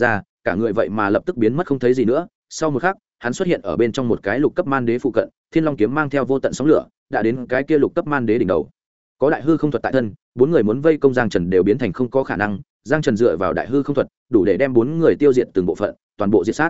cả người vậy mà lập tức biến mất không thấy gì nữa. Sau một khắc, hắn xuất hiện ở bên trong một cái lục cấp man đế phụ cận, Thiên Long kiếm mang theo vô tận sóng lửa, đã đến cái kia lục cấp man đế đỉnh đầu. Có đại hư không thuật tại thân, bốn người muốn vây công Giang Trần đều biến thành không có khả năng. Giang Trần dựa vào đại hư không thuật, đủ để đem bốn người tiêu diệt từng bộ phận, toàn bộ diệt sát.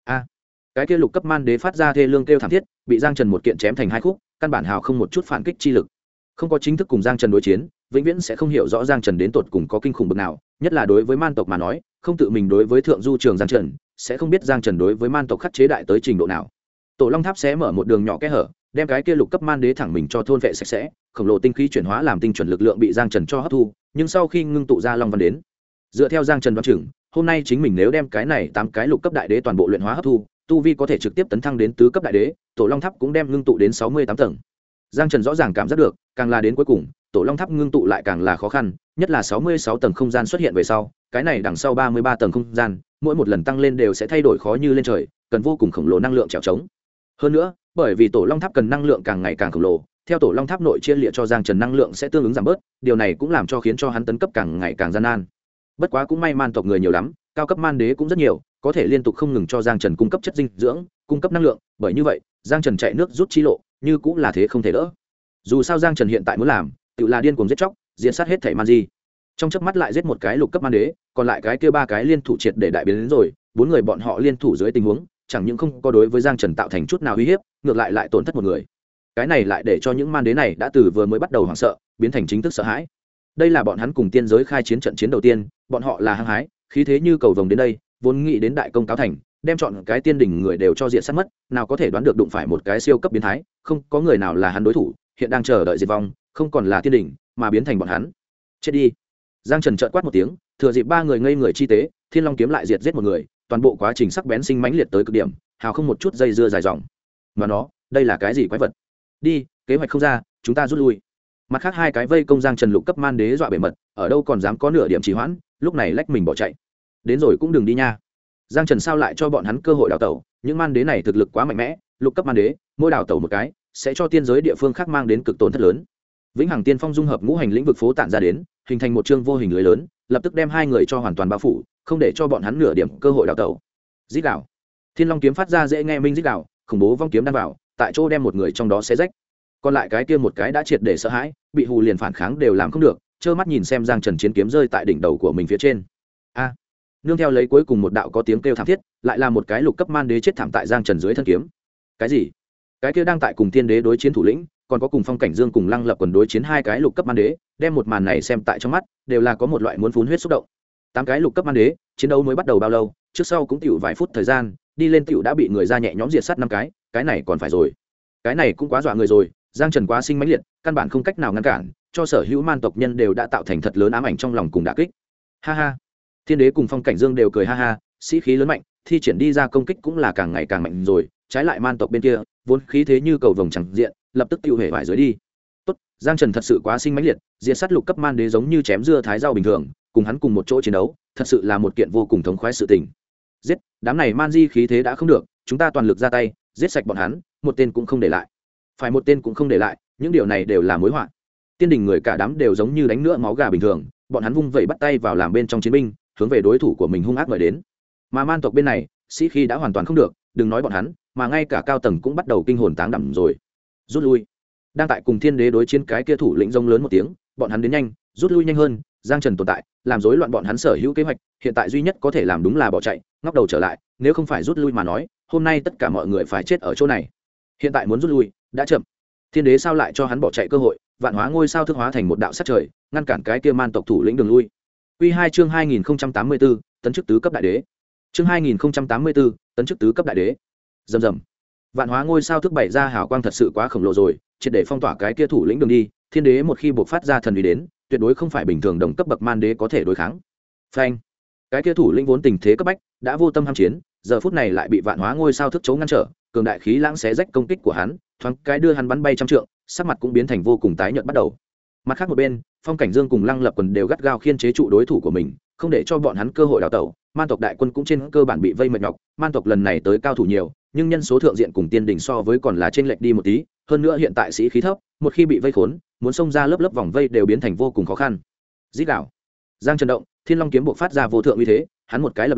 Cái kia lục cấp man đế phát ra thê lương kêu thảm thiết, bị Giang Trần một kiện chém thành hai khúc, căn bản hào không một chút phản kích chi lực. Không có chính thức cùng Giang Trần đối chiến, vĩnh viễn sẽ không hiểu rõ Giang Trần đến tột cùng có kinh khủng bực nào, nhất là đối với man tộc mà nói, không tự mình đối với thượng du trường Giang Trần, sẽ không biết Giang Trần đối với man tộc khắc chế đại tới trình độ nào. Tổ Long Tháp sẽ mở một đường nhỏ kẽ hở, đem cái kia lục cấp man đế thẳng mình cho thôn vệ sạch sẽ, khổng lồ tinh khí chuyển hóa làm tinh chuẩn lực lượng bị Giang Trần cho hấp thu, nhưng sau khi ngưng tụ ra long văn đến, dựa theo Giang Trần đoán chừng, hôm nay chính mình nếu đem cái này 8 cái lục cấp đại đế toàn bộ luyện hóa hấp thu, tu vi có thể trực tiếp tấn thăng đến tứ cấp đại đế, Tổ Long Tháp cũng đem ngưng tụ đến 68 tầng. Giang Trần rõ ràng cảm giác được, càng là đến cuối cùng, Tổ Long Tháp ngưng tụ lại càng là khó khăn, nhất là 66 tầng không gian xuất hiện về sau, cái này đằng sau 33 tầng không gian, mỗi một lần tăng lên đều sẽ thay đổi khó như lên trời, cần vô cùng khổng lồ năng lượng trèo trống. Hơn nữa, bởi vì Tổ Long Tháp cần năng lượng càng ngày càng khổng lồ, theo Tổ Long Tháp nội chia liệt cho Giang Trần năng lượng sẽ tương ứng giảm bớt, điều này cũng làm cho khiến cho hắn tấn cấp càng ngày càng gian nan. Bất quá cũng may man tộc người nhiều lắm, cao cấp man đế cũng rất nhiều, có thể liên tục không ngừng cho Giang Trần cung cấp chất dinh dưỡng, cung cấp năng lượng, bởi như vậy, Giang Trần chạy nước rút chi lộ, như cũng là thế không thể đỡ. Dù sao Giang Trần hiện tại muốn làm, tự là điên cuồng giết chóc, diệt sát hết thảy man di. Trong chớp mắt lại giết một cái lục cấp man đế, còn lại cái kia ba cái liên thủ triệt để đại biến đến rồi, bốn người bọn họ liên thủ dưới tình huống, chẳng những không có đối với Giang Trần tạo thành chút nào uy hiếp, ngược lại tổn thất một người. Cái này lại để cho những man đế này đã từ vừa mới bắt đầu hoảng sợ, biến thành chính thức sợ hãi. Đây là bọn hắn cùng tiên giới khai chiến trận chiến đầu tiên, bọn họ là hăng hái, khí thế như cầu vồng đến đây, vốn nghĩ đến đại công cáo thành, đem chọn cái tiên đỉnh người đều cho diện sát mất, nào có thể đoán được đụng phải một cái siêu cấp biến thái, không có người nào là hắn đối thủ, hiện đang chờ đợi diệt vong, không còn là tiên đỉnh, mà biến thành bọn hắn. Chết đi. Giang Trần trợn quát một tiếng, thừa dịp ba người ngây người chi tế, Thiên Long kiếm lại diệt giết một người, toàn bộ quá trình sắc bén sinh mãnh liệt tới cực điểm, hào không một chút dây dưa dài dòng. Mà nó, đây là cái gì quái vật? Đi, kế hoạch không ra, chúng ta rút lui. Mặt khác hai cái vây công Giang Trần lục cấp man đế dọa bể mật, ở đâu còn dám có nửa điểm trì hoãn, lúc này lách mình bỏ chạy. Đến rồi cũng đừng đi nha. Giang Trần sao lại cho bọn hắn cơ hội đào tẩu, những man đế này thực lực quá mạnh mẽ, lục cấp man đế, mỗi đào tẩu một cái, sẽ cho tiên giới địa phương khác mang đến cực tổn thất lớn. Vĩnh Hằng Tiên Phong dung hợp ngũ hành lĩnh vực phố tản ra đến, hình thành một chương vô hình lưới lớn, lập tức đem hai người cho hoàn toàn bao phủ, không để cho bọn hắn nửa điểm cơ hội đào tẩu. Rít đảo. Thiên Long kiếm phát ra dễ nghe minh rít đảo, khủng bố vong kiếm đan vào, tại chỗ đem một người trong đó xé rách. Còn lại cái kia một cái đã triệt để sợ hãi, bị hù liền phản kháng đều làm không được, trơ mắt nhìn xem Giang Trần chiến kiếm rơi tại đỉnh đầu của mình phía trên. A! Nương theo lấy cuối cùng một đạo có tiếng kêu thảm thiết, lại là một cái lục cấp man đế chết thảm tại Giang Trần dưới thân kiếm. Cái gì? Cái kia đang tại cùng tiên đế đối chiến thủ lĩnh, còn có cùng Phong Cảnh Dương cùng Lăng Lập quần đối chiến hai cái lục cấp man đế, đem một màn này xem tại trong mắt, đều là có một loại muốn phun huyết xúc động. 8 cái lục cấp man đế, chiến đấu mới bắt đầu bao lâu, trước sau cũng tiểu vài phút thời gian, đi lên tiểu đã bị người ra nhẹ nhõm diệt sát 5 cái này còn phải rồi. Cái này cũng quá dọa người rồi, Giang Trần quá sinh mãnh liệt, căn bản không cách nào ngăn cản, cho sở hữu man tộc nhân đều đã tạo thành thật lớn ám ảnh trong lòng cùng đả kích. Ha ha. Thiên đế cùng Phong Cảnh Dương đều cười ha ha, sĩ khí lớn mạnh, thi triển đi ra công kích cũng là càng ngày càng mạnh rồi, trái lại man tộc bên kia, vốn khí thế như cầu vồng chẳng diện, lập tức tiêu hề vải dưới đi. Tốt, Giang Trần thật sự quá sinh mãnh liệt, diệt sát lục cấp man đế giống như chém dưa thái rau bình thường, cùng hắn cùng một chỗ chiến đấu, thật sự là một kiện vô cùng thống khoái sự tình. Giết, đám này man di khí thế đã không được, chúng ta toàn lực ra tay, giết sạch bọn hắn, một tên cũng không để lại. Phải một tên cũng không để lại, những điều này đều là mối họa. Tiên đình người cả đám đều giống như đánh nữa máu gà bình thường, bọn hắn vung vẩy bắt tay vào làm bên trong chiến binh, hướng về đối thủ của mình hung ác mời đến. Mà man tộc bên này, sĩ khí đã hoàn toàn không được, đừng nói bọn hắn, mà ngay cả cao tầng cũng bắt đầu kinh hồn táng đảm rồi. Rút lui. Đang tại cùng Thiên đế đối chiến cái kia thủ lĩnh rông lớn một tiếng, bọn hắn đến nhanh, rút lui nhanh hơn, Giang Trần tồn tại, làm rối loạn bọn hắn sở hữu kế hoạch, hiện tại duy nhất có thể làm đúng là bỏ chạy, ngóc đầu trở lại, nếu không phải rút lui mà nói, hôm nay tất cả mọi người phải chết ở chỗ này. Hiện tại muốn rút lui, đã chậm. Thiên đế sao lại cho hắn bỏ chạy cơ hội, vạn hóa ngôi sao thức hóa thành một đạo sát trời, ngăn cản cái kia man tộc thủ lĩnh đường lui. Quy 2 chương 2084, tấn chức tứ cấp đại đế. Chương 2084, tấn chức tứ cấp đại đế. Rầm rầm. Vạn hóa ngôi sao thức bày ra hào quang thật sự quá khổng lồ rồi, triệt để phong tỏa cái kia thủ lĩnh đường đi, Thiên đế một khi buộc phát ra thần uy đến, tuyệt đối không phải bình thường đồng cấp bậc man đế có thể đối kháng. Phanh. Cái kia thủ lĩnh vốn tình thế cấp bách, đã vô tâm ham chiến, giờ phút này lại bị vạn hóa ngôi sao thức chấu ngăn trở, cường đại khí lãng xé rách công kích của hắn, thoáng cái đưa hắn bắn bay trăm trượng, sắc mặt cũng biến thành vô cùng tái nhợt bắt đầu. Mặt khác một bên, Phong Cảnh Dương cùng Lăng Lập quần đều gắt gao khiên chế trụ đối thủ của mình, không để cho bọn hắn cơ hội đào tẩu. Man tộc đại quân cũng trên cơ bản bị vây mệt nhọc, man tộc lần này tới cao thủ nhiều, nhưng nhân số thượng diện cùng tiên đỉnh so với còn là trên lệch đi một tí, hơn nữa hiện tại sĩ khí thấp, một khi bị vây khốn, muốn xông ra lớp lớp vòng vây đều biến thành vô cùng khó khăn. Rít gào. Giang Trần động, Thiên Long kiếm buộc phát ra vô thượng uy thế, hắn một cái lập lòe,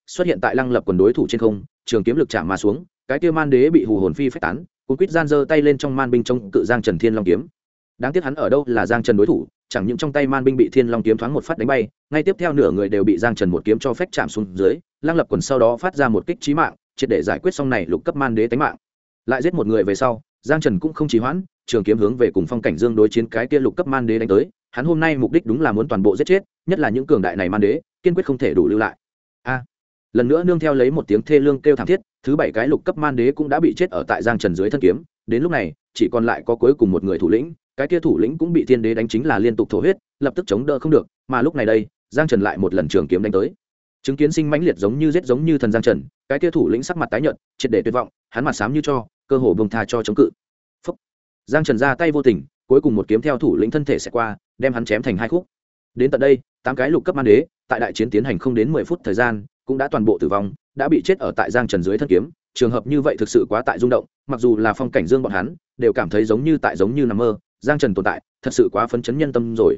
xuất hiện tại Lăng Lập quần đối thủ trên không, trường kiếm lực chạm mà xuống, cái kia man đế bị hù hồn phi phách tán, cuốn quýt gian giơ tay lên trong man binh chống cự Giang Trần Thiên Long kiếm. Đáng tiếc hắn ở đâu là Giang Trần đối thủ, chẳng những trong tay man binh bị Thiên Long kiếm thoáng một phát đánh bay, ngay tiếp theo nửa người đều bị Giang Trần một kiếm cho phách chạm xuống dưới, Lăng Lập quần sau đó phát ra một kích chí mạng, triệt để giải quyết xong này lục cấp man đế tánh mạng. Lại giết một người về sau, Giang Trần cũng không trì hoãn, trường kiếm hướng về cùng Phong Cảnh Dương đối chiến cái kia lục cấp man đế đánh tới, hắn hôm nay mục đích đúng là muốn toàn bộ giết chết, nhất là những cường đại này man đế, kiên quyết không thể đủ lưu lại. Lần nữa nương theo lấy một tiếng thê lương kêu thảm thiết, thứ 7 cái lục cấp man đế cũng đã bị chết ở tại Giang Trần dưới thân kiếm, đến lúc này, chỉ còn lại có cuối cùng một người thủ lĩnh, cái kia thủ lĩnh cũng bị thiên đế đánh chính là liên tục thổ huyết, lập tức chống đỡ không được, mà lúc này đây, Giang Trần lại một lần trường kiếm đánh tới. Chứng kiến sinh mãnh liệt giống như giết giống như thần Giang Trần, cái kia thủ lĩnh sắc mặt tái nhợt, triệt để tuyệt vọng, hắn mặt xám như tro, cơ hồ buông tha cho chống cự. Phốc. Giang Trần ra tay vô tình, cuối cùng một kiếm theo thủ lĩnh thân thể sẽ qua, đem hắn chém thành hai khúc. Đến tận đây, 8 cái lục cấp man đế, tại đại chiến tiến hành không đến 10 phút thời gian, cũng đã toàn bộ tử vong, đã bị chết ở tại Giang Trần dưới thân kiếm. Trường hợp như vậy thực sự quá tại rung động, mặc dù là Phong Cảnh Dương bọn hắn đều cảm thấy giống như nằm mơ. Giang Trần tồn tại thật sự quá phấn chấn nhân tâm rồi.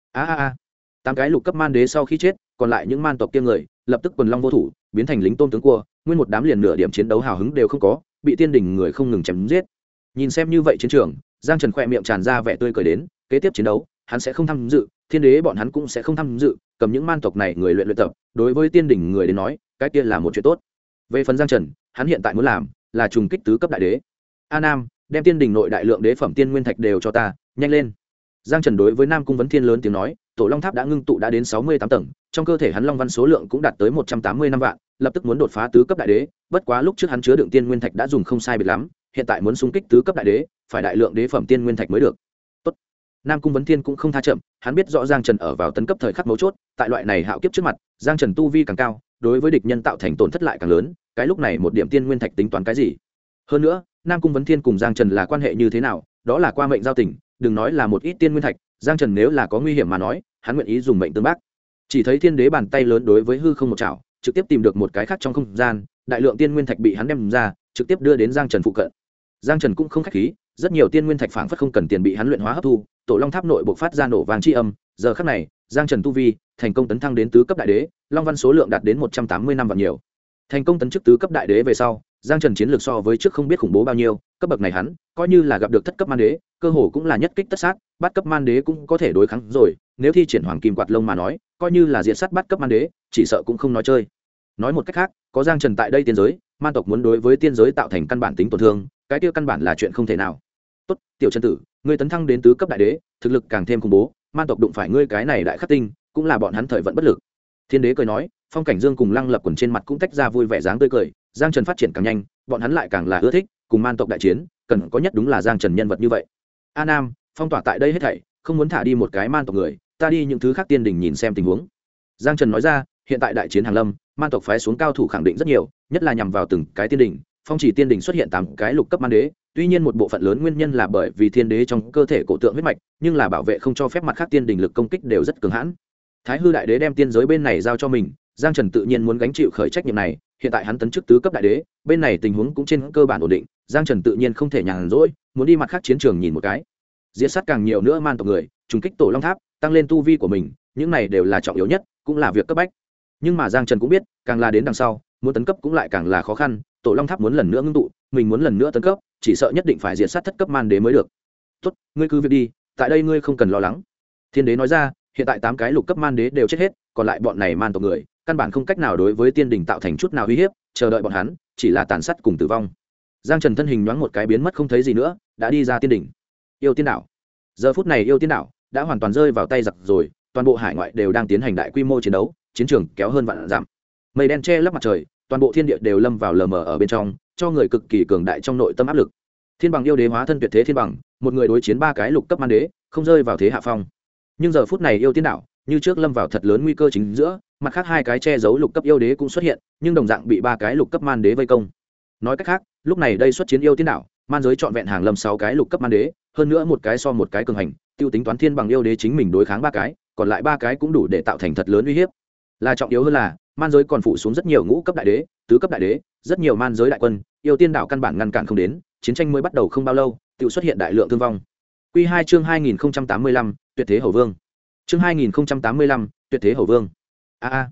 8 cái lục cấp man đế sau khi chết, còn lại những man tộc kia người lập tức quần long vô thủ, biến thành lính tôm tướng cua, nguyên một đám liền nửa điểm chiến đấu hào hứng đều không có, bị tiên đình người không ngừng chém giết. Nhìn xem như vậy chiến trường, Giang Trần khỏe miệng tràn ra vẻ tươi cười đến, kế tiếp chiến đấu hắn sẽ không tham dự, thiên đế bọn hắn cũng sẽ không tham dự, cầm những man tộc này người luyện tập, đối với tiên đỉnh người đến nói cái kia là một chuyện tốt. Về phần Giang Trần, hắn hiện tại muốn làm là trùng kích tứ cấp đại đế. A Nam, đem tiên đỉnh nội đại lượng đế phẩm tiên nguyên thạch đều cho ta, nhanh lên. Giang Trần đối với Nam Cung Vấn Thiên lớn tiếng nói, tổ long tháp đã ngưng tụ đã đến 68 tầng, trong cơ thể hắn long văn số lượng cũng đạt tới 185 vạn, lập tức muốn đột phá tứ cấp đại đế, bất quá lúc trước hắn chứa đựng tiên nguyên thạch đã dùng không sai biệt lắm, hiện tại muốn xung kích tứ cấp đại đế, phải đại lượng đế phẩm tiên nguyên thạch mới được. Tốt. Nam Cung Vấn Thiên cũng không tha chậm, hắn biết rõ Giang Trần ở vào tấn cấp thời khắc mấu chốt, tại loại này hạo kiếp trước mặt, Giang Trần tu vi càng cao, đối với địch nhân tạo thành tổn thất lại càng lớn, cái lúc này một điểm tiên nguyên thạch tính toán cái gì? Hơn nữa, Nam Cung Vấn Thiên cùng Giang Trần là quan hệ như thế nào, đó là qua mệnh giao tình, đừng nói là một ít tiên nguyên thạch, Giang Trần nếu là có nguy hiểm mà nói, hắn nguyện ý dùng mệnh tương bác. Chỉ thấy thiên đế bàn tay lớn đối với hư không một chảo, trực tiếp tìm được một cái khác trong không gian, đại lượng tiên nguyên thạch bị hắn đem ra, trực tiếp đưa đến Giang Trần phụ cận. Giang Trần cũng không khách khí, rất nhiều tiên nguyên thạch phảng phất không cần tiền bị hắn luyện hóa hấp thu, tổ long tháp nội bộ phát ra nổ vàng chi âm, giờ khắc này, Giang Trần tu vi thành công tấn thăng đến tứ cấp đại đế, long văn số lượng đạt đến 180 năm vạn nhiều. Thành công tấn chức tứ cấp đại đế về sau, Giang Trần chiến lược so với trước không biết khủng bố bao nhiêu, cấp bậc này hắn coi như là gặp được thất cấp man đế, cơ hồ cũng là nhất kích tất sát, bát cấp man đế cũng có thể đối kháng rồi, nếu thi triển hoàng kim quạt lông mà nói, coi như là diệt sát bát cấp man đế, chỉ sợ cũng không nói chơi. Nói một cách khác, có Giang Trần tại đây tiên giới, man tộc muốn đối với tiên giới tạo thành căn bản tính tổn thương, cái kia căn bản là chuyện không thể nào. Tốt, tiểu Trần tử, ngươi tấn thăng đến tứ cấp đại đế, thực lực càng thêm khủng bố, man tộc đụng phải ngươi cái này đại khắc tinh, cũng là bọn hắn thời vận bất lực. Thiên đế cười nói, Phong Cảnh Dương cùng Lăng Lập quần trên mặt cũng tách ra vui vẻ dáng tươi cười, Giang Trần phát triển càng nhanh, bọn hắn lại càng là ưa thích, cùng man tộc đại chiến, cần có nhất đúng là Giang Trần nhân vật như vậy. A Nam, phong tỏa tại đây hết thảy, không muốn thả đi một cái man tộc người, ta đi những thứ khác tiên đỉnh nhìn xem tình huống. Giang Trần nói ra, hiện tại đại chiến hàng lâm, man tộc phái xuống cao thủ khẳng định rất nhiều, nhất là nhằm vào từng cái tiên đỉnh, phong chỉ tiên đỉnh xuất hiện 8 cái lục cấp man đế, tuy nhiên một bộ phận lớn nguyên nhân là bởi vì thiên đế trong cơ thể cổ tượng huyết mạch, nhưng là bảo vệ không cho phép mặt khác tiên đỉnh lực công kích đều rất cường hãn. Thái hư đại đế đem tiên giới bên này giao cho mình, Giang Trần tự nhiên muốn gánh chịu khởi trách nhiệm này, hiện tại hắn tấn chức tứ cấp đại đế, bên này tình huống cũng trên cơ bản ổn định, Giang Trần tự nhiên không thể nhàn rỗi, muốn đi mặt khác chiến trường nhìn một cái. Diễn sát càng nhiều nữa man tộc người, trùng kích tổ long tháp, tăng lên tu vi của mình, những này đều là trọng yếu nhất, cũng là việc cấp bách. Nhưng mà Giang Trần cũng biết, càng là đến đằng sau, muốn tấn cấp cũng lại càng là khó khăn, tổ long tháp muốn lần nữa ngưng tụ, mình muốn lần nữa tấn cấp, chỉ sợ nhất định phải diệt sát thất cấp man đế mới được. Tốt, ngươi cứ việc đi, tại đây ngươi không cần lo lắng. Thiên đế nói ra, hiện tại 8 cái lục cấp man đế đều chết hết, còn lại bọn này man tộc người, căn bản không cách nào đối với tiên đình tạo thành chút nào uy hiếp, chờ đợi bọn hắn chỉ là tàn sát cùng tử vong. Giang Trần thân hình nhoáng một cái biến mất không thấy gì nữa, đã đi ra tiên đỉnh. Yêu Tiên đảo. Giờ phút này Yêu Tiên đảo đã hoàn toàn rơi vào tay giặc rồi, toàn bộ hải ngoại đều đang tiến hành đại quy mô chiến đấu, chiến trường kéo hơn vạn dặm. Mây đen che lấp mặt trời, toàn bộ thiên địa đều lâm vào lờ mờ ở bên trong, cho người cực kỳ cường đại trong nội tâm áp lực. Thiên bằng yêu đế hóa thân tuyệt thế thiên bằng, một người đối chiến 3 cái lục cấp man đế, không rơi vào thế hạ phong. Nhưng giờ phút này Yêu Tiên đảo như trước lâm vào thật lớn nguy cơ chính giữa, mặt khác 2 cái che giấu lục cấp yêu đế cũng xuất hiện, nhưng đồng dạng bị 3 cái lục cấp man đế vây công. Nói cách khác, lúc này đây xuất chiến Yêu Tiên đảo, man giới trọn vẹn hàng lâm 6 cái lục cấp man đế, hơn nữa một cái so một cái cường hành, tiêu tính toán thiên bằng yêu đế chính mình đối kháng 3 cái, còn lại 3 cái cũng đủ để tạo thành thật lớn uy hiếp. Là trọng yếu hơn là, man giới còn phụ xuống rất nhiều ngũ cấp đại đế, tứ cấp đại đế, rất nhiều man giới đại quân, Yêu Tiên đảo căn bản ngăn cản không đến, chiến tranh mới bắt đầu không bao lâu, tự xuất hiện đại lượng thương vong. Quy 2 chương 2085, Tuyệt thế hầu vương. Chương 2085, Tuyệt thế hầu vương. A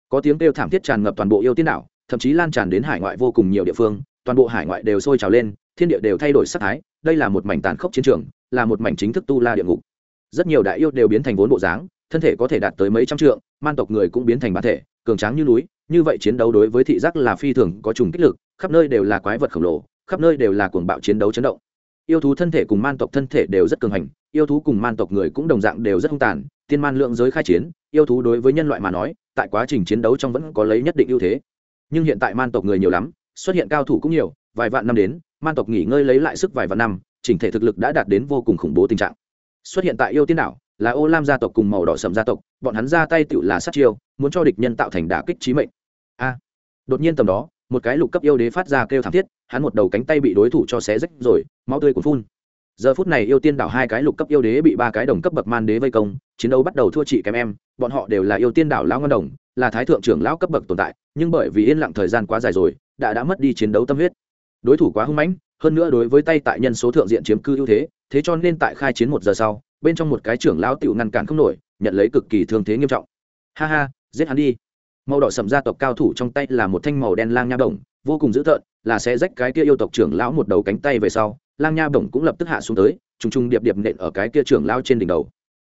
có tiếng kêu thảm thiết tràn ngập toàn bộ yêu tiên đảo, thậm chí lan tràn đến hải ngoại vô cùng nhiều địa phương, toàn bộ hải ngoại đều sôi trào lên, thiên địa đều thay đổi sắc thái, đây là một mảnh tàn khốc chiến trường, là một mảnh chính thức tu la địa ngục. Rất nhiều đại yêu đều biến thành vốn bộ dáng, thân thể có thể đạt tới mấy trăm trượng, man tộc người cũng biến thành bản thể, cường tráng như núi, như vậy chiến đấu đối với thị giác là phi thường có trùng kích lực, khắp nơi đều là quái vật khổng lồ, khắp nơi đều là cuồng bạo chiến đấu chấn động. Yêu thú thân thể cùng man tộc thân thể đều rất cường hành, yêu thú cùng man tộc người cũng đồng dạng đều rất hung tàn, tiên man lượng giới khai chiến, yêu thú đối với nhân loại mà nói, tại quá trình chiến đấu trong vẫn có lấy nhất định ưu thế. Nhưng hiện tại man tộc người nhiều lắm, xuất hiện cao thủ cũng nhiều, vài vạn năm đến, man tộc nghỉ ngơi lấy lại sức vài vạn năm, chỉnh thể thực lực đã đạt đến vô cùng khủng bố tình trạng. Xuất hiện tại yêu tiên đảo là Ô Lam gia tộc cùng màu đỏ sẫm gia tộc, bọn hắn ra tay tựu là sát chiêu, muốn cho địch nhân tạo thành đả kích chí mệnh. Đột nhiên tầm đó, một cái lục cấp yêu đế phát ra kêu thảm thiết, hắn một đầu cánh tay bị đối thủ cho xé rách rồi, máu tươi cuồn phun. Giờ phút này yêu tiên đảo hai cái lục cấp yêu đế bị ba cái đồng cấp bậc man đế vây công, chiến đấu bắt đầu thua chị kém em, bọn họ đều là yêu tiên đảo lão ngân đồng, là thái thượng trưởng lão cấp bậc tồn tại, nhưng bởi vì yên lặng thời gian quá dài rồi, đã mất đi chiến đấu tâm huyết. Đối thủ quá hung mãnh, hơn nữa đối với tay tại nhân số thượng diện chiếm cư ưu thế, thế cho nên tại khai chiến 1 giờ sau, bên trong một cái trưởng lão tiểu ngăn cản không nổi, nhận lấy cực kỳ thương thế nghiêm trọng. Ha ha, giết hắn đi. Màu đỏ sẫm gia tộc cao thủ trong tay là một thanh màu đen lang nha bổng, vô cùng dữ tợn, là sẽ rách cái kia yêu tộc trưởng lão một đầu cánh tay về sau, lang nha bổng cũng lập tức hạ xuống tới, trùng trùng điệp điệp nện ở cái kia trưởng lão trên đỉnh đầu.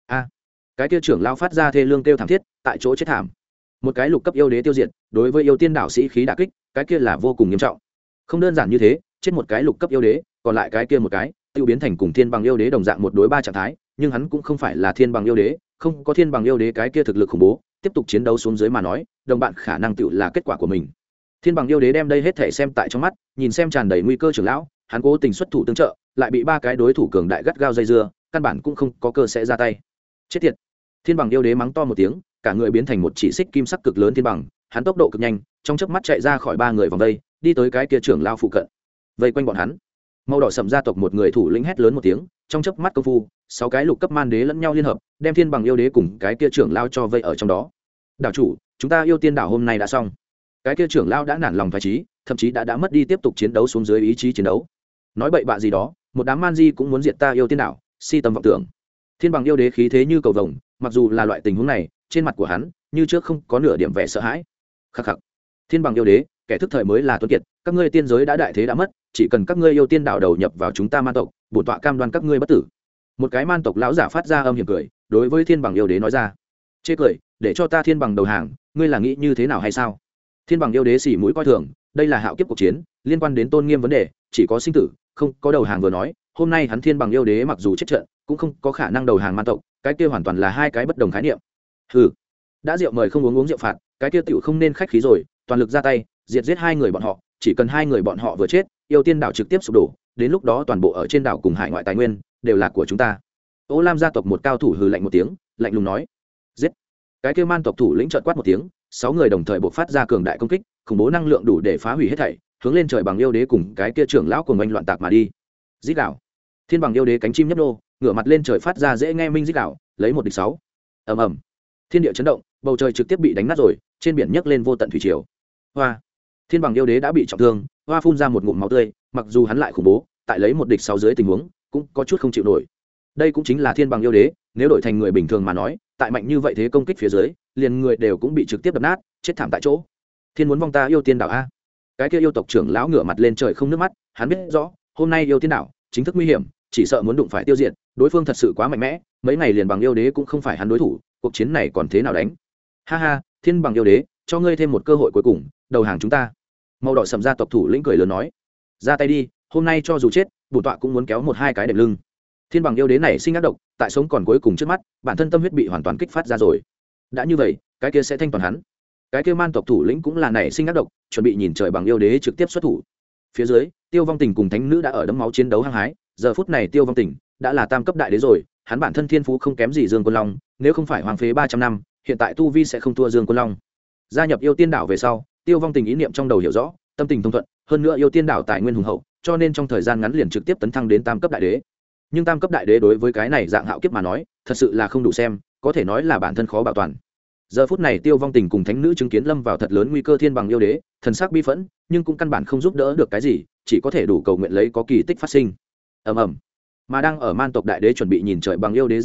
Cái kia trưởng lão phát ra thê lương kêu thảm thiết, tại chỗ chết thảm. Một cái lục cấp yêu đế tiêu diệt, đối với yêu tiên đảo sĩ khí đả kích, cái kia là vô cùng nghiêm trọng. Không đơn giản như thế, chết một cái lục cấp yêu đế, còn lại cái kia một cái, tiêu biến thành cùng thiên bằng yêu đế đồng dạng một đối ba trạng thái, nhưng hắn cũng không phải là thiên bằng yêu đế, không có thiên bằng yêu đế cái kia thực lực khủng bố, tiếp tục chiến đấu xuống dưới mà nói, đồng bạn khả năng tựu là kết quả của mình. Thiên bằng yêu đế đem đây hết thể xem tại trong mắt, nhìn xem tràn đầy nguy cơ trưởng lão, hắn cố tình xuất thủ tương trợ, lại bị ba cái đối thủ cường đại gắt gao dây dưa, căn bản cũng không có cơ sẽ ra tay. Chết tiệt. Thiên bằng yêu đế mắng to một tiếng, cả người biến thành một chỉ xích kim sắc cực lớn thiên bằng, hắn tốc độ cực nhanh, trong chớp mắt chạy ra khỏi ba người vòng vây, đi tới cái kia trưởng lão phụ cận. Vây quanh bọn hắn. Màu đỏ sẫm gia tộc một người thủ lĩnh hét lớn một tiếng, trong chớp mắt công phu, 6 cái lục cấp man đế lẫn nhau liên hợp, đem thiên bằng yêu đế cùng cái kia trưởng lão cho vây ở trong đó. Đảo chủ, chúng ta yêu tiên đảo hôm nay đã xong. Cái kia trưởng lão đã nản lòng phái chí, thậm chí đã mất đi tiếp tục chiến đấu xuống dưới ý chí chiến đấu. Nói bậy bạ gì đó, một đám man di cũng muốn diệt ta yêu tiên đảo, si tầm vọng tưởng. Thiên bằng yêu đế khí thế như cầu vồng, mặc dù là loại tình huống này, trên mặt của hắn như trước không có nửa điểm vẻ sợ hãi. Khắc khắc. Thiên bằng yêu đế, kẻ thức thời mới là tuấn kiệt, các ngươi tiên giới đã đại thế đã mất, chỉ cần các ngươi yêu tiên đảo đầu nhập vào chúng ta man tộc, bổn tọa cam đoan các ngươi bất tử. Một cái man tộc lão giả phát ra âm hiểm cười, đối với thiên bằng yêu đế nói ra. Chê cười, để cho ta thiên bằng đầu hàng, ngươi là nghĩ như thế nào hay sao? Thiên bằng yêu đế xỉ mũi coi thường, đây là hạo kiếp cuộc chiến, liên quan đến tôn nghiêm vấn đề, chỉ có sinh tử, không có đầu hàng vừa nói. Hôm nay hắn thiên bằng yêu đế mặc dù chết trận, cũng không có khả năng đầu hàng man tộc, cái kia hoàn toàn là hai cái bất đồng khái niệm. Hừ, đã rượu mời không uống rượu phạt, cái kia tiểu không nên khách khí rồi, toàn lực ra tay, diệt giết hai người bọn họ, chỉ cần hai người bọn họ vừa chết, yêu tiên đảo trực tiếp sụp đổ, đến lúc đó toàn bộ ở trên đảo cùng hải ngoại tài nguyên đều là của chúng ta. Ô Lam gia tộc một cao thủ hừ lạnh một tiếng, lạnh lùng nói: giết. Cái kia man tộc thủ lĩnh chợt quát một tiếng, 6 người đồng thời bộc phát ra cường đại công kích, khủng bố năng lượng đủ để phá hủy hết thảy, hướng lên trời bằng yêu đế cùng cái kia trưởng lão cùng anh loạn tạc mà đi. Rít đảo. Thiên bằng yêu đế cánh chim nhấp nô, ngửa mặt lên trời phát ra dễ nghe minh rít đảo, lấy một địch 6. Ầm ầm. Thiên địa chấn động, bầu trời trực tiếp bị đánh nát rồi, trên biển nhấc lên vô tận thủy triều. Hoa. Thiên bằng yêu đế đã bị trọng thương, hoa phun ra một ngụm máu tươi, mặc dù hắn lại khủng bố, tại lấy một địch 6 dưới tình huống, cũng có chút không chịu nổi. Đây cũng chính là thiên bằng yêu đế, nếu đổi thành người bình thường mà nói, tại mạnh như vậy thế công kích phía dưới, liền người đều cũng bị trực tiếp đập nát, chết thảm tại chỗ. Thiên muốn vong ta yêu tiên đảo a. Cái kia yêu tộc trưởng lão ngửa mặt lên trời không nước mắt, hắn biết rõ, hôm nay yêu tiên đảo chính thức nguy hiểm, chỉ sợ muốn đụng phải tiêu diệt, đối phương thật sự quá mạnh mẽ, mấy ngày liền bằng yêu đế cũng không phải hắn đối thủ, cuộc chiến này còn thế nào đánh. Ha ha, thiên bằng yêu đế, cho ngươi thêm một cơ hội cuối cùng, đầu hàng chúng ta. Màu đỏ sầm gia tộc thủ lĩnh cười lớn nói: ra tay đi, hôm nay cho dù chết, bổn tọa cũng muốn kéo một hai cái đệm lưng. Thiên bằng yêu đế này sinh ác độc, tại sống còn cuối cùng trước mắt, bản thân tâm huyết bị hoàn toàn kích phát ra rồi. Đã như vậy, cái kia sẽ thanh toàn hắn. Cái kia man tộc thủ lĩnh cũng là nảy sinh ác độc, chuẩn bị nhìn trời bằng yêu đế trực tiếp xuất thủ. Phía dưới, Tiêu Vong Tình cùng thánh nữ đã ở đấm máu chiến đấu hăng hái, giờ phút này Tiêu Vong Tình đã là tam cấp đại đế rồi, hắn bản thân thiên phú không kém gì Dương Quân Long, nếu không phải hoàng phế 300 năm, hiện tại tu vi sẽ không thua Dương Quân Long. Gia nhập yêu tiên đảo về sau, Tiêu Vong Tình ý niệm trong đầu hiểu rõ, tâm tình thông thuận, hơn nữa yêu tiên đảo tài nguyên hùng hậu, cho nên trong thời gian ngắn liền trực tiếp tấn thăng đến tam cấp đại đế. Nhưng tam cấp đại đế đối với cái này dạng hạo kiếp mà nói, thật sự là không đủ xem, có thể nói là bản thân khó bảo toàn. Giờ phút này Tiêu Vong Tình cùng thánh nữ chứng kiến lâm vào thật lớn nguy cơ thiên bằng yêu đế, thần sắc bi phẫn, nhưng cũng căn bản không giúp đỡ được cái gì, chỉ có thể đủ cầu nguyện lấy có kỳ tích phát sinh. Ầm ầm. Mà đang ở man tộc đại đế chuẩn bị nhìn trời bằng yêu đế ra tay,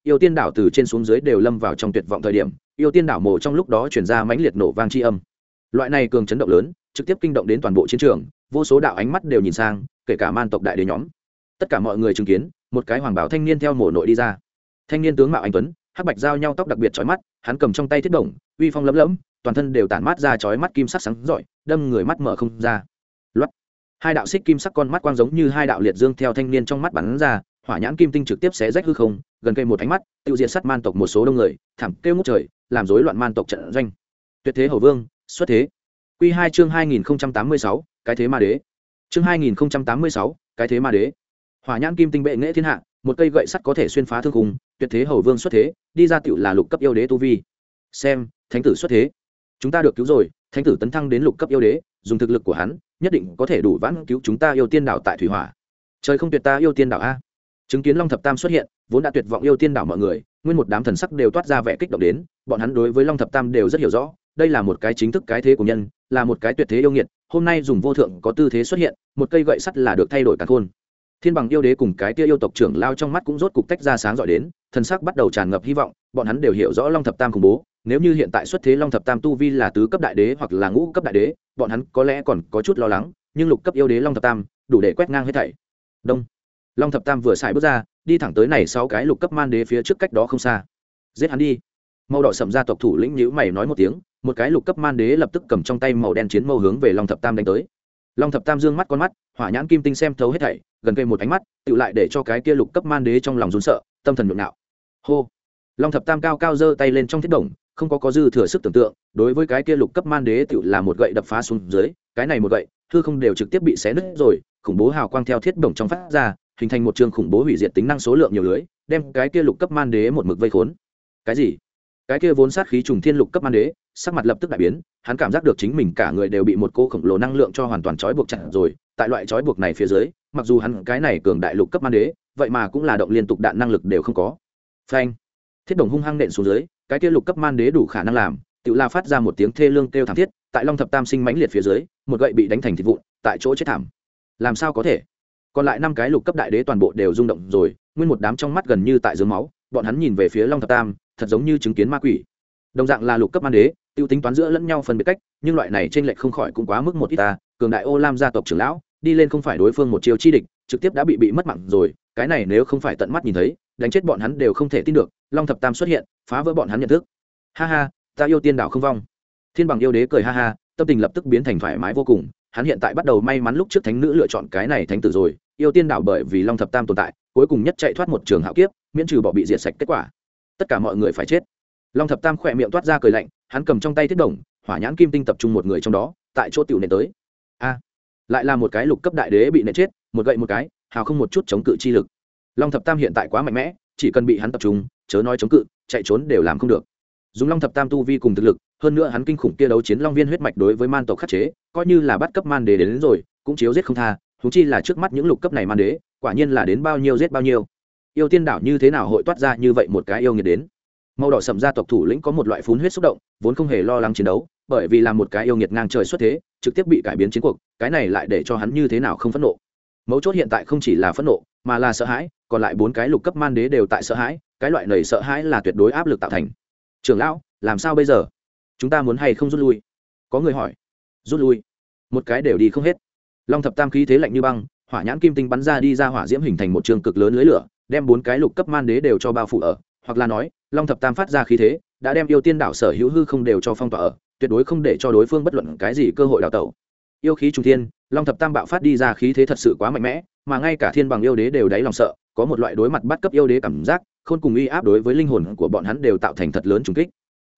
yêu tiên đảo từ trên xuống dưới đều lâm vào trong tuyệt vọng thời điểm, yêu tiên đảo mồ trong lúc đó chuyển ra mãnh liệt nổ vang chi âm. Loại này cường chấn động lớn trực tiếp kinh động đến toàn bộ chiến trường, vô số đạo ánh mắt đều nhìn sang, kể cả man tộc đại đế nhóm. Tất cả mọi người chứng kiến một cái hoàng bảo thanh niên theo mồ nội đi ra. Thanh niên tướng mạo anh tuấn, hắc bạch giao nhau, tóc đặc biệt chói mắt, hắn cầm trong tay thiết đồng, uy phong lấm lẫm, toàn thân đều tản mát ra chói mắt kim sắc sáng rọi, đâm người mắt mở không ra. Loát. Hai đạo xích kim sắc con mắt quang giống như hai đạo liệt dương theo thanh niên trong mắt bắn ra, hỏa nhãn kim tinh trực tiếp xé rách hư không, gần cây một ánh mắt, tiêu diệt sát man tộc một số đông người, thảm kêu ngút trời, làm rối loạn man tộc trận doanh. Tuyệt thế hầu vương, xuất thế. Quy 2 chương 2086, cái thế ma đế. Chương 2086, cái thế ma đế. Hỏa nhãn kim tinh bệ nghệ thiên hạ, một cây gậy sắt có thể xuyên phá thương khung, tuyệt thế hầu vương xuất thế, đi ra tiểu là lục cấp yêu đế tu vi. Xem, thánh tử xuất thế. Chúng ta được cứu rồi, thánh tử tấn thăng đến lục cấp yêu đế, dùng thực lực của hắn, nhất định có thể đủ vãn cứu chúng ta yêu tiên đảo tại thủy hỏa. Trời không tuyệt ta yêu tiên đảo a. Chứng kiến Long Thập Tam xuất hiện, vốn đã tuyệt vọng yêu tiên đảo mọi người, nguyên một đám thần sắc đều toát ra vẻ kích động đến, bọn hắn đối với Long Thập Tam đều rất hiểu rõ, đây là một cái chính thức cái thế của nhân, là một cái tuyệt thế yêu nghiệt, hôm nay dùng vô thượng có tư thế xuất hiện, một cây gậy sắt là được thay đổi cả khôn. Thiên Bằng yêu đế cùng cái kia yêu tộc trưởng lao trong mắt cũng rốt cục tách ra sáng rọi đến, thần sắc bắt đầu tràn ngập hy vọng, bọn hắn đều hiểu rõ Long Thập Tam khủng bố, nếu như hiện tại xuất thế Long Thập Tam tu vi là tứ cấp đại đế hoặc là ngũ cấp đại đế, bọn hắn có lẽ còn có chút lo lắng, nhưng lục cấp yêu đế Long Thập Tam đủ để quét ngang hết thảy. Đông. Long Thập Tam vừa xài bước ra, đi thẳng tới này 6 cái lục cấp man đế phía trước cách đó không xa. Giết hắn đi. Màu đỏ sẫm gia tộc thủ lĩnh nhíu mày nói một tiếng, một cái lục cấp man đế lập tức cầm trong tay màu đen chiến mâu hướng về Long Thập Tam đánh tới. Long Thập Tam dương mắt con mắt, hỏa nhãn kim tinh xem thấu hết thảy, gần cây một ánh mắt, tựu lại để cho cái kia lục cấp man đế trong lòng run sợ, tâm thần nhộn nhạo. Hô. Long Thập Tam cao cao giơ tay lên trong thiết đồng, không có dư thừa sức tưởng tượng, đối với cái kia lục cấp man đế tựu là một gậy đập phá xuống dưới, cái này một gậy, hư không đều trực tiếp bị xé nứt rồi, khủng bố hào quang theo thiết đồng trong phát ra, hình thành một trường khủng bố hủy diệt tính năng số lượng nhiều lưới, đem cái kia lục cấp man đế một mực vây khốn. Cái gì? Cái kia vốn sát khí trùng thiên lục cấp man đế, sắc mặt lập tức đại biến, hắn cảm giác được chính mình cả người đều bị một cô khổng lồ năng lượng cho hoàn toàn trói buộc chặt rồi, tại loại trói buộc này phía dưới, mặc dù hắn cái này cường đại lục cấp man đế, vậy mà cũng là động liên tục đạn năng lực đều không có. Phanh! Thiết đồng hung hăng nện xuống dưới, cái kia lục cấp man đế đủ khả năng làm, tự la phát ra một tiếng thê lương kêu thảm thiết, tại Long Thập Tam sinh mãnh liệt phía dưới, một gậy bị đánh thành thịt vụn, tại chỗ chết thảm. Làm sao có thể? Còn lại 5 cái lục cấp đại đế toàn bộ đều rung động rồi, nguyên một đám trong mắt gần như tại dưới máu, bọn hắn nhìn về phía Long Thập Tam, thật giống như chứng kiến ma quỷ. Đồng dạng là lục cấp man đế, tiêu tính toán giữa lẫn nhau phân biệt cách, nhưng loại này trên lệch không khỏi cũng quá mức một ít ta, cường đại Ô Lam gia tộc trưởng lão, đi lên không phải đối phương một chiêu chi địch, trực tiếp đã bị mất mạng rồi, cái này nếu không phải tận mắt nhìn thấy, đánh chết bọn hắn đều không thể tin được, Long Thập Tam xuất hiện, phá vỡ bọn hắn nhận thức. Ha ha, ta yêu tiên đảo không vong. Thiên Bằng yêu đế cười ha ha, tâm tình lập tức biến thành thoải mái vô cùng, hắn hiện tại bắt đầu may mắn lúc trước thánh nữ lựa chọn cái này thánh tử rồi, yêu tiên đảo bởi vì Long Thập Tam tồn tại, cuối cùng nhất chạy thoát một trường hạo kiếp, miễn trừ bỏ bị diệt sạch kết quả. Tất cả mọi người phải chết. Long Thập Tam khỏe miệng toát ra cười lạnh, hắn cầm trong tay thiết đồng, hỏa nhãn kim tinh tập trung một người trong đó, tại chỗ tiểu nện tới. A, lại là một cái lục cấp đại đế bị nện chết, một gậy một cái, hào không một chút chống cự chi lực. Long Thập Tam hiện tại quá mạnh mẽ, chỉ cần bị hắn tập trung, chớ nói chống cự, chạy trốn đều làm không được. Dùng Long Thập Tam tu vi cùng thực lực, hơn nữa hắn kinh khủng kia đấu chiến long viên huyết mạch đối với man tộc khắc chế, coi như là bắt cấp man đế đến rồi, cũng chiếu giết không tha, huống chi là trước mắt những lục cấp này man đế, quả nhiên là đến bao nhiêu giết bao nhiêu. Yêu tiên đảo như thế nào hội toát ra như vậy một cái yêu nghiệt đến? Màu đỏ sẫm gia tộc thủ lĩnh có một loại phun huyết xúc động, vốn không hề lo lắng chiến đấu, bởi vì là một cái yêu nghiệt ngang trời xuất thế, trực tiếp bị cải biến chiến cuộc, cái này lại để cho hắn như thế nào không phẫn nộ. Mấu chốt hiện tại không chỉ là phẫn nộ, mà là sợ hãi, còn lại 4 cái lục cấp man đế đều tại sợ hãi, cái loại này sợ hãi là tuyệt đối áp lực tạo thành. Trưởng lão, làm sao bây giờ? Chúng ta muốn hay không rút lui? Có người hỏi. Rút lui? Một cái đều đi không hết. Long Thập Tam khí thế lạnh như băng, hỏa nhãn kim tinh bắn ra đi ra hỏa diễm hình thành một trường cực lớn lưới lửa, đem 4 cái lục cấp man đế đều cho bao phủ ở, hoặc là nói, Long Thập Tam phát ra khí thế, đã đem yêu tiên đảo sở hữu hư không đều cho phong tỏa ở, tuyệt đối không để cho đối phương bất luận cái gì cơ hội đào tẩu. Yêu khí trùng thiên, Long Thập Tam bạo phát đi ra khí thế thật sự quá mạnh mẽ, mà ngay cả Thiên Bằng yêu đế đều đáy lòng sợ, có một loại đối mặt bắt cấp yêu đế cảm giác, khôn cùng uy áp đối với linh hồn của bọn hắn đều tạo thành thật lớn trùng kích.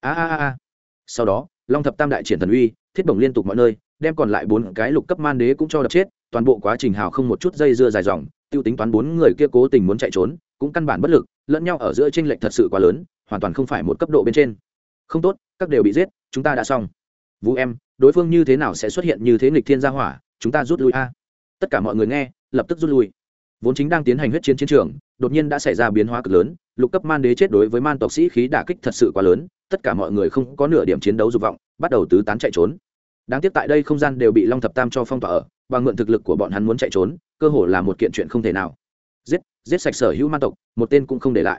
A. Sau đó, Long Thập Tam đại triển thần uy, thiết bổng liên tục mọi nơi, đem còn lại 4 cái lục cấp man đế cũng cho đập chết, toàn bộ quá trình hào không một chút dây dưa dài dòng, tiêu tính toán 4 người kia cố tình muốn chạy trốn, cũng căn bản bất lực, lẫn nhau ở giữa chênh lệch thật sự quá lớn, hoàn toàn không phải một cấp độ bên trên. Không tốt, các đều bị giết, chúng ta đã xong. Vũ em, đối phương như thế nào sẽ xuất hiện như thế nghịch thiên gia hỏa, chúng ta rút lui a. Tất cả mọi người nghe, lập tức rút lui. Vốn chính đang tiến hành huyết chiến chiến trường, đột nhiên đã xảy ra biến hóa cực lớn, lục cấp man đế chết đối với man tộc sĩ khí đả kích thật sự quá lớn, tất cả mọi người không có nửa điểm chiến đấu dục vọng, bắt đầu tứ tán chạy trốn. Đáng tiếc tại đây không gian đều bị Long Thập Tam cho phong tỏa ở, bằng mượn thực lực của bọn hắn muốn chạy trốn, cơ hồ là một kiện chuyện không thể nào. Giết sạch sở hữu man tộc, một tên cũng không để lại.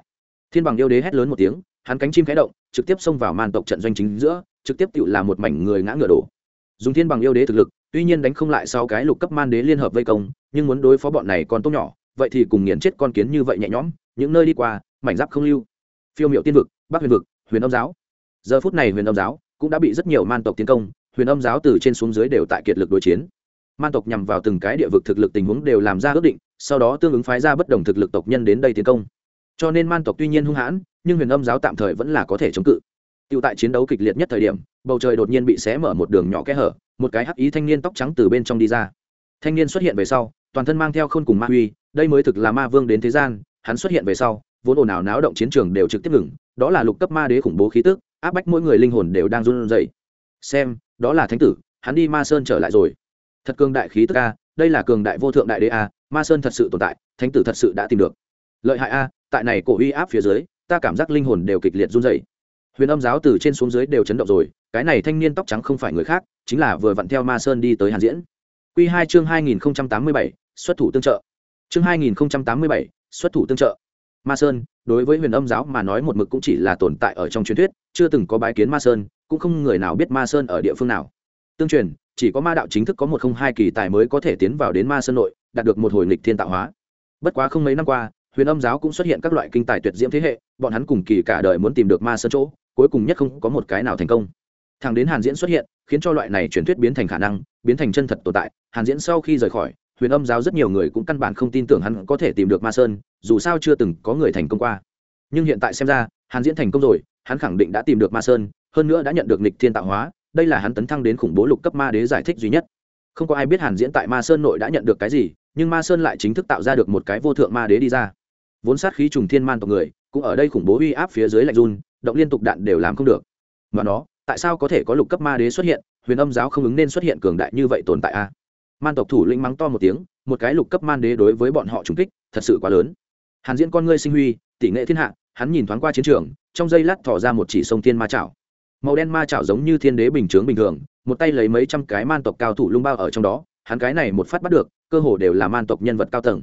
Thiên Bằng yêu đế hét lớn một tiếng, hắn cánh chim khẽ động, trực tiếp xông vào man tộc trận doanh chính giữa, trực tiếp tựu là một mảnh người ngã ngựa đổ. Dùng Thiên Bằng yêu đế thực lực, tuy nhiên đánh không lại 6 cái lục cấp man đế liên hợp vây công, nhưng muốn đối phó bọn này còn tốt nhỏ, vậy thì cùng nghiền chết con kiến như vậy nhẹ nhõm, những nơi đi qua, mảnh giáp không lưu. Phiêu Miệu Tiên vực, Bắc Huyền vực, Huyền Âm giáo. Giờ phút này Huyền Âm giáo cũng đã bị rất nhiều man tộc tiến công, Huyền Âm giáo từ trên xuống dưới đều tại kiệt lực đối chiến. Man tộc nhằm vào từng cái địa vực thực lực tình huống đều làm ra ước định, sau đó tương ứng phái ra bất đồng thực lực tộc nhân đến đây tiến công. Cho nên man tộc tuy nhiên hung hãn, nhưng Huyền Âm giáo tạm thời vẫn là có thể chống cự. Tiêu tại chiến đấu kịch liệt nhất thời điểm, bầu trời đột nhiên bị xé mở một đường nhỏ kẽ hở, một cái hắc ý thanh niên tóc trắng từ bên trong đi ra. Thanh niên xuất hiện về sau, toàn thân mang theo khôn cùng ma uy, đây mới thực là ma vương đến thế gian. Hắn xuất hiện về sau, vốn ồn ào náo động chiến trường đều trực tiếp ngừng, đó là lục cấp ma đế khủng bố khí tức, áp bách mỗi người linh hồn đều đang run rẩy. Xem, đó là thánh tử, hắn đi Ma Sơn trở lại rồi. Thật cường đại khí tức a, đây là cường đại vô thượng đại đế a, Ma Sơn thật sự tồn tại, thánh tử thật sự đã tìm được. Lợi hại a, tại này cổ uy áp phía dưới, ta cảm giác linh hồn đều kịch liệt run rẩy. Huyền Âm giáo từ trên xuống dưới đều chấn động rồi, cái này thanh niên tóc trắng không phải người khác, chính là vừa vặn theo Ma Sơn đi tới Hàn Diễn. Quy 2 chương 2087, xuất thủ tương trợ. Chương 2087, xuất thủ tương trợ. Ma Sơn, đối với Huyền Âm giáo mà nói một mực cũng chỉ là tồn tại ở trong truyền thuyết, chưa từng có bái kiến Ma Sơn, cũng không người nào biết Ma Sơn ở địa phương nào. Tương truyền, chỉ có ma đạo chính thức có 102 kỳ tài mới có thể tiến vào đến Ma Sơn nội, đạt được một hồi nghịch thiên tạo hóa. Bất quá không mấy năm qua, Huyền Âm giáo cũng xuất hiện các loại kinh tài tuyệt diễm thế hệ, bọn hắn cùng kỳ cả đời muốn tìm được Ma Sơn chỗ, cuối cùng nhất không có một cái nào thành công. Thằng đến Hàn Diễn xuất hiện, khiến cho loại này truyền thuyết biến thành khả năng, biến thành chân thật tồn tại. Hàn Diễn sau khi rời khỏi Huyền Âm giáo, rất nhiều người cũng căn bản không tin tưởng hắn có thể tìm được Ma Sơn, dù sao chưa từng có người thành công qua. Nhưng hiện tại xem ra, Hàn Diễn thành công rồi, hắn khẳng định đã tìm được Ma Sơn, hơn nữa đã nhận được nghịch thiên tạo hóa, đây là hắn tấn thăng đến khủng bố lục cấp ma đế giải thích duy nhất. Không có ai biết Hàn Diễn tại Ma Sơn nội đã nhận được cái gì, nhưng Ma Sơn lại chính thức tạo ra được một cái vô thượng ma đế đi ra. Vốn sát khí trùng thiên man tộc người, cũng ở đây khủng bố uy áp phía dưới lạnh run, động liên tục đạn đều làm không được. Mà nó, tại sao có thể có lục cấp ma đế xuất hiện, Huyền Âm giáo không ứng nên xuất hiện cường đại như vậy tồn tại a? Man tộc thủ lĩnh mắng to một tiếng, một cái lục cấp man đế đối với bọn họ trùng kích, thật sự quá lớn. Hàn Diễn con ngươi sinh huy, tỷ nghệ thiên hạ, hắn nhìn thoáng qua chiến trường, trong giây lát thò ra một chỉ sông thiên ma chảo. Màu đen ma chảo giống như thiên đế bình chướng bình thường, một tay lấy mấy trăm cái man tộc cao thủ lung bao ở trong đó, hắn cái này một phát bắt được, cơ hồ đều là man tộc nhân vật cao tầng.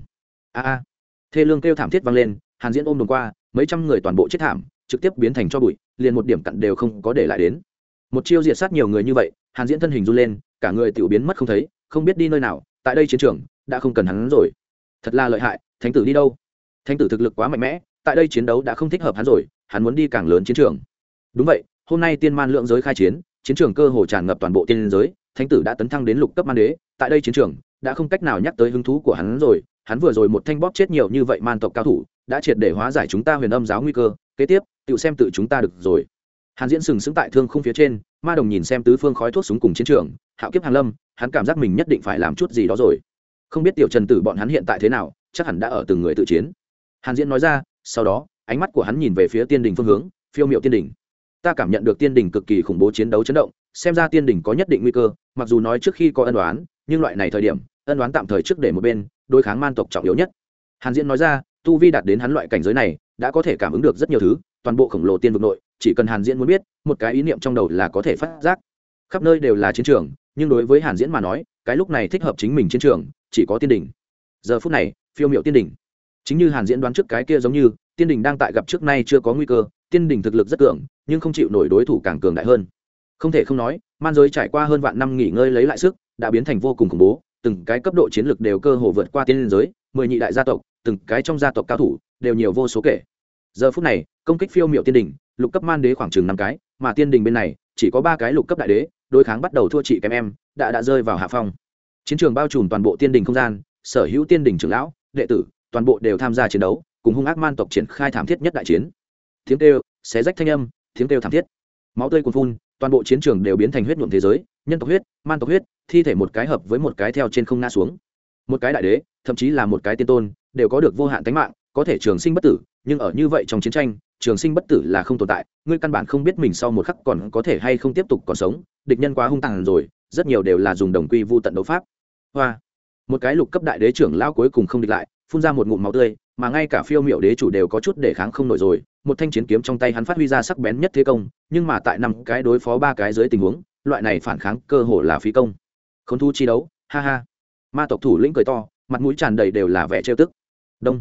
A thê lương kêu thảm thiết vang lên, Hàn Diễn ôm đồn qua, mấy trăm người toàn bộ chết thảm, trực tiếp biến thành cho bụi, liền một điểm cặn đều không có để lại đến. Một chiêu diệt sát nhiều người như vậy, Hàn Diễn thân hình run lên, cả người tiểu biến mất không thấy, không biết đi nơi nào, tại đây chiến trường đã không cần hắn rồi. Thật là lợi hại, thánh tử đi đâu? Thánh tử thực lực quá mạnh mẽ, tại đây chiến đấu đã không thích hợp hắn rồi, hắn muốn đi càng lớn chiến trường. Đúng vậy, hôm nay tiên man lượng giới khai chiến, chiến trường cơ hồ tràn ngập toàn bộ tiên giới, thánh tử đã tấn thăng đến lục cấp man đế, tại đây chiến trường đã không cách nào nhắc tới hứng thú của hắn rồi, hắn vừa rồi một thanh bóp chết nhiều như vậy man tộc cao thủ, đã triệt để hóa giải chúng ta Huyền Âm giáo nguy cơ, kế tiếp, tự xem tự chúng ta được rồi. Hàn Diễn sừng sững tại thương khung phía trên, ma đồng nhìn xem tứ phương khói thuốc súng cùng chiến trường, hạo kiếp hàng lâm, hắn cảm giác mình nhất định phải làm chút gì đó rồi. Không biết tiểu Trần tử bọn hắn hiện tại thế nào, chắc hẳn đã ở từng người tự chiến. Hàn Diễn nói ra, sau đó, ánh mắt của hắn nhìn về phía tiên đỉnh phương hướng, Phiêu Miệu tiên đỉnh. Ta cảm nhận được tiên đỉnh cực kỳ khủng bố chiến đấu chấn động, xem ra tiên đỉnh có nhất định nguy cơ, mặc dù nói trước khi có ân oán, nhưng loại này thời điểm, ân oán tạm thời trước để một bên, đối kháng man tộc trọng yếu nhất. Hàn Diễn nói ra, tu vi đạt đến hắn loại cảnh giới này, đã có thể cảm ứng được rất nhiều thứ, toàn bộ khổng lồ tiên vực nội, chỉ cần Hàn Diễn muốn biết, một cái ý niệm trong đầu là có thể phát giác. Khắp nơi đều là chiến trường, nhưng đối với Hàn Diễn mà nói, cái lúc này thích hợp chính mình chiến trường, chỉ có tiên đỉnh. Giờ phút này, Phiêu Miệu tiên đỉnh, chính như Hàn Diễn đoán trước cái kia giống như, tiên đỉnh đang tại gặp trước nay chưa có nguy cơ, tiên đỉnh thực lực rất cường, nhưng không chịu nổi đối thủ càng cường đại hơn. Không thể không nói, man giới trải qua hơn vạn năm nghỉ ngơi lấy lại sức, đã biến thành vô cùng khủng bố, từng cái cấp độ chiến lược đều cơ hồ vượt qua tiên giới, 10 nhị đại gia tộc, từng cái trong gia tộc cao thủ đều nhiều vô số kể. Giờ phút này, công kích Phiêu Miệu tiên đỉnh, lục cấp man đế khoảng chừng 5 cái, mà tiên đỉnh bên này chỉ có 3 cái lục cấp đại đế, đối kháng bắt đầu thua chị kém em, đã rơi vào hạ phong. Chiến trường bao trùm toàn bộ tiên đỉnh không gian, sở hữu tiên đỉnh trưởng lão, đệ tử, toàn bộ đều tham gia chiến đấu, cùng hung ác man tộc triển khai thảm thiết nhất đại chiến. Tiếng kêu, xé rách thanh âm, tiếng kêu thảm thiết, máu tươi cuồn phun, toàn bộ chiến trường đều biến thành huyết nhuộm thế giới, nhân tộc huyết, man tộc huyết, thi thể một cái hợp với một cái theo trên không ngã xuống. Một cái đại đế, thậm chí là một cái tiên tôn, đều có được vô hạn tánh mạng, có thể trường sinh bất tử, nhưng ở như vậy trong chiến tranh, trường sinh bất tử là không tồn tại, ngươi căn bản không biết mình sau một khắc còn có thể hay không tiếp tục còn sống, địch nhân quá hung tàn rồi, rất nhiều đều là dùng đồng quy vu tận đấu pháp. Hoa, một cái lục cấp đại đế trưởng lão cuối cùng không địch lại, phun ra một ngụm máu tươi, mà ngay cả Phiêu Miệu đế chủ đều có chút để kháng không nổi rồi, một thanh chiến kiếm trong tay hắn phát huy ra sắc bén nhất thế công, nhưng mà tại 5 cái đối phó 3 cái dưới tình huống, loại này phản kháng cơ hồ là phí công. Khốn thu chi đấu, ha ha. Ma tộc thủ lĩnh cười to, mặt mũi tràn đầy đều là vẻ trêu tức. Đông,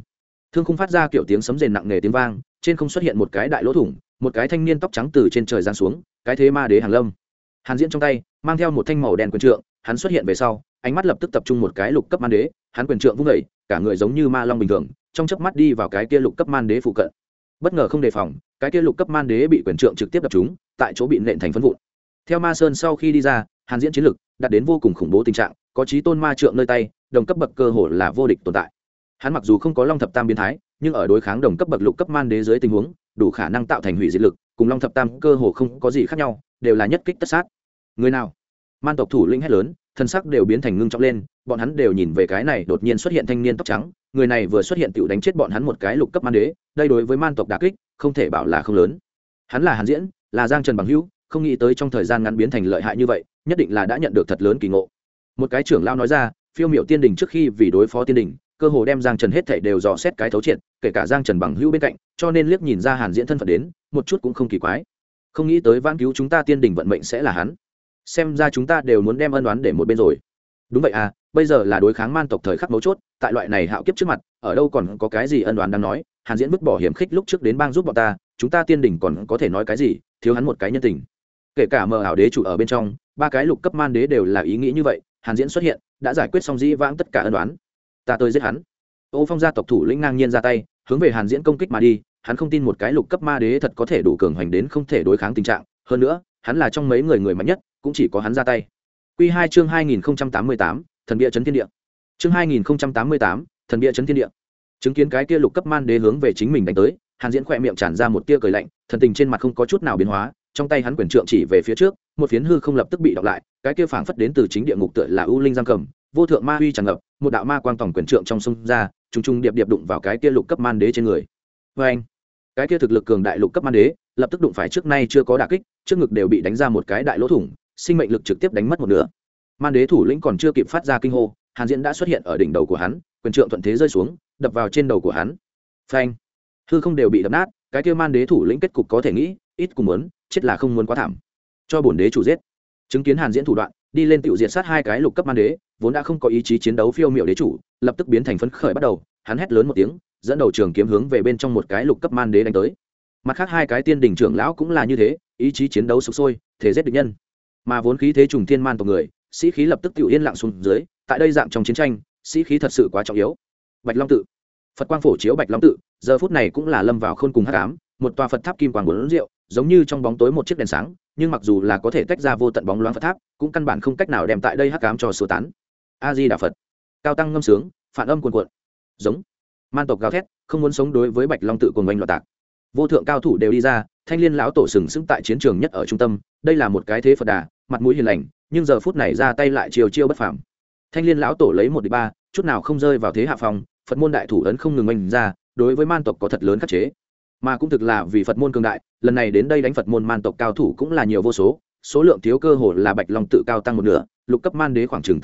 thương khung phát ra kiểu tiếng sấm rền nặng nề tiếng vang, trên không xuất hiện một cái đại lỗ thủng, một cái thanh niên tóc trắng từ trên trời giáng xuống, cái thế ma đế Hàn Lâm. Hàn Diễn trong tay mang theo một thanh màu đen quyền trượng, hắn xuất hiện về sau, ánh mắt lập tức tập trung một cái lục cấp man đế, hắn quyền trượng vung dậy, cả người giống như ma long bình thường, trong chớp mắt đi vào cái kia lục cấp man đế phụ cận. Bất ngờ không đề phòng, cái kia lục cấp man đế bị quyền trượng trực tiếp đập trúng, tại chỗ bị nện thành phấn vụn. Theo Ma Sơn sau khi đi ra, Hàn Diễn chiến lực đạt đến vô cùng khủng bố tình trạng, có chí tôn ma trượng nơi tay, đồng cấp bậc cơ hồ là vô địch tồn tại. Hắn mặc dù không có Long thập tam biến thái, nhưng ở đối kháng đồng cấp bậc lục cấp man đế dưới tình huống, đủ khả năng tạo thành hủy diệt lực, cùng Long thập tam cơ hồ không có gì khác nhau, đều là nhất kích tất sát. Người nào? Man tộc thủ lĩnh hét lớn, thân sắc đều biến thành ngưng trọng lên, bọn hắn đều nhìn về cái này đột nhiên xuất hiện thanh niên tóc trắng, người này vừa xuất hiện tiểu đánh chết bọn hắn một cái lục cấp man đế, đây đối với man tộc đả kích, không thể bảo là không lớn. Hắn là Hàn Diễn, là Giang Trần bằng hữu, không nghĩ tới trong thời gian ngắn biến thành lợi hại như vậy, nhất định là đã nhận được thật lớn kỳ ngộ. Một cái trưởng lão nói ra, phiêu miểu tiên đình trước khi vì đối phó tiên đình, cơ hồ đem Giang Trần hết thảy đều dò xét cái thấu triệt, kể cả Giang Trần bằng hữu bên cạnh, cho nên liếc nhìn ra Hàn Diễn thân phận đến, một chút cũng không kỳ quái. Không nghĩ tới vãn cứu chúng ta tiên đình vận mệnh sẽ là hắn. Xem ra chúng ta đều muốn đem ân oán để một bên rồi. Đúng vậy à, bây giờ là đối kháng man tộc thời khắc mấu chốt, tại loại này hạo kiếp trước mặt, ở đâu còn có cái gì ân oán đang nói. Hàn Diễn vứt bỏ hiểm khích lúc trước đến bang giúp bọn ta, chúng ta tiên đình còn có thể nói cái gì, thiếu hắn một cái nhân tình. Kể cả mờ ảo đế chủ ở bên trong, ba cái lục cấp man đế đều là ý nghĩ như vậy. Hàn Diễn xuất hiện đã giải quyết xong dĩ vãng tất cả ân oán, ta tới giết hắn. Ô Phong gia tộc thủ lĩnh ngang nhiên ra tay, hướng về Hàn Diễn công kích mà đi. Hắn không tin một cái lục cấp ma đế thật có thể đủ cường hoành đến không thể đối kháng tình trạng, hơn nữa hắn là trong mấy người mạnh nhất, cũng chỉ có hắn ra tay. Quy 2 chương 2088, thần bia chấn thiên địa. Chương 2088, thần bia chấn thiên địa. Chứng kiến cái kia lục cấp man đế hướng về chính mình đánh tới, Hàn Diễn khẽ miệng tràn ra một tia cười lạnh, thần tình trên mặt không có chút nào biến hóa, trong tay hắn quyền trượng chỉ về phía trước, một phiến hư không lập tức bị đọc lại, cái kia phảng phất đến từ chính địa ngục tựa là u linh giam cầm, vô thượng ma uy tràn ngập, một đạo ma quang tổng quyền trượng trong sông ra, trùng trùng điệp điệp đụng vào cái kia lục cấp man đế trên người. Oeng! Cái kia thực lực cường đại lục cấp man đế, lập tức đụng phải trước nay chưa có đả kích, trước ngực đều bị đánh ra một cái đại lỗ thủng, sinh mệnh lực trực tiếp đánh mất một nửa. Man đế thủ lĩnh còn chưa kịp phát ra kinh hô, Hàn Diễn đã xuất hiện ở đỉnh đầu của hắn, quyền trượng thuận thế rơi xuống, đập vào trên đầu của hắn. Phanh! Hư không đều bị đập nát, cái kia man đế thủ lĩnh kết cục có thể nghĩ, ít cùng muốn, chết là không muốn quá thảm. Cho bổn đế chủ giết. Chứng kiến Hàn Diễn thủ đoạn, đi lên tiểu diệt sát hai cái lục cấp man đế, vốn đã không có ý chí chiến đấu phiêu miểu đế chủ, lập tức biến thành phấn khởi bắt đầu, hắn hét lớn một tiếng, dẫn đầu trường kiếm hướng về bên trong một cái lục cấp man đế đánh tới. Mặt khác hai cái tiên đỉnh trưởng lão cũng là như thế, ý chí chiến đấu sục sôi, thể giết địch nhân. Mà vốn khí thế trùng thiên man tộc người, sĩ khí lập tức tiểu yên lặng xuống dưới, tại đây dạng trong chiến tranh, sĩ khí thật sự quá trọng yếu. Bạch Long tự, Phật quang phổ chiếu Bạch Long tự, giờ phút này cũng là lâm vào khôn cùng hắc ám, một tòa Phật tháp kim quang bốn rượu, giống như trong bóng tối một chiếc đèn sáng, nhưng mặc dù là có thể tách ra vô tận bóng loáng Phật tháp, cũng căn bản không cách nào đem tại đây hắc ám cho xua tán. A Di Đà Phật. Cao tăng ngâm sướng, phản âm cuồn cuộn. Giống. Man tộc gào thét, không muốn sống đối với Bạch Long tự cuồng oanh loạn tạc. Vô thượng cao thủ đều đi ra, Thanh Liên lão tổ sừng sững tại chiến trường nhất ở trung tâm, đây là một cái thế Phật đà, mặt mũi hiền lành, nhưng giờ phút này ra tay lại chiều chiêu bất phàm. Thanh Liên lão tổ lấy 1-3, chút nào không rơi vào thế hạ phong, Phật môn đại thủ ấn không ngừng oanh ra, đối với man tộc có thật lớn khắc chế. Mà cũng thực là vì Phật môn cường đại, lần này đến đây đánh Phật môn man tộc cao thủ cũng là nhiều vô số, số lượng thiếu cơ hồ là Bạch Long tự cao tăng một nửa, lục cấp man đế khoảng chừng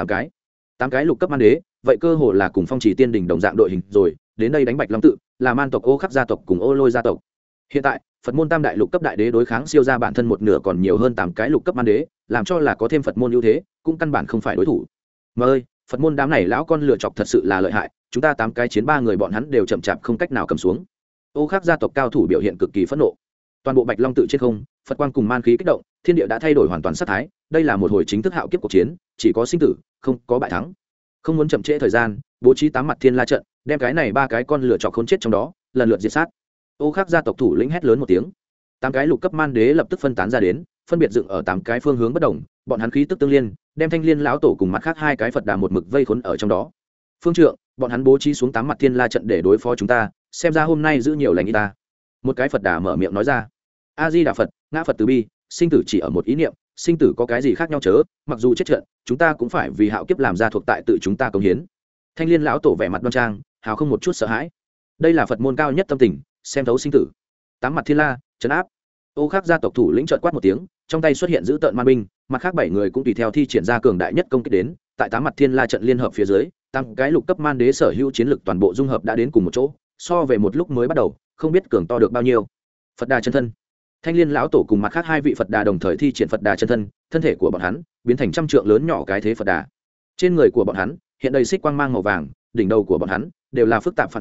8 cái lục cấp man đế, vậy cơ hồ là cùng Phong Chỉ Tiên đỉnh đồng dạng đội hình rồi, đến đây đánh Bạch Long tự, là man tộc Ô Khắc gia tộc cùng Ô Lôi gia tộc. Hiện tại, Phật môn tam đại lục cấp đại đế đối kháng siêu ra bản thân một nửa còn nhiều hơn 8 cái lục cấp man đế, làm cho là có thêm Phật môn ưu thế, cũng căn bản không phải đối thủ. Mà ơi, Phật môn đám này lão con lựa chọc thật sự là lợi hại, chúng ta 8 cái chiến 3 người bọn hắn đều chậm chạp không cách nào cầm xuống. Ô Khắc gia tộc cao thủ biểu hiện cực kỳ phẫn nộ. Toàn bộ Bạch Long tự trên không, Phật quang cùng man khí kích động, thiên địa đã thay đổi hoàn toàn sát thái, đây là một hồi chính thức hạo kiếp cuộc chiến, chỉ có sinh tử, không có bại thắng. Không muốn chậm trễ thời gian, bố trí 8 mặt thiên la trận, đem cái này 3 cái con lựa chọc khốn chết trong đó, lần lượt diệt sát. Ô Khắc gia tộc thủ lĩnh hét lớn một tiếng. 8 cái lục cấp man đế lập tức phân tán ra đến, phân biệt dựng ở 8 cái phương hướng bất đồng, bọn hắn khí tức tương liên, đem Thanh Liên lão tổ cùng mặt khác 2 cái Phật đà một mực vây khốn ở trong đó. Phương trượng, bọn hắn bố trí xuống 8 mặt thiên la trận để đối phó chúng ta, xem ra hôm nay giữ nhiều lành y ta. Một cái Phật đà mở miệng nói ra. A Di Đà Phật, ngã Phật từ bi, sinh tử chỉ ở một ý niệm, sinh tử có cái gì khác nhau chớ, mặc dù chết trận, chúng ta cũng phải vì hạo kiếp làm ra thuộc tại tự chúng ta cống hiến. Thanh Liên lão tổ vẻ mặt đoan trang, hào không một chút sợ hãi. Đây là Phật môn cao nhất tâm tình, xem thấu sinh tử. 8 mặt thiên la, trấn áp. Ô Khắc gia tộc thủ lĩnh chợt quát một tiếng, trong tay xuất hiện giữ tợn man binh, mặt khác 7 người cũng tùy theo thi triển ra cường đại nhất công kích đến, tại 8 mặt thiên la trận liên hợp phía dưới, 8 cái lục cấp man đế sở hữu chiến lực toàn bộ dung hợp đã đến cùng một chỗ, so về một lúc mới bắt đầu, không biết cường to được bao nhiêu. Phật đà chân thân. Thanh Liên lão tổ cùng mặt khác 2 vị Phật đà đồng thời thi triển Phật đà chân thân, thân thể của bọn hắn biến thành trăm trượng lớn nhỏ cái thế Phật đà. Trên người của bọn hắn hiện đầy xích quang mang màu vàng, đỉnh đầu của bọn hắn đều là phức tạp phản văn,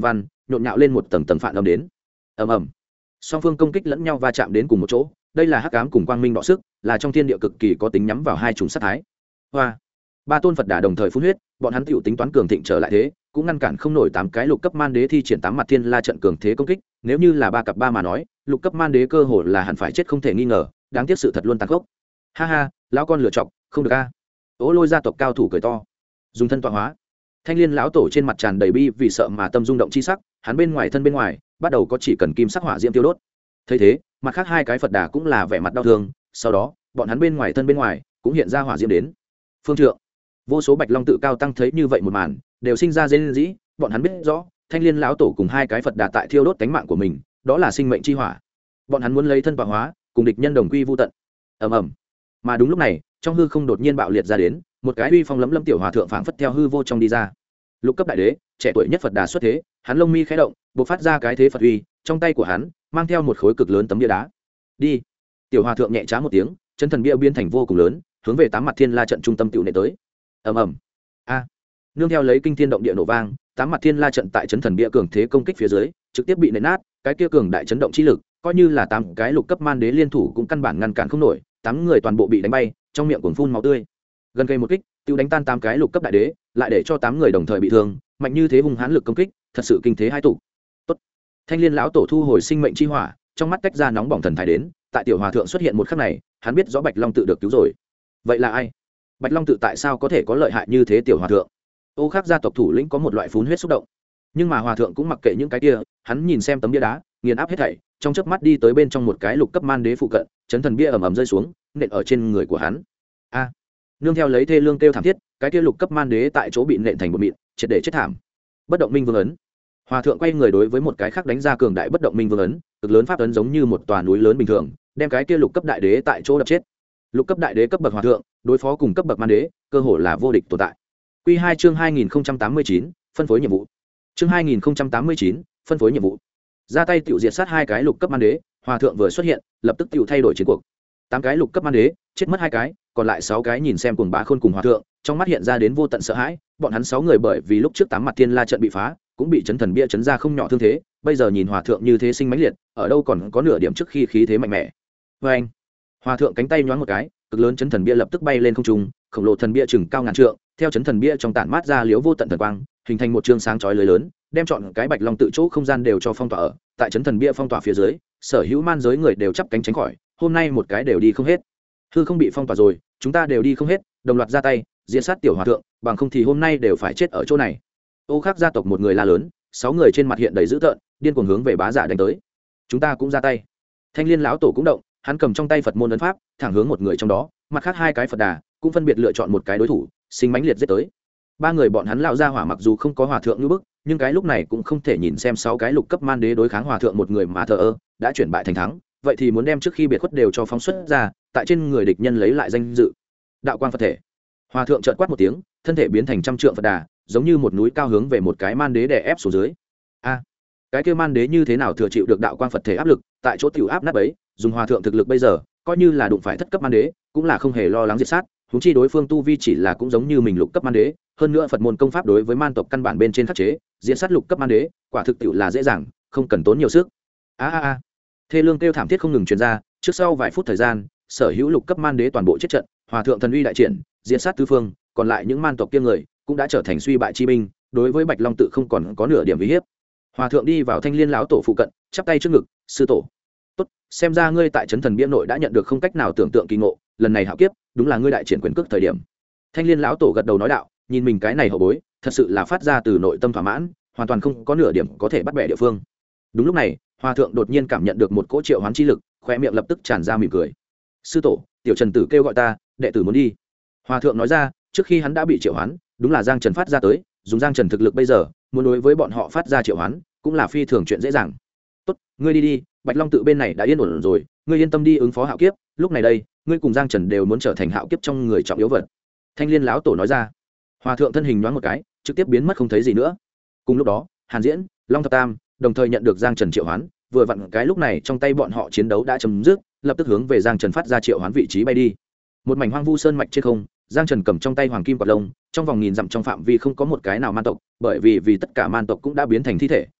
nhộn nhạo lên một tầng tầng phản âm đến. Ầm ầm. Song phương công kích lẫn nhau va chạm đến cùng một chỗ, đây là hắc ám cùng quang minh đọ sức, là trong thiên địa cực kỳ có tính nhắm vào hai chủng sát thái. Hoa. Ba tôn Phật Đà đồng thời phun huyết, bọn hắn tiểu tính toán cường thịnh trở lại thế, cũng ngăn cản không nổi 8 cái lục cấp man đế thi triển 8 mặt thiên la trận cường thế công kích, nếu như là 3 cặp 3 mà nói, lục cấp man đế cơ hồ là hẳn phải chết không thể nghi ngờ, đáng tiếc sự thật luôn tàn khốc. Ha ha, lão con lựa chọc, không được a. Ố Lôi gia tộc cao thủ cười to, dùng thân tọa hóa. Thanh Liên lão tổ trên mặt tràn đầy bi vì sợ mà tâm rung động chi sắc, hắn bên ngoài thân bên ngoài, bắt đầu có chỉ cần kim sắc hỏa diễm tiêu đốt. Thấy thế, mặt khác hai cái Phật Đà cũng là vẻ mặt đau thương, sau đó, bọn hắn bên ngoài thân bên ngoài cũng hiện ra hỏa diễm đến. Phương trượng, vô số bạch long tự cao tăng thấy như vậy một màn, đều sinh ra rên rỉ, bọn hắn biết rõ, Thanh Liên lão tổ cùng hai cái Phật Đà tại thiêu đốt cánh mạng của mình, đó là sinh mệnh chi hỏa. Bọn hắn muốn lấy thân tọa hóa, cùng địch nhân đồng quy vu tận. Ầm ầm. Mà đúng lúc này, trong hư không đột nhiên bạo liệt ra đến, một cái uy phong lấm lấm tiểu hòa thượng phảng phất theo hư vô trong đi ra. Lục cấp đại đế, trẻ tuổi nhất Phật Đà xuất thế, hắn lông mi khẽ động, bộc phát ra cái thế Phật uy, trong tay của hắn mang theo một khối cực lớn tấm bia đá. Đi. Tiểu hòa thượng nhẹ trá một tiếng, chân thần bia biến thành vô cùng lớn, hướng về 8 mặt thiên la trận trung tâm tiểu nệ tới. Ầm ầm. A. Nương theo lấy kinh thiên động địa nổ vang, 8 mặt thiên la trận tại chấn thần bia cường thế công kích phía dưới, trực tiếp bị nện nát, cái kia cường đại chấn động chi lực, coi như là 8 cái lục cấp man đế liên thủ cũng căn bản ngăn cản không nổi, 8 người toàn bộ bị đánh bay, trong miệng cuồng phun máu tươi. Gần cây một kích, tiêu đánh tan 8 cái lục cấp đại đế, lại để cho 8 người đồng thời bị thương, mạnh như thế hung hãn lực công kích, thật sự kinh thế hai tụ. Tốt. Thanh Liên lão tổ thu hồi sinh mệnh chi hỏa, trong mắt tách ra nóng bỏng thần thái đến, tại tiểu hòa thượng xuất hiện một khắc này, hắn biết rõ Bạch Long tự được cứu rồi. Vậy là ai? Bạch Long tự tại sao có thể có lợi hại như thế tiểu hòa thượng? Ô Khắc gia tộc thủ lĩnh có một loại phun huyết xúc động. Nhưng mà hòa thượng cũng mặc kệ những cái kia, hắn nhìn xem tấm bia đá, nghiền áp hết thảy, trong chớp mắt đi tới bên trong một cái lục cấp man đế phụ cận, chấn thần bia ầm ầm rơi xuống, nện ở trên người của hắn. A. Nương theo lấy thê lương kêu thảm thiết, cái kia lục cấp man đế tại chỗ bị nện thành một mịn, triệt để chết thảm. Bất động minh vương ấn. Hòa thượng quay người đối với một cái khác đánh ra cường đại bất động minh vương ấn, cực lớn pháp ấn giống như một tòa núi lớn bình thường, đem cái kia lục cấp đại đế tại chỗ đập chết. Lục cấp đại đế cấp bậc hòa thượng, đối phó cùng cấp bậc man đế, cơ hồ là vô địch tồn tại. Quy 2 chương 2089, phân phối nhiệm vụ. Chương 2089, phân phối nhiệm vụ. Ra tay tiểu diệt sát hai cái lục cấp man đế, hòa thượng vừa xuất hiện, lập tức tiểu thay đổi chiến cuộc. 8 cái lục cấp man đế, chết mất 2 cái, còn lại 6 cái nhìn xem cuồng bá khôn cùng hòa thượng, trong mắt hiện ra đến vô tận sợ hãi, bọn hắn 6 người bởi vì lúc trước 8 mặt thiên la trận bị phá, cũng bị chấn thần bia chấn ra không nhỏ thương thế, bây giờ nhìn hòa thượng như thế sinh mãnh liệt, ở đâu còn có nửa điểm trước khi khí thế mạnh mẽ. Oeng! Hòa thượng cánh tay nhoáng một cái, cực lớn chấn thần bia lập tức bay lên không trung, khổng lồ thần bia chừng cao ngàn trượng, theo chấn thần bia trong tản mát ra liếu vô tận thần quang, hình thành một chương sáng chói lưới lớn, đem chọn cái Bạch Long tự chỗ không gian đều cho phong tỏa ở, tại chấn thần bia phong tỏa phía dưới, sở hữu man giới người đều chắp cánh tránh khỏi, hôm nay một cái đều đi không hết. Hư không bị phong tỏa rồi, chúng ta đều đi không hết, đồng loạt ra tay, diệt sát tiểu hòa thượng, bằng không thì hôm nay đều phải chết ở chỗ này. Ô Khắc gia tộc một người la lớn, 6 người trên mặt hiện đầy dữ tợn, điên cuồng hướng về bá giả đánh tới. Chúng ta cũng ra tay. Thanh Liên lão tổ cũng động, hắn cầm trong tay Phật môn ấn pháp, thẳng hướng một người trong đó, mặt khác 2 cái Phật Đà cũng phân biệt lựa chọn một cái đối thủ, sinh mãnh liệt giết tới. 3 người bọn hắn lão gia hỏa mặc dù không có hòa thượng như bức, nhưng cái lúc này cũng không thể nhìn xem 6 cái lục cấp man đế đối kháng hòa thượng một người mà thờ ơ, đã chuyển bại thành thắng, vậy thì muốn đem trước khi biệt khuất đều cho phóng xuất ra, tại trên người địch nhân lấy lại danh dự. Đạo quang Phật thể. Hòa thượng chợt quát một tiếng, thân thể biến thành trăm trượng Phật Đà, giống như một núi cao hướng về một cái man đế đè ép xuống dưới. A, cái kia man đế như thế nào thừa chịu được đạo quang Phật thể áp lực, tại chỗ tiểu áp nát bấy, dùng hòa thượng thực lực bây giờ, coi như là đụng phải thất cấp man đế, cũng là không hề lo lắng diệt sát, huống chi đối phương tu vi chỉ là cũng giống như mình lục cấp man đế, hơn nữa Phật môn công pháp đối với man tộc căn bản bên trên khắc chế, diệt sát lục cấp man đế, quả thực tiểu là dễ dàng, không cần tốn nhiều sức. A. Thê lương kêu thảm thiết không ngừng truyền ra, trước sau vài phút thời gian, sở hữu lục cấp man đế toàn bộ chết trận, hòa thượng thần uy đại triển, diệt sát tứ phương, còn lại những man tộc kia người cũng đã trở thành suy bại chi binh, đối với Bạch Long tự không còn có nửa điểm uy hiếp. Hòa thượng đi vào Thanh Liên lão tổ phụ cận, chắp tay trước ngực, sư tổ. Tốt, xem ra ngươi tại trấn thần bia nội đã nhận được không cách nào tưởng tượng kỳ ngộ, lần này hạo kiếp, đúng là ngươi đại triển quyền cước thời điểm. Thanh Liên lão tổ gật đầu nói đạo, nhìn mình cái này hậu bối, thật sự là phát ra từ nội tâm thỏa mãn, hoàn toàn không có nửa điểm có thể bắt bẻ địa phương. Đúng lúc này, hòa thượng đột nhiên cảm nhận được một cỗ triệu hoán chi lực, khóe miệng lập tức tràn ra mỉm cười. Sư tổ, tiểu Trần tử kêu gọi ta, đệ tử muốn đi. Hòa thượng nói ra, trước khi hắn đã bị triệu hoán, đúng là Giang Trần phát ra tới, dùng Giang Trần thực lực bây giờ, muốn đối với bọn họ phát ra triệu hoán, cũng là phi thường chuyện dễ dàng. Tốt, ngươi đi đi, Bạch Long tự bên này đã yên ổn rồi, ngươi yên tâm đi ứng phó hạo kiếp, lúc này đây, ngươi cùng Giang Trần đều muốn trở thành hạo kiếp trong người trọng yếu vật. Thanh Liên lão tổ nói ra. Hòa thượng thân hình nhoáng một cái, trực tiếp biến mất không thấy gì nữa. Cùng lúc đó, Hàn Diễn, Long Thập Tam đồng thời nhận được Giang Trần triệu hoán, vừa vặn cái lúc này trong tay bọn họ chiến đấu đã chấm dứt, lập tức hướng về Giang Trần phát ra triệu hoán vị trí bay đi. Một mảnh hoang vu sơn mạch trên không, Giang Trần cầm trong tay hoàng kim quạt lông, trong vòng nghìn dặm trong phạm vi không có một cái nào man tộc, bởi vì tất cả man tộc cũng đã biến thành thi thể,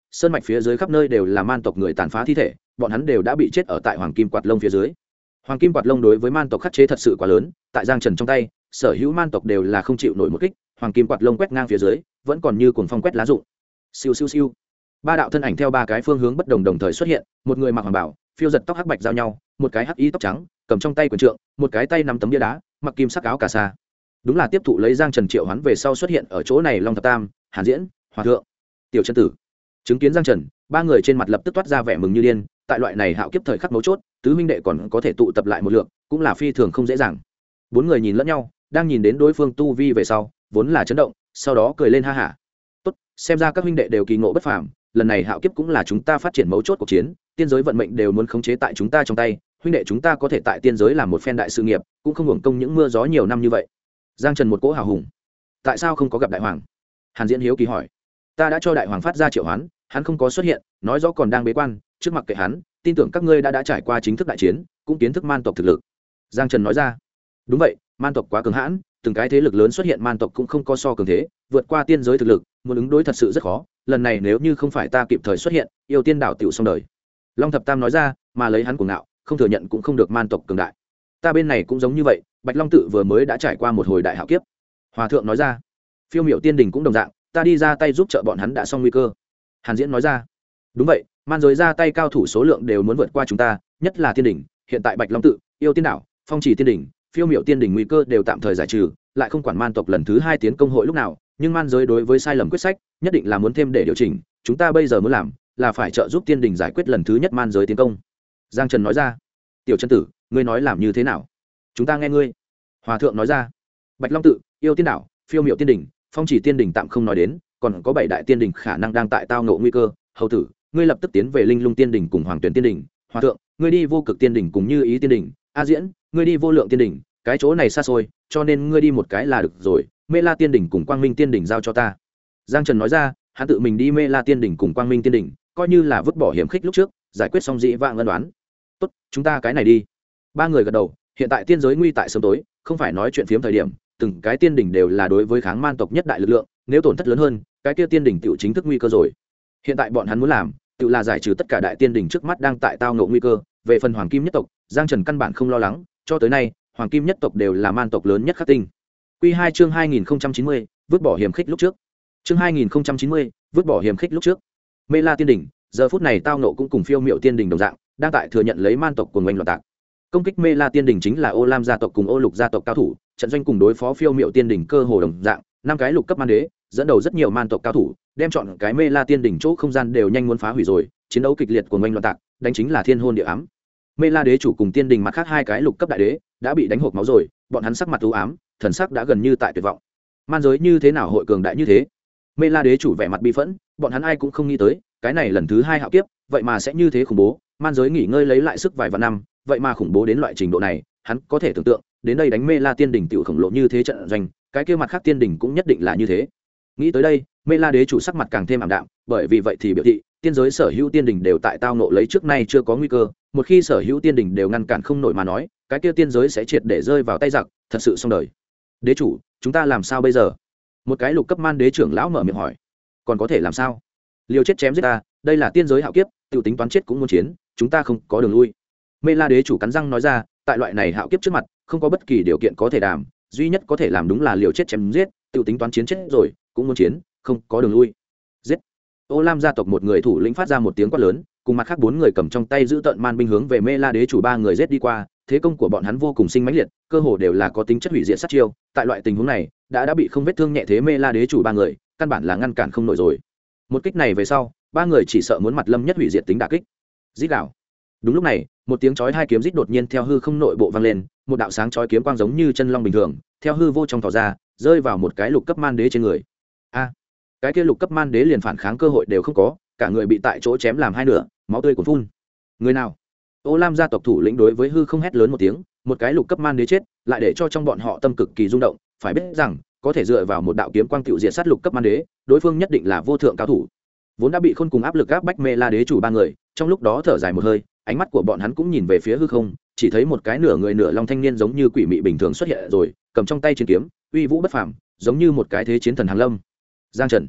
sơn mạch phía dưới khắp nơi đều là man tộc người tàn phá thi thể, bọn hắn đều đã bị chết ở tại hoàng kim quạt lông phía dưới. Hoàng kim quạt lông đối với man tộc khắc chế thật sự quá lớn, tại Giang Trần trong tay, sở hữu man tộc đều là không chịu nổi một kích, hoàng kim quạt lông quét ngang phía dưới, vẫn còn như cuồng phong quét lá rụng. Siêu siêu siêu. Ba đạo thân ảnh theo ba cái phương hướng bất đồng đồng thời xuất hiện, một người mặc hoàng bảo, phiêu giật tóc hắc bạch giao nhau, một cái hắc y tóc trắng, cầm trong tay quyền trượng, một cái tay nắm tấm bia đá, mặc kim sắc áo cà sa. Đúng là tiếp thụ lấy Giang Trần triệu hoán về sau xuất hiện ở chỗ này Long Thập Tam, Hàn Diễn, Hòa Thượng, Tiểu Chân Tử. Chứng kiến Giang Trần, ba người trên mặt lập tức toát ra vẻ mừng như điên, tại loại này hạo kiếp thời khắc mấu chốt, tứ huynh đệ còn có thể tụ tập lại một lượng, cũng là phi thường không dễ dàng. Bốn người nhìn lẫn nhau, đang nhìn đến đối phương tu vi về sau, vốn là chấn động, sau đó cười lên ha hả. Tốt, xem ra các huynh đệ đều kỳ ngộ bất phàm, lần này hạo kiếp cũng là chúng ta phát triển mấu chốt cuộc chiến, tiên giới vận mệnh đều muốn khống chế tại chúng ta trong tay, huynh đệ chúng ta có thể tại tiên giới làm một phen đại sự nghiệp, cũng không hưởng công những mưa gió nhiều năm như vậy. Giang Trần một cỗ hào hùng. Tại sao không có gặp đại hoàng? Hàn Diễn hiếu kỳ hỏi. Ta đã cho đại hoàng phát ra triệu hoán, hắn không có xuất hiện, nói rõ còn đang bế quan, trước mặt kệ hắn, tin tưởng các ngươi đã trải qua chính thức đại chiến, cũng kiến thức man tộc thực lực. Giang Trần nói ra. Đúng vậy, man tộc quá cường hãn, từng cái thế lực lớn xuất hiện man tộc cũng không có so cường thế, vượt qua tiên giới thực lực, muốn ứng đối thật sự rất khó, lần này nếu như không phải ta kịp thời xuất hiện, yêu tiên đảo tiểu xong đời. Long Thập Tam nói ra, mà lấy hắn cuồng ngạo, không thừa nhận cũng không được man tộc cường đại. Ta bên này cũng giống như vậy, Bạch Long tự vừa mới đã trải qua một hồi đại hạo kiếp. Hòa thượng nói ra. Phiêu Miểu Tiên Đình cũng đồng dạng, ta đi ra tay giúp trợ bọn hắn đã xong nguy cơ. Hàn Diễn nói ra. Đúng vậy, man giới ra tay cao thủ số lượng đều muốn vượt qua chúng ta, nhất là Tiên Đình, hiện tại Bạch Long tự, yêu tiên đảo, Phong Chỉ Tiên Đình, Phiêu Miểu Tiên Đình nguy cơ đều tạm thời giải trừ, lại không quản man tộc lần thứ 2 tiến công hội lúc nào, nhưng man giới đối với sai lầm quyết sách, nhất định là muốn thêm để điều chỉnh, chúng ta bây giờ muốn làm là phải trợ giúp Tiên Đình giải quyết lần thứ nhất man giới tiến công. Giang Trần nói ra. Tiểu Chân Tử, ngươi nói làm như thế nào? Chúng ta nghe ngươi. Hòa thượng nói ra. Bạch Long tự, yêu tiên đảo, Phiêu Miểu Tiên Đình, Phong Chỉ Tiên Đình tạm không nói đến, còn có 7 đại tiên đình khả năng đang tại tao ngộ nguy cơ. Hầu tử, ngươi lập tức tiến về Linh Lung Tiên Đình cùng Hoàng Tuyển Tiên Đình. Hòa thượng, ngươi đi Vô Cực Tiên Đình cùng Như Ý Tiên Đình. A Diễn, ngươi đi Vô Lượng Tiên Đình, cái chỗ này xa xôi, cho nên ngươi đi một cái là được rồi. Mê La Tiên Đình cùng Quang Minh Tiên Đình giao cho ta. Giang Trần nói ra, hắn tự mình đi Mê La Tiên Đình cùng Quang Minh Tiên Đình, coi như là vứt bỏ hiểm khích lúc trước, giải quyết xong dĩ vãng ân đoán. Tốt, chúng ta cái này đi. Ba người gật đầu, hiện tại tiên giới nguy tại sớm tối, không phải nói chuyện phiếm thời điểm, từng cái tiên đỉnh đều là đối với kháng man tộc nhất đại lực lượng, nếu tổn thất lớn hơn, cái kia tiên đỉnh tiểu chính thức nguy cơ rồi. Hiện tại bọn hắn muốn làm, tự là giải trừ tất cả đại tiên đỉnh trước mắt đang tại tao ngộ nguy cơ, về phần hoàng kim nhất tộc, Giang Trần căn bản không lo lắng, cho tới nay, hoàng kim nhất tộc đều là man tộc lớn nhất khắc tinh. Quy 2 chương 2090, vứt bỏ hiểm khích lúc trước. Chương 2090, vứt bỏ hiểm khích lúc trước. Mê La Tiên Đỉnh, giờ phút này tao ngộ cũng cùng Phiêu Miểu Tiên Đỉnh đồng dạng, đang tại thừa nhận lấy man tộc cuồng oanh loạn tạc. Công kích Mê La Tiên Đỉnh chính là Ô Lam gia tộc cùng Ô Lục gia tộc cao thủ, trận doanh cùng đối phó Phiêu Miểu Tiên Đỉnh cơ hồ đồng dạng, 5 cái lục cấp man đế, dẫn đầu rất nhiều man tộc cao thủ, đem chọn cái Mê La Tiên Đỉnh chỗ không gian đều nhanh muốn phá hủy rồi, chiến đấu kịch liệt cuồng oanh loạn tạc, đánh chính là thiên hôn địa ám. Mê La đế chủ cùng Tiên Đỉnh mặt khác 2 cái lục cấp đại đế đã bị đánh hộc máu rồi, bọn hắn sắc mặt u ám, thần sắc đã gần như tại tuyệt vọng. Man giới như thế nào hội cường đại như thế? Mê La đế chủ vẻ mặt bi phẫn, bọn hắn ai cũng không nghĩ tới, cái này lần thứ 2 hạo kiếp, vậy mà sẽ như thế khủng bố, man giới nghỉ ngơi lấy lại sức vài vạn năm, vậy mà khủng bố đến loại trình độ này, hắn có thể tưởng tượng, đến đây đánh Mê La Tiên Đỉnh tiểu khổng lồ như thế trận doanh, cái kia mặt khác tiên đỉnh cũng nhất định là như thế. Nghĩ tới đây, Mê La đế chủ sắc mặt càng thêm ảm đạm, bởi vì vậy thì biểu thị, tiên giới sở hữu tiên đỉnh đều tại tao nộ lấy trước nay chưa có nguy cơ, một khi sở hữu tiên đỉnh đều ngăn cản không nổi mà nói, cái kia tiên giới sẽ triệt để rơi vào tay giặc, thật sự xong đời. Đế chủ, chúng ta làm sao bây giờ? Một cái lục cấp man đế trưởng lão mở miệng hỏi. Còn có thể làm sao? Liều chết chém giết ta, đây là tiên giới hạo kiếp, tiểu tính toán chết cũng muốn chiến, chúng ta không có đường lui. Mê La đế chủ cắn răng nói ra, tại loại này hạo kiếp trước mặt, không có bất kỳ điều kiện có thể đảm, duy nhất có thể làm đúng là liều chết chém giết, tiểu tính toán chiến chết rồi, cũng muốn chiến, không có đường lui. Giết! Ô Lam gia tộc một người thủ lĩnh phát ra một tiếng quát lớn, cùng mặt khác 4 người cầm trong tay giữ tận man binh hướng về Mê La đế chủ 3 người giết đi qua, thế công của bọn hắn vô cùng sinh mãnh liệt, cơ hồ đều là có tính chất hủy diệt sát chiêu, tại loại tình huống này, đã bị không vết thương nhẹ thế Mê La đế chủ 3 người, căn bản là ngăn cản không nổi rồi. Một kích này về sau, 3 người chỉ sợ muốn mặt lâm nhất hủy diệt tính đả kích. Rít gào. Đúng lúc này, một tiếng chói hai kiếm rít đột nhiên theo hư không nội bộ vang lên, một đạo sáng chói kiếm quang giống như chân long bình thường, theo hư vô trong tỏ ra, rơi vào một cái lục cấp man đế trên người. A, cái kia lục cấp man đế liền phản kháng cơ hội đều không có, cả người bị tại chỗ chém làm hai nửa, máu tươi cuồn phun. Người nào? Ô Lam gia tộc thủ lĩnh đối với hư không hét lớn một tiếng, một cái lục cấp man đế chết, lại để cho trong bọn họ tâm cực kỳ rung động, phải biết rằng, có thể dựa vào một đạo kiếm quang tiểu diệt sát lục cấp man đế, đối phương nhất định là vô thượng cao thủ. Vốn đã bị khôn cùng áp lực áp bách Mê La đế chủ 3 người, trong lúc đó thở dài một hơi, ánh mắt của bọn hắn cũng nhìn về phía hư không, chỉ thấy một cái nửa người nửa long thanh niên giống như quỷ mị bình thường xuất hiện rồi, cầm trong tay chiến kiếm, uy vũ bất phàm, giống như một cái thế chiến thần hàng lâm. Giang Trần,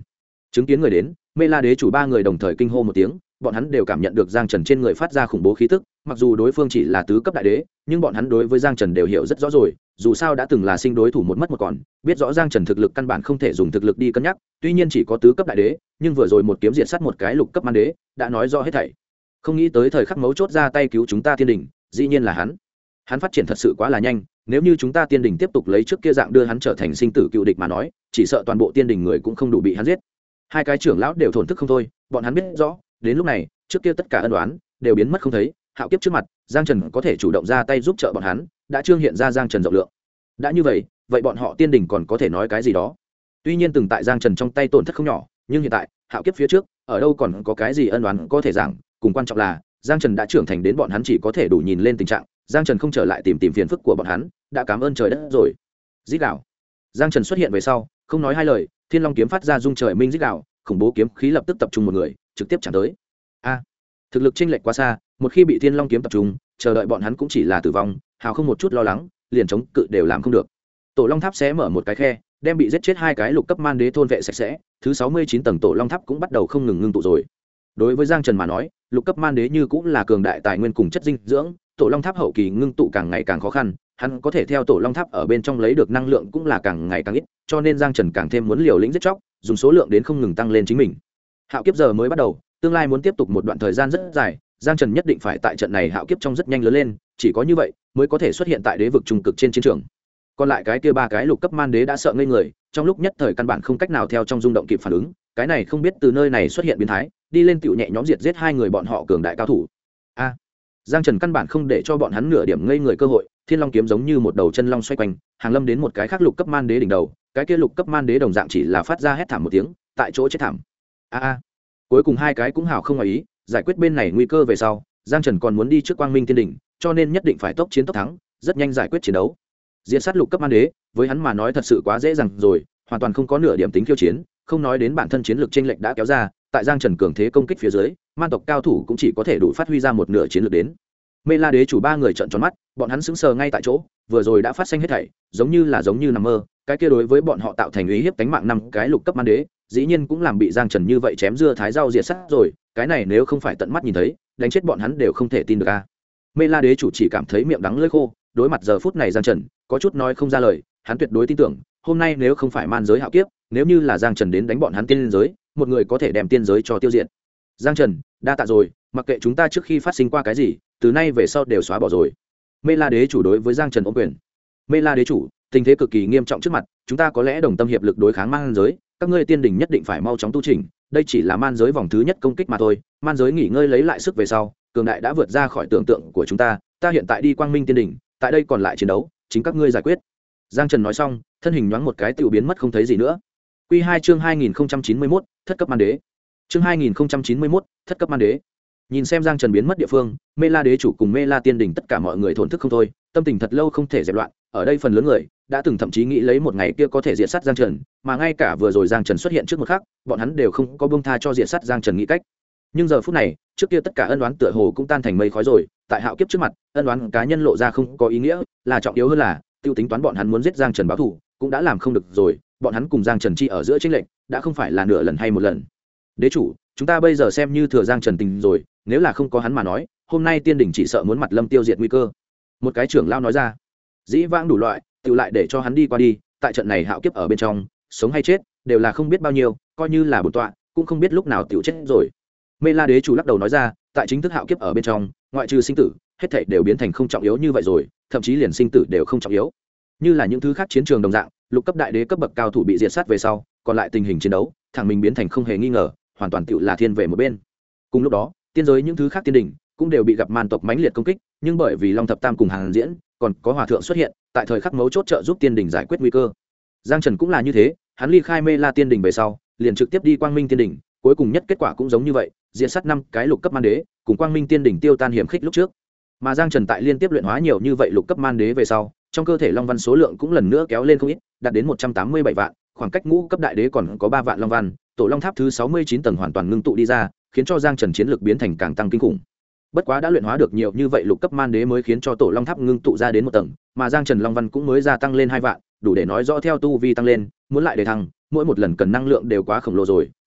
chứng kiến người đến, mê la đế chủ ba người đồng thời kinh hô một tiếng. Bọn hắn đều cảm nhận được Giang Trần trên người phát ra khủng bố khí tức, mặc dù đối phương chỉ là tứ cấp đại đế, nhưng bọn hắn đối với Giang Trần đều hiểu rất rõ rồi, dù sao đã từng là sinh đối thủ một mất một còn, biết rõ Giang Trần thực lực căn bản không thể dùng thực lực đi cân nhắc, tuy nhiên chỉ có tứ cấp đại đế, nhưng vừa rồi một kiếm diệt sát một cái lục cấp man đế, đã nói rõ hết thảy. Không nghĩ tới thời khắc mấu chốt ra tay cứu chúng ta Thiên Đình, dĩ nhiên là hắn. Hắn phát triển thật sự quá là nhanh, nếu như chúng ta Tiên Đình tiếp tục lấy trước kia dạng đưa hắn trở thành sinh tử cựu địch mà nói, chỉ sợ toàn bộ Tiên Đình người cũng không đủ bị hắn giết. Hai cái trưởng lão đều thổn thức không thôi, bọn hắn biết rõ, đến lúc này, trước kia tất cả ân oán đều biến mất không thấy, hạo kiếp trước mặt, Giang Trần có thể chủ động ra tay giúp trợ bọn hắn, đã trương hiện ra Giang Trần rộng lượng. Đã như vậy, vậy bọn họ Tiên Đình còn có thể nói cái gì đó? Tuy nhiên từng tại Giang Trần trong tay tổn thất không nhỏ, nhưng hiện tại, hạo kiếp phía trước, ở đâu còn có cái gì ân oán có thể giảng, cùng quan trọng là, Giang Trần đã trưởng thành đến bọn hắn chỉ có thể đủ nhìn lên tình trạng, Giang Trần không trở lại tìm phiền phức của bọn hắn, đã cảm ơn trời đất rồi. Rít gào. Giang Trần xuất hiện về sau, không nói hai lời, Thiên Long kiếm phát ra rung trời minh rít gào, khủng bố kiếm khí lập tức tập trung một người, trực tiếp chạm tới. A, thực lực chênh lệch quá xa, một khi bị Thiên Long kiếm tập trung, chờ đợi bọn hắn cũng chỉ là tử vong, hào không một chút lo lắng, liền chống cự đều làm không được. Tổ Long Tháp xé mở một cái khe, đem bị giết chết hai cái lục cấp man đế thôn vệ sạch sẽ, thứ 69 tầng Tổ Long Tháp cũng bắt đầu không ngừng ngưng tụ rồi. Đối với Giang Trần mà nói, lục cấp man đế như cũng là cường đại tài nguyên cùng chất dinh dưỡng, Tổ Long Tháp hậu kỳ ngưng tụ càng ngày càng khó khăn, hắn có thể theo Tổ Long Tháp ở bên trong lấy được năng lượng cũng là càng ngày càng ít, cho nên Giang Trần càng thêm muốn liều lĩnh giết chóc, dùng số lượng đến không ngừng tăng lên chính mình. Hạo kiếp giờ mới bắt đầu, tương lai muốn tiếp tục một đoạn thời gian rất dài, Giang Trần nhất định phải tại trận này hạo kiếp trong rất nhanh lớn lên, chỉ có như vậy mới có thể xuất hiện tại đế vực trung cực trên chiến trường. Còn lại cái kia ba cái lục cấp man đế đã sợ ngây người, trong lúc nhất thời căn bản không cách nào theo trong rung động kịp phản ứng, cái này không biết từ nơi này xuất hiện biến thái, đi lên tiểu nhẹ nhóm diệt giết hai người bọn họ cường đại cao thủ. A, Giang Trần căn bản không để cho bọn hắn nửa điểm ngây người cơ hội, Thiên Long kiếm giống như một đầu chân long xoay quanh, hàng lâm đến một cái khác lục cấp man đế đỉnh đầu, cái kia lục cấp man đế đồng dạng chỉ là phát ra hét thảm một tiếng, tại chỗ chết thảm. A, cuối cùng hai cái cũng hào không ngoài ý, giải quyết bên này nguy cơ về sau, Giang Trần còn muốn đi trước Quang Minh Tiên đỉnh, cho nên nhất định phải tốc chiến tốc thắng, rất nhanh giải quyết chiến đấu. Diệt sát lục cấp man đế, với hắn mà nói thật sự quá dễ dàng rồi, hoàn toàn không có nửa điểm tính khiêu chiến, không nói đến bản thân chiến lược chênh lệch đã kéo ra, tại Giang Trần cường thế công kích phía dưới, man tộc cao thủ cũng chỉ có thể đủ phát huy ra một nửa chiến lược đến. Mê La đế chủ ba người trợn tròn mắt, bọn hắn sững sờ ngay tại chỗ, vừa rồi đã phát sinh hết thảy, giống như nằm mơ, cái kia đối với bọn họ tạo thành uy hiếp tính mạng năm cái lục cấp man đế, dĩ nhiên cũng làm bị Giang Trần như vậy chém dưa thái rau diệt sát rồi, cái này nếu không phải tận mắt nhìn thấy, đánh chết bọn hắn đều không thể tin được a. Mê La đế chủ chỉ cảm thấy miệng đắng lưỡi khô, đối mặt giờ phút này Giang Trần, có chút nói không ra lời, hắn tuyệt đối tin tưởng, hôm nay nếu không phải man giới hạo kiếp, nếu như là Giang Trần đến đánh bọn hắn tiên giới, một người có thể đem tiên giới cho tiêu diệt. Giang Trần, đa tạ rồi, mặc kệ chúng ta trước khi phát sinh qua cái gì, từ nay về sau đều xóa bỏ rồi. Mê La đế chủ đối với Giang Trần ôm quyền. Mê La đế chủ, tình thế cực kỳ nghiêm trọng trước mặt, chúng ta có lẽ đồng tâm hiệp lực đối kháng man giới, các ngươi tiên đình nhất định phải mau chóng tu chỉnh, đây chỉ là man giới vòng thứ nhất công kích mà thôi, man giới nghỉ ngơi lấy lại sức về sau, cường đại đã vượt ra khỏi tưởng tượng của chúng ta, ta hiện tại đi Quang Minh Tiên đỉnh, tại đây còn lại chiến đấu, chính các ngươi giải quyết. Giang Trần nói xong, thân hình nhoáng một cái tiểu biến mất không thấy gì nữa. Quy 2 chương 2091, thất cấp man đế. Chương 2091, thất cấp man đế. Nhìn xem Giang Trần biến mất địa phương, Mê La đế chủ cùng Mê La Tiên đỉnh tất cả mọi người thổn thức không thôi, tâm tình thật lâu không thể dẹp loạn, ở đây phần lớn người đã từng thậm chí nghĩ lấy một ngày kia có thể diệt sát Giang Trần, mà ngay cả vừa rồi Giang Trần xuất hiện trước một khắc, bọn hắn đều không có buông tha cho diệt sát Giang Trần nghĩ cách. Nhưng giờ phút này, trước kia tất cả ân oán tựa hồ cũng tan thành mây khói rồi, tại hạo kiếp trước mặt, ân oán cá nhân lộ ra không có ý nghĩa, là trọng yếu hơn là, tiêu tính toán bọn hắn muốn giết Giang Trần báo thù, cũng đã làm không được rồi, bọn hắn cùng Giang Trần chi ở giữa chênh lệch, đã không phải là nửa lần hay một lần. Đế chủ, chúng ta bây giờ xem như thừa Giang Trần tình rồi, nếu là không có hắn mà nói, hôm nay tiên đỉnh chỉ sợ muốn mặt lâm tiêu diệt nguy cơ. Một cái trưởng lao nói ra, dĩ vãng đủ loại, tự lại để cho hắn đi qua đi, tại trận này hạo kiếp ở bên trong, sống hay chết, đều là không biết bao nhiêu, coi như là bổn tọa, cũng không biết lúc nào tiểu chết rồi. Mê La đế chủ lắc đầu nói ra, tại chính thức hạo kiếp ở bên trong, ngoại trừ sinh tử, hết thảy đều biến thành không trọng yếu như vậy rồi, thậm chí liền sinh tử đều không trọng yếu. Như là những thứ khác chiến trường đồng dạng, lục cấp đại đế cấp bậc cao thủ bị diệt sát về sau, còn lại tình hình chiến đấu, thẳng mình biến thành không hề nghi ngờ, hoàn toàn tựu là thiên về một bên. Cùng lúc đó, tiên giới những thứ khác tiên đỉnh cũng đều bị gặp man tộc mãnh liệt công kích, nhưng bởi vì Long Thập Tam cùng Hàn Diễn, còn có Hòa thượng xuất hiện, tại thời khắc mấu chốt trợ giúp tiên đỉnh giải quyết nguy cơ. Giang Trần cũng là như thế, hắn ly khai Mê La tiên đỉnh về sau, liền trực tiếp đi Quang Minh tiên đỉnh, cuối cùng nhất kết quả cũng giống như vậy, diệt sát 5 cái lục cấp man đế, cùng Quang Minh tiên đỉnh tiêu tan hiểm khích lúc trước. Mà Giang Trần tại liên tiếp luyện hóa nhiều như vậy lục cấp man đế về sau, trong cơ thể long văn số lượng cũng lần nữa kéo lên không ít, đạt đến 187 vạn, khoảng cách ngũ cấp đại đế còn có 3 vạn long văn, Tổ Long Tháp thứ 69 tầng hoàn toàn ngưng tụ đi ra, khiến cho Giang Trần chiến lực biến thành càng tăng kinh khủng. Bất quá đã luyện hóa được nhiều như vậy lục cấp man đế mới khiến cho Tổ Long Tháp ngưng tụ ra đến 1 tầng, mà Giang Trần long văn cũng mới gia tăng lên 2 vạn, đủ để nói rõ theo tu vi tăng lên, muốn lại để thăng, mỗi một lần cần năng lượng đều quá khổng lồ rồi,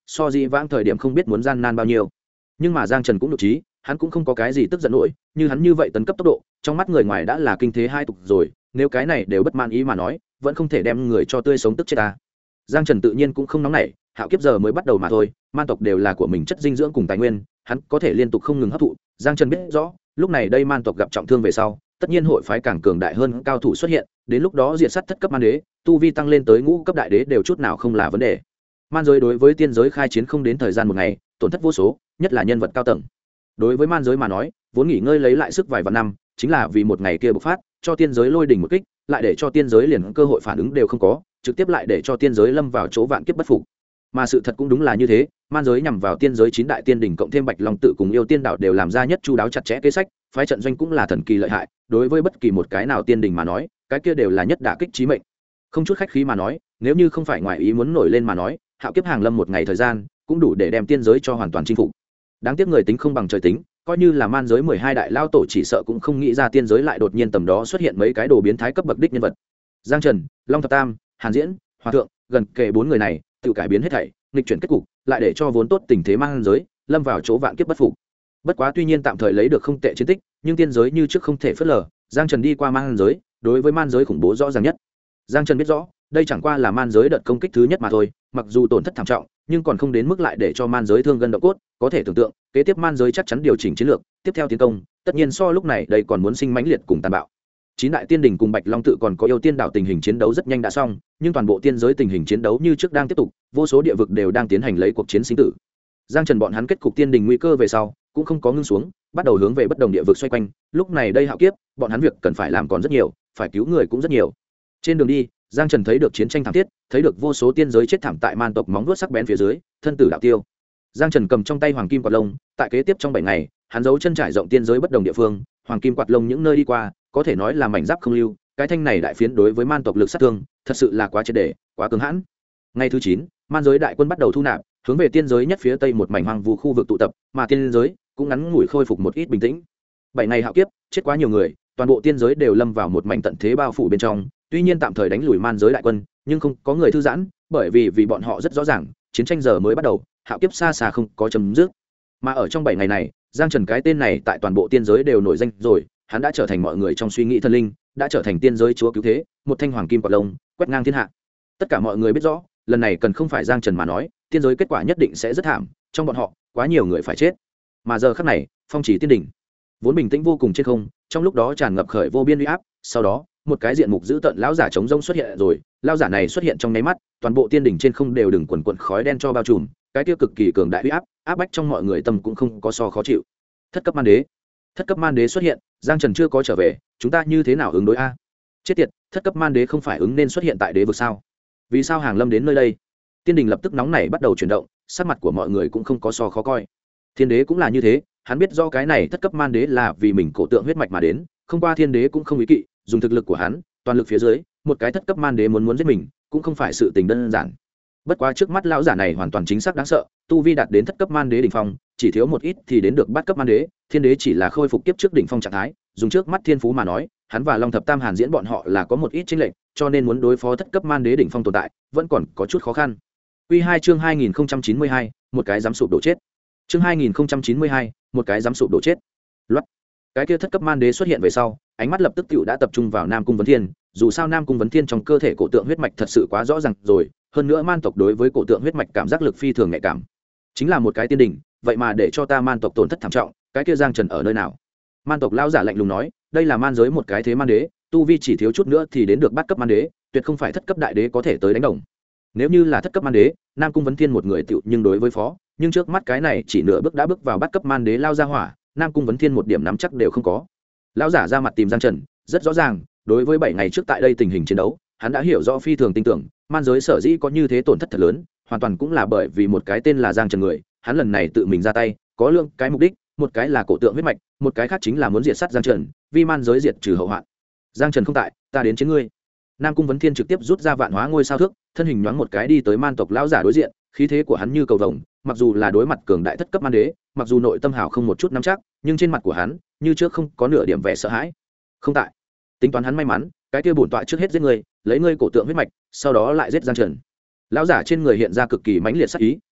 so dĩ vãng thời điểm không biết muốn gian nan bao nhiêu. Nhưng mà Giang Trần cũng nhục trí, hắn cũng không có cái gì tức giận nổi, như hắn như vậy tấn cấp tốc độ, trong mắt người ngoài đã là kinh thế hai tục rồi, nếu cái này đều bất mãn ý mà nói, vẫn không thể đem người cho tươi sống tức chết ta. Giang Trần tự nhiên cũng không nóng nảy, hạo kiếp giờ mới bắt đầu mà thôi, man tộc đều là của mình chất dinh dưỡng cùng tài nguyên, hắn có thể liên tục không ngừng hấp thụ. Giang Trần biết rõ, lúc này đây man tộc gặp trọng thương về sau, tất nhiên hội phái càng cường đại hơn cao thủ xuất hiện, đến lúc đó diệt sát thất cấp man đế, tu vi tăng lên tới ngũ cấp đại đế đều chút nào không là vấn đề. Man giới đối với tiên giới khai chiến không đến thời gian một ngày, tổn thất vô số, nhất là nhân vật cao tầng. Đối với man giới mà nói, vốn nghỉ ngơi lấy lại sức vài vạn năm, chính là vì một ngày kia bộc phát, cho tiên giới lôi đỉnh một kích, lại để cho tiên giới liền cơ hội phản ứng đều không có, trực tiếp lại để cho tiên giới lâm vào chỗ vạn kiếp bất phục. Mà sự thật cũng đúng là như thế, man giới nhằm vào tiên giới 9 đại tiên đỉnh cộng thêm Bạch Long tự cùng yêu tiên đạo đều làm ra nhất chu đáo chặt chẽ kế sách, phái trận doanh cũng là thần kỳ lợi hại, đối với bất kỳ một cái nào tiên đỉnh mà nói, cái kia đều là nhất đả kích chí mệnh. Không chút khách khí mà nói, nếu như không phải ngoại ý muốn nổi lên mà nói, hạo kiếp hàng lâm một ngày thời gian, cũng đủ để đem tiên giới cho hoàn toàn chinh phục. Đáng tiếc người tính không bằng trời tính, coi như là man giới 12 đại lao tổ chỉ sợ cũng không nghĩ ra tiên giới lại đột nhiên tầm đó xuất hiện mấy cái đồ biến thái cấp bậc đích nhân vật. Giang Trần, Long Thập Tam, Hàn Diễn, Hòa Thượng, gần kề 4 người này, tự cải biến hết thảy, nghịch chuyển kết cục, lại để cho vốn tốt tình thế man giới lâm vào chỗ vạn kiếp bất phục. Bất quá tuy nhiên tạm thời lấy được không tệ chiến tích, nhưng tiên giới như trước không thể phớt lờ. Giang Trần đi qua man giới, đối với man giới khủng bố rõ ràng nhất. Giang Trần biết rõ, đây chẳng qua là man giới đợt công kích thứ nhất mà thôi, mặc dù tổn thất thảm trọng, nhưng còn không đến mức lại để cho man giới thương gân động cốt. Có thể tưởng tượng, kế tiếp man giới chắc chắn điều chỉnh chiến lược, tiếp theo tiến công, tất nhiên so lúc này đây còn muốn sinh mãnh liệt cùng tàn bạo. 9 đại tiên đỉnh cùng Bạch Long tự còn có yêu tiên đảo tình hình chiến đấu rất nhanh đã xong, nhưng toàn bộ tiên giới tình hình chiến đấu như trước đang tiếp tục, vô số địa vực đều đang tiến hành lấy cuộc chiến sinh tử. Giang Trần bọn hắn kết cục tiên đỉnh nguy cơ về sau, cũng không có ngưng xuống, bắt đầu hướng về bất đồng địa vực xoay quanh. Lúc này đây hạo kiếp, bọn hắn việc cần phải làm còn rất nhiều, phải cứu người cũng rất nhiều. Trên đường đi, Giang Trần thấy được chiến tranh thảm thiết, thấy được vô số tiên giới chết thảm tại man tộc móng vuốt sắc bén phía dưới, thân tử đạo tiêu. Giang Trần cầm trong tay hoàng kim quạt lông, tại kế tiếp trong 7 ngày, hắn giấu chân trải rộng tiên giới bất đồng địa phương, hoàng kim quạt lông những nơi đi qua, có thể nói là mảnh giáp không lưu. Cái thanh này đại phiến đối với man tộc lực sát thương, thật sự là quá triệt để, quá cứng hãn. Ngày thứ 9, man giới đại quân bắt đầu thu nạp, hướng về tiên giới nhất phía tây một mảnh hoang vu khu vực tụ tập, mà tiên giới cũng ngắn ngủi khôi phục một ít bình tĩnh. 7 ngày hạo kiếp, chết quá nhiều người, toàn bộ tiên giới đều lâm vào một mảnh tận thế bao phủ bên trong. Tuy nhiên tạm thời đánh lùi man giới đại quân, nhưng không có người thư giãn, bởi vì bọn họ rất rõ ràng, chiến tranh giờ mới bắt đầu, hạo kiếp xa xa không có chấm dứt. Mà ở trong 7 ngày này, Giang Trần cái tên này tại toàn bộ tiên giới đều nổi danh rồi, hắn đã trở thành mọi người trong suy nghĩ thần linh, đã trở thành tiên giới chúa cứu thế, một thanh hoàng kim quạt lông, quét ngang thiên hạ. Tất cả mọi người biết rõ, lần này cần không phải Giang Trần mà nói, tiên giới kết quả nhất định sẽ rất thảm, trong bọn họ, quá nhiều người phải chết. Mà giờ khắc này, phong chỉ tiên đỉnh, vốn bình tĩnh vô cùng trên không, trong lúc đó tràn ngập khởi vô biên uy áp, sau đó, một cái diện mục dữ tợn lão giả chống rông xuất hiện rồi, lão giả này xuất hiện trong nháy mắt, toàn bộ tiên đỉnh trên không đều đừng quần quần khói đen cho bao trùm, cái tiêu cực kỳ cường đại uy áp, áp bách trong mọi người tâm cũng không có so khó chịu. Thất cấp man đế, thất cấp man đế xuất hiện, Giang Trần chưa có trở về, chúng ta như thế nào ứng đối a? Chết tiệt, thất cấp man đế không phải ứng nên xuất hiện tại đế vực sao? Vì sao hàng lâm đến nơi đây? Tiên đình lập tức nóng nảy bắt đầu chuyển động, sắc mặt của mọi người cũng không có so khó coi. Thiên đế cũng là như thế, hắn biết do cái này thất cấp man đế là vì mình cổ tượng huyết mạch mà đến, không qua thiên đế cũng không ý kỵ, dùng thực lực của hắn, toàn lực phía dưới, một cái thất cấp man đế muốn giết mình, cũng không phải sự tình đơn giản. Bất quá trước mắt lão giả này hoàn toàn chính xác đáng sợ, tu vi đạt đến thất cấp man đế đỉnh phong, chỉ thiếu một ít thì đến được bát cấp man đế, thiên đế chỉ là khôi phục kiếp trước đỉnh phong trạng thái, dùng trước mắt thiên phú mà nói, hắn và Long Thập Tam Hàn Diễn bọn họ là có một ít chênh lệch, cho nên muốn đối phó thất cấp man đế đỉnh phong tồn tại, vẫn còn có chút khó khăn. Quy 2 chương 2092, một cái dám sụp đổ chết. Chương 2092, một cái dám sụp đổ chết. Loát. Cái kia thất cấp man đế xuất hiện về sau, ánh mắt lập tức tựu đã tập trung vào Nam Cung Vấn Thiên, dù sao Nam Cung Vấn Thiên trong cơ thể cổ tượng huyết mạch thật sự quá rõ ràng rồi, hơn nữa man tộc đối với cổ tượng huyết mạch cảm giác lực phi thường nhạy cảm. Chính là một cái tiên đỉnh, vậy mà để cho ta man tộc tổn thất thảm trọng, cái kia Giang Trần ở nơi nào? Man tộc lão giả lạnh lùng nói, đây là man giới một cái thế man đế, tu vi chỉ thiếu chút nữa thì đến được bát cấp man đế, tuyệt không phải thất cấp đại đế có thể tới đánh đồng. Nếu như là thất cấp man đế, Nam Cung Vấn Thiên một người tựu nhưng đối với phó, nhưng trước mắt cái này chỉ nửa bước đã bước vào bát cấp man đế lao ra hỏa, Nam Cung Vấn Thiên một điểm nắm chắc đều không có. Lão giả ra mặt tìm Giang Trần, rất rõ ràng, đối với 7 ngày trước tại đây tình hình chiến đấu, hắn đã hiểu rõ phi thường tin tưởng, man giới sở dĩ có như thế tổn thất thật lớn, hoàn toàn cũng là bởi vì một cái tên là Giang Trần người, hắn lần này tự mình ra tay, có lượng cái mục đích, một cái là cổ tượng huyết mạch, một cái khác chính là muốn diệt sát Giang Trần, vì man giới diệt trừ hậu hoạn. Giang Trần không tại, ta đến chiến ngươi. Nam Cung Vấn Thiên trực tiếp rút ra vạn hóa ngôi sao thước, thân hình nhoáng một cái đi tới man tộc lão giả đối diện, khí thế của hắn như cầu vồng, mặc dù là đối mặt cường đại thất cấp man đế, mặc dù nội tâm hảo không một chút nắm chắc, nhưng trên mặt của hắn, như trước không có nửa điểm vẻ sợ hãi. Không tại. Tính toán hắn may mắn, cái kia bổn tọa trước hết giết ngươi, lấy ngươi cổ tượng huyết mạch, sau đó lại giết Giang Trần. Lão giả trên người hiện ra cực kỳ mãnh liệt sát ý,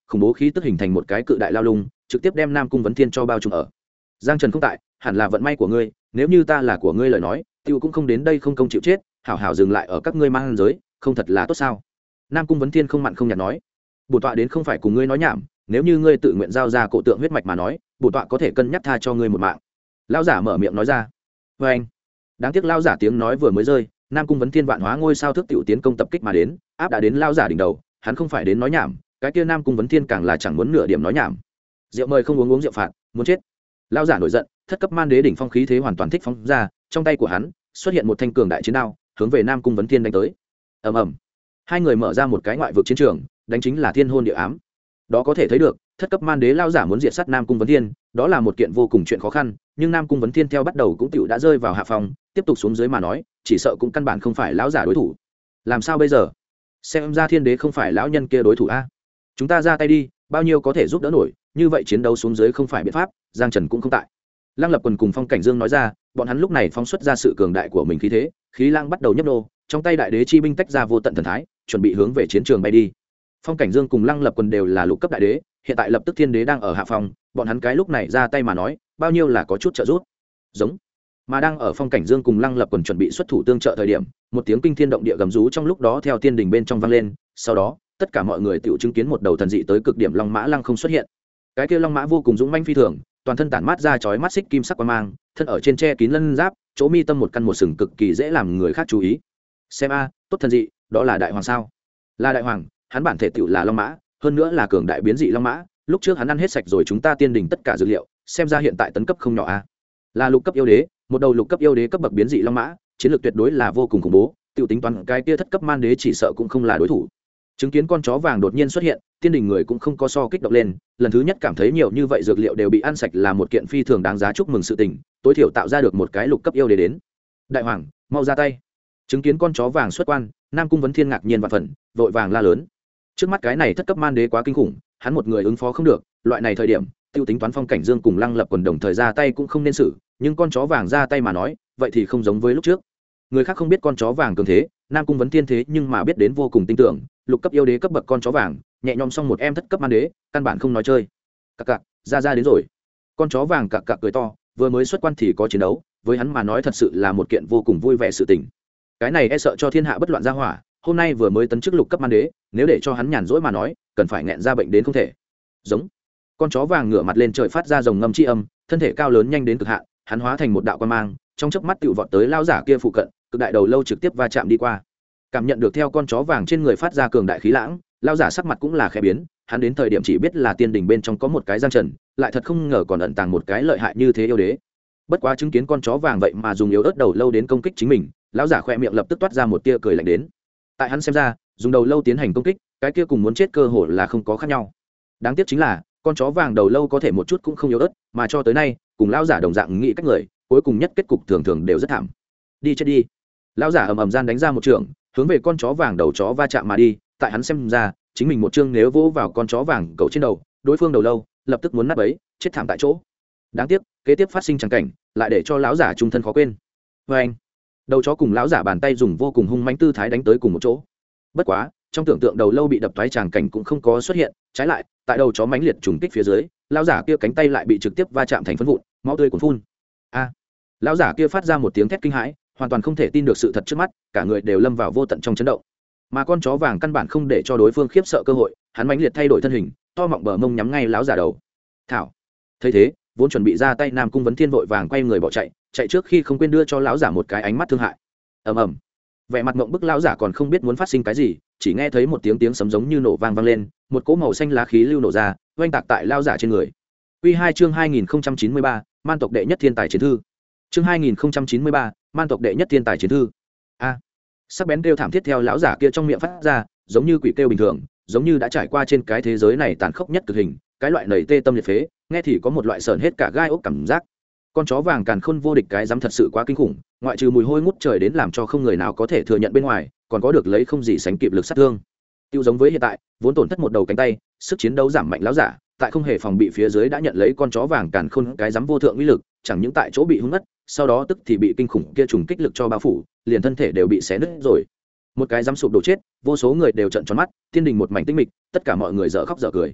khủng bố khí tức hình thành một cái cự đại lao lung, trực tiếp đem Nam Cung Vấn Thiên cho bao trùm ở. Giang Trần không tại, hẳn là vận may của ngươi, nếu như ta là của ngươi lời nói, tiêu cũng không đến đây không công chịu chết, hảo hảo dừng lại ở các ngươi mang giới, không thật là tốt sao? Nam Cung Vấn Thiên không mặn không nhạt nói. Bổn tọa đến không phải cùng ngươi nói nhảm, nếu như ngươi tự nguyện giao ra cổ tượng huyết mạch mà nói, bổn tọa có thể cân nhắc tha cho ngươi một mạng. Lão giả mở miệng nói ra. Và anh, đáng tiếc lão giả tiếng nói vừa mới rơi, Nam Cung Vấn Thiên vạn hóa ngôi sao thức tiểu tiến công tập kích mà đến, áp đã đến lão giả đỉnh đầu, hắn không phải đến nói nhảm, cái kia Nam Cung Vấn Thiên càng là chẳng muốn nửa điểm nói nhảm. Rượu mời không uống rượu phạt, muốn chết. Lão giả nổi giận, thất cấp man đế đỉnh phong khí thế hoàn toàn thích phóng ra, trong tay của hắn xuất hiện một thanh cường đại chiến đao, hướng về Nam Cung Vấn Thiên đánh tới. Ầm ầm. Hai người mở ra một cái ngoại vực chiến trường, đánh chính là thiên hôn địa ám. Đó có thể thấy được, thất cấp man đế lão giả muốn diệt sát Nam Cung Vấn Thiên, đó là một kiện vô cùng chuyện khó khăn, nhưng Nam Cung Vấn Thiên theo bắt đầu cũng tiểu đã rơi vào hạ phòng, tiếp tục xuống dưới mà nói, chỉ sợ cũng căn bản không phải lão giả đối thủ. Làm sao bây giờ? Xem ra thiên đế không phải lão nhân kia đối thủ a. Chúng ta ra tay đi, bao nhiêu có thể giúp đỡ nổi, như vậy chiến đấu xuống dưới không phải biện pháp. Giang Trần cũng không tại. Lăng Lập Quần cùng Phong Cảnh Dương nói ra, bọn hắn lúc này phóng xuất ra sự cường đại của mình khí thế, khí lang bắt đầu nhấp nô, trong tay đại đế chi binh tách ra vô tận thần thái, chuẩn bị hướng về chiến trường bay đi. Phong Cảnh Dương cùng Lăng Lập Quần đều là lục cấp đại đế, hiện tại lập tức thiên đế đang ở hạ phòng, bọn hắn cái lúc này ra tay mà nói, bao nhiêu là có chút trợ giúp. Giống. Mà đang ở Phong Cảnh Dương cùng Lăng Lập Quần chuẩn bị xuất thủ tương trợ thời điểm, một tiếng kinh thiên động địa gầm rú trong lúc đó theo tiên đình bên trong vang lên, sau đó, tất cả mọi người tiểu chứng kiến một đầu thần dị tới cực điểm long mã lăng không xuất hiện. Cái kia long mã vô cùng dũng mãnh phi thường, toàn thân tản mát ra chói mắt xích kim sắc quang mang, thân ở trên che kín lân giáp, chỗ mi tâm một căn một sừng cực kỳ dễ làm người khác chú ý. Xem a, tốt thần dị, đó là đại hoàng sao? Là đại hoàng, hắn bản thể tiểu là long mã, hơn nữa là cường đại biến dị long mã, lúc trước hắn ăn hết sạch rồi chúng ta tiên đình tất cả dược liệu, xem ra hiện tại tấn cấp không nhỏ a. Là lục cấp yêu đế, một đầu lục cấp yêu đế cấp bậc biến dị long mã, chiến lược tuyệt đối là vô cùng khủng bố, tiểu tính toán cái kia thất cấp man đế chỉ sợ cũng không là đối thủ. Chứng kiến con chó vàng đột nhiên xuất hiện, tiên đình người cũng không có so kích động lên, lần thứ nhất cảm thấy nhiều như vậy dược liệu đều bị ăn sạch là một kiện phi thường đáng giá chúc mừng sự tình, tối thiểu tạo ra được một cái lục cấp yêu đế đến. Đại hoàng, mau ra tay. Chứng kiến con chó vàng xuất quan, Nam Cung Vấn Thiên ngạc nhiên vạn phần, vội vàng la lớn. Trước mắt cái này thất cấp man đế quá kinh khủng, hắn một người ứng phó không được, loại này thời điểm, tiêu tính toán Phong Cảnh Dương cùng Lăng Lập Quần đồng thời ra tay cũng không nên xử, nhưng con chó vàng ra tay mà nói, vậy thì không giống với lúc trước. Người khác không biết con chó vàng cường thế, Nam Cung Vấn Thiên thế nhưng mà biết đến vô cùng tin tưởng, lục cấp yêu đế cấp bậc con chó vàng, nhẹ nhõm xong một em thất cấp man đế, căn bản không nói chơi. Cặc cặc, ra đến rồi. Con chó vàng cặc cặc cười to, vừa mới xuất quan thì có chiến đấu, với hắn mà nói thật sự là một kiện vô cùng vui vẻ sự tình. Cái này e sợ cho thiên hạ bất loạn ra hỏa, hôm nay vừa mới tấn chức lục cấp man đế, nếu để cho hắn nhàn rỗi mà nói, cần phải nghẹn ra bệnh đến không thể. Giống. Con chó vàng ngửa mặt lên trời phát ra rồng ngâm chi âm, thân thể cao lớn nhanh đến cực hạn, hắn hóa thành một đạo quang mang, trong chớp mắt tựu vọt tới lao giả kia phụ cận, cực đại đầu lâu trực tiếp va chạm đi qua. Cảm nhận được theo con chó vàng trên người phát ra cường đại khí lãng, lao giả sắc mặt cũng là khẽ biến, hắn đến thời điểm chỉ biết là tiên đình bên trong có một cái Giang Trần, lại thật không ngờ còn ẩn tàng một cái lợi hại như thế yêu đế. Bất quá chứng kiến con chó vàng vậy mà dùng yếu ớt đầu lâu đến công kích chính mình, lão giả khoe miệng lập tức toát ra một tia cười lạnh đến. Tại hắn xem ra, dùng đầu lâu tiến hành công kích, cái kia cùng muốn chết cơ hội là không có khác nhau. Đáng tiếc chính là, con chó vàng đầu lâu có thể một chút cũng không yếu ớt, mà cho tới nay, cùng lão giả đồng dạng nghĩ cách người, cuối cùng nhất kết cục thường thường đều rất thảm. Đi chết đi. Lão giả ầm ầm gian đánh ra một trường, hướng về con chó vàng đầu chó va chạm mà đi, tại hắn xem ra, chính mình một chương nếu vỗ vào con chó vàng cầu trên đầu, đối phương đầu lâu lập tức muốn nát bấy, chết thảm tại chỗ. Đáng tiếc, kế tiếp phát sinh chẳng cảnh, lại để cho lão giả trung thân khó quên. Và anh, đầu chó cùng lão giả bàn tay dùng vô cùng hung mãnh tư thái đánh tới cùng một chỗ. Bất quá, trong tưởng tượng đầu lâu bị đập thoái tràng cảnh cũng không có xuất hiện, trái lại, tại đầu chó mãnh liệt trùng kích phía dưới, lão giả kia cánh tay lại bị trực tiếp va chạm thành phấn vụn, máu tươi cuồn phun. A! Lão giả kia phát ra một tiếng thét kinh hãi, hoàn toàn không thể tin được sự thật trước mắt, cả người đều lâm vào vô tận trong chấn động. Mà con chó vàng căn bản không để cho đối phương khiếp sợ cơ hội, hắn mãnh liệt thay đổi thân hình, to mọng bờ mông nhắm ngay lão giả đầu. Thảo. Thấy thế, vốn chuẩn bị ra tay Nam Cung Vấn Thiên vội vàng quay người bỏ chạy, chạy trước khi không quên đưa cho lão giả một cái ánh mắt thương hại. Ầm ầm. Vẻ mặt ngộng bức lão giả còn không biết muốn phát sinh cái gì, chỉ nghe thấy một tiếng sấm giống như nổ vang vang lên, một cỗ màu xanh lá khí lưu nổ ra, oanh tạc tại lão giả trên người. Quy 2 chương 2093, Man tộc đệ nhất thiên tài chiến thư. Chương 2093, Man tộc đệ nhất thiên tài chiến thư. A. Sắc bén kêu thảm thiết theo lão giả kia trong miệng phát ra, giống như quỷ kêu bình thường, giống như đã trải qua trên cái thế giới này tàn khốc nhất cực hình, cái loại nảy tê tâm liệt phế, nghe thì có một loại sởn hết cả gai ốc cảm giác. Con chó vàng càn khôn vô địch cái dám thật sự quá kinh khủng, ngoại trừ mùi hôi ngút trời đến làm cho không người nào có thể thừa nhận bên ngoài, còn có được lấy không gì sánh kịp lực sát thương. Tiêu giống với hiện tại, vốn tổn thất một đầu cánh tay, sức chiến đấu giảm mạnh lão giả, tại không hề phòng bị phía dưới đã nhận lấy con chó vàng càn khôn cái dám vô thượng uy lực, chẳng những tại chỗ bị hung ngất, sau đó tức thì bị kinh khủng kia trùng kích lực cho bao phủ, liền thân thể đều bị xé nứt rồi. Một cái dám sụp đổ chết, vô số người đều trợn tròn mắt, thiên đình một mảnh tĩnh mịch, tất cả mọi người dở khóc dở cười.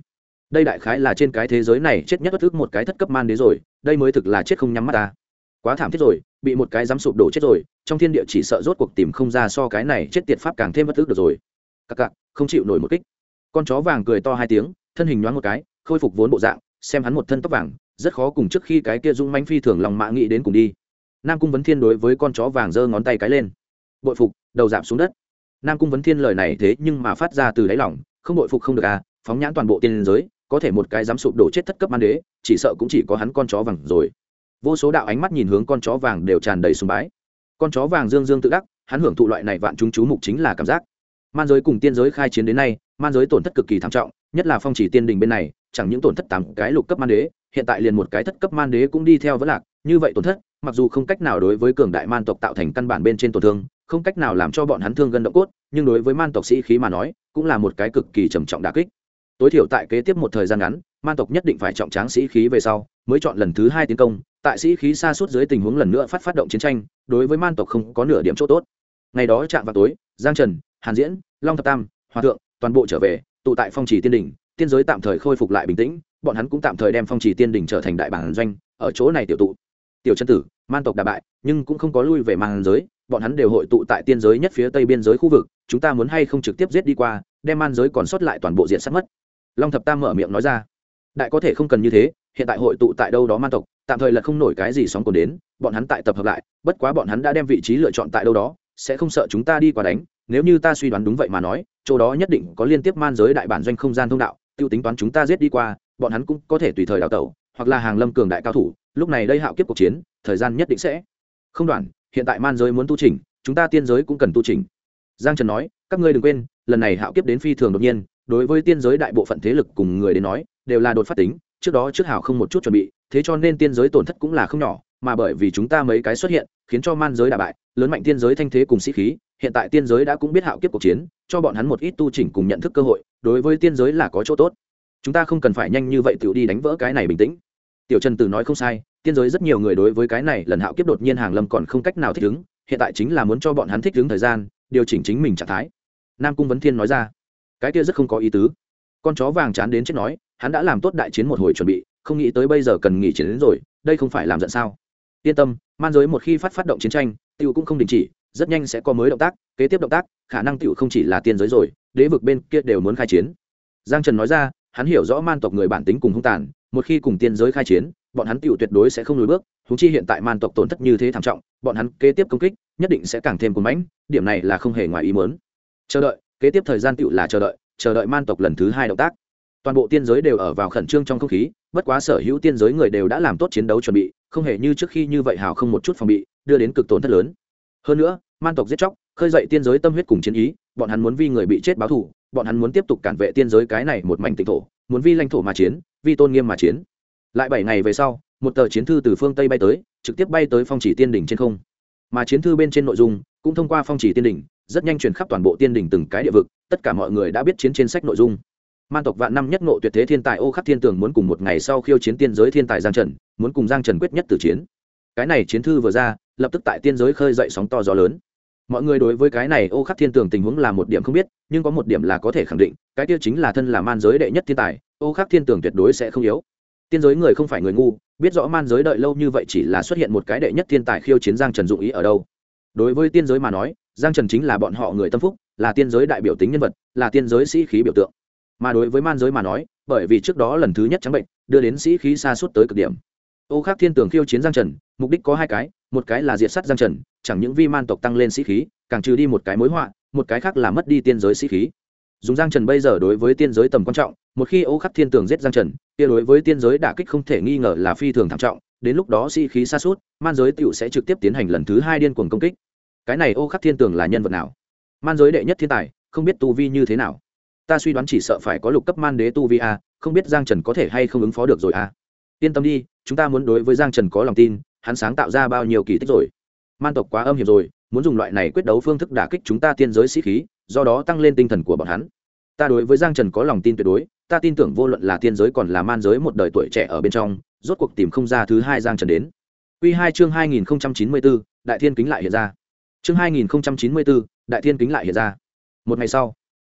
đây đại khái là trên cái thế giới này chết nhất bất ức một cái thất cấp man đế rồi, đây mới thực là chết không nhắm mắt ta. Quá thảm thiết rồi, bị một cái dám sụp đổ chết rồi, trong thiên địa chỉ sợ rốt cuộc tìm không ra so cái này chết tiệt pháp càng thêm bất ức được rồi. Cặc cặc, không chịu nổi một kích. Con chó vàng cười to hai tiếng, thân hình nhoáng một cái, khôi phục vốn bộ dạng, xem hắn một thân tóc vàng, rất khó cùng trước khi cái kia dung manh phi thường lòng mã nghĩ đến cùng đi. Nam Cung Vấn Thiên đối với con chó vàng giơ ngón tay cái lên, bội phục, đầu giảm xuống đất. Nam Cung Vấn Thiên lời này thế nhưng mà phát ra từ đáy lòng, không bội phục không được à, phóng nhãn toàn bộ tiên giới, có thể một cái dám sụp đổ chết thất cấp man đế, chỉ sợ cũng chỉ có hắn con chó vàng rồi. Vô số đạo ánh mắt nhìn hướng con chó vàng đều tràn đầy sùng bái. Con chó vàng dương dương tự đắc, hắn hưởng thụ loại này vạn chúng chú mục chính là cảm giác. Man giới cùng tiên giới khai chiến đến nay, man giới tổn thất cực kỳ thảm trọng, nhất là Phong Chỉ Tiên Đình bên này, chẳng những tổn thất 8 cái lục cấp man đế, hiện tại liền một cái thất cấp man đế cũng đi theo vẫn lạc, như vậy tổn thất, mặc dù không cách nào đối với cường đại man tộc tạo thành căn bản bên trên tổn thương, không cách nào làm cho bọn hắn thương gân động cốt, nhưng đối với man tộc sĩ khí mà nói, cũng là một cái cực kỳ trầm trọng đả kích. Tối thiểu tại kế tiếp một thời gian ngắn, man tộc nhất định phải trọng tráng sĩ khí về sau, mới chọn lần thứ 2 tiến công, tại sĩ khí sa sút dưới tình huống lần nữa phát động chiến tranh, đối với man tộc không có nửa điểm chỗ tốt. Ngày đó chạm vào tối, Giang Trần, Hàn Diễn, Long Thập Tam, Hòa Thượng, toàn bộ trở về, tụ tại Phong Chỉ Tiên Đỉnh, tiên giới tạm thời khôi phục lại bình tĩnh, bọn hắn cũng tạm thời đem Phong Chỉ Tiên Đỉnh trở thành đại bản doanh, ở chỗ này tiểu tụ. Tiểu chân tử, man tộc đả bại, nhưng cũng không có lui về man giới, bọn hắn đều hội tụ tại tiên giới nhất phía tây biên giới khu vực, chúng ta muốn hay không trực tiếp giết đi qua, đem man giới còn sót lại toàn bộ diện sát mất. Long Thập Tam mở miệng nói ra. Đại có thể không cần như thế, hiện tại hội tụ tại đâu đó man tộc, tạm thời là không nổi cái gì sóng cồn đến, bọn hắn tại tập hợp lại, bất quá bọn hắn đã đem vị trí lựa chọn tại đâu đó, sẽ không sợ chúng ta đi qua đánh, nếu như ta suy đoán đúng vậy mà nói, chỗ đó nhất định có liên tiếp man giới đại bản doanh không gian thông đạo, tiêu tính toán chúng ta giết đi qua, bọn hắn cũng có thể tùy thời đào tẩu, hoặc là hàng lâm cường đại cao thủ, lúc này đây hạo kiếp cuộc chiến, thời gian nhất định sẽ không đoạn, hiện tại man giới muốn tu chỉnh, chúng ta tiên giới cũng cần tu chỉnh. Giang Trần nói, các ngươi đừng quên, lần này hạo kiếp đến phi thường đột nhiên, đối với tiên giới đại bộ phận thế lực cùng người đến nói, đều là đột phát tính, trước đó trước hảo không một chút chuẩn bị, thế cho nên tiên giới tổn thất cũng là không nhỏ, mà bởi vì chúng ta mấy cái xuất hiện, khiến cho man giới đả bại, lớn mạnh tiên giới thanh thế cùng sĩ khí, hiện tại tiên giới đã cũng biết hạo kiếp cuộc chiến, cho bọn hắn một ít tu chỉnh cùng nhận thức cơ hội, đối với tiên giới là có chỗ tốt. Chúng ta không cần phải nhanh như vậy tự đi đánh vỡ cái này, bình tĩnh. Tiểu Trần Tử nói không sai, tiên giới rất nhiều người đối với cái này lần hạo kiếp đột nhiên hàng lâm còn không cách nào thích ứng, hiện tại chính là muốn cho bọn hắn thích ứng thời gian, điều chỉnh chính mình trạng thái. Nam Cung Vấn Thiên nói ra, cái kia rất không có ý tứ. Con chó vàng chán đến chết nói, hắn đã làm tốt đại chiến một hồi chuẩn bị, không nghĩ tới bây giờ cần nghỉ chiến đến rồi, đây không phải làm giận sao? Yên tâm, man giới một khi phát động chiến tranh, tiểu cũng không đình chỉ, rất nhanh sẽ có mới động tác, kế tiếp động tác, khả năng tiểu không chỉ là tiên giới rồi, đế vực bên kia đều muốn khai chiến. Giang Trần nói ra, hắn hiểu rõ man tộc người bản tính cùng hung tàn, một khi cùng tiên giới khai chiến, bọn hắn tiểu tuyệt đối sẽ không lùi bước, huống chi hiện tại man tộc tổn thất như thế thảm trọng, bọn hắn kế tiếp công kích, nhất định sẽ càng thêm cuồng mãnh, điểm này là không hề ngoài ý muốn. Chờ đợi, kế tiếp thời gian tiểu là chờ đợi man tộc lần thứ 2 động tác. Toàn bộ tiên giới đều ở vào khẩn trương trong không khí, bất quá sở hữu tiên giới người đều đã làm tốt chiến đấu chuẩn bị, không hề như trước khi như vậy hào không một chút phòng bị, đưa đến cực tổn thất lớn. Hơn nữa, man tộc giết chóc, khơi dậy tiên giới tâm huyết cùng chiến ý, bọn hắn muốn vì người bị chết báo thù, bọn hắn muốn tiếp tục cản vệ tiên giới cái này một mảnh tịnh thổ, muốn vì lãnh thổ mà chiến, vì tôn nghiêm mà chiến. Lại 7 ngày về sau, một tờ chiến thư từ phương Tây bay tới, trực tiếp bay tới Phong Chỉ Tiên Đỉnh trên không. Mà chiến thư bên trên nội dung cũng thông qua Phong Chỉ Tiên Đỉnh, rất nhanh truyền khắp toàn bộ tiên đỉnh từng cái địa vực, tất cả mọi người đã biết chiến trên sách nội dung. Man tộc vạn năm nhất ngộ tuyệt thế thiên tài Ô Khắc Thiên Tường muốn cùng một ngày sau khiêu chiến tiên giới thiên tài Giang Trần, muốn cùng Giang Trần quyết nhất tử chiến. Cái này chiến thư vừa ra, lập tức tại tiên giới khơi dậy sóng to gió lớn. Mọi người đối với cái này Ô Khắc Thiên Tường tình huống là một điểm không biết, nhưng có một điểm là có thể khẳng định, cái kia chính là thân là man giới đệ nhất thiên tài, Ô Khắc Thiên Tường tuyệt đối sẽ không yếu. Tiên giới người không phải người ngu, biết rõ man giới đợi lâu như vậy chỉ là xuất hiện một cái đệ nhất thiên tài khiêu chiến Giang Trần dụng ý ở đâu. Đối với tiên giới mà nói, Giang Trần chính là bọn họ người tâm phúc, là tiên giới đại biểu tính nhân vật, là tiên giới sĩ khí biểu tượng. Mà đối với man giới mà nói, bởi vì trước đó lần thứ nhất trắng bệnh, đưa đến sĩ khí sa sút tới cực điểm. Ô Khắc Thiên Tường khiêu chiến Giang Trần, mục đích có 2 cái, một cái là diệt sát Giang Trần, chẳng những vi man tộc tăng lên sĩ khí, càng trừ đi một cái mối họa, một cái khác là mất đi tiên giới sĩ khí. Dùng Giang Trần bây giờ đối với tiên giới tầm quan trọng, một khi Ô Khắc Thiên Tường giết Giang Trần, kia đối với tiên giới đả kích không thể nghi ngờ là phi thường thảm trọng, đến lúc đó sĩ khí sa sút, man giới tiểu sẽ trực tiếp tiến hành lần thứ 2 điên cuồng công kích. Cái này Ô Khắc Thiên Tường là nhân vật nào? Man giới đệ nhất thiên tài, không biết tu vi như thế nào. Ta suy đoán chỉ sợ phải có lục cấp man đế tu vi a, không biết Giang Trần có thể hay không ứng phó được rồi a. Yên tâm đi, chúng ta muốn đối với Giang Trần có lòng tin, hắn sáng tạo ra bao nhiêu kỳ tích rồi. Man tộc quá âm hiểm rồi, muốn dùng loại này quyết đấu phương thức đả kích chúng ta tiên giới sĩ khí, do đó tăng lên tinh thần của bọn hắn. Ta đối với Giang Trần có lòng tin tuyệt đối, ta tin tưởng vô luận là tiên giới còn là man giới một đời tuổi trẻ ở bên trong, rốt cuộc tìm không ra thứ 2 Giang Trần đến. Quy 2 chương 2094, Đại Thiên Kính lại hiện ra. Chương 2094, Đại Thiên Kính lại hiện ra. Một ngày sau,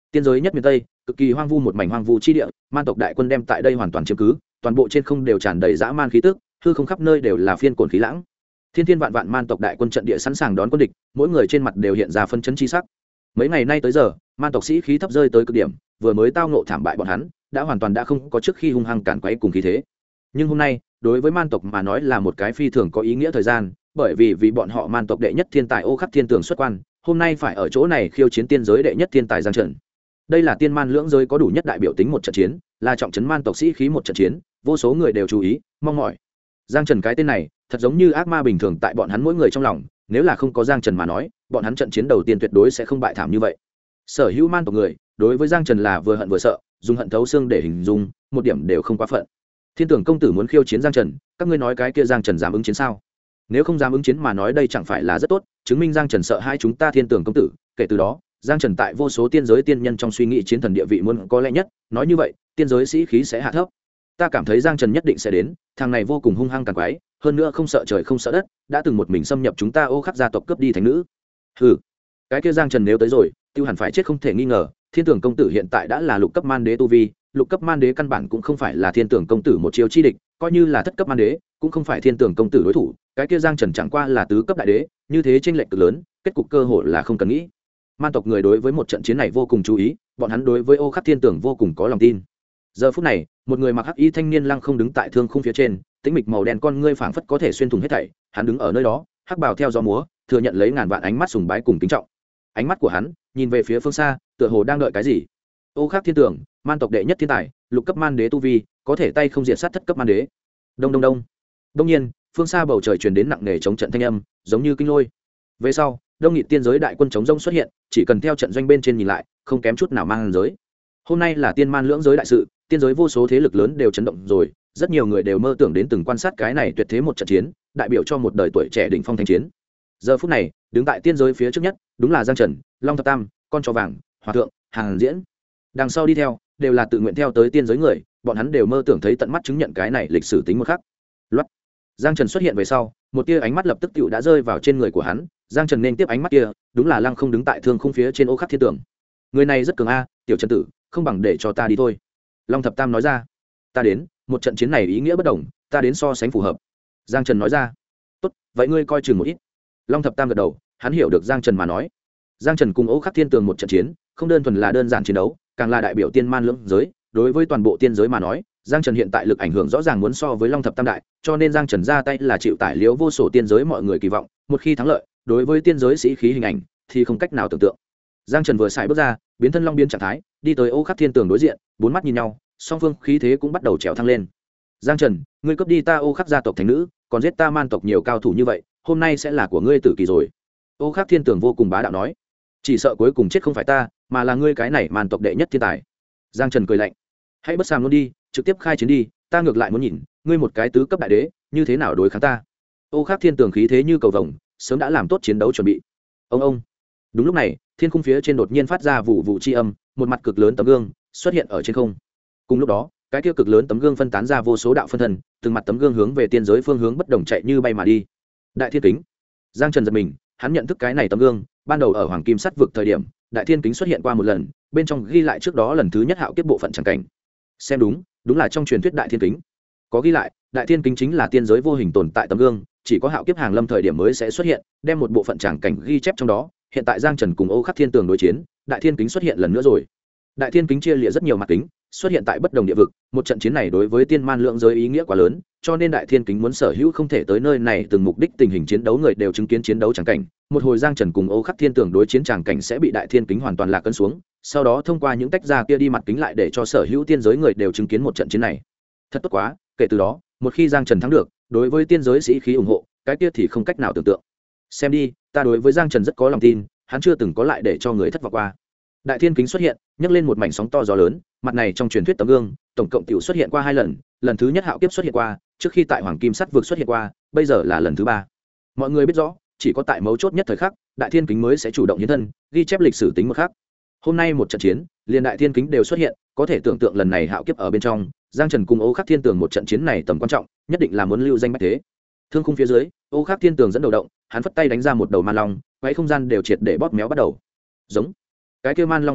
Tiên giới nhất miền tây cực kỳ hoang vu, một mảnh hoang vu chi địa, man tộc đại quân đem tại đây hoàn toàn chiếm cứ, toàn bộ trên không đều tràn đầy dã man khí tức, hư không khắp nơi đều là phiên cồn khí lãng. Thiên thiên vạn vạn man tộc đại quân trận địa sẵn sàng đón quân địch, mỗi người trên mặt đều hiện ra phân chấn chi sắc. Mấy ngày nay tới giờ, man tộc sĩ khí thấp rơi tới cực điểm, vừa mới tao ngộ thảm bại bọn hắn, đã hoàn toàn đã không có trước khi hung hăng cản quấy cùng khí thế. Nhưng hôm nay, đối với man tộc mà nói là một cái phi thường có ý nghĩa thời gian, bởi vì bọn họ man tộc đệ nhất thiên tài Ô Khắc Thiên Tường xuất quan, hôm nay phải ở chỗ này khiêu chiến tiên giới đệ nhất thiên tài Giang Trần. Đây là tiên man lưỡng giới có đủ nhất đại biểu tính một trận chiến, là trọng trấn man tộc sĩ khí một trận chiến, vô số người đều chú ý mong mỏi. Giang Trần cái tên này thật giống như ác ma bình thường tại bọn hắn mỗi người trong lòng, nếu là không có Giang Trần mà nói, bọn hắn trận chiến đầu tiên tuyệt đối sẽ không bại thảm như vậy. Sở hữu man tộc người đối với Giang Trần là vừa hận vừa sợ, dùng hận thấu xương để hình dung, một điểm đều không quá phận. Thiên Tưởng công tử muốn khiêu chiến Giang Trần, các ngươi nói cái kia Giang Trần dám ứng chiến sao? Nếu không dám ứng chiến mà nói đây chẳng phải là rất tốt, chứng minh Giang Trần sợ hai chúng ta Thiên Tưởng công tử, kể từ đó Giang Trần tại vô số tiên giới tiên nhân trong suy nghĩ chiến thần địa vị muốn có lẽ nhất, nói như vậy tiên giới sĩ khí sẽ hạ thấp. Ta cảm thấy Giang Trần nhất định sẽ đến, thằng này vô cùng hung hăng càng quái, hơn nữa không sợ trời không sợ đất, đã từng một mình xâm nhập chúng ta Ô Khắc gia tộc cướp đi thánh nữ. Hừ, cái kia Giang Trần nếu tới rồi, tiêu hẳn phải chết không thể nghi ngờ. Thiên Tưởng công tử hiện tại đã là lục cấp man đế tu vi, lục cấp man đế căn bản cũng không phải là Thiên Tưởng công tử một chiêu chi địch, coi như là thất cấp man đế cũng không phải Thiên Tưởng công tử đối thủ. Cái kia Giang Trần chẳng qua là tứ cấp đại đế, như thế chênh lệch cực lớn, kết cục cơ hội là không cần nghĩ. Man tộc người đối với một trận chiến này vô cùng chú ý, bọn hắn đối với Ô Khắc Thiên Tưởng vô cùng có lòng tin. Giờ phút này, một người mặc hắc y thanh niên lăng không đứng tại thương khung phía trên, tĩnh mịch màu đen con ngươi phảng phất có thể xuyên thủng hết thảy, hắn đứng ở nơi đó, hắc bào theo gió múa, thừa nhận lấy ngàn vạn ánh mắt sùng bái cùng kính trọng. Ánh mắt của hắn nhìn về phía phương xa, tựa hồ đang đợi cái gì. Ô Khắc Thiên Tưởng, man tộc đệ nhất thiên tài, lục cấp man đế tu vi, có thể tay không diệt sát thất cấp man đế. Đông đông đông. Đông nhiên, phương xa bầu trời truyền đến nặng nề chống trận thanh âm, giống như kinh lôi. Về sau, đông nghị tiên giới đại quân chống rông xuất hiện, chỉ cần theo trận doanh bên trên nhìn lại, không kém chút nào man giới. Hôm nay là tiên man lưỡng giới đại sự, tiên giới vô số thế lực lớn đều chấn động rồi, rất nhiều người đều mơ tưởng đến từng quan sát cái này tuyệt thế một trận chiến, đại biểu cho một đời tuổi trẻ đỉnh phong thanh chiến. Giờ phút này, đứng tại tiên giới phía trước nhất, đúng là Giang Trần, Long Thập Tam, con chó vàng, Hòa thượng, Hàng Diễn. Đằng sau đi theo, đều là tự nguyện theo tới tiên giới người, bọn hắn đều mơ tưởng thấy tận mắt chứng nhận cái này lịch sử tính một khắc. Loát. Giang Trần xuất hiện về sau, một tia ánh mắt lập tức tựu đã rơi vào trên người của hắn. Giang Trần nên tiếp ánh mắt kia, đúng là lăng không đứng tại thương khung phía trên Ô Khắc Thiên Tưởng. Người này rất cường a, tiểu Trần tử, không bằng để cho ta đi thôi. Long Thập Tam nói ra. Ta đến, một trận chiến này ý nghĩa bất đồng, ta đến so sánh phù hợp. Giang Trần nói ra. Tốt, vậy ngươi coi chừng một ít. Long Thập Tam gật đầu, hắn hiểu được Giang Trần mà nói. Giang Trần cùng Ô Khắc Thiên Tường một trận chiến, không đơn thuần là đơn giản chiến đấu, càng là đại biểu tiên man lưỡng giới. Đối với toàn bộ tiên giới mà nói, Giang Trần hiện tại lực ảnh hưởng rõ ràng muốn so với Long Thập Tam đại, cho nên Giang Trần ra tay là chịu tải liếu vô số tiên giới mọi người kỳ vọng. Một khi thắng lợi, đối với tiên giới sĩ khí hình ảnh thì không cách nào tưởng tượng. Giang Trần vừa xài bước ra, biến thân long biến trạng thái, đi tới Ô Khắc Thiên Tường đối diện, bốn mắt nhìn nhau, song phương khí thế cũng bắt đầu trèo thăng lên. Giang Trần, ngươi cướp đi ta Ô Khắc gia tộc thánh nữ, còn giết ta man tộc nhiều cao thủ như vậy, hôm nay sẽ là của ngươi tử kỳ rồi. Ô Khắc Thiên Tường vô cùng bá đạo nói, chỉ sợ cuối cùng chết không phải ta, mà là ngươi cái này man tộc đệ nhất thiên tài. Giang Trần cười lạnh, hãy bất sàm luôn đi, trực tiếp khai chiến đi, ta ngược lại muốn nhìn, ngươi một cái tứ cấp đại đế, như thế nào đối kháng ta. Ô Khắc Thiên Tường khí thế như cầu vồng, sớm đã làm tốt chiến đấu chuẩn bị. Ông. Đúng lúc này, thiên khung phía trên đột nhiên phát ra vụ vụ chi âm, một mặt cực lớn tấm gương xuất hiện ở trên không. Cùng lúc đó, cái kia cực lớn tấm gương phân tán ra vô số đạo phân thần, từng mặt tấm gương hướng về tiên giới phương hướng bất đồng chạy như bay mà đi. Đại Thiên Kính. Giang Trần giật mình, hắn nhận thức cái này tấm gương, ban đầu ở Hoàng Kim Sắt vực thời điểm, Đại Thiên Kính xuất hiện qua một lần, bên trong ghi lại trước đó lần thứ nhất hạo kiếp bộ phận chẳng cảnh. Xem đúng là trong truyền thuyết Đại Thiên Kính. Có ghi lại, Đại Thiên Kính chính là tiên giới vô hình tồn tại tấm gương, chỉ có hạo kiếp hàng lâm thời điểm mới sẽ xuất hiện, đem một bộ phận chẳng cảnh ghi chép trong đó. Hiện tại Giang Trần cùng Ô Khắc Thiên Tường đối chiến, Đại Thiên Kính xuất hiện lần nữa rồi. Đại Thiên Kính chia lịa rất nhiều mặt kính, xuất hiện tại bất đồng địa vực, một trận chiến này đối với tiên man lượng giới ý nghĩa quá lớn, cho nên Đại Thiên Kính muốn sở hữu không thể tới nơi này từng mục đích tình hình chiến đấu người đều chứng kiến chiến đấu chẳng cảnh. Một hồi Giang Trần cùng Ô Khắc Thiên Tường đối chiến chẳng cảnh sẽ bị Đại Thiên Kính hoàn toàn lạc cân xuống, sau đó thông qua những tách ra kia đi mặt kính lại để cho sở hữu tiên giới người đều chứng kiến một trận chiến này. Thật tốt quá, kể từ đó, một khi Giang Trần thắng được, đối với tiên giới sĩ khí ủng hộ, cái kia thì không cách nào tưởng tượng. Xem đi, ta đối với Giang Trần rất có lòng tin, hắn chưa từng có lại để cho người thất vọng qua. Đại Thiên Kính xuất hiện, nhấc lên một mảnh sóng to gió lớn, mặt này trong truyền thuyết tấm gương, tổng cộng tiểu xuất hiện qua 2 lần, lần thứ nhất hạo kiếp xuất hiện qua, trước khi tại Hoàng Kim Sắt vực xuất hiện qua, bây giờ là lần thứ 3. Mọi người biết rõ, chỉ có tại mấu chốt nhất thời khắc, Đại Thiên Kính mới sẽ chủ động hiến thân, ghi chép lịch sử tính một khắc. Hôm nay một trận chiến, liền Đại Thiên Kính đều xuất hiện, có thể tưởng tượng lần này hạo kiếp ở bên trong, Giang Trần cùng Ô Khắc Thiên Tường một trận chiến này tầm quan trọng, nhất định là muốn lưu danh bách thế. Thương khung phía dưới, Ô Khắc Thiên Tường dẫn đầu động, hắn phất tay đánh ra một đầu man long, quấy không gian đều triệt để bóp méo bắt đầu. Giống. Cái kia man long gào thét,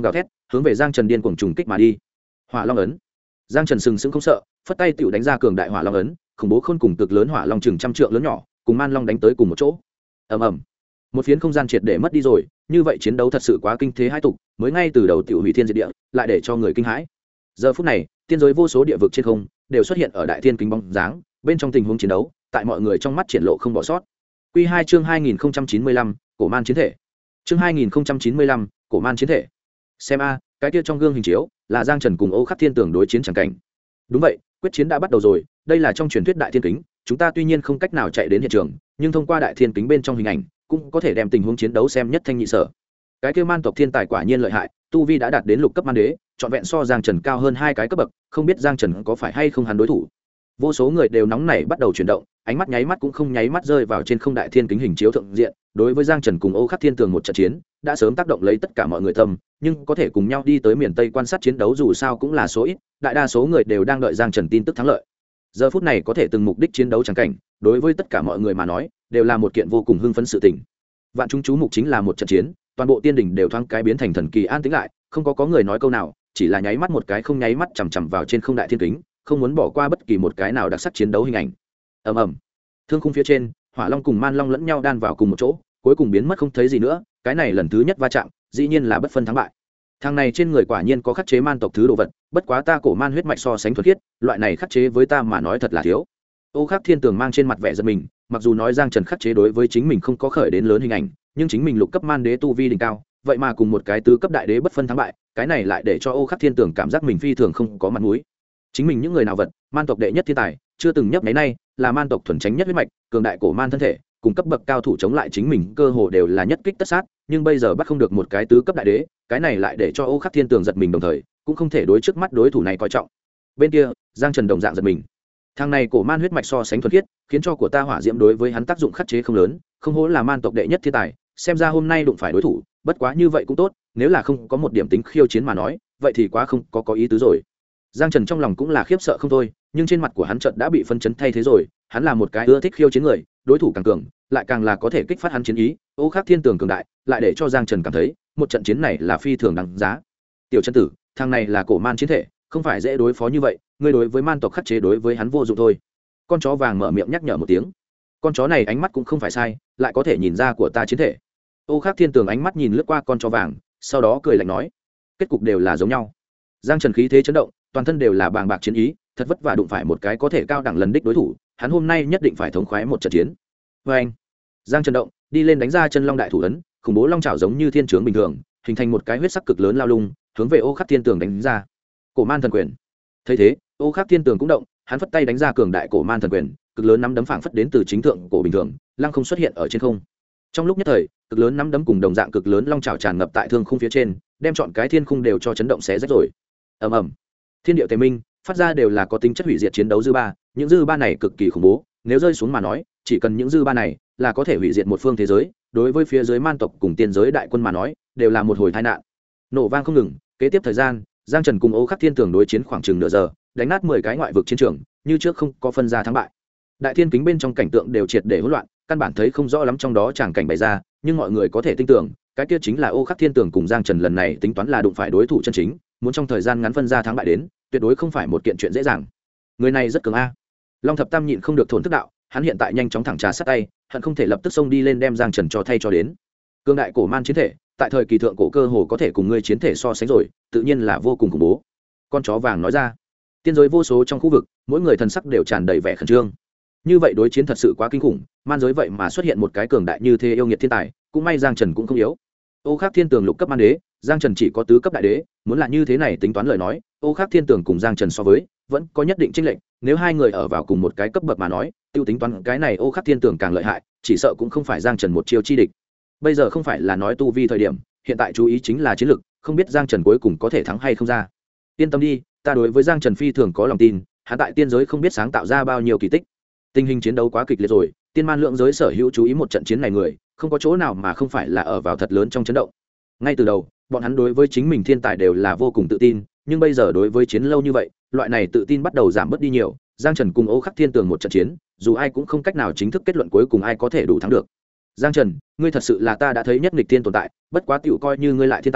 hướng về Giang Trần điên cuồng trùng kích mà đi. Hỏa Long ấn. Giang Trần sừng sững không sợ, phất tay tiểu đánh ra cường đại Hỏa Long ấn, khủng bố khôn cùng cực lớn hỏa long chừng trăm trượng lớn nhỏ, cùng Man Long đánh tới cùng một chỗ. Ầm ầm. Một phiến không gian triệt để mất đi rồi, như vậy chiến đấu thật sự quá kinh thế hai tục, mới ngay từ đầu tiểu hủy thiên diệt địa, lại để cho người kinh hãi. Giờ phút này, tiên giới vô số địa vực trên không đều xuất hiện ở đại thiên kính bóng dáng, bên trong tình huống chiến đấu, tại mọi người trong mắt triển lộ không bỏ sót. Quy 2 chương 2095, cổ man chiến thể. Chương 2095, cổ man chiến thể. Xem a, cái kia trong gương hình chiếu, là Giang Trần cùng Ô Khắc Thiên Tường đối chiến chẳng cảnh. Đúng vậy, quyết chiến đã bắt đầu rồi, đây là trong truyền thuyết đại thiên kính, chúng ta tuy nhiên không cách nào chạy đến hiện trường, nhưng thông qua đại thiên kính bên trong hình ảnh, cũng có thể đem tình huống chiến đấu xem nhất thanh nhị sở. Cái kia man tộc thiên tài quả nhiên lợi hại, tu vi đã đạt đến lục cấp man đế, trọn vẹn so Giang Trần cao hơn 2 cái cấp bậc, không biết Giang Trần có phải hay không hắn đối thủ. Vô số người đều nóng nảy bắt đầu chuyển động, ánh mắt nháy mắt cũng không nháy mắt rơi vào trên không đại thiên kính hình chiếu thượng diện, đối với Giang Trần cùng Ô Khắc Thiên Tường một trận chiến, đã sớm tác động lấy tất cả mọi người tâm, nhưng có thể cùng nhau đi tới miền Tây quan sát chiến đấu dù sao cũng là số ít, đại đa số người đều đang đợi Giang Trần tin tức thắng lợi. Giờ phút này có thể từng mục đích chiến đấu chẳng cảnh, đối với tất cả mọi người mà nói, đều là một kiện vô cùng hưng phấn sự tình. Vạn chúng chú mục chính là một trận chiến, toàn bộ tiên đỉnh đều thoáng cái biến thành thần kỳ an tĩnh lại, không có người nói câu nào, chỉ là nháy mắt một cái không nháy mắt chằm chằm vào trên không đại thiên kính, không muốn bỏ qua bất kỳ một cái nào đặc sắc chiến đấu hình ảnh. Ầm ầm. Thương khung phía trên, Hỏa Long cùng Man Long lẫn nhau đan vào cùng một chỗ, cuối cùng biến mất không thấy gì nữa, cái này lần thứ nhất va chạm, dĩ nhiên là bất phân thắng bại. Thằng này trên người quả nhiên có khắc chế man tộc thứ đồ vật, bất quá ta cổ man huyết mạch so sánh thuần khiết, loại này khắc chế với ta mà nói thật là thiếu. Ô Khắc Thiên Tường mang trên mặt vẻ giận mình, mặc dù nói Giang Trần khắc chế đối với chính mình không có khởi đến lớn hình ảnh, nhưng chính mình lục cấp man đế tu vi đỉnh cao, vậy mà cùng một cái tứ cấp đại đế bất phân thắng bại, cái này lại để cho Ô Khắc Thiên Tường cảm giác mình phi thường không có mặt mũi. Chính mình những người nào vật, man tộc đệ nhất thiên tài, chưa từng nhấp nháy nay, là man tộc thuần tránh nhất huyết mạch, cường đại cổ man thân thể, cùng cấp bậc cao thủ chống lại chính mình, cơ hồ đều là nhất kích tất sát, nhưng bây giờ bắt không được một cái tứ cấp đại đế, cái này lại để cho Ô Khắc Thiên Tường giật mình đồng thời, cũng không thể đối trước mắt đối thủ này coi trọng. Bên kia, Giang Trần đồng dạng giật mình. Thằng này cổ man huyết mạch so sánh thuần khiết, khiến cho của ta hỏa diễm đối với hắn tác dụng khắc chế không lớn, không hổ là man tộc đệ nhất thiên tài, xem ra hôm nay đụng phải đối thủ, bất quá như vậy cũng tốt, nếu là không có một điểm tính khiêu chiến mà nói, vậy thì quá không có ý tứ rồi. Giang Trần trong lòng cũng là khiếp sợ không thôi, nhưng trên mặt của hắn chợt đã bị phân chấn thay thế rồi, hắn là một cái ưa thích khiêu chiến người, đối thủ càng cường, lại càng là có thể kích phát hắn chiến ý. Ô Khắc Thiên Tường cường đại, lại để cho Giang Trần cảm thấy, một trận chiến này là phi thường đáng giá. Tiểu chân tử, thằng này là cổ man chiến thể, không phải dễ đối phó như vậy, ngươi đối với man tộc khắc chế đối với hắn vô dụng thôi. Con chó vàng mở miệng nhắc nhở một tiếng. Con chó này ánh mắt cũng không phải sai, lại có thể nhìn ra của ta chiến thể. Ô Khắc Thiên Tường ánh mắt nhìn lướt qua con chó vàng, sau đó cười lạnh nói, kết cục đều là giống nhau. Giang Trần khí thế chấn động, toàn thân đều là bàng bạc chiến ý, thật vất vả đụng phải một cái có thể cao đẳng lần đích đối thủ, hắn hôm nay nhất định phải thống khoái một trận chiến. Và anh, Giang Trần động, đi lên đánh ra chân long đại thủ ấn, khủng bố long chảo giống như thiên trướng bình thường, hình thành một cái huyết sắc cực lớn lao lung, hướng về Ô Khắc Thiên Tường đánh ra. Cổ man thần quyền. Thấy thế, Ô Khắc Thiên Tường cũng động, hắn phất tay đánh ra cường đại cổ man thần quyền, cực lớn nắm đấm phảng phất đến từ chính thượng cổ bình thường, lăng không xuất hiện ở trên không. Trong lúc nhất thời, cực lớn nắm đấm cùng đồng dạng cực lớn long chảo tràn ngập tại thương khung phía trên, đem chọn cái thiên khung đều cho chấn động xé rách rồi. Ầm ầm. Thiên điệu tề minh, phát ra đều là có tính chất hủy diệt chiến đấu dư ba, những dư ba này cực kỳ khủng bố, nếu rơi xuống mà nói, chỉ cần những dư ba này là có thể hủy diệt một phương thế giới, đối với phía dưới man tộc cùng tiên giới đại quân mà nói, đều là một hồi tai nạn. Nổ vang không ngừng, kế tiếp thời gian, Giang Trần cùng Ô Khắc Thiên Tường đối chiến khoảng chừng nửa giờ, đánh nát 10 cái ngoại vực chiến trường, như trước không có phân ra thắng bại. Đại thiên kính bên trong cảnh tượng đều triệt để hỗn loạn, căn bản thấy không rõ lắm trong đó tràng cảnh bày ra, nhưng mọi người có thể tin tưởng, cái kia chính là Ô Khắc Thiên Tường cùng Giang Trần lần này tính toán là đụng phải đối thủ chân chính, muốn trong thời gian ngắn phân ra thắng bại đến, tuyệt đối không phải một kiện chuyện dễ dàng. Người này rất cường a. Long Thập Tam nhịn không được thổn thức đạo, hắn hiện tại nhanh chóng thẳng trà sát tay, hận không thể lập tức xông đi lên đem Giang Trần cho thay cho đến. Cương đại cổ man chiến thể, tại thời kỳ thượng cổ cơ hồ có thể cùng ngươi chiến thể so sánh rồi, tự nhiên là vô cùng khủng bố. Con chó vàng nói ra. Tiên giới vô số trong khu vực, mỗi người thần sắc đều tràn đầy vẻ khẩn trương. Như vậy đối chiến thật sự quá kinh khủng, man giới vậy mà xuất hiện một cái cường đại như thế yêu nghiệt thiên tài, cũng may Giang Trần cũng không yếu. Ô Khắc Thiên Tường lục cấp man đế, Giang Trần chỉ có tứ cấp đại đế, muốn là như thế này tính toán lời nói, Ô Khắc Thiên Tường cùng Giang Trần so với, vẫn có nhất định chênh lệch, nếu hai người ở vào cùng một cái cấp bậc mà nói, tiêu tính toán cái này Ô Khắc Thiên Tường càng lợi hại, chỉ sợ cũng không phải Giang Trần một chiêu chi địch. Bây giờ không phải là nói tu vi thời điểm, hiện tại chú ý chính là chiến lực, không biết Giang Trần cuối cùng có thể thắng hay không ra. Yên tâm đi, ta đối với Giang Trần phi thường có lòng tin, hắn tại tiên giới không biết sáng tạo ra bao nhiêu kỳ tích. Tình hình chiến đấu quá kịch liệt rồi, tiên man lượng giới sở hữu chú ý một trận chiến này người, không có chỗ nào mà không phải là ở vào thật lớn trong chấn động. Ngay từ đầu, bọn hắn đối với chính mình thiên tài đều là vô cùng tự tin, nhưng bây giờ đối với chiến lâu như vậy, loại này tự tin bắt đầu giảm bớt đi nhiều. Giang Trần cùng Ô Khắc Thiên Tường một trận chiến, dù ai cũng không cách nào chính thức kết luận cuối cùng ai có thể đủ thắng được. Giang Trần, ngươi thật sự là ta đã thấy nhất nghịch thiên tồn tại, bất quá tiểu coi như ngươi lại thiên tài,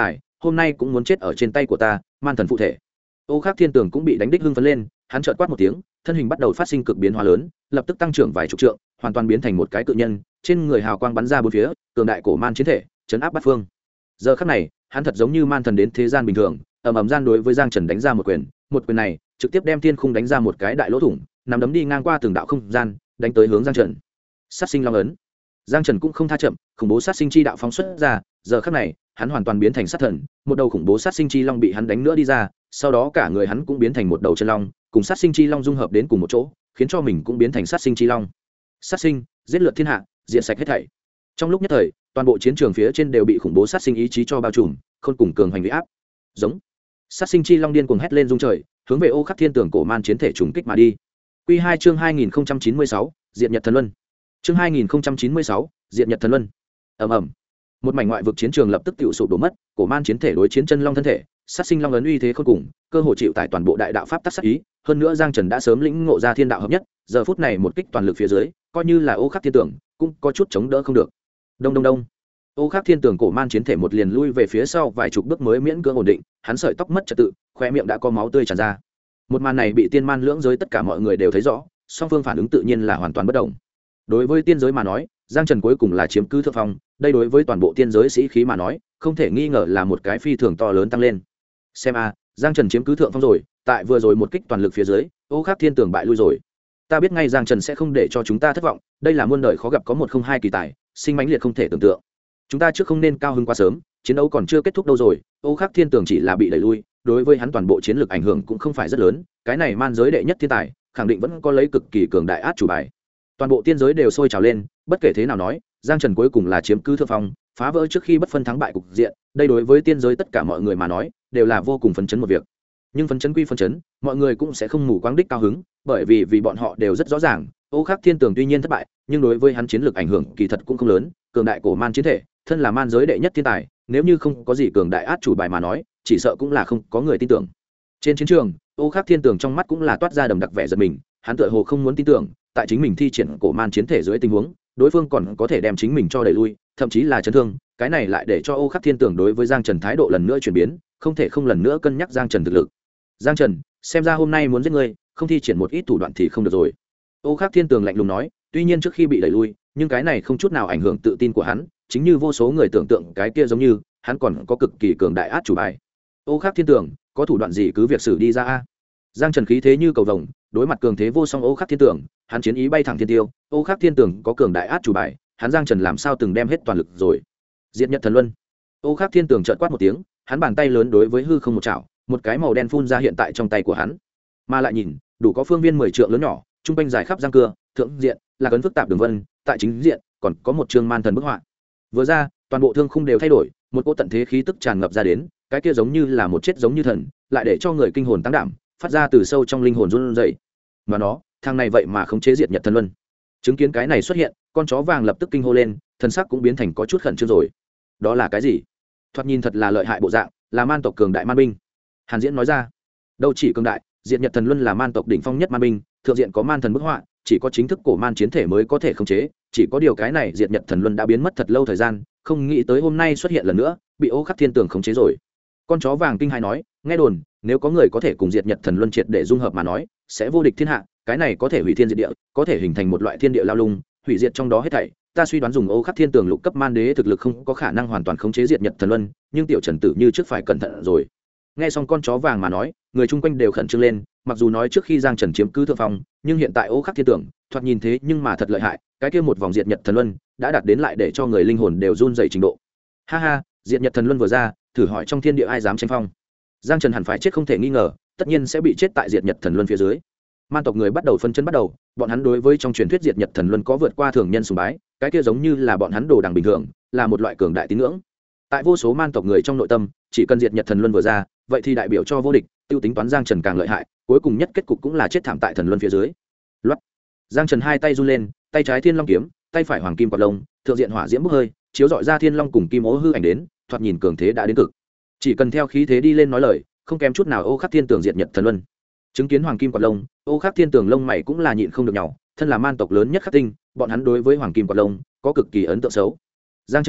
hôm nay cũng muốn chết ở trên tay của ta, man thần phụ thể. Ô Khắc Thiên Tường cũng bị đánh đích hưng phấn lên, hắn chợt quát một tiếng, thân hình bắt đầu phát sinh cực biến hóa lớn, lập tức tăng trưởng vài chục trượng, hoàn toàn biến thành một cái cự nhân, trên người hào quang bắn ra bốn phía, cường đại cổ man chiến thể, chấn áp bát phương. Giờ khắc này, hắn thật giống như man thần đến thế gian bình thường, ầm ầm gian đối với Giang Trần đánh ra một quyền này trực tiếp đem thiên khung đánh ra một cái đại lỗ thủng, nắm đấm đi ngang qua từng đạo không gian, đánh tới hướng Giang Trần. Sát sinh long ấn. Giang Trần cũng không tha chậm, khủng bố sát sinh chi đạo phóng xuất ra, giờ khắc này, hắn hoàn toàn biến thành sát thần, một đầu khủng bố sát sinh chi long bị hắn đánh nữa đi ra, sau đó cả người hắn cũng biến thành một đầu chân long, cùng sát sinh chi long dung hợp đến cùng một chỗ, khiến cho mình cũng biến thành sát sinh chi long. Sát sinh, giết lượt thiên hạ, diệt sạch hết thảy. Trong lúc nhất thời, toàn bộ chiến trường phía trên đều bị khủng bố sát sinh ý chí cho bao trùm, khôn cùng cường hành uy áp. Giống. Sát sinh chi long điên cuồng hét lên rung trời, hướng về Ô Khắc Thiên Tường cổ man chiến thể trùng kích mà đi. Quy 2 chương 2096, Diệt Nhật Thần Luân. Chương 2096, Diệt Nhật Thần Luân. Ầm ầm. Một mảnh ngoại vực chiến trường lập tức tụ sụp đổ mất, cổ man chiến thể đối chiến chân long thân thể, sát sinh long ấn uy thế khôn cùng, cơ hội chịu tại toàn bộ đại đạo pháp tắc sát ý, hơn nữa Giang Trần đã sớm lĩnh ngộ ra thiên đạo hợp nhất, giờ phút này một kích toàn lực phía dưới, coi như là Ô Khắc Thiên Tường, cũng có chút chống đỡ không được. Đông đông đông. Ô Khắc Thiên Tường cổ man chiến thể một liền lui về phía sau vài chục bước mới miễn cưỡng ổn định, hắn sợi tóc mất trật tự, khóe miệng đã có máu tươi tràn ra. Một màn này bị tiên man lưỡng giới tất cả mọi người đều thấy rõ, song phương phản ứng tự nhiên là hoàn toàn bất động. Đối với tiên giới mà nói, Giang Trần cuối cùng là chiếm cứ thượng phong, đây đối với toàn bộ tiên giới sĩ khí mà nói, không thể nghi ngờ là một cái phi thường to lớn tăng lên. Xem a, Giang Trần chiếm cứ thượng phong rồi, tại vừa rồi một kích toàn lực phía dưới, Ô Khắc Thiên Tường bại lui rồi. Ta biết ngay Giang Trần sẽ không để cho chúng ta thất vọng, đây là muôn đời khó gặp có một không hai kỳ tài, sinh mãnh liệt không thể tưởng tượng. Chúng ta trước không nên cao hứng quá sớm, chiến đấu còn chưa kết thúc đâu rồi. Ô Khắc Thiên Tường chỉ là bị đẩy lui, đối với hắn toàn bộ chiến lược ảnh hưởng cũng không phải rất lớn, cái này man giới đệ nhất thiên tài, khẳng định vẫn có lấy cực kỳ cường đại át chủ bài. Toàn bộ tiên giới đều sôi trào lên, bất kể thế nào nói, Giang Trần cuối cùng là chiếm cứ thượng phong, phá vỡ trước khi bất phân thắng bại cục diện, đây đối với tiên giới tất cả mọi người mà nói, đều là vô cùng phấn chấn một việc. Nhưng phấn chấn quy phấn chấn, mọi người cũng sẽ không mù quáng đích cao hứng, bởi vì bọn họ đều rất rõ ràng, Ô Khắc Thiên Tường tuy nhiên thất bại, nhưng đối với hắn chiến lược ảnh hưởng kỳ thật cũng không lớn, cường đại cổ man chiến thể, thân là man giới đệ nhất thiên tài, nếu như không có gì cường đại át chủ bài mà nói, chỉ sợ cũng là không có người tin tưởng. Trên chiến trường, Ô Khắc Thiên Tường trong mắt cũng là toát ra đầm đặc vẻ giật mình, hắn tựa hồ không muốn tin tưởng, tại chính mình thi triển cổ man chiến thể dưới tình huống, đối phương còn có thể đem chính mình cho đẩy lui, thậm chí là chấn thương, cái này lại để cho Ô Khắc Thiên Tường đối với Giang Trần thái độ lần nữa chuyển biến, không thể không lần nữa cân nhắc Giang Trần thực lực. Giang Trần, xem ra hôm nay muốn giết ngươi, không thi triển một ít thủ đoạn thì không được rồi. Ô Khắc Thiên Tường lạnh lùng nói, tuy nhiên trước khi bị đẩy lui, nhưng cái này không chút nào ảnh hưởng tự tin của hắn, chính như vô số người tưởng tượng cái kia giống như, hắn còn có cực kỳ cường đại át chủ bài. Ô Khắc Thiên Tường, có thủ đoạn gì cứ việc xử đi ra a. Giang Trần khí thế như cầu vồng, đối mặt cường thế vô song Ô Khắc Thiên Tường, hắn chiến ý bay thẳng thiên tiêu. Ô Khắc Thiên Tường có cường đại át chủ bài, hắn Giang Trần làm sao từng đem hết toàn lực rồi. Diệt Nhật Thần Luân. Ô Khắc Thiên Tường chợt quát một tiếng, hắn bàn tay lớn đối với hư không một chảo, một cái màu đen phun ra hiện tại trong tay của hắn. Mà lại nhìn, đủ có phương viên 10 trượng lớn nhỏ, trung quanh dài khắp giang cưa, thượng diện là cấn phức tạp đường vân, tại chính diện còn có một chương man thần bức họa. Vừa ra, toàn bộ thương khung đều thay đổi, một cỗ tận thế khí tức tràn ngập ra đến, cái kia giống như là một chết giống như thần, lại để cho người kinh hồn tăng đảm, phát ra từ sâu trong linh hồn run rẩy. Mà nó, thằng này vậy mà không chế diệt Nhật Thần Luân. Chứng kiến cái này xuất hiện, con chó vàng lập tức kinh hô lên, thần sắc cũng biến thành có chút khẩn trương rồi. Đó là cái gì? Thoạt nhìn thật là lợi hại bộ dạng, là man tộc cường đại man binh. Hàn Diễn nói ra. Đâu chỉ cường đại, diệt Nhật Thần Luân là man tộc đỉnh phong nhất man binh, thượng diện có man thần bức họa, chỉ có chính thức cổ man chiến thể mới có thể khống chế, chỉ có điều cái này diệt Nhật Thần Luân đã biến mất thật lâu thời gian, không nghĩ tới hôm nay xuất hiện lần nữa, bị Ô Khắc Thiên Tường khống chế rồi. Con chó vàng kinh hãi nói, nghe đồn, nếu có người có thể cùng diệt Nhật Thần Luân triệt để dung hợp mà nói, sẽ vô địch thiên hạ, cái này có thể hủy thiên diệt địa, có thể hình thành một loại thiên địa lao lung, hủy diệt trong đó hết thảy. Ta suy đoán dùng Ô Khắc Thiên Tường lục cấp man đế thực lực không có khả năng hoàn toàn khống chế diệt Nhật Thần Luân, nhưng tiểu Trần Tử như trước phải cẩn thận rồi. Nghe xong con chó vàng mà nói, người chung quanh đều khẩn trương lên, mặc dù nói trước khi Giang Trần chiếm cứ thượng phong, nhưng hiện tại Ô Khắc Thiên Tường thoạt nhìn thế nhưng mà thật lợi hại, cái kia một vòng diệt Nhật Thần Luân đã đạt đến lại để cho người linh hồn đều run rẩy trình độ. Ha ha, diệt Nhật Thần Luân vừa ra, thử hỏi trong thiên địa ai dám tranh phong. Giang Trần hẳn phải chết không thể nghi ngờ, tất nhiên sẽ bị chết tại diệt Nhật Thần Luân phía dưới. Man tộc người bắt đầu phân chân bắt đầu, bọn hắn đối với trong truyền thuyết diệt Nhật Thần Luân có vượt qua thường nhân sùng bái, cái kia giống như là bọn hắn đồ đằng bình thường, là một loại cường đại tín ngưỡng. Tại vô số man tộc người trong nội tâm, chỉ cần diệt Nhật Thần Luân vừa ra, vậy thì đại biểu cho vô địch, tiêu tính toán Giang Trần càng lợi hại, cuối cùng nhất kết cục cũng là chết thảm tại Thần Luân phía dưới. Loát. Giang Trần hai tay run lên, tay trái Thiên Long kiếm, tay phải Hoàng Kim Quạt Lông, thượng diện hỏa diễm bốc hơi, chiếu rọi ra Thiên Long cùng Kim Ố hư ảnh đến, thoạt nhìn cường thế đã đến cực. Chỉ cần theo khí thế đi lên nói lời, không kém chút nào Ô Khắc Thiên Tường diệt Nhật Thần Luân. Chứng kiến Hoàng Kim Quạt Lông, Ô Khắc Thiên Tường lông mày cũng là nhịn không được nhàu, thân là man tộc lớn nhất khắc tinh, bọn hắn đối với Hoàng Kim Quạt Lông có cực kỳ ấn tượng xấu. Giang Trần,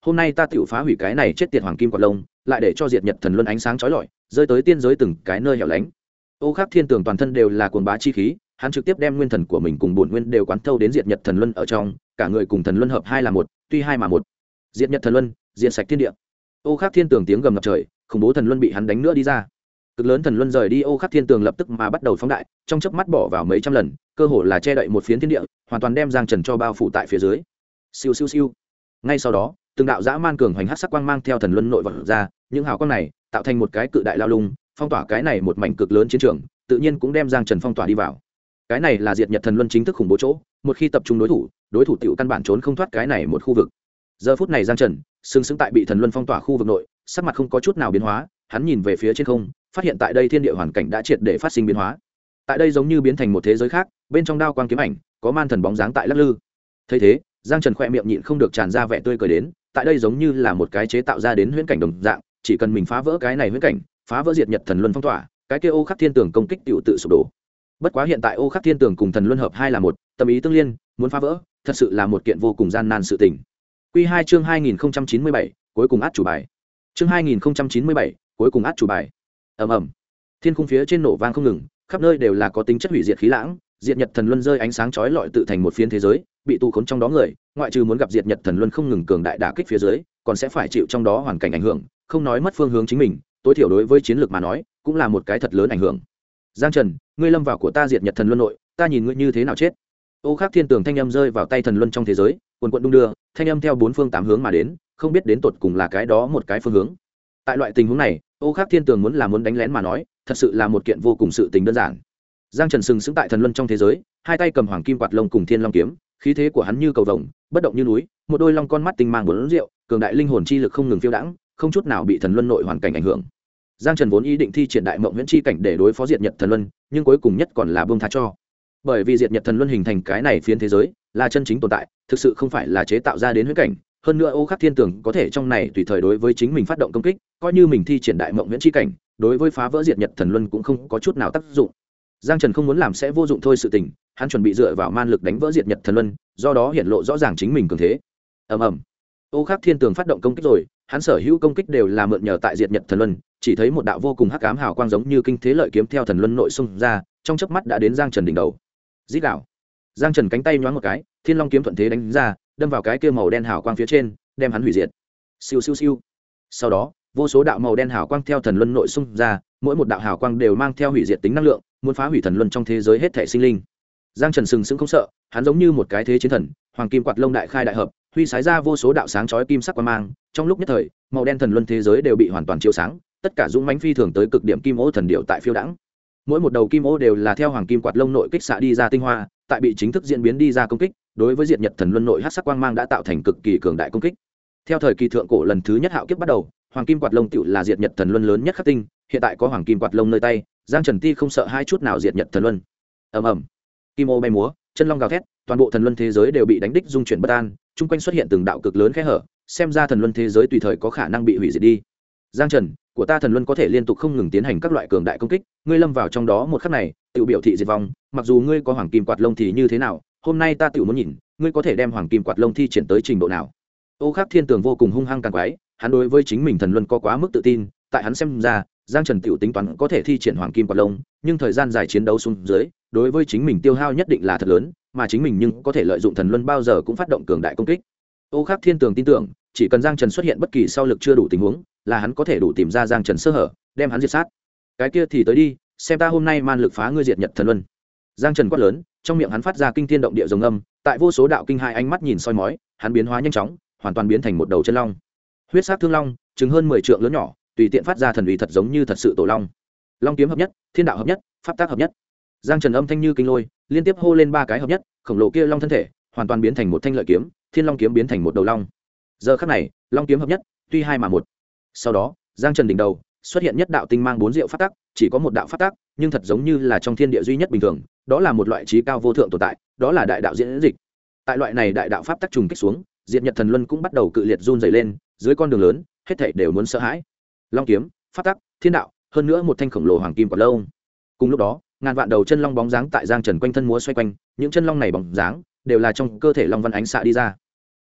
hôm nay ta tự phá hủy cái này chết tiệt hoàng kim quạt lông, lại để cho diệt nhật thần luân ánh sáng chói lọi rơi tới tiên giới từng cái nơi hẻo lánh. Ô Khắc Thiên Tường toàn thân đều là cuồng bá chi khí, hắn trực tiếp đem nguyên thần của mình cùng bổn nguyên đều quán thâu đến diệt nhật thần luân ở trong, cả người cùng thần luân hợp hai là một, tuy hai mà một. Diệt nhật thần luân, diệt sạch thiên địa. Ô Khắc Thiên Tường tiếng gầm ngập trời, khủng bố thần luân bị hắn đánh nữa đi ra. Cực lớn thần luân rời đi Ô Khắc Thiên Tường lập tức mà bắt đầu phóng đại, trong chớp mắt bỏ vào mấy trăm lần, cơ hồ là che đậy một phiến thiên địa, hoàn toàn đem Giang Trần cho bao phủ tại phía dưới. Siêu siêu siêu. Ngay sau đó, từng đạo dã man cường hoành hắc sắc quang mang theo thần luân nội vọt ra, những hào quang này tạo thành một cái cự đại lao lung, phong tỏa cái này một mảnh cực lớn chiến trường, tự nhiên cũng đem Giang Trần phong tỏa đi vào. Cái này là diệt nhật thần luân chính thức khủng bố chỗ, một khi tập trung đối thủ tiểu căn bản trốn không thoát cái này một khu vực. Giờ phút này Giang Trần sừng sững tại bị thần luân phong tỏa khu vực nội, sắc mặt không có chút nào biến hóa, hắn nhìn về phía trên không, phát hiện tại đây thiên địa hoàn cảnh đã triệt để phát sinh biến hóa. Tại đây giống như biến thành một thế giới khác, bên trong đao quang kiếm ảnh, có man thần bóng dáng tại lắc lư. Thấy thế, Giang Trần khẽ miệng nhịn không được tràn ra vẻ tươi cười đến, tại đây giống như là một cái chế tạo ra đến huyễn cảnh đồng dạng, chỉ cần mình phá vỡ cái này huyễn cảnh, phá vỡ diệt nhật thần luân phong tỏa, cái kia Ô Khắc Thiên Tường công kích tiểu tự sụp đổ. Bất quá hiện tại Ô Khắc Thiên Tường cùng thần luân hợp hai là một, tâm ý tương liên, muốn phá vỡ, thật sự là một kiện vô cùng gian nan sự tình. Quy 2 chương 2097, cuối cùng át chủ bài. Chương 2097, cuối cùng át chủ bài. Ầm ầm. Thiên khung phía trên nổ vang không ngừng, khắp nơi đều là có tính chất hủy diệt khí lãng, diệt nhật thần luân rơi ánh sáng chói lọi tự thành một phiến thế giới, bị tù khốn trong đó người, ngoại trừ muốn gặp diệt nhật thần luân không ngừng cường đại đả kích phía dưới, còn sẽ phải chịu trong đó hoàn cảnh ảnh hưởng, không nói mất phương hướng chính mình, tối thiểu đối với chiến lược mà nói, cũng là một cái thật lớn ảnh hưởng. Giang Trần, ngươi lâm vào của ta diệt nhật thần luân nội, ta nhìn ngươi như thế nào chết. Ô Khắc Thiên Tường thanh âm rơi vào tay thần luân trong thế giới, quần quần đung đưa, thanh âm theo bốn phương tám hướng mà đến, không biết đến tột cùng là cái đó một cái phương hướng. Tại loại tình huống này, Ô Khắc Thiên Tường muốn đánh lén mà nói, thật sự là một kiện vô cùng sự tình đơn giản. Giang Trần sừng sững tại thần luân trong thế giới, hai tay cầm hoàng kim quạt lông cùng thiên long kiếm, khí thế của hắn như cầu vồng, bất động như núi, một đôi long con mắt tinh mang bốn rượu, cường đại linh hồn chi lực không ngừng phiêu đãng, không chút nào bị thần luân nội hoàn cảnh ảnh hưởng. Giang Trần vốn ý định thi triển đại mộng huyễn chi cảnh để đối phó diệt nhật thần luân, nhưng cuối cùng nhất còn là buông tha cho. Bởi vì diệt nhật thần luân hình thành cái này phiến thế giới, là chân chính tồn tại, thực sự không phải là chế tạo ra đến huyễn cảnh. Hơn nữa Ô Khắc Thiên Tường có thể trong này tùy thời đối với chính mình phát động công kích, coi như mình thi triển đại mộng huyễn chi cảnh, đối với phá vỡ diệt nhật thần luân cũng không có chút nào tác dụng. Giang Trần không muốn làm sẽ vô dụng thôi sự tình, hắn chuẩn bị dựa vào man lực đánh vỡ diệt nhật thần luân, do đó hiện lộ rõ ràng chính mình cường thế. Ầm ầm. Ô Khắc Thiên Tường phát động công kích rồi, hắn sở hữu công kích đều là mượn nhờ tại diệt nhật thần luân, chỉ thấy một đạo vô cùng hắc ám hào quang giống như kinh thế lợi kiếm theo thần luân nội xung ra, trong chớp mắt đã đến Giang Trần đỉnh đầu. Rít đạo. Giang Trần cánh tay nhoáng một cái, thiên long kiếm thuận thế đánh ra, đâm vào cái kia màu đen hào quang phía trên, đem hắn hủy diệt. Siêu siêu siêu. Sau đó, vô số đạo màu đen hào quang theo thần luân nội xung ra, mỗi một đạo hào quang đều mang theo hủy diệt tính năng lượng, muốn phá hủy thần luân trong thế giới hết thảy sinh linh. Giang Trần sừng sững không sợ, hắn giống như một cái thế chiến thần, hoàng kim quạt lông đại khai đại hợp, huy sái ra vô số đạo sáng chói kim sắc quang mang, trong lúc nhất thời, màu đen thần luân thế giới đều bị hoàn toàn chiếu sáng, tất cả dũng mãnh phi thường tới cực điểm kim ô thần điệu tại phiêu đãng. Mỗi một đầu kim ô đều là theo hoàng kim quạt lông nội kích xạ đi ra tinh hoa, tại bị chính thức diễn biến đi ra công kích, đối với diệt nhật thần luân nội hắc sắc quang mang đã tạo thành cực kỳ cường đại công kích. Theo thời kỳ thượng cổ lần thứ nhất hạo kiếp bắt đầu, hoàng kim quạt lông tựu là diệt nhật thần luân lớn nhất khắc tinh, hiện tại có hoàng kim quạt lông nơi tay, Giang Trần Ti không sợ hai chút nào diệt nhật thần luân. Ầm ầm. Kim ô bay múa, chân long gào thét, toàn bộ thần luân thế giới đều bị đánh đích dung chuyển bất an, chung quanh xuất hiện từng đạo cực lớn khe hở, xem ra thần luân thế giới tùy thời có khả năng bị hủy diệt đi. Giang Trần, của ta thần luân có thể liên tục không ngừng tiến hành các loại cường đại công kích, ngươi lâm vào trong đó một khắc này, tự biểu thị diệt vong, mặc dù ngươi có hoàng kim quạt lông thì như thế nào, hôm nay ta tự muốn nhìn, ngươi có thể đem hoàng kim quạt lông thi triển tới trình độ nào. Ô Khắc Thiên Tường vô cùng hung hăng càng quái, hắn đối với chính mình thần luân có quá mức tự tin, tại hắn xem ra, Giang Trần tiểu tính toán có thể thi triển hoàng kim quạt lông, nhưng thời gian dài chiến đấu xuống dưới, đối với chính mình tiêu hao nhất định là thật lớn, mà chính mình nhưng có thể lợi dụng thần luân bao giờ cũng phát động cường đại công kích. Ô Khắc Thiên Tường tin tưởng, chỉ cần Giang Trần xuất hiện bất kỳ sau lực chưa đủ tình huống, là hắn có thể đủ tìm ra Giang Trần sơ hở, đem hắn diệt sát. Cái kia thì tới đi, xem ta hôm nay man lực phá ngươi diệt nhật thần luân. Giang Trần quát lớn, trong miệng hắn phát ra kinh thiên động địa rồng âm, tại vô số đạo kinh hai ánh mắt nhìn soi mói, hắn biến hóa nhanh chóng, hoàn toàn biến thành một đầu chân long. Huyết sắc thương long, chừng hơn 10 trượng lớn nhỏ, tùy tiện phát ra thần uy thật giống như thật sự tổ long. Long kiếm hợp nhất, thiên đạo hợp nhất, pháp tác hợp nhất. Giang Trần âm thanh như kinh lôi, liên tiếp hô lên 3 cái hợp nhất, khổng lồ kia long thân thể hoàn toàn biến thành một thanh lợi kiếm, thiên long kiếm biến thành một đầu long. Giờ khắc này, long kiếm hợp nhất, tuy hai mà một. Sau đó, Giang Trần đỉnh đầu xuất hiện nhất đạo tinh mang 4 diệu pháp tắc, chỉ có một đạo pháp tắc, nhưng thật giống như là trong thiên địa duy nhất bình thường, đó là một loại trí cao vô thượng tồn tại, đó là đại đạo diễn dịch. Tại loại này đại đạo pháp tắc trùng kích xuống, diệt nhật thần luân cũng bắt đầu cự liệt run rẩy lên, dưới con đường lớn, hết thảy đều muốn sợ hãi. Long kiếm, pháp tắc, thiên đạo, hơn nữa một thanh khổng lồ hoàng kim quạt lông. Cùng lúc đó, ngàn vạn đầu chân long bóng dáng tại Giang Trần quanh thân múa xoay quanh, những chân long này bóng dáng đều là trong cơ thể long văn ánh xạ đi ra.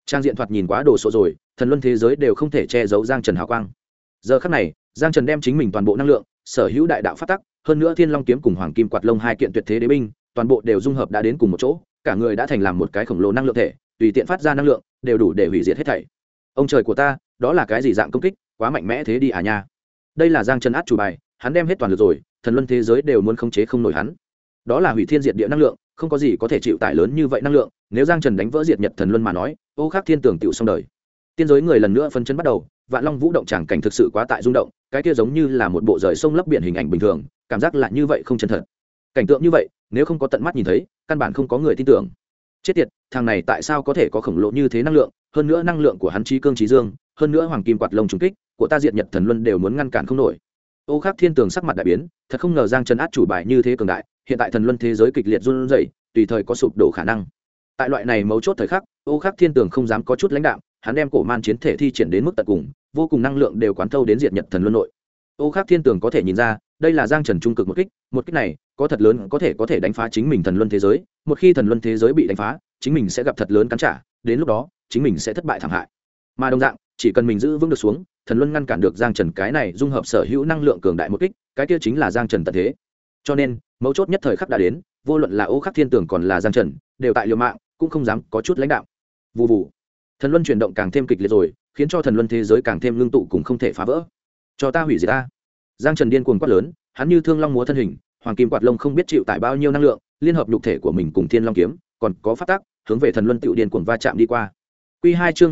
trang diện thoạt nhìn quá đồ sộ rồi, thần luân thế giới đều không thể che giấu giang trần hào quang. Giờ khắc này giang trần đem chính mình toàn bộ năng lượng, sở hữu đại đạo phát tắc, hơn nữa thiên long kiếm cùng hoàng kim quạt lông hai kiện tuyệt thế đế binh, toàn bộ đều dung hợp đã đến cùng một chỗ, cả người đã thành làm một cái khổng lồ năng lượng thể, tùy tiện phát ra năng lượng đều đủ để hủy diệt hết thảy. Ông trời của ta, đó là cái gì dạng công kích, quá mạnh mẽ thế đi à nha. Đây là giang trần át chủ bài, hắn đem hết toàn lực rồi, thần luân thế giới đều muốn khống chế không nổi hắn. Đó là hủy thiên diệt địa năng lượng, không có gì có thể chịu tải lớn như vậy năng lượng, nếu giang trần đánh vỡ diệt nhật thần luân mà nói, ô khắc thiên tưởng tiểu xong đời. Tiên giới người lần nữa phân chân bắt đầu, vạn long vũ động tràng cảnh thực sự quá tại rung động, cái kia giống như là một bộ rời sông lấp biển hình ảnh bình thường, cảm giác lại như vậy không chân thật. Cảnh tượng như vậy nếu không có tận mắt nhìn thấy, căn bản không có người tin tưởng. Chết tiệt, thằng này tại sao có thể có khổng lồ như thế năng lượng, hơn nữa năng lượng của hắn trí cương trí dương, hơn nữa hoàng kim quạt lông trùng kích của ta diệt nhật thần luân đều muốn ngăn cản không nổi. Ô khắc thiên tường sắc mặt đại biến, thật không ngờ giang trần át chủ bài như thế cường đại, hiện tại thần luân thế giới kịch liệt run rẩy, tùy thời có sụp đổ khả năng. Tại loại này mấu chốt thời khắc, ô khắc thiên tường không dám có chút lãnh đạm, hắn đem cổ man chiến thể thi triển đến mức tận cùng, vô cùng năng lượng đều quán thâu đến diệt nhật thần luân nội. Ô khắc thiên tường có thể nhìn ra, đây là giang trần trung cực một kích này có thật lớn, có thể đánh phá chính mình thần luân thế giới. Một khi thần luân thế giới bị đánh phá, chính mình sẽ gặp thật lớn cắn trả, đến lúc đó chính mình sẽ thất bại thảm hại. Mà đồng dạng, chỉ cần mình giữ vững được xuống, thần luân ngăn cản được giang trần cái này dung hợp sở hữu năng lượng cường đại một kích, cái kia chính là giang trần tận thế. Cho nên mấu chốt nhất thời khắc đã đến, vô luận là ô khắc thiên tường còn là giang trần đều tại liều mạng, cũng không dám có chút lãnh đạo. Vù vù, thần luân chuyển động càng thêm kịch liệt rồi, khiến cho thần luân thế giới càng thêm ngưng tụ cùng không thể phá vỡ. Cho ta hủy diệt ta. Giang trần điên cuồng quát lớn, hắn như thương long múa thân hình, hoàng kim quạt lông không biết chịu tải bao nhiêu năng lượng, liên hợp nhục thể của mình cùng thiên long kiếm, còn có phát tác hướng về thần luân tiểu điên cuồng va chạm đi qua. Quy 2 chương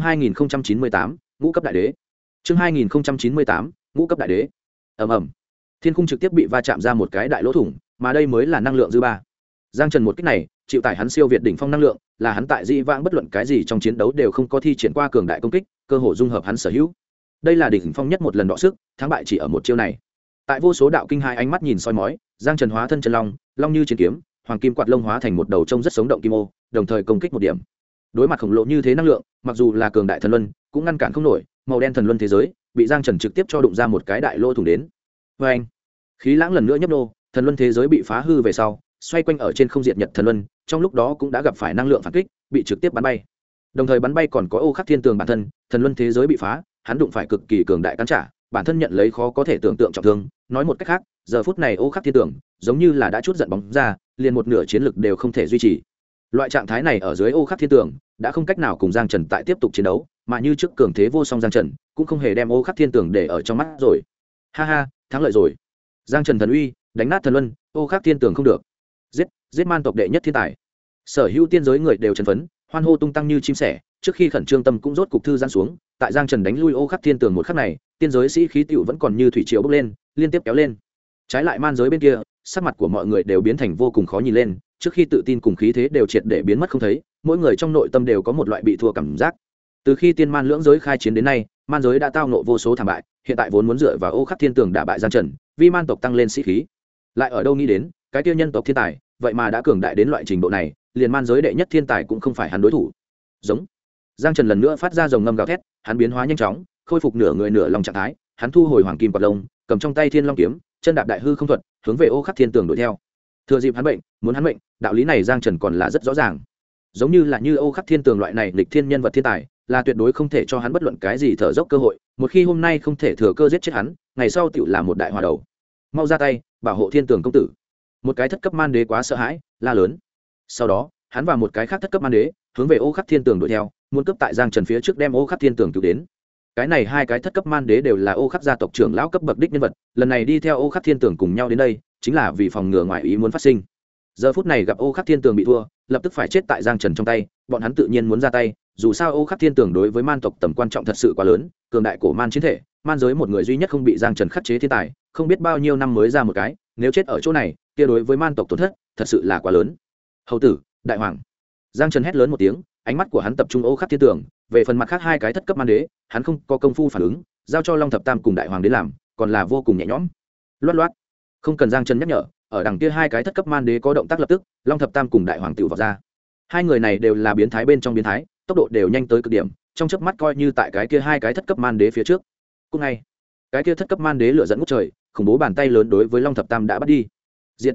2098, ngũ cấp đại đế. Chương 2098, ngũ cấp đại đế. Ầm ầm. Thiên khung trực tiếp bị va chạm ra một cái đại lỗ thủng, mà đây mới là năng lượng dư ba. Giang Trần một kích này, chịu tải hắn siêu việt đỉnh phong năng lượng, là hắn tại dị vãng bất luận cái gì trong chiến đấu đều không có thi triển qua cường đại công kích, cơ hội dung hợp hắn sở hữu. Đây là đỉnh phong nhất một lần đọ sức, thắng bại chỉ ở một chiêu này. Tại vô số đạo kinh hai ánh mắt nhìn soi mói, Giang Trần hóa thân chân long, long như chiến kiếm, hoàng kim quạt lông hóa thành một đầu trông rất sống động kim ô, đồng thời công kích một điểm. Đối mặt khổng lồ như thế năng lượng, mặc dù là cường đại thần luân, cũng ngăn cản không nổi, màu đen thần luân thế giới bị Giang Trần trực tiếp cho đụng ra một cái đại lỗ thủng đến. Và anh, khí lãng lần nữa nhấp nô, thần luân thế giới bị phá hư về sau, xoay quanh ở trên không diệt nhật thần luân, trong lúc đó cũng đã gặp phải năng lượng phản kích, bị trực tiếp bắn bay. Đồng thời bắn bay còn có ô khắc thiên tường bản thân, thần luân thế giới bị phá, hắn đụng phải cực kỳ cường đại cắn trả, bản thân nhận lấy khó có thể tưởng tượng trọng thương. Nói một cách khác, giờ phút này ô khắc thiên tường giống như là đã chút giận bóng ra, liền một nửa chiến lực đều không thể duy trì. Loại trạng thái này ở dưới ô khắc thiên tường đã không cách nào cùng Giang Trần tại tiếp tục chiến đấu, mà như trước cường thế vô song Giang Trần cũng không hề đem ô khắc thiên tường để ở trong mắt rồi. Ha ha, thắng lợi rồi. Giang Trần thần uy đánh nát thần luân, ô khắc thiên tường không được. Giết man tộc đệ nhất thiên tài. Sở hữu tiên giới người đều chấn phấn, hoan hô tung tăng như chim sẻ, trước khi khẩn trương tâm cũng rốt cục thư giãn xuống, tại Giang Trần đánh lui ô khắc thiên tường một khắc này, tiên giới sĩ khí tiểu vẫn còn như thủy triều bốc lên, liên tiếp kéo lên. Trái lại man giới bên kia, sắc mặt của mọi người đều biến thành vô cùng khó nhìn lên, trước khi tự tin cùng khí thế đều triệt để biến mất không thấy, mỗi người trong nội tâm đều có một loại bị thua cảm giác. Từ khi tiên man lưỡng giới khai chiến đến nay, man giới đã tao nộ vô số thảm bại, hiện tại vốn muốn dựa vào ô khắc thiên tường đả bại Giang Trần, vì man tộc tăng lên sĩ khí. Lại ở đâu nghĩ đến, cái tiêu nhân tộc thiên tài, vậy mà đã cường đại đến loại trình độ này, liền man giới đệ nhất thiên tài cũng không phải hắn đối thủ. Giống. Giang Trần lần nữa phát ra rồng ngâm gào thét, hắn biến hóa nhanh chóng, khôi phục nửa người nửa lòng trạng thái, hắn thu hồi hoàng kim quạt lông, cầm trong tay thiên long kiếm, chân đạp đại hư không thuật, hướng về ô khắc thiên tường đuổi theo. Thừa dịp hắn bệnh, muốn hắn bệnh, đạo lý này Giang Trần còn là rất rõ ràng. Giống như ô khắc thiên tường loại này lịch thiên nhân vật thiên tài, là tuyệt đối không thể cho hắn bất luận cái gì thở dốc cơ hội, một khi hôm nay không thể thừa cơ giết chết hắn, ngày sau tựu là một đại hòa đầu. Mau ra tay, bảo hộ thiên tường công tử. Một cái thất cấp man đế quá sợ hãi, la lớn. Sau đó, hắn và một cái khác thất cấp man đế hướng về ô khắc thiên tường đuổi theo, muốn cướp tại Giang Trần phía trước đem ô khắc thiên tường cứu đến. Cái này hai cái thất cấp man đế đều là ô khắc gia tộc trưởng lão cấp bậc đích nhân vật, lần này đi theo ô khắc thiên tường cùng nhau đến đây, chính là vì phòng ngừa ngoại ý muốn phát sinh. Giờ phút này gặp ô khắc thiên tường bị thua, lập tức phải chết tại Giang Trần trong tay, bọn hắn tự nhiên muốn ra tay. Dù sao ô khắc thiên tường đối với man tộc tầm quan trọng thật sự quá lớn, cường đại cổ man chiến thể, man giới một người duy nhất không bị Giang Trần khắc chế thiên tài, không biết bao nhiêu năm mới ra một cái, nếu chết ở chỗ này, kia đối với man tộc tổn thất thật sự là quá lớn. Hầu tử, đại hoàng. Giang Trần hét lớn một tiếng, ánh mắt của hắn tập trung ô khắc thiên tường, về phần mặt khác hai cái thất cấp man đế, hắn không có công phu phản ứng, giao cho Long Thập Tam cùng đại hoàng đến làm, còn là vô cùng nhẹ nhõm. Loát loát. Không cần Giang Trần nhắc nhở, ở đằng kia hai cái thất cấp man đế có động tác lập tức, Long Thập Tam cùng đại hoàng tiểu vào ra. Hai người này đều là biến thái bên trong biến thái, tốc độ đều nhanh tới cực điểm, trong chớp mắt coi như tại cái kia hai cái thất cấp man đế phía trước. Cùng ngay, cái kia thất cấp man đế lửa dẫn ngút trời, khủng bố bàn tay lớn đối với Long Thập Tam đã bắt đi. Diệt.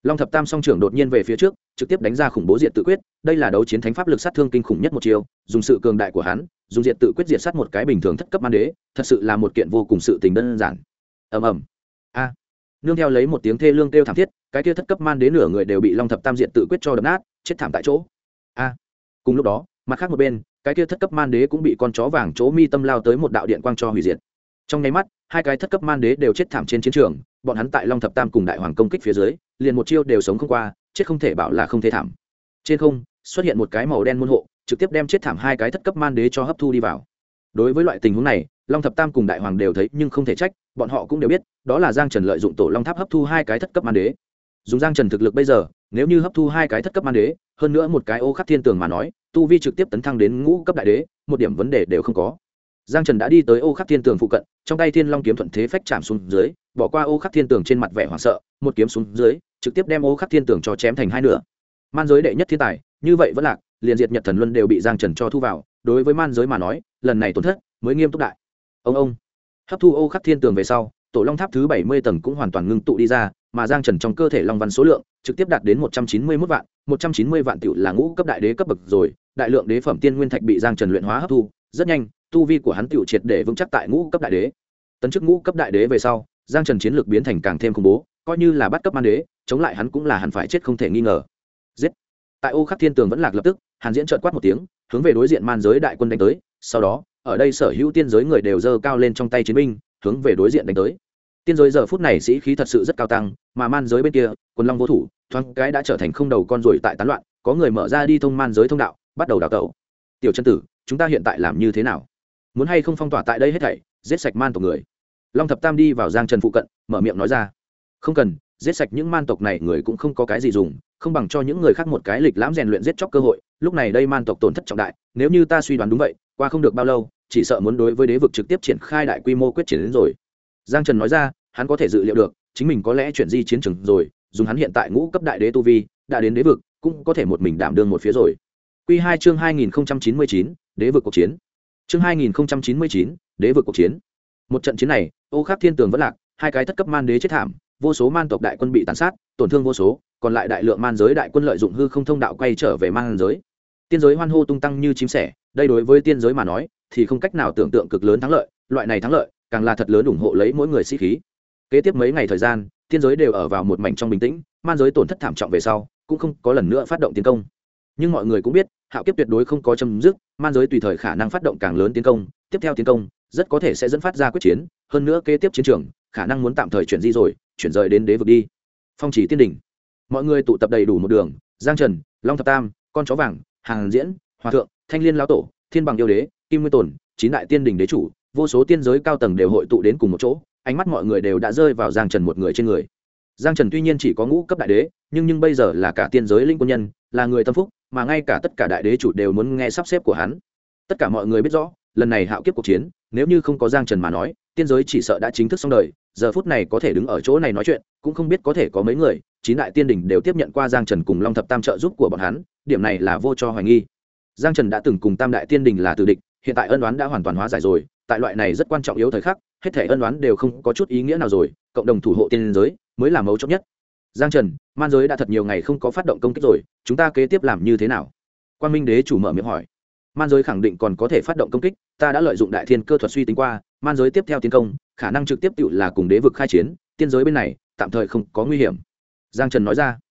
Long thập tam song trưởng đột nhiên về phía trước, trực tiếp đánh ra khủng bố diệt tự quyết, đây là đấu chiến thánh pháp lực sát thương kinh khủng nhất một chiều, dùng sự cường đại của hắn, dùng diệt tự quyết diệt sát một cái bình thường thất cấp man đế, thật sự là một kiện vô cùng sự tình đơn giản. Ầm ầm. A. Nương theo lấy một tiếng thê lương kêu thảm thiết, cái kia thất cấp man đế nửa người đều bị Long thập tam diệt tự quyết cho đập nát, chết thảm tại chỗ. A. Cùng lúc đó, mặt khác một bên, cái kia thất cấp man đế cũng bị con chó vàng chỗ mi tâm lao tới một đạo điện quang cho hủy diệt. Trong nháy mắt, hai cái thất cấp man đế đều chết thảm trên chiến trường, bọn hắn tại Long thập tam cùng đại hoàng công kích phía dưới, liền một chiêu đều sống không qua, chết không thể bảo là không thể thảm. Trên không xuất hiện một cái màu đen môn hộ, trực tiếp đem chết thảm hai cái thất cấp man đế cho hấp thu đi vào. Đối với loại tình huống này, Long thập tam cùng đại hoàng đều thấy nhưng không thể trách, bọn họ cũng đều biết, đó là Giang Trần lợi dụng tổ Long Tháp hấp thu hai cái thất cấp man đế. Dùng Giang Trần thực lực bây giờ, nếu như hấp thu hai cái thất cấp man đế, hơn nữa một cái Ô Khắc Thiên Tường mà nói, tu vi trực tiếp tấn thăng đến ngũ cấp đại đế, một điểm vấn đề đều không có. Giang Trần đã đi tới Ô Khắc Thiên Tường phụ cận, trong tay Thiên Long kiếm thuận thế phách chạm xuống dưới, bỏ qua Ô Khắc Thiên Tường trên mặt vẻ hoảng sợ, một kiếm xuống dưới, trực tiếp đem Ô Khắc Thiên Tường cho chém thành hai nửa. Man giới đệ nhất thiên tài, như vậy vẫn lạc, liền diệt Nhật Thần Luân đều bị Giang Trần cho thu vào, đối với man giới mà nói, lần này tổn thất mới nghiêm túc đại. Ông hấp thu Ô Khắc Thiên Tường về sau, tổ Long Tháp thứ 70 tầng cũng hoàn toàn ngưng tụ đi ra, mà Giang Trần trong cơ thể long văn số lượng trực tiếp đạt đến 191 vạn, 190 vạn tiểu là ngũ cấp đại đế cấp bậc rồi, đại lượng đế phẩm tiên nguyên thạch bị Giang Trần luyện hóa hấp thu, rất nhanh, tu vi của hắn tiểu triệt để vững chắc tại ngũ cấp đại đế. Tấn chức ngũ cấp đại đế về sau, Giang Trần chiến lược biến thành càng thêm khủng bố, coi như là bắt cấp man đế, chống lại hắn cũng là hẳn phải chết không thể nghi ngờ. Giết. Tại Ô Khắc Thiên Tường vẫn lạc lập tức, Hàn Diễn chợt quát một tiếng, hướng về đối diện man giới đại quân đánh tới, sau đó, ở đây sở hữu tiên giới người đều giơ cao lên trong tay chiến binh, hướng về đối diện đánh tới. Tiên giới giờ phút này sĩ khí thật sự rất cao tăng, mà man giới bên kia, Quần Long vô thủ, thoáng cái đã trở thành không đầu con ruồi tại tán loạn, có người mở ra đi thông man giới thông đạo, bắt đầu đào tẩu. Tiểu chân tử, chúng ta hiện tại làm như thế nào? Muốn hay không phong tỏa tại đây hết thảy, giết sạch man tộc người? Long thập tam đi vào Giang Trần phụ cận, mở miệng nói ra. Không cần, giết sạch những man tộc này người cũng không có cái gì dùng, không bằng cho những người khác một cái lịch lãm rèn luyện giết chóc cơ hội. Lúc này đây man tộc tổn thất trọng đại, nếu như ta suy đoán đúng vậy, qua không được bao lâu, chỉ sợ muốn đối với đế vực trực tiếp triển khai đại quy mô quyết chiến đến rồi. Giang Trần nói ra, hắn có thể dự liệu được, chính mình có lẽ chuyển di chiến trường rồi, dùng hắn hiện tại ngũ cấp đại đế tu vi, đã đến đế vực, cũng có thể một mình đảm đương một phía rồi. Quy 2 chương 2099, đế vực cuộc chiến. Chương 2099, đế vực cuộc chiến. Một trận chiến này, Ô Khắc Thiên Tường vẫn lạc, hai cái thất cấp man đế chết thảm, vô số man tộc đại quân bị tàn sát, tổn thương vô số, còn lại đại lượng man giới đại quân lợi dụng hư không thông đạo quay trở về man giới. Tiên giới hoan hô tung tăng như chim sẻ, đây đối với tiên giới mà nói, thì không cách nào tưởng tượng cực lớn thắng lợi, loại này thắng lợi, càng là thật lớn ủng hộ lấy mỗi người sĩ khí. Kế tiếp mấy ngày thời gian, tiên giới đều ở vào một mảnh trong bình tĩnh, man giới tổn thất thảm trọng về sau, cũng không có lần nữa phát động tiến công. Nhưng mọi người cũng biết, hạo kiếp tuyệt đối không có chấm dứt, man giới tùy thời khả năng phát động càng lớn tiến công, tiếp theo tiến công, rất có thể sẽ dẫn phát ra quyết chiến, hơn nữa kế tiếp chiến trường, khả năng muốn tạm thời chuyển di rồi, chuyển rời đến đế vực đi. Phong Chỉ Tiên đỉnh, mọi người tụ tập đầy đủ một đường, Giang Trần, Long thập tam, con chó vàng, Hàn Diễn, Hòa thượng, Thanh Liên lão tổ, Thiên Bằng yêu đế, Kim Nguyên Tồn, chín đại tiên đỉnh đế chủ, vô số tiên giới cao tầng đều hội tụ đến cùng một chỗ, ánh mắt mọi người đều đã rơi vào Giang Trần một người trên người. Giang Trần tuy nhiên chỉ có ngũ cấp đại đế, nhưng bây giờ là cả tiên giới linh quân nhân, là người tâm phúc, mà ngay cả tất cả đại đế chủ đều muốn nghe sắp xếp của hắn. Tất cả mọi người biết rõ, lần này hạo kiếp cuộc chiến, nếu như không có Giang Trần mà nói, tiên giới chỉ sợ đã chính thức xong đời, giờ phút này có thể đứng ở chỗ này nói chuyện, cũng không biết có thể có mấy người, chín đại tiên đỉnh đều tiếp nhận qua Giang Trần cùng Long thập tam trợ giúp của bọn hắn, điểm này là vô cho hoài nghi. Giang Trần đã từng cùng tam đại tiên đỉnh là tử địch, hiện tại ân oán đã hoàn toàn hóa giải rồi, tại loại này rất quan trọng yếu thời khắc, hết thảy ân oán đều không có chút ý nghĩa nào rồi, cộng đồng thủ hộ tiên giới mới là mấu chốt nhất. Giang Trần, man giới đã thật nhiều ngày không có phát động công kích rồi, chúng ta kế tiếp làm như thế nào? Quang Minh đế chủ mở miệng hỏi. Man giới khẳng định còn có thể phát động công kích, ta đã lợi dụng đại thiên cơ thuật suy tính qua, man giới tiếp theo tiến công, khả năng trực tiếp tự là cùng đế vực khai chiến, tiên giới bên này tạm thời không có nguy hiểm. Giang Trần nói ra.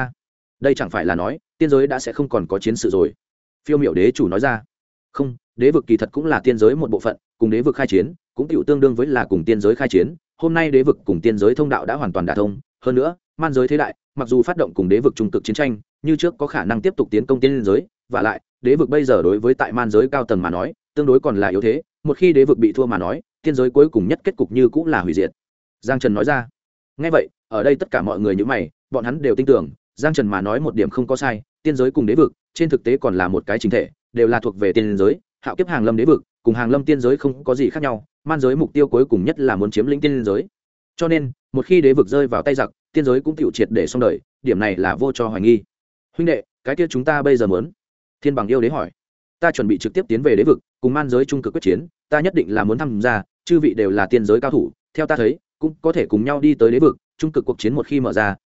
Đây chẳng phải là nói, tiên giới đã sẽ không còn có chiến sự rồi. Phiêu Miểu đế chủ nói ra. Không, đế vực kỳ thật cũng là tiên giới một bộ phận, cùng đế vực khai chiến, cũng tiểu tương đương với là cùng tiên giới khai chiến. Hôm nay đế vực cùng tiên giới thông đạo đã hoàn toàn đả thông, hơn nữa, man giới thế đại, mặc dù phát động cùng đế vực trung cực chiến tranh, như trước có khả năng tiếp tục tiến công tiên giới, và lại, đế vực bây giờ đối với tại man giới cao tầng mà nói, tương đối còn là yếu thế, một khi đế vực bị thua mà nói, tiên giới cuối cùng nhất kết cục như cũng là hủy diệt. Giang Trần nói ra. Nghe vậy, ở đây tất cả mọi người như mày, bọn hắn đều tin tưởng, Giang Trần mà nói một điểm không có sai, tiên giới cùng đế vực, trên thực tế còn là một cái chính thể, đều là thuộc về tiên giới, hạo kiếp hàng lâm đế vực, cùng hàng lâm tiên giới không có gì khác nhau, man giới mục tiêu cuối cùng nhất là muốn chiếm lĩnh tiên giới. Cho nên, một khi đế vực rơi vào tay giặc, tiên giới cũng tiểu triệt để xong đời, điểm này là vô cho hoài nghi. Huynh đệ, cái kia chúng ta bây giờ muốn? Thiên Bằng yêu đế hỏi. Ta chuẩn bị trực tiếp tiến về đế vực, cùng man giới trung cực quyết chiến, ta nhất định là muốn tham gia, chư vị đều là tiên giới cao thủ, theo ta thấy, cũng có thể cùng nhau đi tới đế vực, trung cực cuộc chiến một khi mở ra,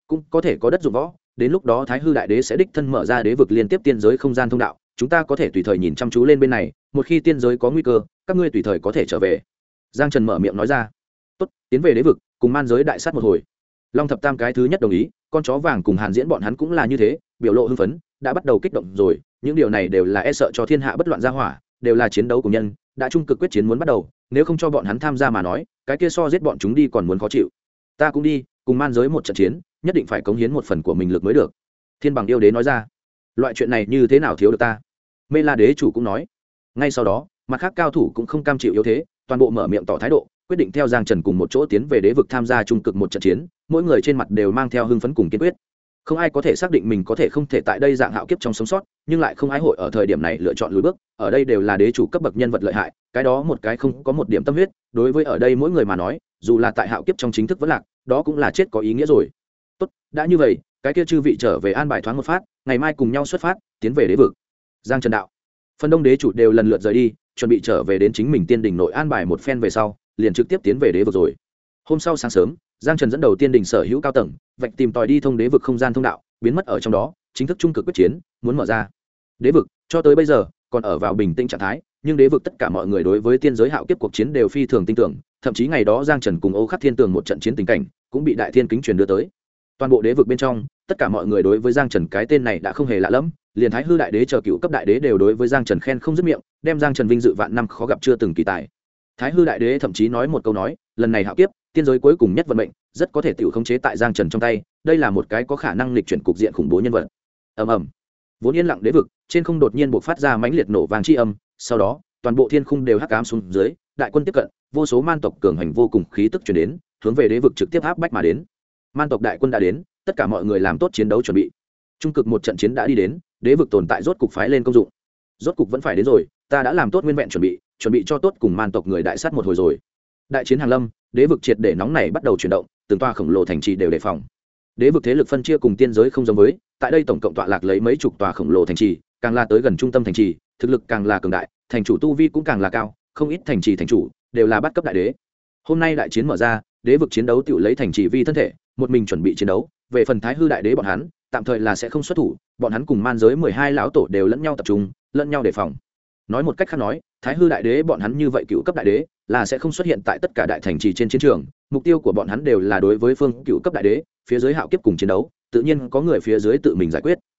cũng có thể có đất dụng võ. Đến lúc đó Thái Hư Đại Đế sẽ đích thân mở ra đế vực liên tiếp tiên giới không gian thông đạo, chúng ta có thể tùy thời nhìn chăm chú lên bên này, một khi tiên giới có nguy cơ, các ngươi tùy thời có thể trở về. Giang Trần mở miệng nói ra. Tốt, tiến về đế vực, cùng man giới đại sát một hồi. Long Thập Tam cái thứ nhất đồng ý, con chó vàng cùng Hàn Diễn bọn hắn cũng là như thế, biểu lộ hưng phấn, đã bắt đầu kích động rồi, những điều này đều là e sợ cho thiên hạ bất loạn ra hỏa, đều là chiến đấu của nhân, đã trung cực quyết chiến muốn bắt đầu, nếu không cho bọn hắn tham gia mà nói, cái kia so giết bọn chúng đi còn muốn khó chịu. Ta cũng đi, cùng man giới một trận chiến, nhất định phải cống hiến một phần của mình lực mới được. Thiên Bằng yêu đế nói ra. Loại chuyện này như thế nào thiếu được ta? Mê La đế chủ cũng nói. Ngay sau đó, mặt khác cao thủ cũng không cam chịu yếu thế, toàn bộ mở miệng tỏ thái độ, quyết định theo Giang Trần cùng một chỗ tiến về đế vực tham gia trung cực một trận chiến, mỗi người trên mặt đều mang theo hưng phấn cùng kiên quyết. Không ai có thể xác định mình có thể không thể tại đây dạng hạo kiếp trong sống sót, nhưng lại không ai hội ở thời điểm này lựa chọn lùi bước, ở đây đều là đế chủ cấp bậc nhân vật lợi hại, cái đó một cái không có một điểm tâm huyết, đối với ở đây mỗi người mà nói, dù là tại hạo kiếp trong chính thức vẫn lạc, đó cũng là chết có ý nghĩa rồi. Tốt, đã như vậy, cái kia chư vị trở về an bài thoáng một phát, ngày mai cùng nhau xuất phát, tiến về đế vực. Giang Trần đạo. Phần đông đế chủ đều lần lượt rời đi, chuẩn bị trở về đến chính mình tiên đỉnh nội an bài một phen về sau, liền trực tiếp tiến về đế vực rồi. Hôm sau sáng sớm, Giang Trần dẫn đầu tiên đỉnh sở hữu cao tầng, vạch tìm tòi đi thông đế vực không gian thông đạo, biến mất ở trong đó, chính thức trung cực quyết chiến, muốn mở ra. Đế vực, cho tới bây giờ, còn ở vào bình tĩnh trạng thái, nhưng đế vực tất cả mọi người đối với tiên giới hạo kiếp cuộc chiến đều phi thường tin tưởng, thậm chí ngày đó Giang Trần cùng Ô Khắc Thiên Tường một trận chiến tình cảnh, cũng bị Đại Thiên Kính truyền đưa tới. Toàn bộ đế vực bên trong, tất cả mọi người đối với Giang Trần cái tên này đã không hề lạ lẫm, liền Thái Hư Đại Đế chờ cựu cấp đại đế đều đối với Giang Trần khen không dứt miệng, đem Giang Trần vinh dự vạn năm khó gặp chưa từng kỳ tài. Thái Hư Đại Đế thậm chí nói một câu nói, lần này hạo kiếp, tiên giới cuối cùng nhất vận mệnh, rất có thể tiểu khống chế tại Giang Trần trong tay, đây là một cái có khả năng lịch chuyển cục diện khủng bố nhân vật. Ầm ầm. Vốn yên lặng đế vực, trên không đột nhiên bộc phát ra mãnh liệt nổ vang chi âm, sau đó, toàn bộ thiên khung đều hắc ám xuống dưới, đại quân tiếp cận, vô số man tộc cường hành vô cùng khí tức truyền đến, hướng về đế vực trực tiếp áp bách mà đến. Man tộc đại quân đã đến, tất cả mọi người làm tốt chiến đấu chuẩn bị. Trung cực một trận chiến đã đi đến, đế vực tồn tại rốt cục phái lên công dụng. Rốt cục vẫn phải đến rồi, ta đã làm tốt nguyên vẹn chuẩn bị cho tốt cùng man tộc người đại sát một hồi rồi. Đại chiến hàng lâm, đế vực triệt để nóng này bắt đầu chuyển động, từng toa khổng lồ thành trì đều đề phòng. Đế vực thế lực phân chia cùng tiên giới không giống với, tại đây tổng cộng tọa lạc lấy mấy chục tòa khổng lồ thành trì, càng là tới gần trung tâm thành trì, thực lực càng là cường đại, thành chủ tu vi cũng càng là cao, không ít thành trì thành chủ đều là bắt cấp đại đế. Hôm nay đại chiến mở ra, đế vực chiến đấu tự lấy thành trì vi thân thể, một mình chuẩn bị chiến đấu, về phần Thái Hư Đại Đế bọn hắn, tạm thời là sẽ không xuất thủ, bọn hắn cùng man giới 12 lão tổ đều lẫn nhau tập trung, lẫn nhau đề phòng. Nói một cách khác nói, Thái Hư Đại Đế bọn hắn như vậy cựu cấp đại đế là sẽ không xuất hiện tại tất cả đại thành trì trên chiến trường, mục tiêu của bọn hắn đều là đối với phương cựu cấp đại đế, phía dưới hạo kiếp cùng chiến đấu, tự nhiên có người phía dưới tự mình giải quyết.